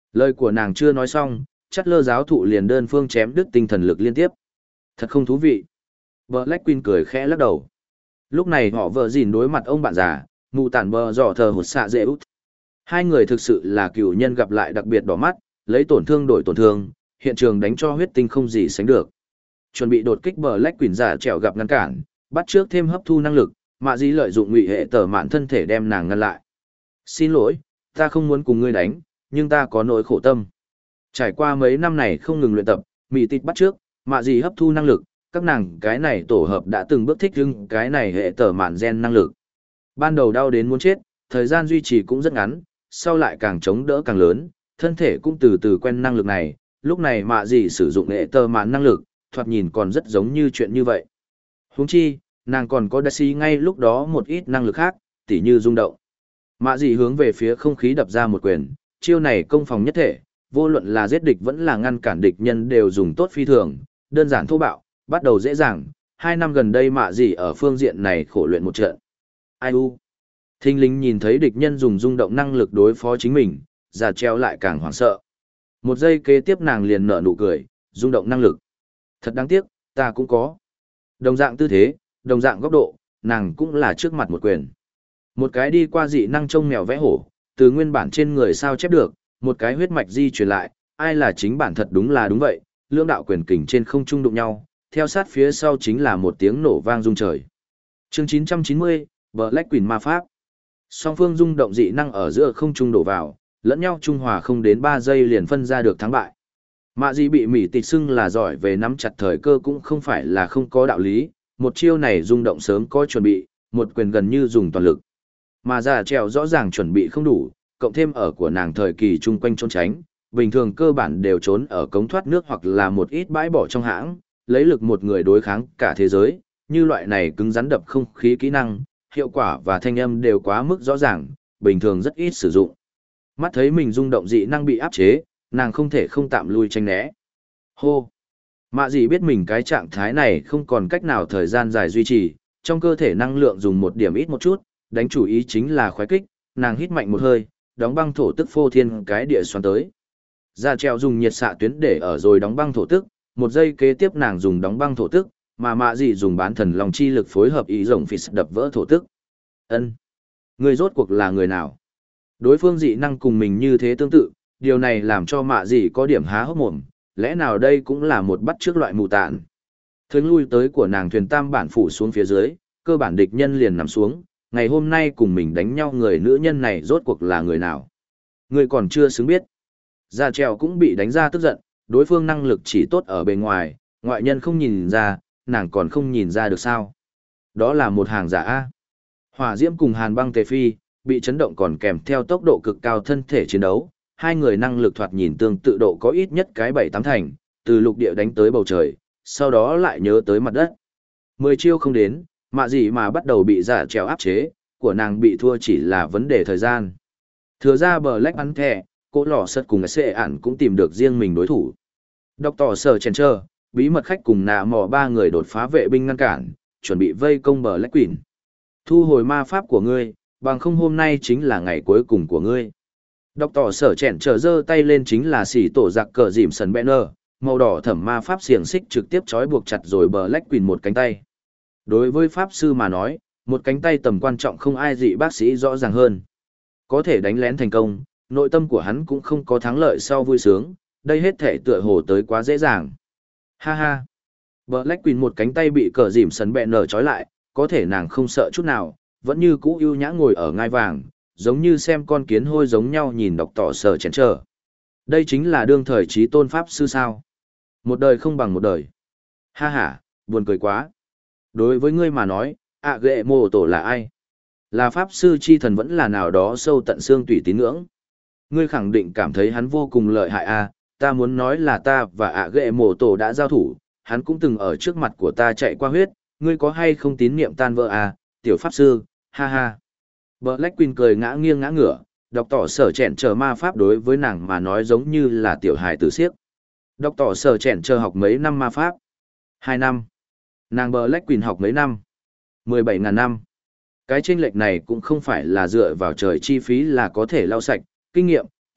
Lời của nàng chưa nói xong, chắt lơ giáo thụ liền đơn phương chém đứt tinh thần lực liên tiếp. Thật không thú vị. Black Queen cười khẽ lắc đầu. Lúc này họ vợ dìn đối mặt ông bạn già, mù tản bờ dò thờ hụt xạ dễ út. Hai người thực sự là cựu nhân gặp lại đặc biệt đỏ mắt, lấy tổn thương đổi tổn thương, hiện trường đánh cho huyết tinh không gì sánh được. Chuẩn bị đột kích Black Queen giả trèo gặp ngăn cản, bắt trước thêm hấp thu năng lực, mạ dĩ lợi dụng ngụy hệ tở mạn thân thể đem nàng ngăn lại. Xin lỗi, ta không muốn cùng ngươi đánh, nhưng ta có nỗi khổ tâm. Trải qua mấy năm này không ngừng luyện tập, mị tịt bắt trước, mạ dĩ hấp thu năng lực, các nàng cái này tổ hợp đã từng bước thích hưng cái này hệ tở mạn gen năng lực. Ban đầu đau đến muốn chết, thời gian duy trì cũng rất ngắn, sau lại càng chống đỡ càng lớn, thân thể cũng từ từ quen năng lực này, lúc này mạ dĩ sử dụng hệ tở mạn năng lực, thoạt nhìn còn rất giống như chuyện như vậy. Huống chi, nàng còn có đa xí ngay lúc đó một ít năng lực khác, tỉ như rung động. Mạ dĩ hướng về phía không khí đập ra một quyền, chiêu này công phòng nhất thể, vô luận là giết địch vẫn là ngăn cản địch nhân đều dùng tốt phi thường, đơn giản thô bạo, bắt đầu dễ dàng. Hai năm gần đây mạ dĩ ở phương diện này khổ luyện một trận. Ai u? Thinh lính nhìn thấy địch nhân dùng rung động năng lực đối phó chính mình, già treo lại càng hoảng sợ. Một giây kế tiếp nàng liền nở nụ cười, rung động năng lực. Thật đáng tiếc, ta cũng có. Đồng dạng tư thế, đồng dạng góc độ, nàng cũng là trước mặt một quyền. Một cái đi qua dị năng trông mèo vẽ hổ, từ nguyên bản trên người sao chép được, một cái huyết mạch di truyền lại, ai là chính bản thật đúng là đúng vậy, lưỡng đạo quyền kình trên không trung đụng nhau, theo sát phía sau chính là một tiếng nổ vang rung trời. Chương chín trăm chín mươi, Black Queen ma pháp. Song phương rung động dị năng ở giữa không trung đổ vào, lẫn nhau trung hòa không đến ba giây liền phân ra được thắng bại. Mạ Dị bị Mỹ Tịch xưng là giỏi về nắm chặt thời cơ cũng không phải là không có đạo lý, một chiêu này rung động sớm có chuẩn bị, một quyền gần như dùng toàn lực. Mà già trèo rõ ràng chuẩn bị không đủ, cộng thêm ở của nàng thời kỳ chung quanh trốn tránh, bình thường cơ bản đều trốn ở cống thoát nước hoặc là một ít bãi bỏ trong hãng, lấy lực một người đối kháng cả thế giới, như loại này cứng rắn đập không khí kỹ năng, hiệu quả và thanh âm đều quá mức rõ ràng, bình thường rất ít sử dụng. Mắt thấy mình rung động dị năng bị áp chế, nàng không thể không tạm lui tranh né. Hô! Mạ Dị biết mình cái trạng thái này không còn cách nào thời gian dài duy trì, trong cơ thể năng lượng dùng một điểm ít một chút, đánh chủ ý chính là khoái kích, nàng hít mạnh một hơi, đóng băng thổ tức phô thiên cái địa xoắn tới. Ra treo dùng nhiệt xạ tuyến để ở rồi đóng băng thổ tức, một giây kế tiếp nàng dùng đóng băng thổ tức, mà Mạ Dị dùng bán thần lòng chi lực phối hợp ý rồng phì đập vỡ thổ tức. Ân, người rốt cuộc là người nào? Đối phương dị năng cùng mình như thế tương tự, điều này làm cho Mạ Dị có điểm há hốc mồm, lẽ nào đây cũng là một bắt trước loại mù tạn. Thương lui tới của nàng thuyền tam bản phủ xuống phía dưới, cơ bản địch nhân liền nằm xuống, ngày hôm nay cùng mình đánh nhau người nữ nhân này rốt cuộc là người nào. Người còn chưa xứng biết. Gia trèo cũng bị đánh ra tức giận, đối phương năng lực chỉ tốt ở bề ngoài, ngoại nhân không nhìn ra, nàng còn không nhìn ra được sao. Đó là một hàng giả A. Hỏa diễm cùng hàn băng tề phi, bị chấn động còn kèm theo tốc độ cực cao thân thể chiến đấu, hai người năng lực thoạt nhìn tương tự độ có ít nhất cái bảy tám thành, từ lục địa đánh tới bầu trời, sau đó lại nhớ tới mặt đất. Mười chiêu không đến, Mạ Dị mà bắt đầu bị giả trèo áp chế, của nàng bị thua chỉ là vấn đề thời gian. Thừa ra bờ lách bắn thẻ, cỗ lò sật cùng xệ ản cũng tìm được riêng mình đối thủ. Đọc tỏ sở chèn trơ, bí mật khách cùng nạ mò ba người đột phá vệ binh ngăn cản, chuẩn bị vây công bờ lách quỷ. Thu hồi ma pháp của ngươi, bằng không hôm nay chính là ngày cuối cùng của ngươi. Đọc tỏ sở chèn trơ giơ tay lên chính là xỉ tổ giặc cờ dìm sần banner, màu đỏ thẩm ma pháp xiềng xích trực tiếp trói buộc chặt rồi bờ lách quỷ một cánh tay. Đối với pháp sư mà nói, một cánh tay tầm quan trọng không ai dị bác sĩ rõ ràng hơn. Có thể đánh lén thành công, nội tâm của hắn cũng không có thắng lợi sau vui sướng, đây hết thể tựa hồ tới quá dễ dàng. Ha ha! Black Queen một cánh tay bị cờ dìm sấn bẹ nở trói lại, có thể nàng không sợ chút nào, vẫn như cũ ưu nhã ngồi ở ngai vàng, giống như xem con kiến hôi giống nhau nhìn đọc tỏ sở chén trở. Đây chính là đương thời trí tôn pháp sư sao. Một đời không bằng một đời. Ha ha, buồn cười quá. Đối với ngươi mà nói, ạ ghệ mô tổ là ai? Là pháp sư chi thần vẫn là nào đó sâu tận xương tùy tín ngưỡng? Ngươi khẳng định cảm thấy hắn vô cùng lợi hại à, ta muốn nói là ta và ạ ghệ mô tổ đã giao thủ, hắn cũng từng ở trước mặt của ta chạy qua huyết, ngươi có hay không tín niệm tan vỡ à, tiểu pháp sư, ha ha. Black Queen cười ngã nghiêng ngã ngửa, đọc tỏ sở chèn chờ ma pháp đối với nàng mà nói giống như là tiểu hài tử siếc. Đọc tỏ sở chèn chờ học mấy năm ma pháp? Hai năm. Nàng Black Queen học mấy năm? Mười bảy ngàn năm. Cái chênh lệch này cũng không phải là dựa vào trời chi phí là có thể lau sạch, kinh nghiệm,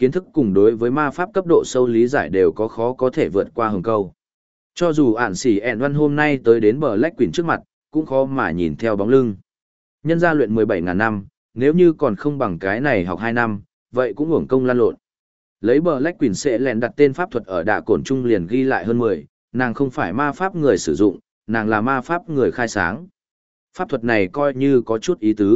kiến thức cùng đối với ma pháp cấp độ sâu lý giải đều có khó có thể vượt qua hừng câu. Cho dù ản xỉ ẹn văn hôm nay tới đến bờ Black Queen trước mặt, cũng khó mà nhìn theo bóng lưng. Nhân gia luyện mười bảy ngàn năm, nếu như còn không bằng cái này học hai năm, vậy cũng uổng công lan lộn. Lấy bờ Black Queen sẽ lèn đặt tên pháp thuật ở đạ cổn trung liền ghi lại hơn mười, nàng không phải ma pháp người sử dụng, nàng là ma pháp người khai sáng. Pháp thuật này coi như có chút ý tứ.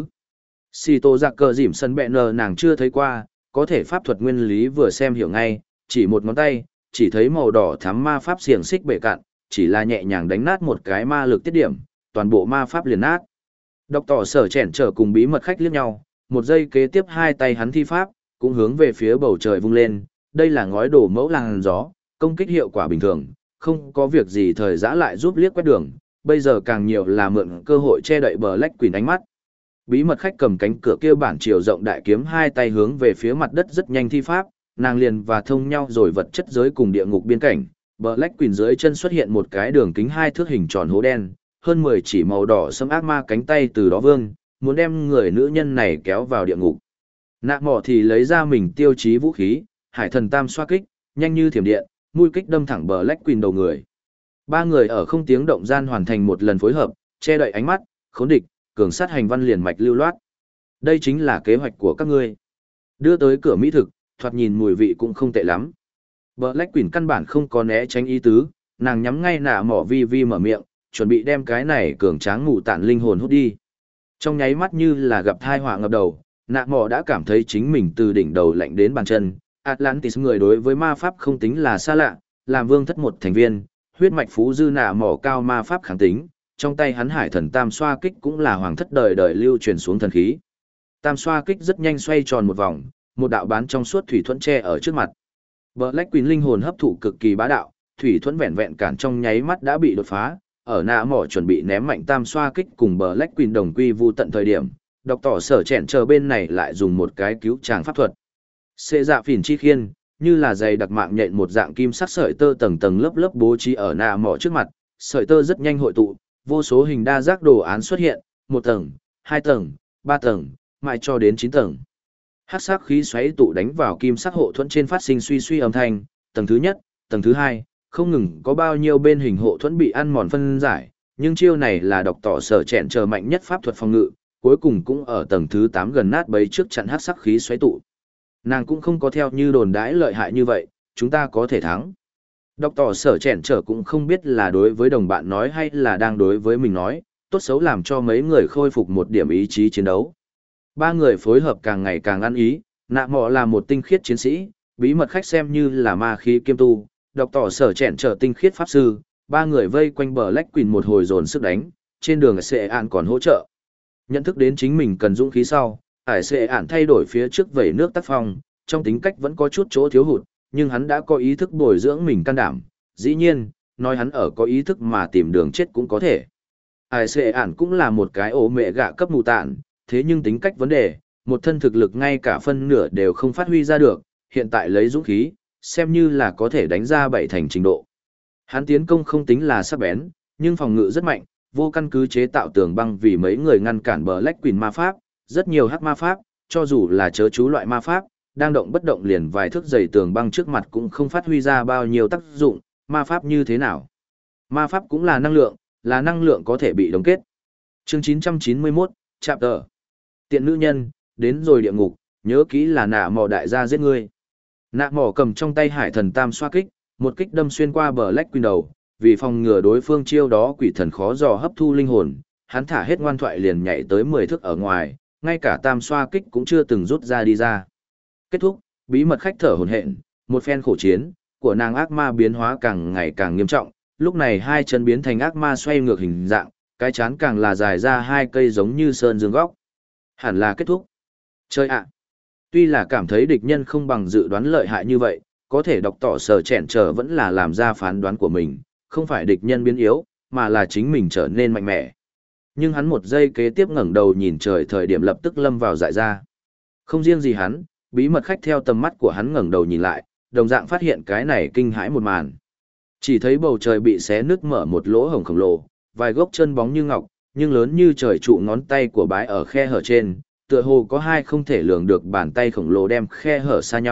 Xì tô giặc cờ dìm sân bẹ nờ nàng chưa thấy qua, có thể pháp thuật nguyên lý vừa xem hiểu ngay, chỉ một ngón tay, chỉ thấy màu đỏ thắm ma pháp xiềng xích bể cạn, chỉ là nhẹ nhàng đánh nát một cái ma lực tiết điểm, toàn bộ ma pháp liền nát. Độc tỏ sở chèn trở cùng bí mật khách liếc nhau, một giây kế tiếp hai tay hắn thi pháp, cũng hướng về phía bầu trời vung lên, đây là ngói đổ mẫu làn gió, công kích hiệu quả bình thường, không có việc gì thời giã lại giúp liếc quét đường, bây giờ càng nhiều là mượn cơ hội che đậy bờ Black Queen ánh mắt. Bí mật khách cầm cánh cửa kia bản chiều rộng đại kiếm hai tay hướng về phía mặt đất rất nhanh thi pháp, nàng liền và thông nhau rồi vật chất giới cùng địa ngục biên cảnh. Bờ Black Queen dưới chân xuất hiện một cái đường kính hai thước hình tròn hố đen, hơn mười chỉ màu đỏ sẫm ác ma cánh tay từ đó vương, muốn đem người nữ nhân này kéo vào địa ngục. Nạ mỏ thì lấy ra mình tiêu chí vũ khí, hải thần tam xoa kích, nhanh như thiểm điện, mũi kích đâm thẳng bờ Black Queen đầu người. Ba người ở không tiếng động gian hoàn thành một lần phối hợp, che đậy ánh mắt, khốn địch, cường sát hành văn liền mạch lưu loát. Đây chính là kế hoạch của các ngươi. Đưa tới cửa mỹ thực, thoạt nhìn mùi vị cũng không tệ lắm. Bờ Black Queen căn bản không có né tránh ý tứ, nàng nhắm ngay nạ mỏ vi vi mở miệng, chuẩn bị đem cái này cường tráng ngủ tản linh hồn hút đi. Trong nháy mắt như là gặp thai họa ngập đầu, nạ mỏ đã cảm thấy chính mình từ đỉnh đầu lạnh đến bàn chân. Atlantis người đối với ma pháp không tính là xa lạ, làm vương thất một thành viên, huyết mạch phú dư nạ mỏ cao ma pháp kháng tính, trong tay hắn hải thần tam xoa kích cũng là hoàng thất đời đời lưu truyền xuống thần khí. Tam xoa kích rất nhanh xoay tròn một vòng, một đạo bán trong suốt thủy thuẫn che ở trước mặt. Black Queen linh hồn hấp thụ cực kỳ bá đạo, thủy thuẫn vẹn vẹn cản trong nháy mắt đã bị đột phá, ở nạ mỏ chuẩn bị ném mạnh tam xoa kích cùng Black Queen đồng quy vu tận thời điểm, độc tỏ sở chèn chờ bên này lại dùng một cái cứu tràng pháp thuật. Xệ dạ phỉn chi khiên, như là dày đặc mạng nhện một dạng kim sắc sợi tơ tầng tầng lớp lớp bố trí ở nạ mỏ trước mặt, sợi tơ rất nhanh hội tụ, vô số hình đa giác đồ án xuất hiện, một tầng, hai tầng, ba tầng, mãi cho đến chín tầng. Hắc sắc khí xoáy tụ đánh vào kim sắc hộ thuẫn trên phát sinh suy suy âm thanh, tầng thứ nhất, tầng thứ hai, không ngừng có bao nhiêu bên hình hộ thuẫn bị ăn mòn phân giải, nhưng chiêu này là độc tỏ sở chèn chờ mạnh nhất pháp thuật phòng ngự, cuối cùng cũng ở tầng thứ tám gần nát bấy trước chặn hắc sắc khí xoáy tụ. Nàng cũng không có theo như đồn đãi lợi hại như vậy, chúng ta có thể thắng. Độc tỏ sở chèn trở cũng không biết là đối với đồng bạn nói hay là đang đối với mình nói, tốt xấu làm cho mấy người khôi phục một điểm ý chí chiến đấu. Ba người phối hợp càng ngày càng ăn ý, nạ mọ là một tinh khiết chiến sĩ, bí mật khách xem như là ma khí kiêm tu, độc tỏ sở chèn trở tinh khiết pháp sư, ba người vây quanh bờ Black Queen một hồi dồn sức đánh, trên đường Sệ Ản còn hỗ trợ. Nhận thức đến chính mình cần dũng khí sau, ải Sệ Ản thay đổi phía trước vẩy nước tác phong, trong tính cách vẫn có chút chỗ thiếu hụt, nhưng hắn đã có ý thức bồi dưỡng mình can đảm, dĩ nhiên, nói hắn ở có ý thức mà tìm đường chết cũng có thể. Ải Sệ Ản cũng là một cái ổ mẹ gạ cấp mù tạn, thế nhưng tính cách vấn đề, một thân thực lực ngay cả phân nửa đều không phát huy ra được, hiện tại lấy dũng khí, xem như là có thể đánh ra bảy thành trình độ. Hắn tiến công không tính là sắc bén, nhưng phòng ngự rất mạnh, vô căn cứ chế tạo tường băng vì mấy người ngăn cản bờ Black Queen ma pháp, rất nhiều hắc ma pháp, cho dù là chớ chú loại ma pháp, đang động bất động liền vài thước dày tường băng trước mặt cũng không phát huy ra bao nhiêu tác dụng, ma pháp như thế nào? Ma pháp cũng là năng lượng, là năng lượng có thể bị đóng kết. Chương chín trăm chín mươi mốt, Chapter. Tiện nữ nhân, đến rồi địa ngục, nhớ kỹ là nạ mò đại gia giết ngươi. Nạ mò cầm trong tay hải thần tam xoa kích, một kích đâm xuyên qua bờ Black Queen đầu, vì phòng ngừa đối phương chiêu đó quỷ thần khó dò hấp thu linh hồn, hắn thả hết ngoan thoại liền nhảy tới mười thước ở ngoài, ngay cả tam xoa kích cũng chưa từng rút ra đi ra. Kết thúc, bí mật khách thở hổn hển, một phen khổ chiến, của nàng ác ma biến hóa càng ngày càng nghiêm trọng, lúc này hai chân biến thành ác ma xoay ngược hình dạng, cái chán càng là dài ra hai cây giống như sơn dương góc. Hẳn là kết thúc. Chơi ạ. Tuy là cảm thấy địch nhân không bằng dự đoán lợi hại như vậy, có thể độc tỏ sở chèn trở vẫn là làm ra phán đoán của mình, không phải địch nhân biến yếu, mà là chính mình trở nên mạnh mẽ. Nhưng hắn một giây kế tiếp ngẩng đầu nhìn trời thời điểm lập tức lâm vào dại ra. Không riêng gì hắn, bí mật khách theo tầm mắt của hắn ngẩng đầu nhìn lại, đồng dạng phát hiện cái này kinh hãi một màn. Chỉ thấy bầu trời bị xé nứt mở một lỗ hổng khổng lồ, vài gốc chân bóng như ngọc, nhưng lớn như trời trụ ngón tay của bái ở khe hở trên, tựa hồ có hai không thể lường được bàn tay khổng lồ đem khe hở xa nhau,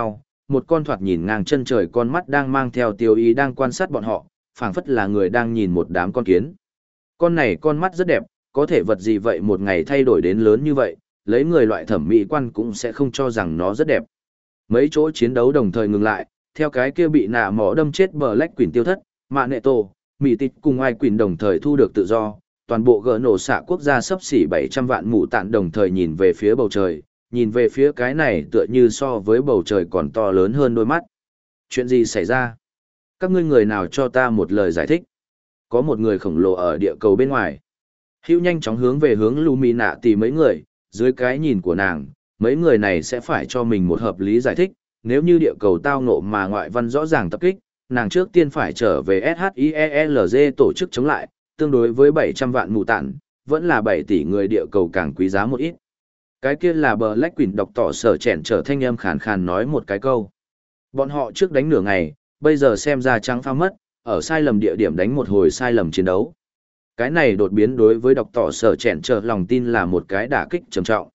một con thoạt nhìn ngang chân trời con mắt đang mang theo tiêu ý đang quan sát bọn họ, phảng phất là người đang nhìn một đám con kiến. Con này con mắt rất đẹp, có thể vật gì vậy một ngày thay đổi đến lớn như vậy, lấy người loại thẩm mỹ quan cũng sẽ không cho rằng nó rất đẹp. Mấy chỗ chiến đấu đồng thời ngừng lại, theo cái kia bị nạ mỏ đâm chết Black Queen tiêu thất, Mạ Nệ Tổ, Mỹ Tịch cùng Ai Queen đồng thời thu được tự do, toàn bộ gỡ nổ xạ quốc gia sấp xỉ bảy trăm vạn mụ tạn đồng thời nhìn về phía bầu trời, nhìn về phía cái này tựa như so với bầu trời còn to lớn hơn đôi mắt. Chuyện gì xảy ra? Các ngươi người nào cho ta một lời giải thích? Có một người khổng lồ ở địa cầu bên ngoài. Hữu nhanh chóng hướng về hướng Lumina tìm mấy người, dưới cái nhìn của nàng, mấy người này sẽ phải cho mình một hợp lý giải thích, nếu như địa cầu tao ngộ mà ngoại văn rõ ràng tập kích, nàng trước tiên phải trở về ét hát i e lờ giê tổ chức chống lại, tương đối với bảy trăm vạn mù tản, vẫn là bảy tỷ người địa cầu càng quý giá một ít. Cái kia là Black Queen đọc tỏ sở chèn trở thanh âm khàn khàn nói một cái câu. Bọn họ trước đánh nửa ngày, bây giờ xem ra trắng pha mất, ở sai lầm địa điểm đánh một hồi sai lầm chiến đấu. Cái này đột biến đối với đọc tỏ sở chèn trở lòng tin là một cái đả kích trầm trọng.